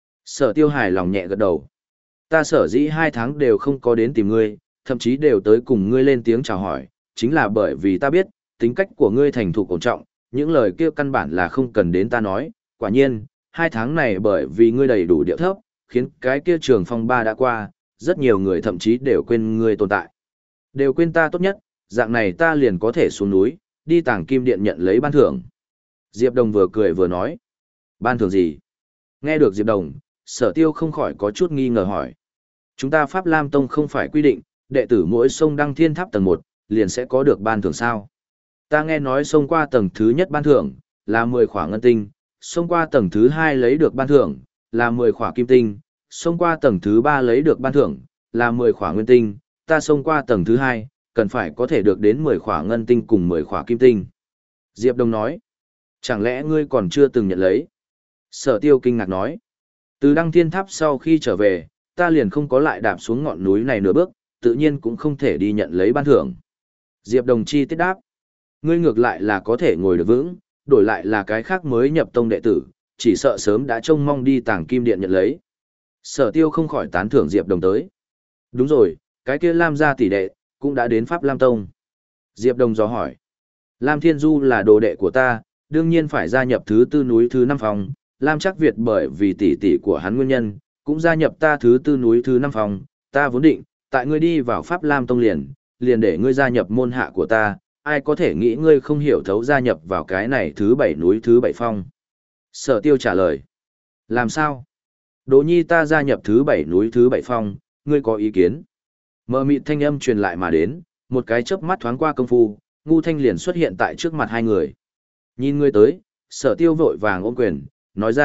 Sở Tiêu hài lòng nhẹ gật đầu. Ta sở dĩ hai tháng đều không có đến tìm ngươi, thậm chí đều tới cùng ngươi lên tiếng chào hỏi, chính là bởi vì ta biết, tính cách của ngươi thành thục ổn trọng, những lời kia căn bản là không cần đến ta nói. Quả nhiên, hai tháng này bởi vì ngươi đầy đủ điệu thấp, khiến cái kia trường phong ba đã qua, rất nhiều người thậm chí đều quên ngươi tồn tại. Đều quên ta tốt nhất, dạng này ta liền có thể xuống núi, đi Tàng Kim Điện nhận lấy ban thưởng. Diệp Đồng vừa cười vừa nói. Ban thưởng gì? Nghe được Diệp Đồng, Sở Tiêu không khỏi có chút nghi ngờ hỏi. Chúng ta Pháp Lam Tông không phải quy định, đệ tử mỗi sông Đăng Thiên Tháp tầng một, liền sẽ có được ban thưởng sao? Ta nghe nói xông qua tầng thứ nhất ban thưởng, là mười khỏa ngân tinh, xông qua tầng thứ hai lấy được ban thưởng, là mười khỏa kim tinh, xông qua tầng thứ ba lấy được ban thưởng, là mười khỏa nguyên tinh, ta xông qua tầng thứ hai, cần phải có thể được đến mười khỏa ngân tinh cùng mười khỏa kim tinh. Diệp Đông nói, chẳng lẽ ngươi còn chưa từng nhận lấy? Sở Tiêu kinh ngạc nói, từ Đăng Thiên Tháp sau khi trở về, ta liền không có lại đạp xuống ngọn núi này nửa bước, tự nhiên cũng không thể đi nhận lấy ban thưởng. Diệp Đồng chi tiết đáp, ngươi ngược lại là có thể ngồi được vững, đổi lại là cái khác mới nhập tông đệ tử, chỉ sợ sớm đã trông mong đi Tàng Kim Điện nhận lấy. Sở Tiêu không khỏi tán thưởng Diệp Đồng tới. Đúng rồi, cái kia Lam gia tỷ đệ, cũng đã đến Pháp Lam Tông. Diệp Đồng dò hỏi. Lam Thiên Du là đồ đệ của ta, đương nhiên phải gia nhập thứ tư núi thứ năm phòng. Lam Trác Việt bởi vì tỷ tỷ của hắn nguyên nhân, cũng gia nhập ta thứ tư núi thứ năm phòng. Ta vốn định, tại ngươi đi vào Pháp Lam Tông liền, liền để ngươi gia nhập môn hạ của ta, ai có thể nghĩ ngươi không hiểu thấu gia nhập vào cái này thứ bảy núi thứ bảy phong. Sở Tiêu trả lời. Làm sao? Đỗ nhi ta gia nhập thứ bảy núi thứ bảy phong, ngươi có ý kiến? Mờ mịt thanh âm truyền lại mà đến, một cái chớp mắt thoáng qua công phu, Ngu Thanh liền xuất hiện tại trước mặt hai người. Nhìn ngươi tới, Sở Tiêu vội vàng ôm quyền, nói ra,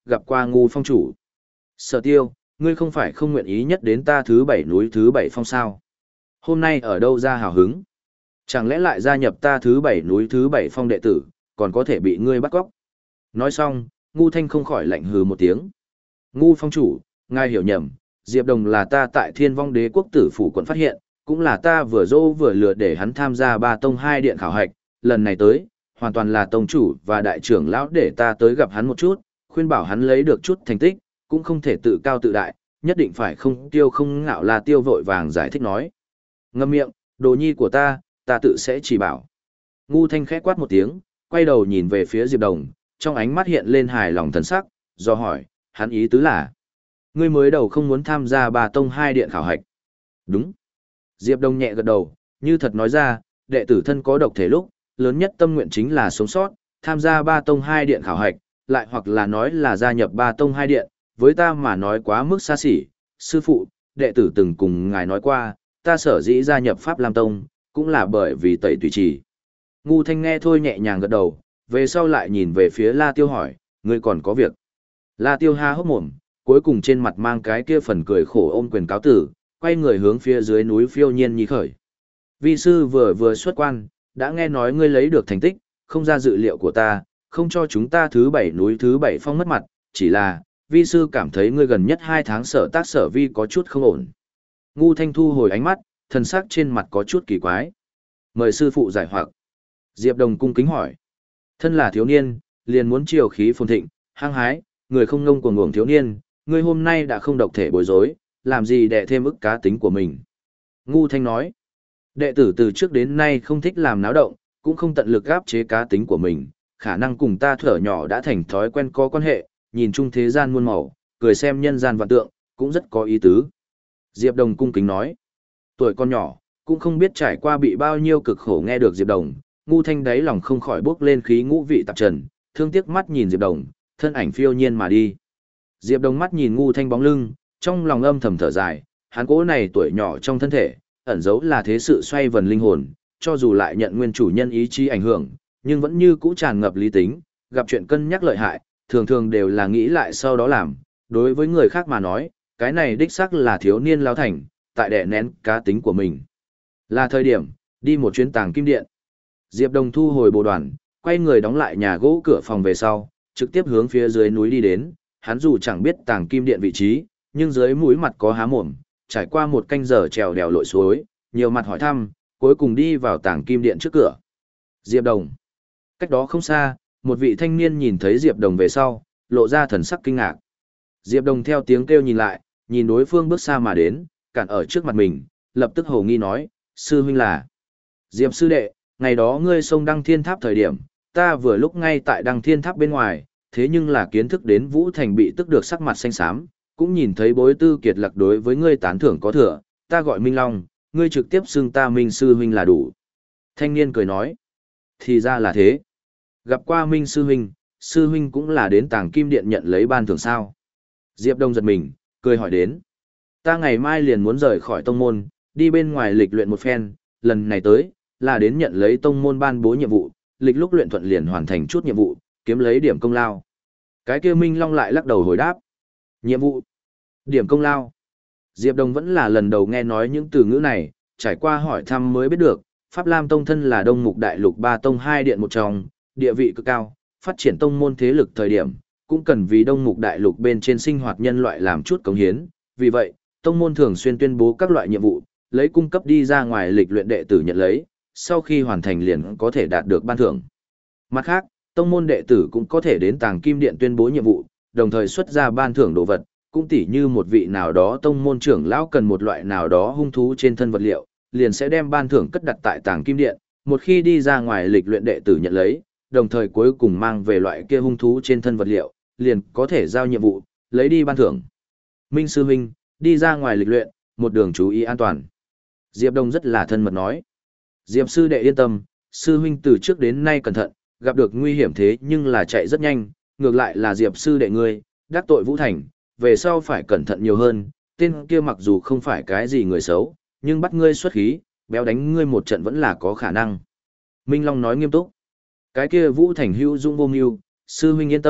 gặp qua Ngu phong chủ. Sở Tiêu, ngươi không phải không nguyện ý nhất đến ta thứ bảy núi thứ bảy phong sao? Hôm nay ở đâu ra hào hứng? Chẳng lẽ lại gia nhập ta thứ bảy núi thứ bảy phong đệ tử, còn có thể bị ngươi bắt cóc? Nói xong, Ngu Thanh không khỏi lạnh hừ một tiếng. Ngu phong chủ, ngài hiểu nhầm, Diệp Đồng là ta tại Thiên Vong Đế quốc tử phủ quận phát hiện, cũng là ta vừa dỗ vừa lừa để hắn tham gia ba tông hai điện khảo hạch, lần này tới, hoàn toàn là tông chủ và đại trưởng lão để ta tới gặp hắn một chút, khuyên bảo hắn lấy được chút thành tích, cũng không thể tự cao tự đại, nhất định phải không tiêu không ngạo là tiêu vội vàng giải thích nói. Ngâm miệng, đồ nhi của ta, ta tự sẽ chỉ bảo. Ngu Thanh khẽ quát một tiếng, quay đầu nhìn về phía Diệp Đồng, trong ánh mắt hiện lên hài lòng thần sắc, do hỏi, hắn ý tứ là, ngươi mới đầu không muốn tham gia ba tông hai điện khảo hạch. Đúng. Diệp Đồng nhẹ gật đầu, như thật nói ra, đệ tử thân có độc thể lúc, lớn nhất tâm nguyện chính là sống sót, tham gia ba tông hai điện khảo hạch, lại hoặc là nói là gia nhập ba tông hai điện, với ta mà nói quá mức xa xỉ. Sư phụ, đệ tử từng cùng ngài nói qua, ta sở dĩ gia nhập Pháp Lam Tông, cũng là bởi vì tẩy tùy trì. Ngu Thanh nghe thôi nhẹ nhàng gật đầu, về sau lại nhìn về phía La Tiêu hỏi, ngươi còn có việc. La Tiêu ha hốc mồm, cuối cùng trên mặt mang cái kia phần cười khổ ôm quyền cáo tử, quay người hướng phía dưới núi phiêu nhiên nhi khởi. Vi sư vừa vừa xuất quan, đã nghe nói ngươi lấy được thành tích, không ra dự liệu của ta, không cho chúng ta thứ bảy núi thứ bảy phong mất mặt, chỉ là, vi sư cảm thấy ngươi gần nhất hai tháng sở tác sở vi có chút không ổn. Ngu Thanh thu hồi ánh mắt, thần sắc trên mặt có chút kỳ quái. Mời sư phụ giải hoặc. Diệp Đồng cung kính hỏi. Thân là thiếu niên, liền muốn triều khí phồn thịnh, hăng hái, người không ngông cuồng ngưỡng thiếu niên, ngươi hôm nay đã không độc thể bối rối, làm gì để thêm ức cá tính của mình. Ngu Thanh nói. Đệ tử từ trước đến nay không thích làm náo động, cũng không tận lực áp chế cá tính của mình, khả năng cùng ta thở nhỏ đã thành thói quen có quan hệ, nhìn chung thế gian muôn màu, cười xem nhân gian vạn tượng, cũng rất có ý tứ. Diệp Đồng cung kính nói. Tuổi con nhỏ, cũng không biết trải qua bị bao nhiêu cực khổ nghe được Diệp Đồng, Ngu Thanh đáy lòng không khỏi bốc lên khí ngũ vị tạp trần, thương tiếc mắt nhìn Diệp Đồng, thân ảnh phiêu nhiên mà đi. Diệp Đồng mắt nhìn Ngu Thanh bóng lưng, trong lòng âm thầm thở dài, hắn cố này tuổi nhỏ trong thân thể, ẩn dấu là thế sự xoay vần linh hồn, cho dù lại nhận nguyên chủ nhân ý chí ảnh hưởng, nhưng vẫn như cũ tràn ngập lý tính, gặp chuyện cân nhắc lợi hại, thường thường đều là nghĩ lại sau đó làm. Đối với người khác mà nói, cái này đích xác là thiếu niên lao thành, tại đè nén cá tính của mình. Là thời điểm, đi một chuyến tàng kim điện. Diệp Đồng thu hồi bộ đoàn, quay người đóng lại nhà gỗ cửa phòng về sau, trực tiếp hướng phía dưới núi đi đến, hắn dù chẳng biết tàng kim điện vị trí, nhưng dưới mũi mặt có há mồm, trải qua một canh giờ trèo đèo lội suối, nhiều mặt hỏi thăm, cuối cùng đi vào tàng kim điện trước cửa. Diệp Đồng. Cách đó không xa, một vị thanh niên nhìn thấy Diệp Đồng về sau, lộ ra thần sắc kinh ngạc. Diệp Đồng theo tiếng kêu nhìn lại, nhìn đối phương bước xa mà đến, cản ở trước mặt mình, lập tức hồ nghi nói, sư huynh là. Diệp sư đệ, ngày đó ngươi xông Đăng Thiên Tháp thời điểm, ta vừa lúc ngay tại Đăng Thiên Tháp bên ngoài, thế nhưng là kiến thức đến Vũ Thành bị tức được sắc mặt xanh xám, cũng nhìn thấy bối tư kiệt lạc đối với ngươi tán thưởng có thừa, ta gọi Minh Long, ngươi trực tiếp xưng ta Minh sư huynh là đủ. Thanh niên cười nói, thì ra là thế. Gặp qua Minh sư huynh, sư huynh cũng là đến tàng kim điện nhận lấy ban thưởng sao. Diệp Đông giật mình, cười hỏi đến. Ta ngày mai liền muốn rời khỏi tông môn, đi bên ngoài lịch luyện một phen, lần này tới, là đến nhận lấy tông môn ban bố nhiệm vụ, lịch lúc luyện thuận liền hoàn thành chút nhiệm vụ, kiếm lấy điểm công lao. Cái kia Minh Long lại lắc đầu hồi đáp. Nhiệm vụ, điểm công lao. Diệp Đông vẫn là lần đầu nghe nói những từ ngữ này, trải qua hỏi thăm mới biết được, Pháp Lam Tông thân là Đông Mục Đại Lục ba tông hai điện một trong, địa vị cực cao, phát triển tông môn thế lực thời điểm, cũng cần vì Đông Mục Đại Lục bên trên sinh hoạt nhân loại làm chút cống hiến, vì vậy, tông môn thường xuyên tuyên bố các loại nhiệm vụ, lấy cung cấp đi ra ngoài lịch luyện đệ tử nhận lấy, sau khi hoàn thành liền có thể đạt được ban thưởng. Mặt khác, tông môn đệ tử cũng có thể đến Tàng Kim Điện tuyên bố nhiệm vụ, đồng thời xuất ra ban thưởng đồ vật, cũng tỉ như một vị nào đó tông môn trưởng lão cần một loại nào đó hung thú trên thân vật liệu, liền sẽ đem ban thưởng cất đặt tại Tàng Kim Điện, một khi đi ra ngoài lịch luyện đệ tử nhận lấy, đồng thời cuối cùng mang về loại kia hung thú trên thân vật liệu, liền có thể giao nhiệm vụ, lấy đi ban thưởng. Minh sư huynh, đi ra ngoài lịch luyện, một đường chú ý an toàn. Diệp Đông rất là thân mật nói. Diệp sư đệ yên tâm, sư huynh từ trước đến nay cẩn thận, gặp được nguy hiểm thế nhưng là chạy rất nhanh, ngược lại là Diệp sư đệ ngươi, đắc tội Vũ Thành, về sau phải cẩn thận nhiều hơn, tên kia mặc dù không phải cái gì người xấu, nhưng bắt ngươi xuất khí, béo đánh ngươi một trận vẫn là có khả năng. Minh Long nói nghiêm túc. Cái kia Vũ Thành hữu dũng vô mưu, sư huynh yên tâm,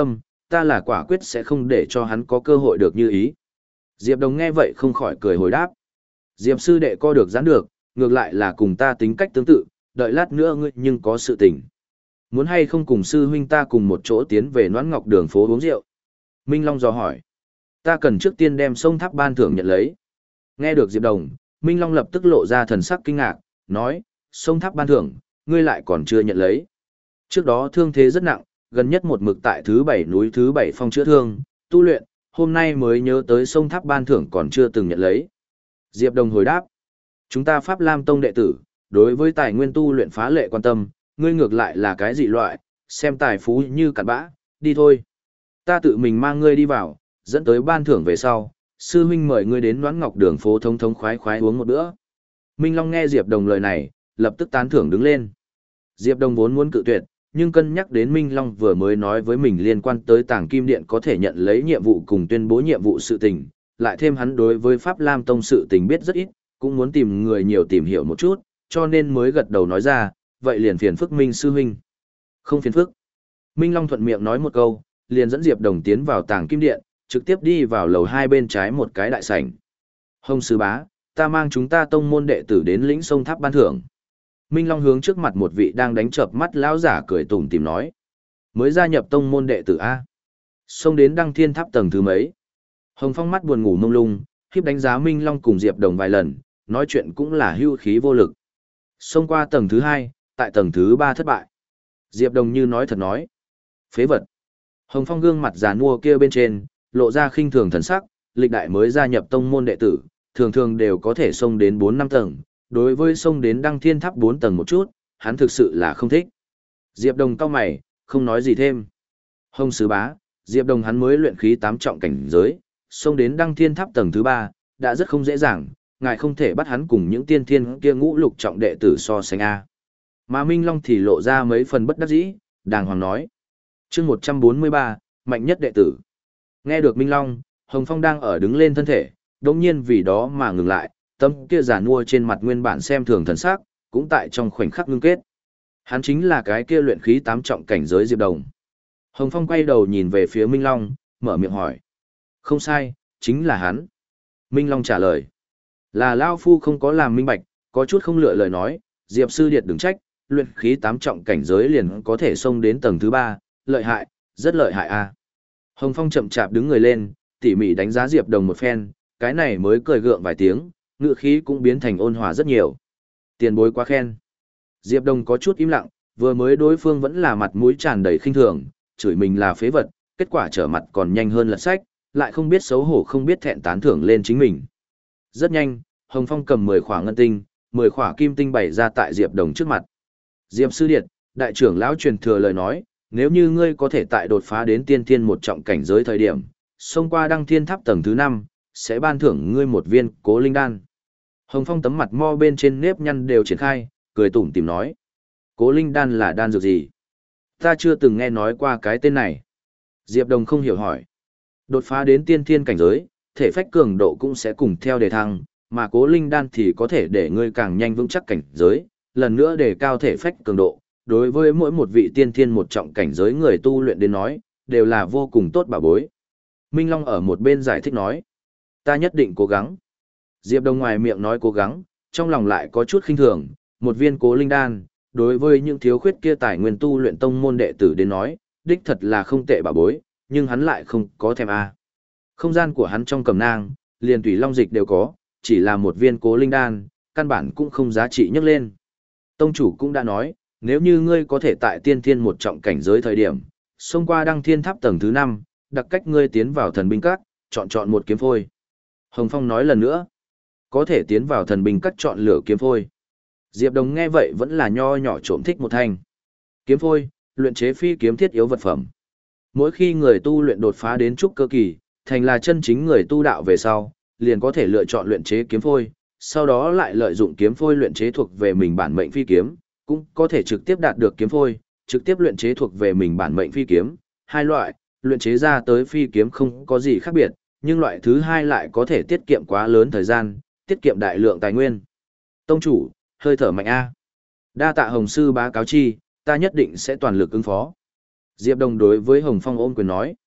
ta là quả quyết sẽ không để cho hắn có cơ hội được như ý. Diệp Đồng nghe vậy không khỏi cười hồi đáp. Diệp sư đệ co được giãn được, ngược lại là cùng ta tính cách tương tự, đợi lát nữa ngươi nhưng có sự tình. Muốn hay không cùng sư huynh ta cùng một chỗ tiến về Noãn Ngọc đường phố uống rượu? Minh Long dò hỏi. Ta cần trước tiên đem sông tháp ban thưởng nhận lấy. Nghe được Diệp Đồng, Minh Long lập tức lộ ra thần sắc kinh ngạc, nói, sông tháp ban thưởng, ngươi lại còn chưa nhận lấy. Trước đó thương thế rất nặng, gần nhất một mực tại thứ bảy núi thứ bảy phong chữa thương, tu luyện, hôm nay mới nhớ tới sông tháp ban thưởng còn chưa từng nhận lấy. Diệp Đồng hồi đáp, chúng ta Pháp Lam Tông đệ tử, đối với tài nguyên tu luyện phá lệ quan tâm, ngươi ngược lại là cái dị loại, xem tài phú như cặn bã, đi thôi. Ta tự mình mang ngươi đi vào, dẫn tới ban thưởng về sau, sư huynh mời ngươi đến Noãn Ngọc đường phố thống thống khoái khoái uống một bữa. Minh Long nghe Diệp Đồng lời này, lập tức tán thưởng đứng lên. Diệp Đồng vốn muốn cự tuyệt, nhưng cân nhắc đến Minh Long vừa mới nói với mình liên quan tới Tàng Kim Điện có thể nhận lấy nhiệm vụ cùng tuyên bố nhiệm vụ sự tình, lại thêm hắn đối với Pháp Lam Tông sự tình biết rất ít, cũng muốn tìm người nhiều tìm hiểu một chút, cho nên mới gật đầu nói ra, vậy liền phiền phức Minh sư huynh. Không phiền phức. Minh Long thuận miệng nói một câu, liền dẫn Diệp Đồng tiến vào Tàng Kim Điện, trực tiếp đi vào lầu hai bên trái một cái đại sảnh. Hồng sư bá, ta mang chúng ta tông môn đệ tử đến lĩnh sông tháp ban thưởng. Minh Long hướng trước mặt một vị đang đánh chợp mắt lão giả cười tủm tỉm nói. Mới gia nhập tông môn đệ tử A. Xông đến đăng thiên tháp tầng thứ mấy. Hồng Phong mắt buồn ngủ mông lung, khiếp đánh giá Minh Long cùng Diệp Đồng vài lần, nói chuyện cũng là hưu khí vô lực. Xông qua tầng thứ hai, tại tầng thứ ba thất bại. Diệp Đồng như nói thật nói. Phế vật. Hồng Phong gương mặt già nua kia bên trên, lộ ra khinh thường thần sắc, lịch đại mới gia nhập tông môn đệ tử, thường thường đều có thể xông đến bốn năm tầng, đối với xông đến đăng thiên tháp bốn tầng một chút, hắn thực sự là không thích. Diệp Đồng cau mày, không nói gì thêm. Hồng sứ bá, Diệp Đồng hắn mới luyện khí tám trọng cảnh giới, xông đến đăng thiên tháp tầng thứ ba, đã rất không dễ dàng, ngài không thể bắt hắn cùng những tiên thiên kia ngũ lục trọng đệ tử so sánh a. Mà Minh Long thì lộ ra mấy phần bất đắc dĩ, đàng hoàng nói. Chương một trăm bốn mươi ba, mạnh nhất đệ tử. Nghe được Minh Long, Hồng Phong đang ở đứng lên thân thể, đột nhiên vì đó mà ngừng lại, tấm kia giả nua trên mặt nguyên bản xem thường thần sắc, cũng tại trong khoảnh khắc ngưng kết. Hắn chính là cái kia luyện khí tám trọng cảnh giới Diệp Đồng. Hồng Phong quay đầu nhìn về phía Minh Long, mở miệng hỏi. Không sai, chính là hắn. Minh Long trả lời. Là Lao Phu không có làm minh bạch, có chút không lựa lời nói, Diệp Sư Điệt đừng trách, luyện khí tám trọng cảnh giới liền có thể xông đến tầng thứ ba, lợi hại, rất lợi hại a. Hồng Phong chậm chạp đứng người lên, tỉ mỉ đánh giá Diệp Đồng một phen, cái này mới cười gượng vài tiếng, ngựa khí cũng biến thành ôn hòa rất nhiều. Tiền bối quá khen. Diệp Đồng có chút im lặng, vừa mới đối phương vẫn là mặt mũi tràn đầy khinh thường, chửi mình là phế vật, kết quả trở mặt còn nhanh hơn lật sách, lại không biết xấu hổ không biết thẹn tán thưởng lên chính mình. Rất nhanh, Hồng Phong cầm mười khỏa ngân tinh, mười khỏa kim tinh bày ra tại Diệp Đồng trước mặt. Diệp Sư Điệt, đại trưởng lão truyền thừa lời nói, nếu như ngươi có thể tại đột phá đến tiên thiên một trọng cảnh giới thời điểm, xông qua đăng thiên tháp tầng thứ năm, sẽ ban thưởng ngươi một viên cố linh đan. Hồng Phong tấm mặt mo bên trên nếp nhăn đều triển khai, cười tủm tỉm nói. Cố linh đan là đan dược gì? Ta chưa từng nghe nói qua cái tên này. Diệp Đồng không hiểu hỏi. Đột phá đến tiên thiên cảnh giới, thể phách cường độ cũng sẽ cùng theo đề thăng, mà cố linh đan thì có thể để ngươi càng nhanh vững chắc cảnh giới, lần nữa đề cao thể phách cường độ. Đối với mỗi một vị tiên thiên một trọng cảnh giới người tu luyện đến nói, đều là vô cùng tốt bảo bối. Minh Long ở một bên giải thích nói. Ta nhất định cố gắng. Diệp Đồng ngoài miệng nói cố gắng, trong lòng lại có chút khinh thường, một viên cố linh đan, đối với những thiếu khuyết kia tài nguyên tu luyện tông môn đệ tử đến nói, đích thật là không tệ bảo bối, nhưng hắn lại không có thèm a. Không gian của hắn trong cầm nang, liền tùy long dịch đều có, chỉ là một viên cố linh đan, căn bản cũng không giá trị nhắc lên. Tông chủ cũng đã nói, nếu như ngươi có thể tại tiên thiên một trọng cảnh giới thời điểm, xông qua đăng thiên tháp tầng thứ năm, đặc cách ngươi tiến vào thần binh các, chọn chọn một kiếm phôi. Hồng Phong nói lần nữa, có thể tiến vào thần binh các chọn lựa kiếm phôi. Diệp Đồng nghe vậy vẫn là nho nhỏ trộm thích một thanh. Kiếm phôi, luyện chế phi kiếm thiết yếu vật phẩm. Mỗi khi người tu luyện đột phá đến trúc cơ kỳ, thành là chân chính người tu đạo về sau, liền có thể lựa chọn luyện chế kiếm phôi, sau đó lại lợi dụng kiếm phôi luyện chế thuộc về mình bản mệnh phi kiếm, cũng có thể trực tiếp đạt được kiếm phôi, trực tiếp luyện chế thuộc về mình bản mệnh phi kiếm. Hai loại, luyện chế ra tới phi kiếm không có gì khác biệt, nhưng loại thứ hai lại có thể tiết kiệm quá lớn thời gian, tiết kiệm đại lượng tài nguyên. Tông chủ, hơi thở mạnh a. Đa tạ Hồng sư bá cáo chi, ta nhất định sẽ toàn lực ứng phó. Diệp Đồng đối với Hồng Phong ôm quyền nói.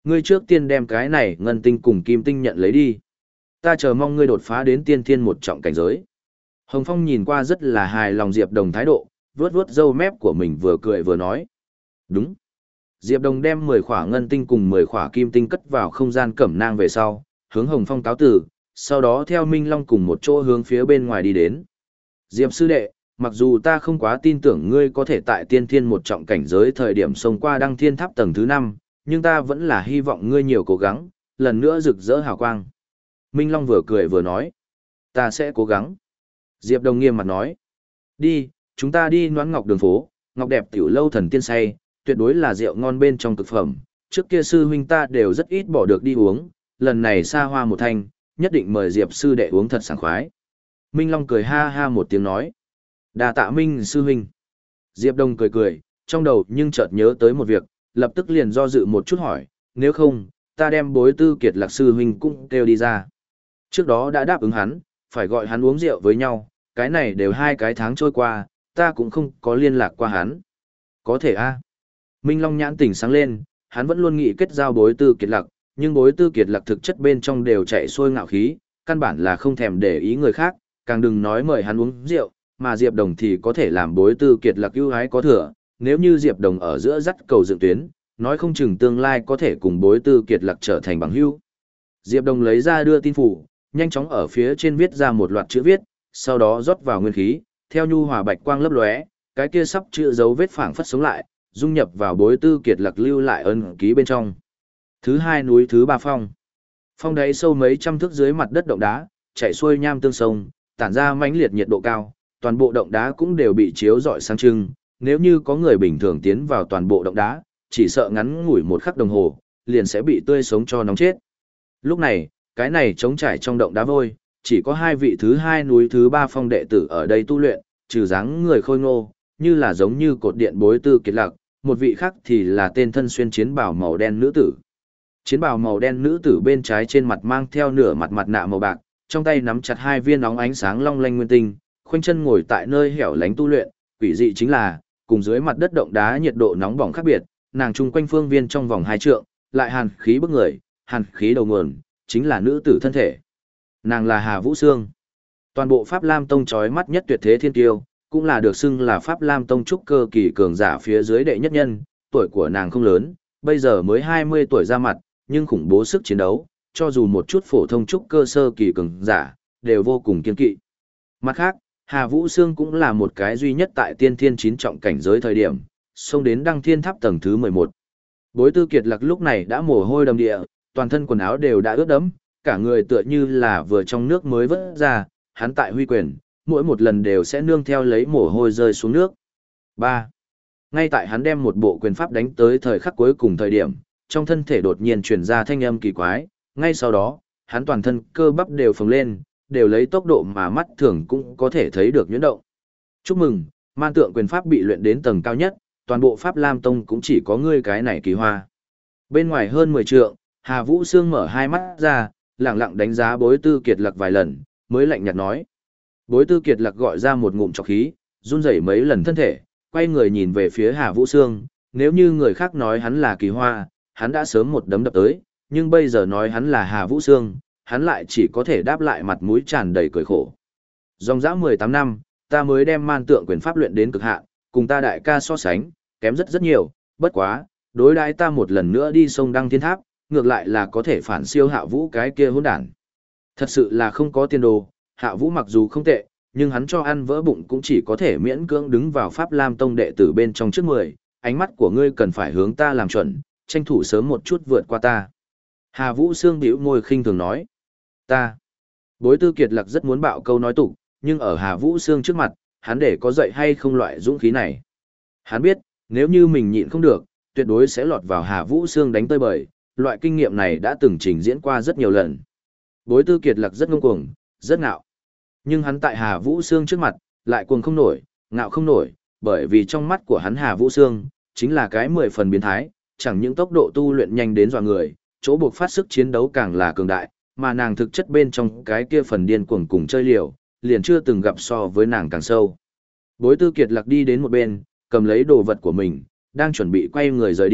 Ngươi trước tiên đem cái này ngân tinh cùng kim tinh nhận lấy đi. Ta chờ mong ngươi đột phá đến tiên thiên một trọng cảnh giới. Hồng Phong nhìn qua rất là hài lòng Diệp Đồng thái độ, vuốt vuốt râu mép của mình vừa cười vừa nói. Đúng. Diệp Đồng đem mười khỏa ngân tinh cùng mười khỏa kim tinh cất vào không gian cẩm nang về sau, hướng Hồng Phong cáo tử, sau đó theo Minh Long cùng một chỗ hướng phía bên ngoài đi đến. Diệp sư đệ, mặc dù ta không quá tin tưởng ngươi có thể tại tiên thiên một trọng cảnh giới thời điểm xông qua đăng thiên tháp tầng thứ năm, nhưng ta vẫn là hy vọng ngươi nhiều cố gắng, lần nữa rực rỡ hào quang. Minh Long vừa cười vừa nói. Ta sẽ cố gắng. Diệp Đồng nghiêm mặt nói. Đi, chúng ta đi Noãn Ngọc đường phố, Ngọc đẹp tiểu lâu thần tiên say, tuyệt đối là rượu ngon bên trong cực phẩm. Trước kia sư huynh ta đều rất ít bỏ được đi uống, lần này xa hoa một thanh, nhất định mời Diệp sư đệ uống thật sảng khoái. Minh Long cười ha ha một tiếng nói. Đà tạ Minh sư huynh. Diệp Đồng cười cười, trong đầu nhưng chợt nhớ tới một việc, lập tức liền do dự một chút hỏi, nếu không, ta đem Bối Tư Kiệt Lạc sư huynh cũng kêu đi ra. Trước đó đã đáp ứng hắn, phải gọi hắn uống rượu với nhau, cái này đều hai cái tháng trôi qua, ta cũng không có liên lạc qua hắn. Có thể a. Minh Long nhãn tỉnh sáng lên, hắn vẫn luôn nghĩ kết giao Bối Tư Kiệt Lạc, nhưng Bối Tư Kiệt Lạc thực chất bên trong đều chạy xuôi ngạo khí, căn bản là không thèm để ý người khác, càng đừng nói mời hắn uống rượu, mà Diệp Đồng thì có thể làm Bối Tư Kiệt Lạc ưu ái có thừa, nếu như Diệp Đồng ở giữa dắt cầu dựng tuyến, nói không chừng tương lai có thể cùng Bối Tư Kiệt Lạc trở thành bằng hữu. Diệp Đồng lấy ra đưa tin phủ, nhanh chóng ở phía trên viết ra một loạt chữ viết, sau đó rót vào nguyên khí, theo nhu hòa bạch quang lấp lóe, cái kia sắp chữ dấu vết phảng phất sống lại, dung nhập vào Bối Tư Kiệt Lạc lưu lại ân ký bên trong. Thứ hai núi thứ ba phong. Phong đáy sâu mấy trăm thước dưới mặt đất động đá, chảy xuôi nham tương sông, tản ra mãnh liệt nhiệt độ cao, toàn bộ động đá cũng đều bị chiếu rọi sáng trưng, nếu như có người bình thường tiến vào toàn bộ động đá, chỉ sợ ngắn ngủi một khắc đồng hồ, liền sẽ bị tươi sống cho nóng chết. Lúc này, cái này trống trải trong động đá vôi, chỉ có hai vị thứ hai núi thứ ba phong đệ tử ở đây tu luyện, trừ dáng người khôi ngô, như là giống như cột điện Bối Tư Kiệt Lạc, một vị khác thì là tên thân xuyên chiến bào màu đen nữ tử. Chiến bào màu đen nữ tử bên trái trên mặt mang theo nửa mặt mặt nạ màu bạc, trong tay nắm chặt hai viên óng ánh sáng long lanh nguyên tinh, khoanh chân ngồi tại nơi hẻo lánh tu luyện, quỷ dị chính là, cùng dưới mặt đất động đá nhiệt độ nóng bỏng khác biệt, nàng chung quanh phương viên trong vòng hai trượng, lại hàn khí bức người, hàn khí đầu nguồn, chính là nữ tử thân thể. Nàng là Hà Vũ Sương. Toàn bộ Pháp Lam Tông chói mắt nhất tuyệt thế thiên kiêu, cũng là được xưng là Pháp Lam Tông trúc cơ kỳ cường giả phía dưới đệ nhất nhân, tuổi của nàng không lớn, bây giờ mới hai mươi tuổi ra mặt, nhưng khủng bố sức chiến đấu, cho dù một chút phổ thông trúc cơ sơ kỳ cường giả, đều vô cùng kiên kỵ. Mặt khác, Hà Vũ Sương cũng là một cái duy nhất tại tiên thiên chín trọng cảnh giới thời điểm, xông đến đăng thiên tháp tầng thứ mười một. Bối Tư Kiệt Lạc lúc này đã mồ hôi đầm địa, toàn thân quần áo đều đã ướt đẫm, cả người tựa như là vừa trong nước mới vớt ra, hắn tại huy quyền, mỗi một lần đều sẽ nương theo lấy mồ hôi rơi xuống nước. ba. Ngay tại hắn đem một bộ quyền pháp đánh tới thời khắc cuối cùng thời điểm, trong thân thể đột nhiên truyền ra thanh âm kỳ quái, ngay sau đó, hắn toàn thân cơ bắp đều phồng lên, đều lấy tốc độ mà mắt thường cũng có thể thấy được nhuyễn động. Chúc mừng, man tượng quyền pháp bị luyện đến tầng cao nhất, toàn bộ Pháp Lam Tông cũng chỉ có ngươi cái này kỳ hoa. Bên ngoài hơn mười trượng, Hà Vũ Sương mở hai mắt ra, lặng lặng đánh giá Bối Tư Kiệt Lạc vài lần, mới lạnh nhạt nói. Bối Tư Kiệt Lạc gọi ra một ngụm trọc khí, run rẩy mấy lần thân thể, quay người nhìn về phía Hà Vũ Sương, nếu như người khác nói hắn là kỳ hoa, hắn đã sớm một đấm đập tới, nhưng bây giờ nói hắn là Hà Vũ Sương, hắn lại chỉ có thể đáp lại mặt mũi tràn đầy cười khổ. Dòng dã mười tám năm, ta mới đem man tượng quyền pháp luyện đến cực hạn, cùng ta đại ca so sánh, kém rất rất nhiều, bất quá, đối đãi ta một lần nữa đi sông Đăng Thiên Tháp, ngược lại là có thể phản siêu Hạ Vũ cái kia hỗn đản. Thật sự là không có tiền đồ, Hạ Vũ mặc dù không tệ, nhưng hắn cho ăn vỡ bụng cũng chỉ có thể miễn cưỡng đứng vào Pháp Lam Tông đệ tử bên trong trước mười, ánh mắt của ngươi cần phải hướng ta làm chuẩn, tranh thủ sớm một chút vượt qua ta. Hà Vũ Sương bĩu môi khinh thường nói. Ta. Bối Tư Kiệt Lạc rất muốn bạo câu nói tục, nhưng ở Hà Vũ Sương trước mặt, hắn để có dậy hay không loại dũng khí này. Hắn biết, nếu như mình nhịn không được, tuyệt đối sẽ lọt vào Hà Vũ Sương đánh tơi bời, loại kinh nghiệm này đã từng trình diễn qua rất nhiều lần. Bối Tư Kiệt Lạc rất ngông cuồng, rất ngạo. Nhưng hắn tại Hà Vũ Sương trước mặt, lại cuồng không nổi, ngạo không nổi, bởi vì trong mắt của hắn Hà Vũ Sương, chính là cái mười phần biến thái, chẳng những tốc độ tu luyện nhanh đến dọa người, chỗ buộc phát sức chiến đấu càng là cường đại, mà nàng thực chất bên trong cái kia phần điên cuồng cùng chơi liều, liền chưa từng gặp so với nàng càng sâu. Bối Tư Kiệt Lạc đi đến một bên, cầm lấy đồ vật của mình, đang chuẩn bị quay người rời đi,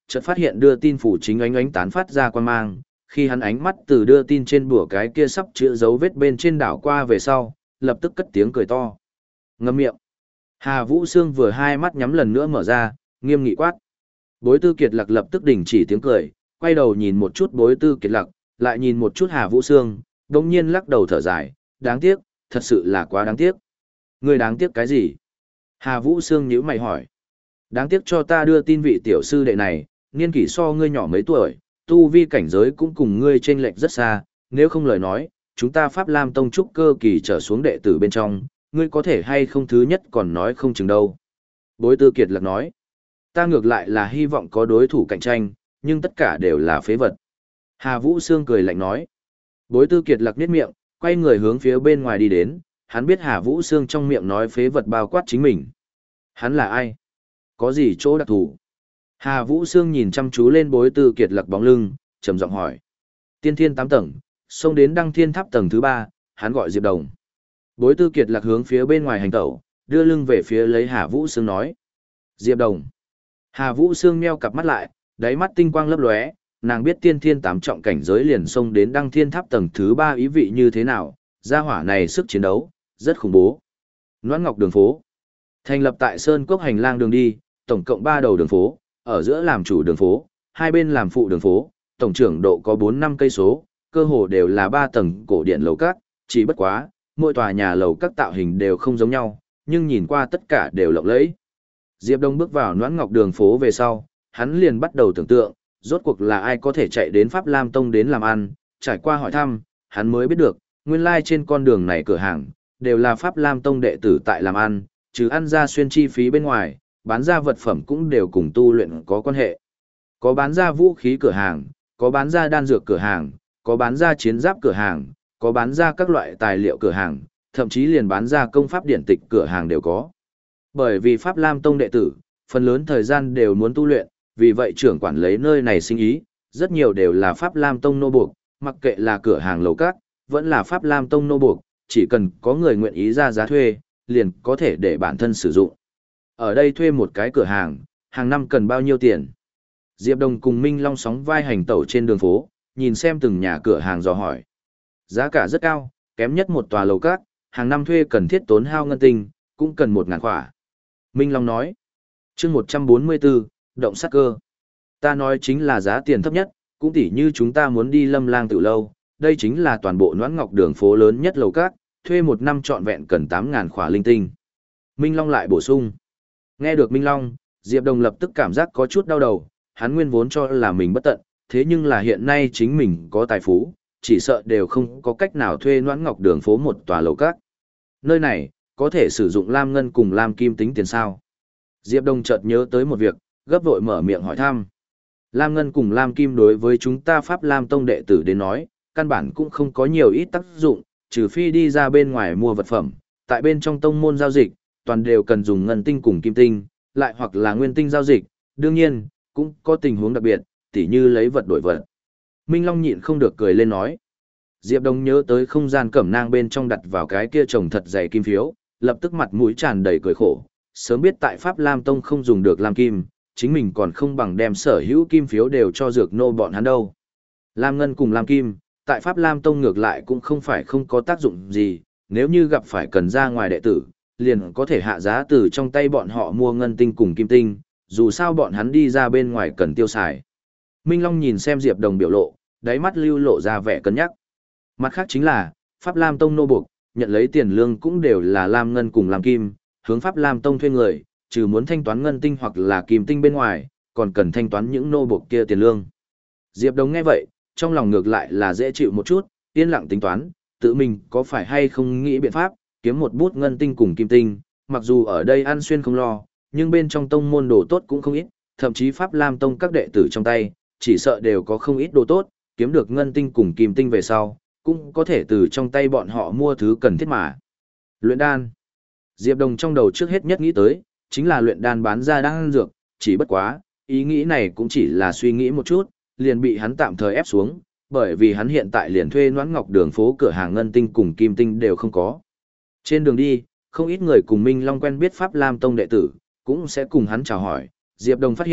chợt phát hiện đưa tin phủ chính ánh ánh tán phát ra quan mang, khi hắn ánh mắt từ đưa tin trên bùa cái kia sắp chữa dấu vết bên trên đảo qua về sau, lập tức cất tiếng cười to. Ngậm miệng. Hà Vũ Sương vừa hai mắt nhắm lần nữa mở ra, nghiêm nghị quát. Bối Tư Kiệt Lặc lập tức đình chỉ tiếng cười, quay đầu nhìn một chút Bối Tư Kiệt Lặc, lại nhìn một chút Hà Vũ Sương, đồng nhiên lắc đầu thở dài, đáng tiếc, thật sự là quá đáng tiếc. Ngươi đáng tiếc cái gì? Hà Vũ Sương nhíu mày hỏi. Đáng tiếc cho ta đưa tin vị tiểu sư đệ này, niên kỷ so ngươi nhỏ mấy tuổi, tu vi cảnh giới cũng cùng ngươi chênh lệch rất xa, nếu không lời nói, chúng ta Pháp Lam Tông trúc cơ kỳ trở xuống đệ tử bên trong, ngươi có thể hay không thứ nhất còn nói không chừng đâu. Bối Tư Kiệt Lặc nói, ta ngược lại là hy vọng có đối thủ cạnh tranh, nhưng tất cả đều là phế vật. Hà Vũ Sương cười lạnh nói. Bối Tư Kiệt Lặc nhếch miệng, quay người hướng phía bên ngoài đi đến, hắn biết Hà Vũ Sương trong miệng nói phế vật bao quát chính mình. Hắn là ai? Có gì chỗ đặc thù? Hà Vũ Sương nhìn chăm chú lên Bối Tư Kiệt Lặc bóng lưng, trầm giọng hỏi. Tiên thiên tám tầng, xông đến Đăng Thiên Tháp tầng thứ ba, hắn gọi Diệp Đồng. Bối Tư Kiệt Lặc hướng phía bên ngoài hành tẩu, đưa lưng về phía lấy Hà Vũ Sương nói. Diệp Đồng. Hà Vũ Sương meo cặp mắt lại, đáy mắt tinh quang lấp lóe, nàng biết tiên thiên tám trọng cảnh giới liền xông đến Đăng Thiên Tháp tầng thứ ba ý vị như thế nào, gia hỏa này sức chiến đấu, rất khủng bố. Noãn Ngọc đường phố. Thành lập tại Sơn Cốc hành lang đường đi, tổng cộng ba đầu đường phố, ở giữa làm chủ đường phố, hai bên làm phụ đường phố, tổng trưởng độ có bốn năm cây số, cơ hồ đều là ba tầng cổ điện lầu các, chỉ bất quá, mỗi tòa nhà lầu các tạo hình đều không giống nhau, nhưng nhìn qua tất cả đều lộng lẫy. Diệp Đông bước vào Noãn Ngọc đường phố về sau, hắn liền bắt đầu tưởng tượng, rốt cuộc là ai có thể chạy đến Pháp Lam Tông đến làm ăn, trải qua hỏi thăm, hắn mới biết được, nguyên lai trên con đường này cửa hàng, đều là Pháp Lam Tông đệ tử tại làm ăn, trừ ăn ra xuyên chi phí bên ngoài, bán ra vật phẩm cũng đều cùng tu luyện có quan hệ. Có bán ra vũ khí cửa hàng, có bán ra đan dược cửa hàng, có bán ra chiến giáp cửa hàng, có bán ra các loại tài liệu cửa hàng, thậm chí liền bán ra công pháp điển tịch cửa hàng đều có. Bởi vì Pháp Lam Tông đệ tử, phần lớn thời gian đều muốn tu luyện, vì vậy trưởng quản lấy nơi này sinh ý, rất nhiều đều là Pháp Lam Tông nô buộc, mặc kệ là cửa hàng lầu các, vẫn là Pháp Lam Tông nô buộc, chỉ cần có người nguyện ý ra giá thuê, liền có thể để bản thân sử dụng. Ở đây thuê một cái cửa hàng, hàng năm cần bao nhiêu tiền? Diệp Đồng cùng Minh Long sóng vai hành tẩu trên đường phố, nhìn xem từng nhà cửa hàng dò hỏi. Giá cả rất cao, kém nhất một tòa lầu các, hàng năm thuê cần thiết tốn hao ngân tinh, cũng cần một ngàn khỏa. Minh Long nói, chương một trăm bốn mươi tư, động sát cơ. Ta nói chính là giá tiền thấp nhất, cũng tỉ như chúng ta muốn đi Lâm Lang Tử lâu, đây chính là toàn bộ Noãn Ngọc đường phố lớn nhất lầu các, thuê một năm trọn vẹn cần tám ngàn khỏa linh tinh. Minh Long lại bổ sung. Nghe được Minh Long, Diệp Đồng lập tức cảm giác có chút đau đầu, hắn nguyên vốn cho là mình bất tận, thế nhưng là hiện nay chính mình có tài phú, chỉ sợ đều không có cách nào thuê Noãn Ngọc đường phố một tòa lầu các. Nơi này, có thể sử dụng lam ngân cùng lam kim tính tiền sao? Diệp Đồng chợt nhớ tới một việc, gấp vội mở miệng hỏi thăm. Lam ngân cùng lam kim đối với chúng ta Pháp Lam Tông đệ tử đến nói, căn bản cũng không có nhiều ít tác dụng, trừ phi đi ra bên ngoài mua vật phẩm, tại bên trong tông môn giao dịch, toàn đều cần dùng ngân tinh cùng kim tinh, lại hoặc là nguyên tinh giao dịch, đương nhiên, cũng có tình huống đặc biệt, tỉ như lấy vật đổi vật. Minh Long nhịn không được cười lên nói. Diệp Đồng nhớ tới không gian cẩm nang bên trong đặt vào cái kia trồng thật dày kim phiếu, lập tức mặt mũi tràn đầy cười khổ, sớm biết tại Pháp Lam Tông không dùng được lam kim, chính mình còn không bằng đem sở hữu kim phiếu đều cho dược nô bọn hắn đâu. Lam ngân cùng lam kim, tại Pháp Lam Tông ngược lại cũng không phải không có tác dụng gì, nếu như gặp phải cần ra ngoài đệ tử, liền có thể hạ giá từ trong tay bọn họ mua ngân tinh cùng kim tinh, dù sao bọn hắn đi ra bên ngoài cần tiêu xài. Minh Long nhìn xem Diệp Đồng biểu lộ, đáy mắt lưu lộ ra vẻ cân nhắc. Mặt khác chính là, Pháp Lam Tông nô buộc, nhận lấy tiền lương cũng đều là lam ngân cùng lam kim, hướng Pháp Lam Tông thuê người, trừ muốn thanh toán ngân tinh hoặc là kim tinh bên ngoài, còn cần thanh toán những nô buộc kia tiền lương. Diệp Đồng nghe vậy, trong lòng ngược lại là dễ chịu một chút, yên lặng tính toán, tự mình có phải hay không nghĩ biện pháp, kiếm một bút ngân tinh cùng kim tinh, mặc dù ở đây ăn xuyên không lo, nhưng bên trong tông môn đồ tốt cũng không ít, thậm chí Pháp Lam Tông các đệ tử trong tay, chỉ sợ đều có không ít đồ tốt, kiếm được ngân tinh cùng kim tinh về sau, cũng có thể từ trong tay bọn họ mua thứ cần thiết mà. Luyện đan. Diệp Đồng trong đầu trước hết nhất nghĩ tới, chính là luyện đan bán ra đan dược, chỉ bất quá, ý nghĩ này cũng chỉ là suy nghĩ một chút, liền bị hắn tạm thời ép xuống, bởi vì hắn hiện tại liền thuê Noãn Ngọc đường phố cửa hàng ngân tinh cùng kim tinh đều không có. Trên đường đi, không ít người cùng Minh Long quen biết Pháp Lam Tông đệ tử, cũng sẽ cùng hắn chào hỏi, Diệp Đồng phát hiện,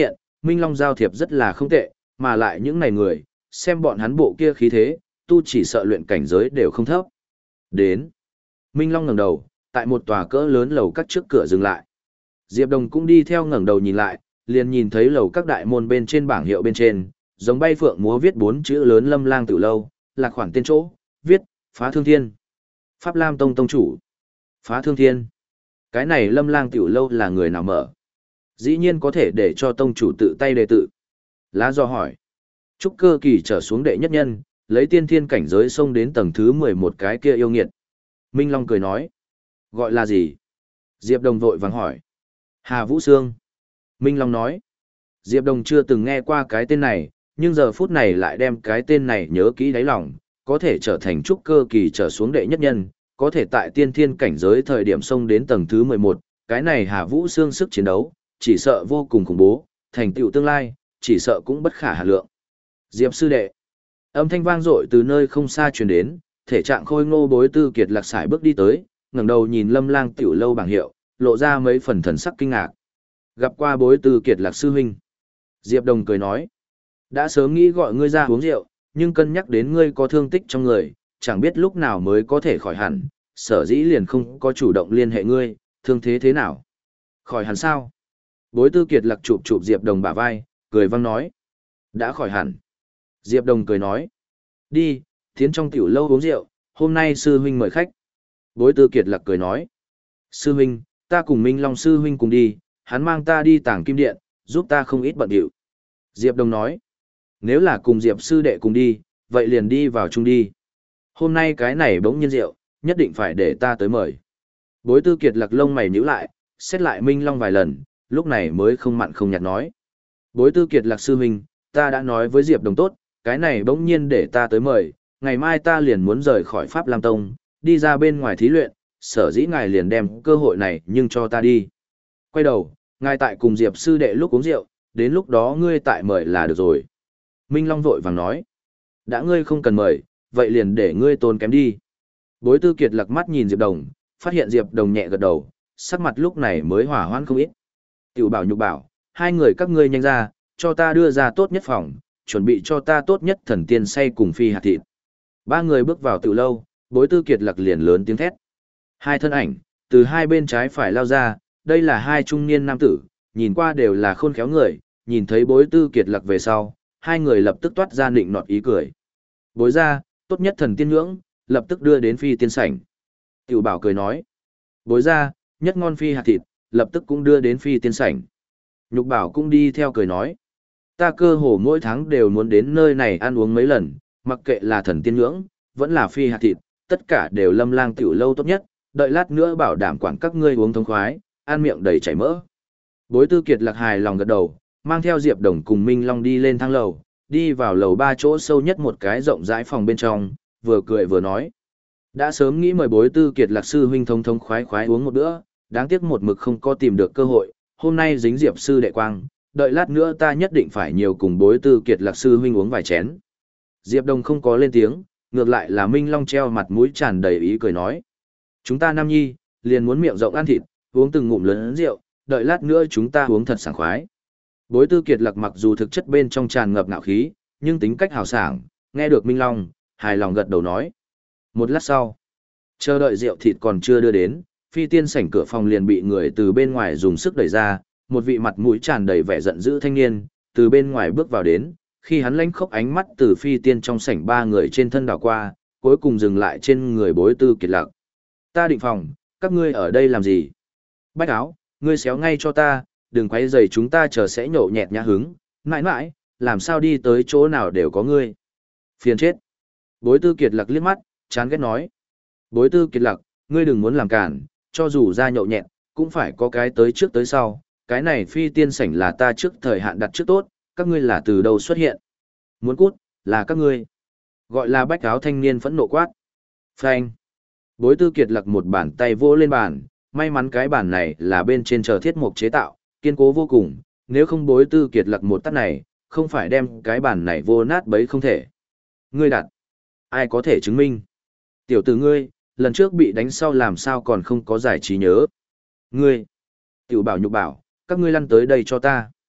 Minh Long giao thiệp rất là không tệ, mà lại những này người, xem bọn hắn bộ kia khí thế, tu chỉ sợ luyện cảnh giới đều không thấp. Đến. Minh Long ngẩng đầu, tại một tòa cỡ lớn lầu các trước cửa dừng lại. Diệp Đồng cũng đi theo ngẩng đầu nhìn lại, liền nhìn thấy lầu các đại môn bên trên bảng hiệu bên trên, giống bay phượng múa viết bốn chữ lớn Lâm Lang Tử Lâu, là khoản tên chỗ, viết, Phá Thương Thiên. Pháp Lam Tông Tông chủ. Phá Thương Thiên. Cái này Lâm Lang Tiểu Lâu là người nào mở? Dĩ nhiên có thể để cho Tông chủ tự tay đề tự. Lá do hỏi. Trúc Cơ Kỳ trở xuống đệ nhất nhân, lấy tiên thiên cảnh giới xông đến tầng thứ mười một cái kia yêu nghiệt. Minh Long cười nói. Gọi là gì? Diệp Đồng vội vàng hỏi. Hà Vũ Sương. Minh Long nói. Diệp Đồng chưa từng nghe qua cái tên này, nhưng giờ phút này lại đem cái tên này nhớ kỹ đáy lòng, có thể trở thành trúc cơ kỳ trở xuống đệ nhất nhân, có thể tại tiên thiên cảnh giới thời điểm xông đến tầng thứ mười một, cái này Hà Vũ Sương sức chiến đấu, chỉ sợ vô cùng khủng bố, thành tựu tương lai, chỉ sợ cũng bất khả hà lượng. Diệp sư đệ. Âm thanh vang dội từ nơi không xa truyền đến, thể trạng khôi ngô Bối Tư Kiệt lạc sải bước đi tới, ngẩng đầu nhìn Lâm Lang tiểu lâu bảng hiệu, lộ ra mấy phần thần sắc kinh ngạc. Gặp qua Bối Tư Kiệt lạc sư huynh. Diệp Đồng cười nói, đã sớm nghĩ gọi ngươi ra uống rượu, nhưng cân nhắc đến ngươi có thương tích trong người, chẳng biết lúc nào mới có thể khỏi hẳn, sở dĩ liền không có chủ động liên hệ ngươi, thương thế thế nào? Khỏi hẳn sao? Bối Tư Kiệt lạc chụp chụp Diệp Đồng bả vai, cười vang nói, đã khỏi hẳn. Diệp Đồng cười nói, đi, tiến trong tiểu lâu uống rượu, hôm nay sư huynh mời khách. Bối Tư Kiệt lạc cười nói, sư huynh, ta cùng Minh Long sư huynh cùng đi, hắn mang ta đi Tàng Kim Điện, giúp ta không ít bận điệu. Diệp Đồng nói, nếu là cùng Diệp sư đệ cùng đi, vậy liền đi vào chung đi. Hôm nay cái này bỗng nhiên rượu, nhất định phải để ta tới mời. Bối Tư Kiệt lạc lông mày nhíu lại, xét lại Minh Long vài lần, lúc này mới không mặn không nhạt nói. Bối Tư Kiệt lạc sư huynh, ta đã nói với Diệp Đồng tốt, cái này bỗng nhiên để ta tới mời, ngày mai ta liền muốn rời khỏi Pháp Lam Tông, đi ra bên ngoài thí luyện, sở dĩ ngài liền đem cơ hội này nhưng cho ta đi. Quay đầu, ngài tại cùng Diệp sư đệ lúc uống rượu, đến lúc đó ngươi tại mời là được rồi. Minh Long vội vàng nói, đã ngươi không cần mời, vậy liền để ngươi tốn kém đi. Bối Tư Kiệt lật mắt nhìn Diệp Đồng, phát hiện Diệp Đồng nhẹ gật đầu, sắc mặt lúc này mới hỏa hoãn không ít. Tiểu bảo nhục bảo, hai người các ngươi nhanh ra, cho ta đưa ra tốt nhất phòng, chuẩn bị cho ta tốt nhất thần tiên say cùng phi hạt thịt. Ba người bước vào tiểu lâu, Bối Tư Kiệt lật liền lớn tiếng thét. Hai thân ảnh, từ hai bên trái phải lao ra, đây là hai trung niên nam tử, nhìn qua đều là khôn khéo người, nhìn thấy Bối Tư Kiệt lật về sau, hai người lập tức toát ra nịnh nọt ý cười. Bối ra, tốt nhất thần tiên ngưỡng, lập tức đưa đến phi tiên sảnh. Tiểu bảo cười nói. Bối ra, nhất ngon phi hạt thịt, lập tức cũng đưa đến phi tiên sảnh. Nhục bảo cũng đi theo cười nói. Ta cơ hồ mỗi tháng đều muốn đến nơi này ăn uống mấy lần, mặc kệ là thần tiên ngưỡng, vẫn là phi hạt thịt, tất cả đều Lâm Lang tiểu lâu tốt nhất, đợi lát nữa bảo đảm quản các ngươi uống thông khoái, ăn miệng đầy chảy mỡ. Bối Tư Kiệt lạc hài lòng gật đầu, mang theo Diệp Đồng cùng Minh Long đi lên thang lầu, đi vào lầu ba chỗ sâu nhất một cái rộng rãi phòng bên trong, vừa cười vừa nói. Đã sớm nghĩ mời Bối Tư Kiệt lạc sư huynh thông thông khoái khoái uống một bữa, đáng tiếc một mực không có tìm được cơ hội, hôm nay dính Diệp sư đệ quang, đợi lát nữa ta nhất định phải nhiều cùng Bối Tư Kiệt lạc sư huynh uống vài chén. Diệp Đồng không có lên tiếng, ngược lại là Minh Long treo mặt mũi tràn đầy ý cười nói. Chúng ta nam nhi, liền muốn miệng rộng ăn thịt, uống từng ngụm lớn rượu, đợi lát nữa chúng ta uống thật sảng khoái. Bối Tư Kiệt lạc mặc dù thực chất bên trong tràn ngập ngạo khí, nhưng tính cách hào sảng, nghe được Minh Long, hài lòng gật đầu nói. Một lát sau, chờ đợi rượu thịt còn chưa đưa đến, phi tiên sảnh cửa phòng liền bị người từ bên ngoài dùng sức đẩy ra, một vị mặt mũi tràn đầy vẻ giận dữ thanh niên, từ bên ngoài bước vào đến, khi hắn lánh khóc ánh mắt từ phi tiên trong sảnh ba người trên thân đảo qua, cuối cùng dừng lại trên người Bối Tư Kiệt lạc. Ta định phòng, các ngươi ở đây làm gì? Bách áo, ngươi xéo ngay cho ta, đừng quấy rầy chúng ta chờ sẽ nhổ nhẹt nhã hứng, mãi mãi, làm sao đi tới chỗ nào đều có ngươi. Phiền chết. Bối Tư Kiệt lạc liếc mắt, chán ghét nói. Bối Tư Kiệt lạc, ngươi đừng muốn làm cản, cho dù ra nhậu nhẹt, cũng phải có cái tới trước tới sau, cái này phi tiên sảnh là ta trước thời hạn đặt trước tốt, các ngươi là từ đâu xuất hiện. Muốn cút, là các ngươi. Gọi là bách áo thanh niên phẫn nộ quát. Phanh. Bối Tư Kiệt lạc một bàn tay vỗ lên bàn, may mắn cái bàn này là bên trên chờ thiết mục chế tạo, kiên cố vô cùng, nếu không Bối Tư Kiệt lạc một tát này, không phải đem cái bàn này vô nát bấy không thể. Ngươi đặt. Ai có thể chứng minh? Tiểu tử ngươi, lần trước bị đánh sau làm sao còn không có giải trí nhớ. Ngươi. Tiểu bảo nhục bảo, các ngươi lăn tới đây cho ta.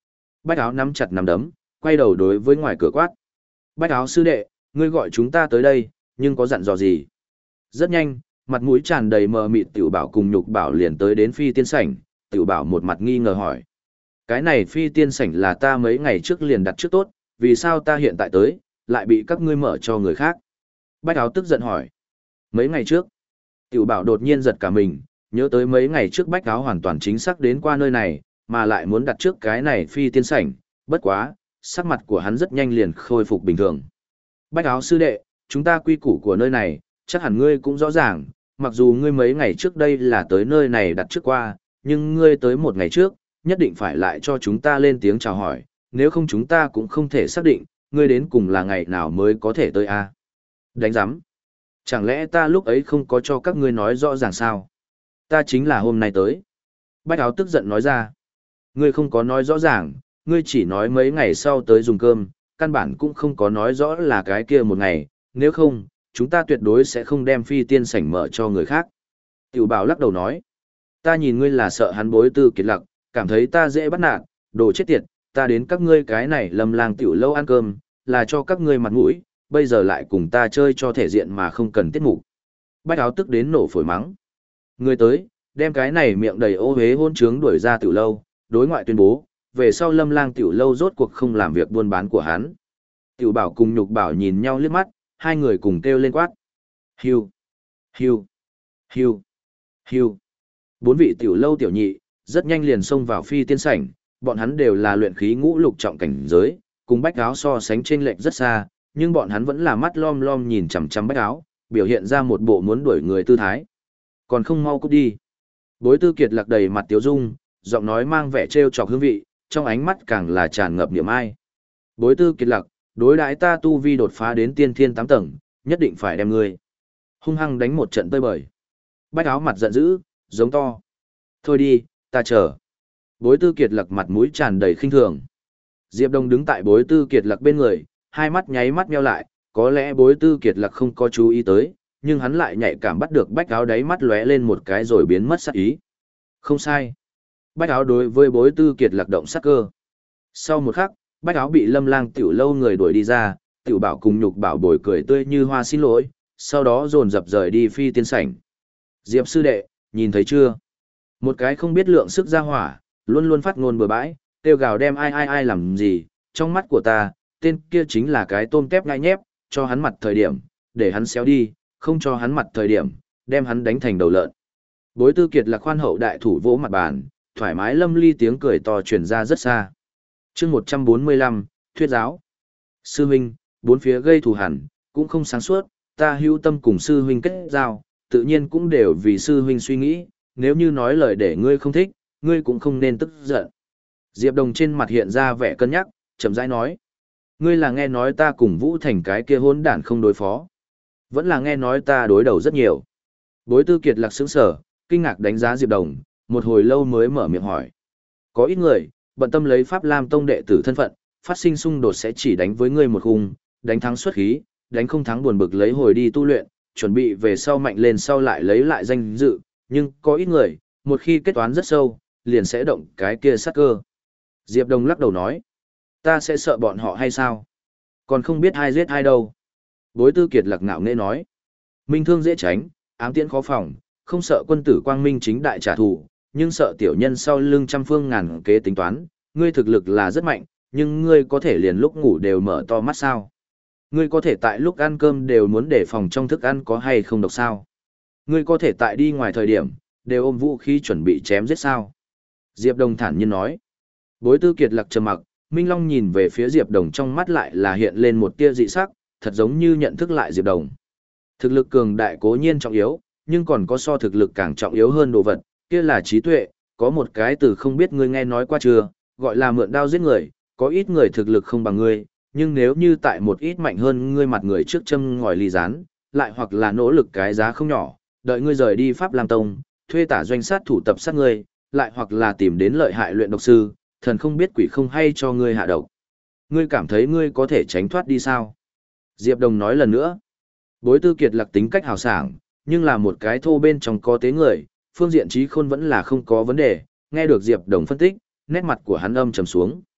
Bách áo nắm chặt nắm đấm, quay đầu đối với ngoài cửa quát. Bách áo sư đệ, ngươi gọi chúng ta tới đây, nhưng có dặn dò gì? Rất nhanh, mặt mũi tràn đầy mờ mịt Tiểu Bảo cùng Nhục Bảo liền tới đến phi tiên sảnh, Tiểu Bảo một mặt nghi ngờ hỏi. Cái này phi tiên sảnh là ta mấy ngày trước liền đặt trước tốt, vì sao ta hiện tại tới, lại bị các ngươi mở cho người khác? Bách áo tức giận hỏi. Mấy ngày trước, Tiểu Bảo đột nhiên giật cả mình, nhớ tới mấy ngày trước Bách áo hoàn toàn chính xác đến qua nơi này, mà lại muốn đặt trước cái này phi tiên sảnh, bất quá, sắc mặt của hắn rất nhanh liền khôi phục bình thường. Bách áo sư đệ, chúng ta quy củ của nơi này, chắc hẳn ngươi cũng rõ ràng, mặc dù ngươi mấy ngày trước đây là tới nơi này đặt trước qua, nhưng ngươi tới một ngày trước, nhất định phải lại cho chúng ta lên tiếng chào hỏi, nếu không chúng ta cũng không thể xác định, ngươi đến cùng là ngày nào mới có thể tới a. Đánh giám. Chẳng lẽ ta lúc ấy không có cho các ngươi nói rõ ràng sao? Ta chính là hôm nay tới. Bách áo tức giận nói ra. Ngươi không có nói rõ ràng, ngươi chỉ nói mấy ngày sau tới dùng cơm, căn bản cũng không có nói rõ là cái kia một ngày, nếu không, chúng ta tuyệt đối sẽ không đem phi tiên sảnh mở cho người khác. Tiểu Bảo lắc đầu nói. Ta nhìn ngươi là sợ hắn bối tư kiệt lặc, cảm thấy ta dễ bắt nạt, đồ chết tiệt, ta đến các ngươi cái này Lâm Lang tiểu lâu ăn cơm, là cho các ngươi mặt mũi, bây giờ lại cùng ta chơi cho thể diện mà không cần tiết mục. Bách áo tức đến nổ phổi mắng. Ngươi tới, đem cái này miệng đầy ô hế hôn trướng đuổi ra tiểu lâu, đối ngoại tuyên bố, về sau Lâm Lang tiểu lâu rốt cuộc không làm việc buôn bán của hắn. Tiểu Bảo cùng Nhục Bảo nhìn nhau liếc mắt, hai người cùng kêu lên quát. Hiu, hiu, hiu, hiu. Bốn vị tiểu lâu tiểu nhị, rất nhanh liền xông vào phi tiên sảnh, bọn hắn đều là luyện khí ngũ lục trọng cảnh giới, cùng Bách áo so sánh chênh lệch rất xa, nhưng bọn hắn vẫn là mắt lom lom nhìn chằm chằm Bách áo, biểu hiện ra một bộ muốn đuổi người tư thái. Còn không mau cút đi. Bối Tư Kiệt lạc đầy mặt tiếu dung, giọng nói mang vẻ trêu chọc hương vị, trong ánh mắt càng là tràn ngập niềm ai. Bối Tư Kiệt lạc, đối đãi ta tu vi đột phá đến tiên thiên tám tầng, nhất định phải đem ngươi hung hăng đánh một trận tơi bời. Bách áo mặt giận dữ, giống to. Thôi đi, ta chờ. Bối Tư Kiệt lạc mặt mũi tràn đầy khinh thường. Diệp Đông đứng tại Bối Tư Kiệt lạc bên người, hai mắt nháy mắt nheo lại, có lẽ Bối Tư Kiệt lạc không có chú ý tới, nhưng hắn lại nhạy cảm bắt được Bách áo đáy mắt lóe lên một cái rồi biến mất sát ý. Không sai. Bách áo đối với Bối Tư Kiệt lạc động sát cơ. Sau một khắc, Bách áo bị Lâm Lang tiểu lâu người đuổi đi ra, Tiểu Bảo cùng Nhục Bảo bồi cười tươi như hoa xin lỗi, sau đó dồn dập rời đi phi tiên sảnh. Diệp sư đệ, nhìn thấy chưa? Một cái không biết lượng sức ra hỏa, luôn luôn phát ngôn bừa bãi, kêu gào đem ai ai ai làm gì, trong mắt của ta, tên kia chính là cái tôm tép ngai nhép, cho hắn mặt thời điểm, để hắn xéo đi, không cho hắn mặt thời điểm, đem hắn đánh thành đầu lợn. Bối Tư Kiệt là khoan hậu đại thủ vỗ mặt bàn, thoải mái lâm ly tiếng cười to truyền ra rất xa. Chương một trăm bốn mươi lăm, Thuyết giáo. Sư huynh, bốn phía gây thù hằn, cũng không sáng suốt, ta hữu tâm cùng sư huynh kết giao, tự nhiên cũng đều vì sư huynh suy nghĩ, nếu như nói lời để ngươi không thích, ngươi cũng không nên tức giận. Diệp Đồng trên mặt hiện ra vẻ cân nhắc, chậm rãi nói. Ngươi là nghe nói ta cùng Vũ Thành cái kia hỗn đản không đối phó. Vẫn là nghe nói ta đối đầu rất nhiều. Bối Tư Kiệt lạc sững sờ, kinh ngạc đánh giá Diệp Đồng, một hồi lâu mới mở miệng hỏi. Có ít người, bận tâm lấy Pháp Lam Tông đệ tử thân phận, phát sinh xung đột sẽ chỉ đánh với ngươi một khung, đánh thắng xuất khí, đánh không thắng buồn bực lấy hồi đi tu luyện, chuẩn bị về sau mạnh lên sau lại lấy lại danh dự, nhưng có ít người, một khi kết toán rất sâu, liền sẽ động cái kia sát cơ. Diệp Đồng lắc đầu nói, ta sẽ sợ bọn họ hay sao? Còn không biết ai giết ai đâu. Bối Tư Kiệt lạc ngạo nghễ nói, minh thương dễ tránh, ám tiễn khó phòng, không sợ quân tử quang minh chính đại trả thù, nhưng sợ tiểu nhân sau lưng trăm phương ngàn kế tính toán, ngươi thực lực là rất mạnh, nhưng ngươi có thể liền lúc ngủ đều mở to mắt sao? Ngươi có thể tại lúc ăn cơm đều muốn đề phòng trong thức ăn có hay không độc sao? Ngươi có thể tại đi ngoài thời điểm, đều ôm vũ khí chuẩn bị chém giết sao? Diệp Đồng thản nhiên nói. Bối Tư Kiệt lạc trầm mặc, Minh Long nhìn về phía Diệp Đồng trong mắt lại là hiện lên một tia dị sắc, thật giống như nhận thức lại Diệp Đồng. Thực lực cường đại cố nhiên trọng yếu, nhưng còn có so thực lực càng trọng yếu hơn đồ vật, kia là trí tuệ, có một cái từ không biết ngươi nghe nói qua chưa, gọi là mượn đao giết người, có ít người thực lực không bằng ngươi, nhưng nếu như tại một ít mạnh hơn ngươi mặt người trước châm ngòi ly rán, lại hoặc là nỗ lực cái giá không nhỏ, đợi ngươi rời đi Pháp Lam Tông, thuê tả doanh sát thủ tập sát ngươi, lại hoặc là tìm đến lợi hại luyện độc sư, thần không biết quỷ không hay cho ngươi hạ độc. Ngươi cảm thấy ngươi có thể tránh thoát đi sao? Diệp Đồng nói lần nữa. Bối Tư Kiệt lạc tính cách hào sảng, nhưng là một cái thô bên trong có tế người, phương diện trí khôn vẫn là không có vấn đề, nghe được Diệp Đồng phân tích, nét mặt của hắn âm trầm xuống.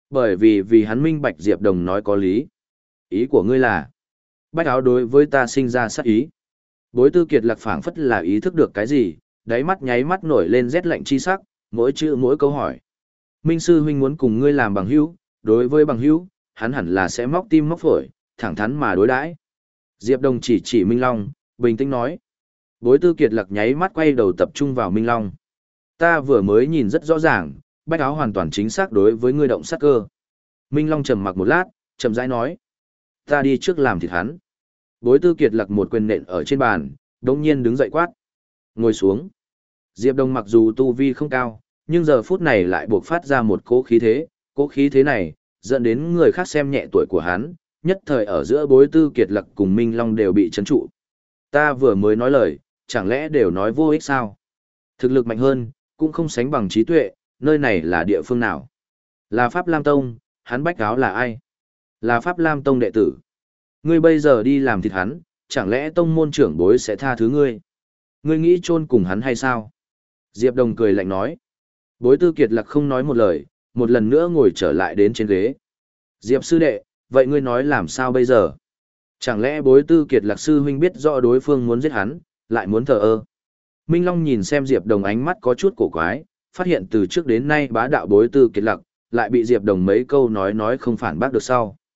Bởi vì vì hắn minh bạch Diệp Đồng nói có lý. Ý của ngươi là, Bách Áo đối với ta sinh ra sát ý. Bối Tư Kiệt Lạc phảng phất là ý thức được cái gì, đáy mắt nháy mắt nổi lên rét lạnh chi sắc, mỗi chữ mỗi câu hỏi. Minh sư huynh muốn cùng ngươi làm bằng hữu, đối với bằng hữu, hắn hẳn là sẽ móc tim móc phổi, thẳng thắn mà đối đãi. Diệp Đồng chỉ chỉ Minh Long, bình tĩnh nói. Bối Tư Kiệt Lạc nháy mắt quay đầu tập trung vào Minh Long. Ta vừa mới nhìn rất rõ ràng, Bách Áo hoàn toàn chính xác đối với ngươi động sát cơ. Minh Long trầm mặc một lát, chậm rãi nói. Ta đi trước làm thịt hắn. Bối Tư Kiệt Lạc một quyền nện ở trên bàn, đống nhiên đứng dậy quát. Ngồi xuống. Diệp Đồng mặc dù tu vi không cao, nhưng giờ phút này lại buộc phát ra một cỗ khí thế, cỗ khí thế này, dẫn đến người khác xem nhẹ tuổi của hắn, nhất thời ở giữa Bối Tư Kiệt Lạc cùng Minh Long đều bị chấn trụ. Ta vừa mới nói lời, chẳng lẽ đều nói vô ích sao? Thực lực mạnh hơn, cũng không sánh bằng trí tuệ, nơi này là địa phương nào? Là Pháp Lam Tông, hắn Bách Áo là ai? Là Pháp Lam Tông đệ tử. Ngươi bây giờ đi làm thịt hắn, chẳng lẽ tông môn trưởng bối sẽ tha thứ ngươi? Ngươi nghĩ chôn cùng hắn hay sao? Diệp Đồng cười lạnh nói. Bối Tư Kiệt Lạc không nói một lời, một lần nữa ngồi trở lại đến trên ghế. Diệp sư đệ, vậy ngươi nói làm sao bây giờ? Chẳng lẽ Bối Tư Kiệt Lạc sư huynh biết rõ đối phương muốn giết hắn, lại muốn thờ ơ? Minh Long nhìn xem Diệp Đồng ánh mắt có chút cổ quái, phát hiện từ trước đến nay bá đạo Bối Tư Kiệt Lạc, lại bị Diệp Đồng mấy câu nói nói không phản bác được sau.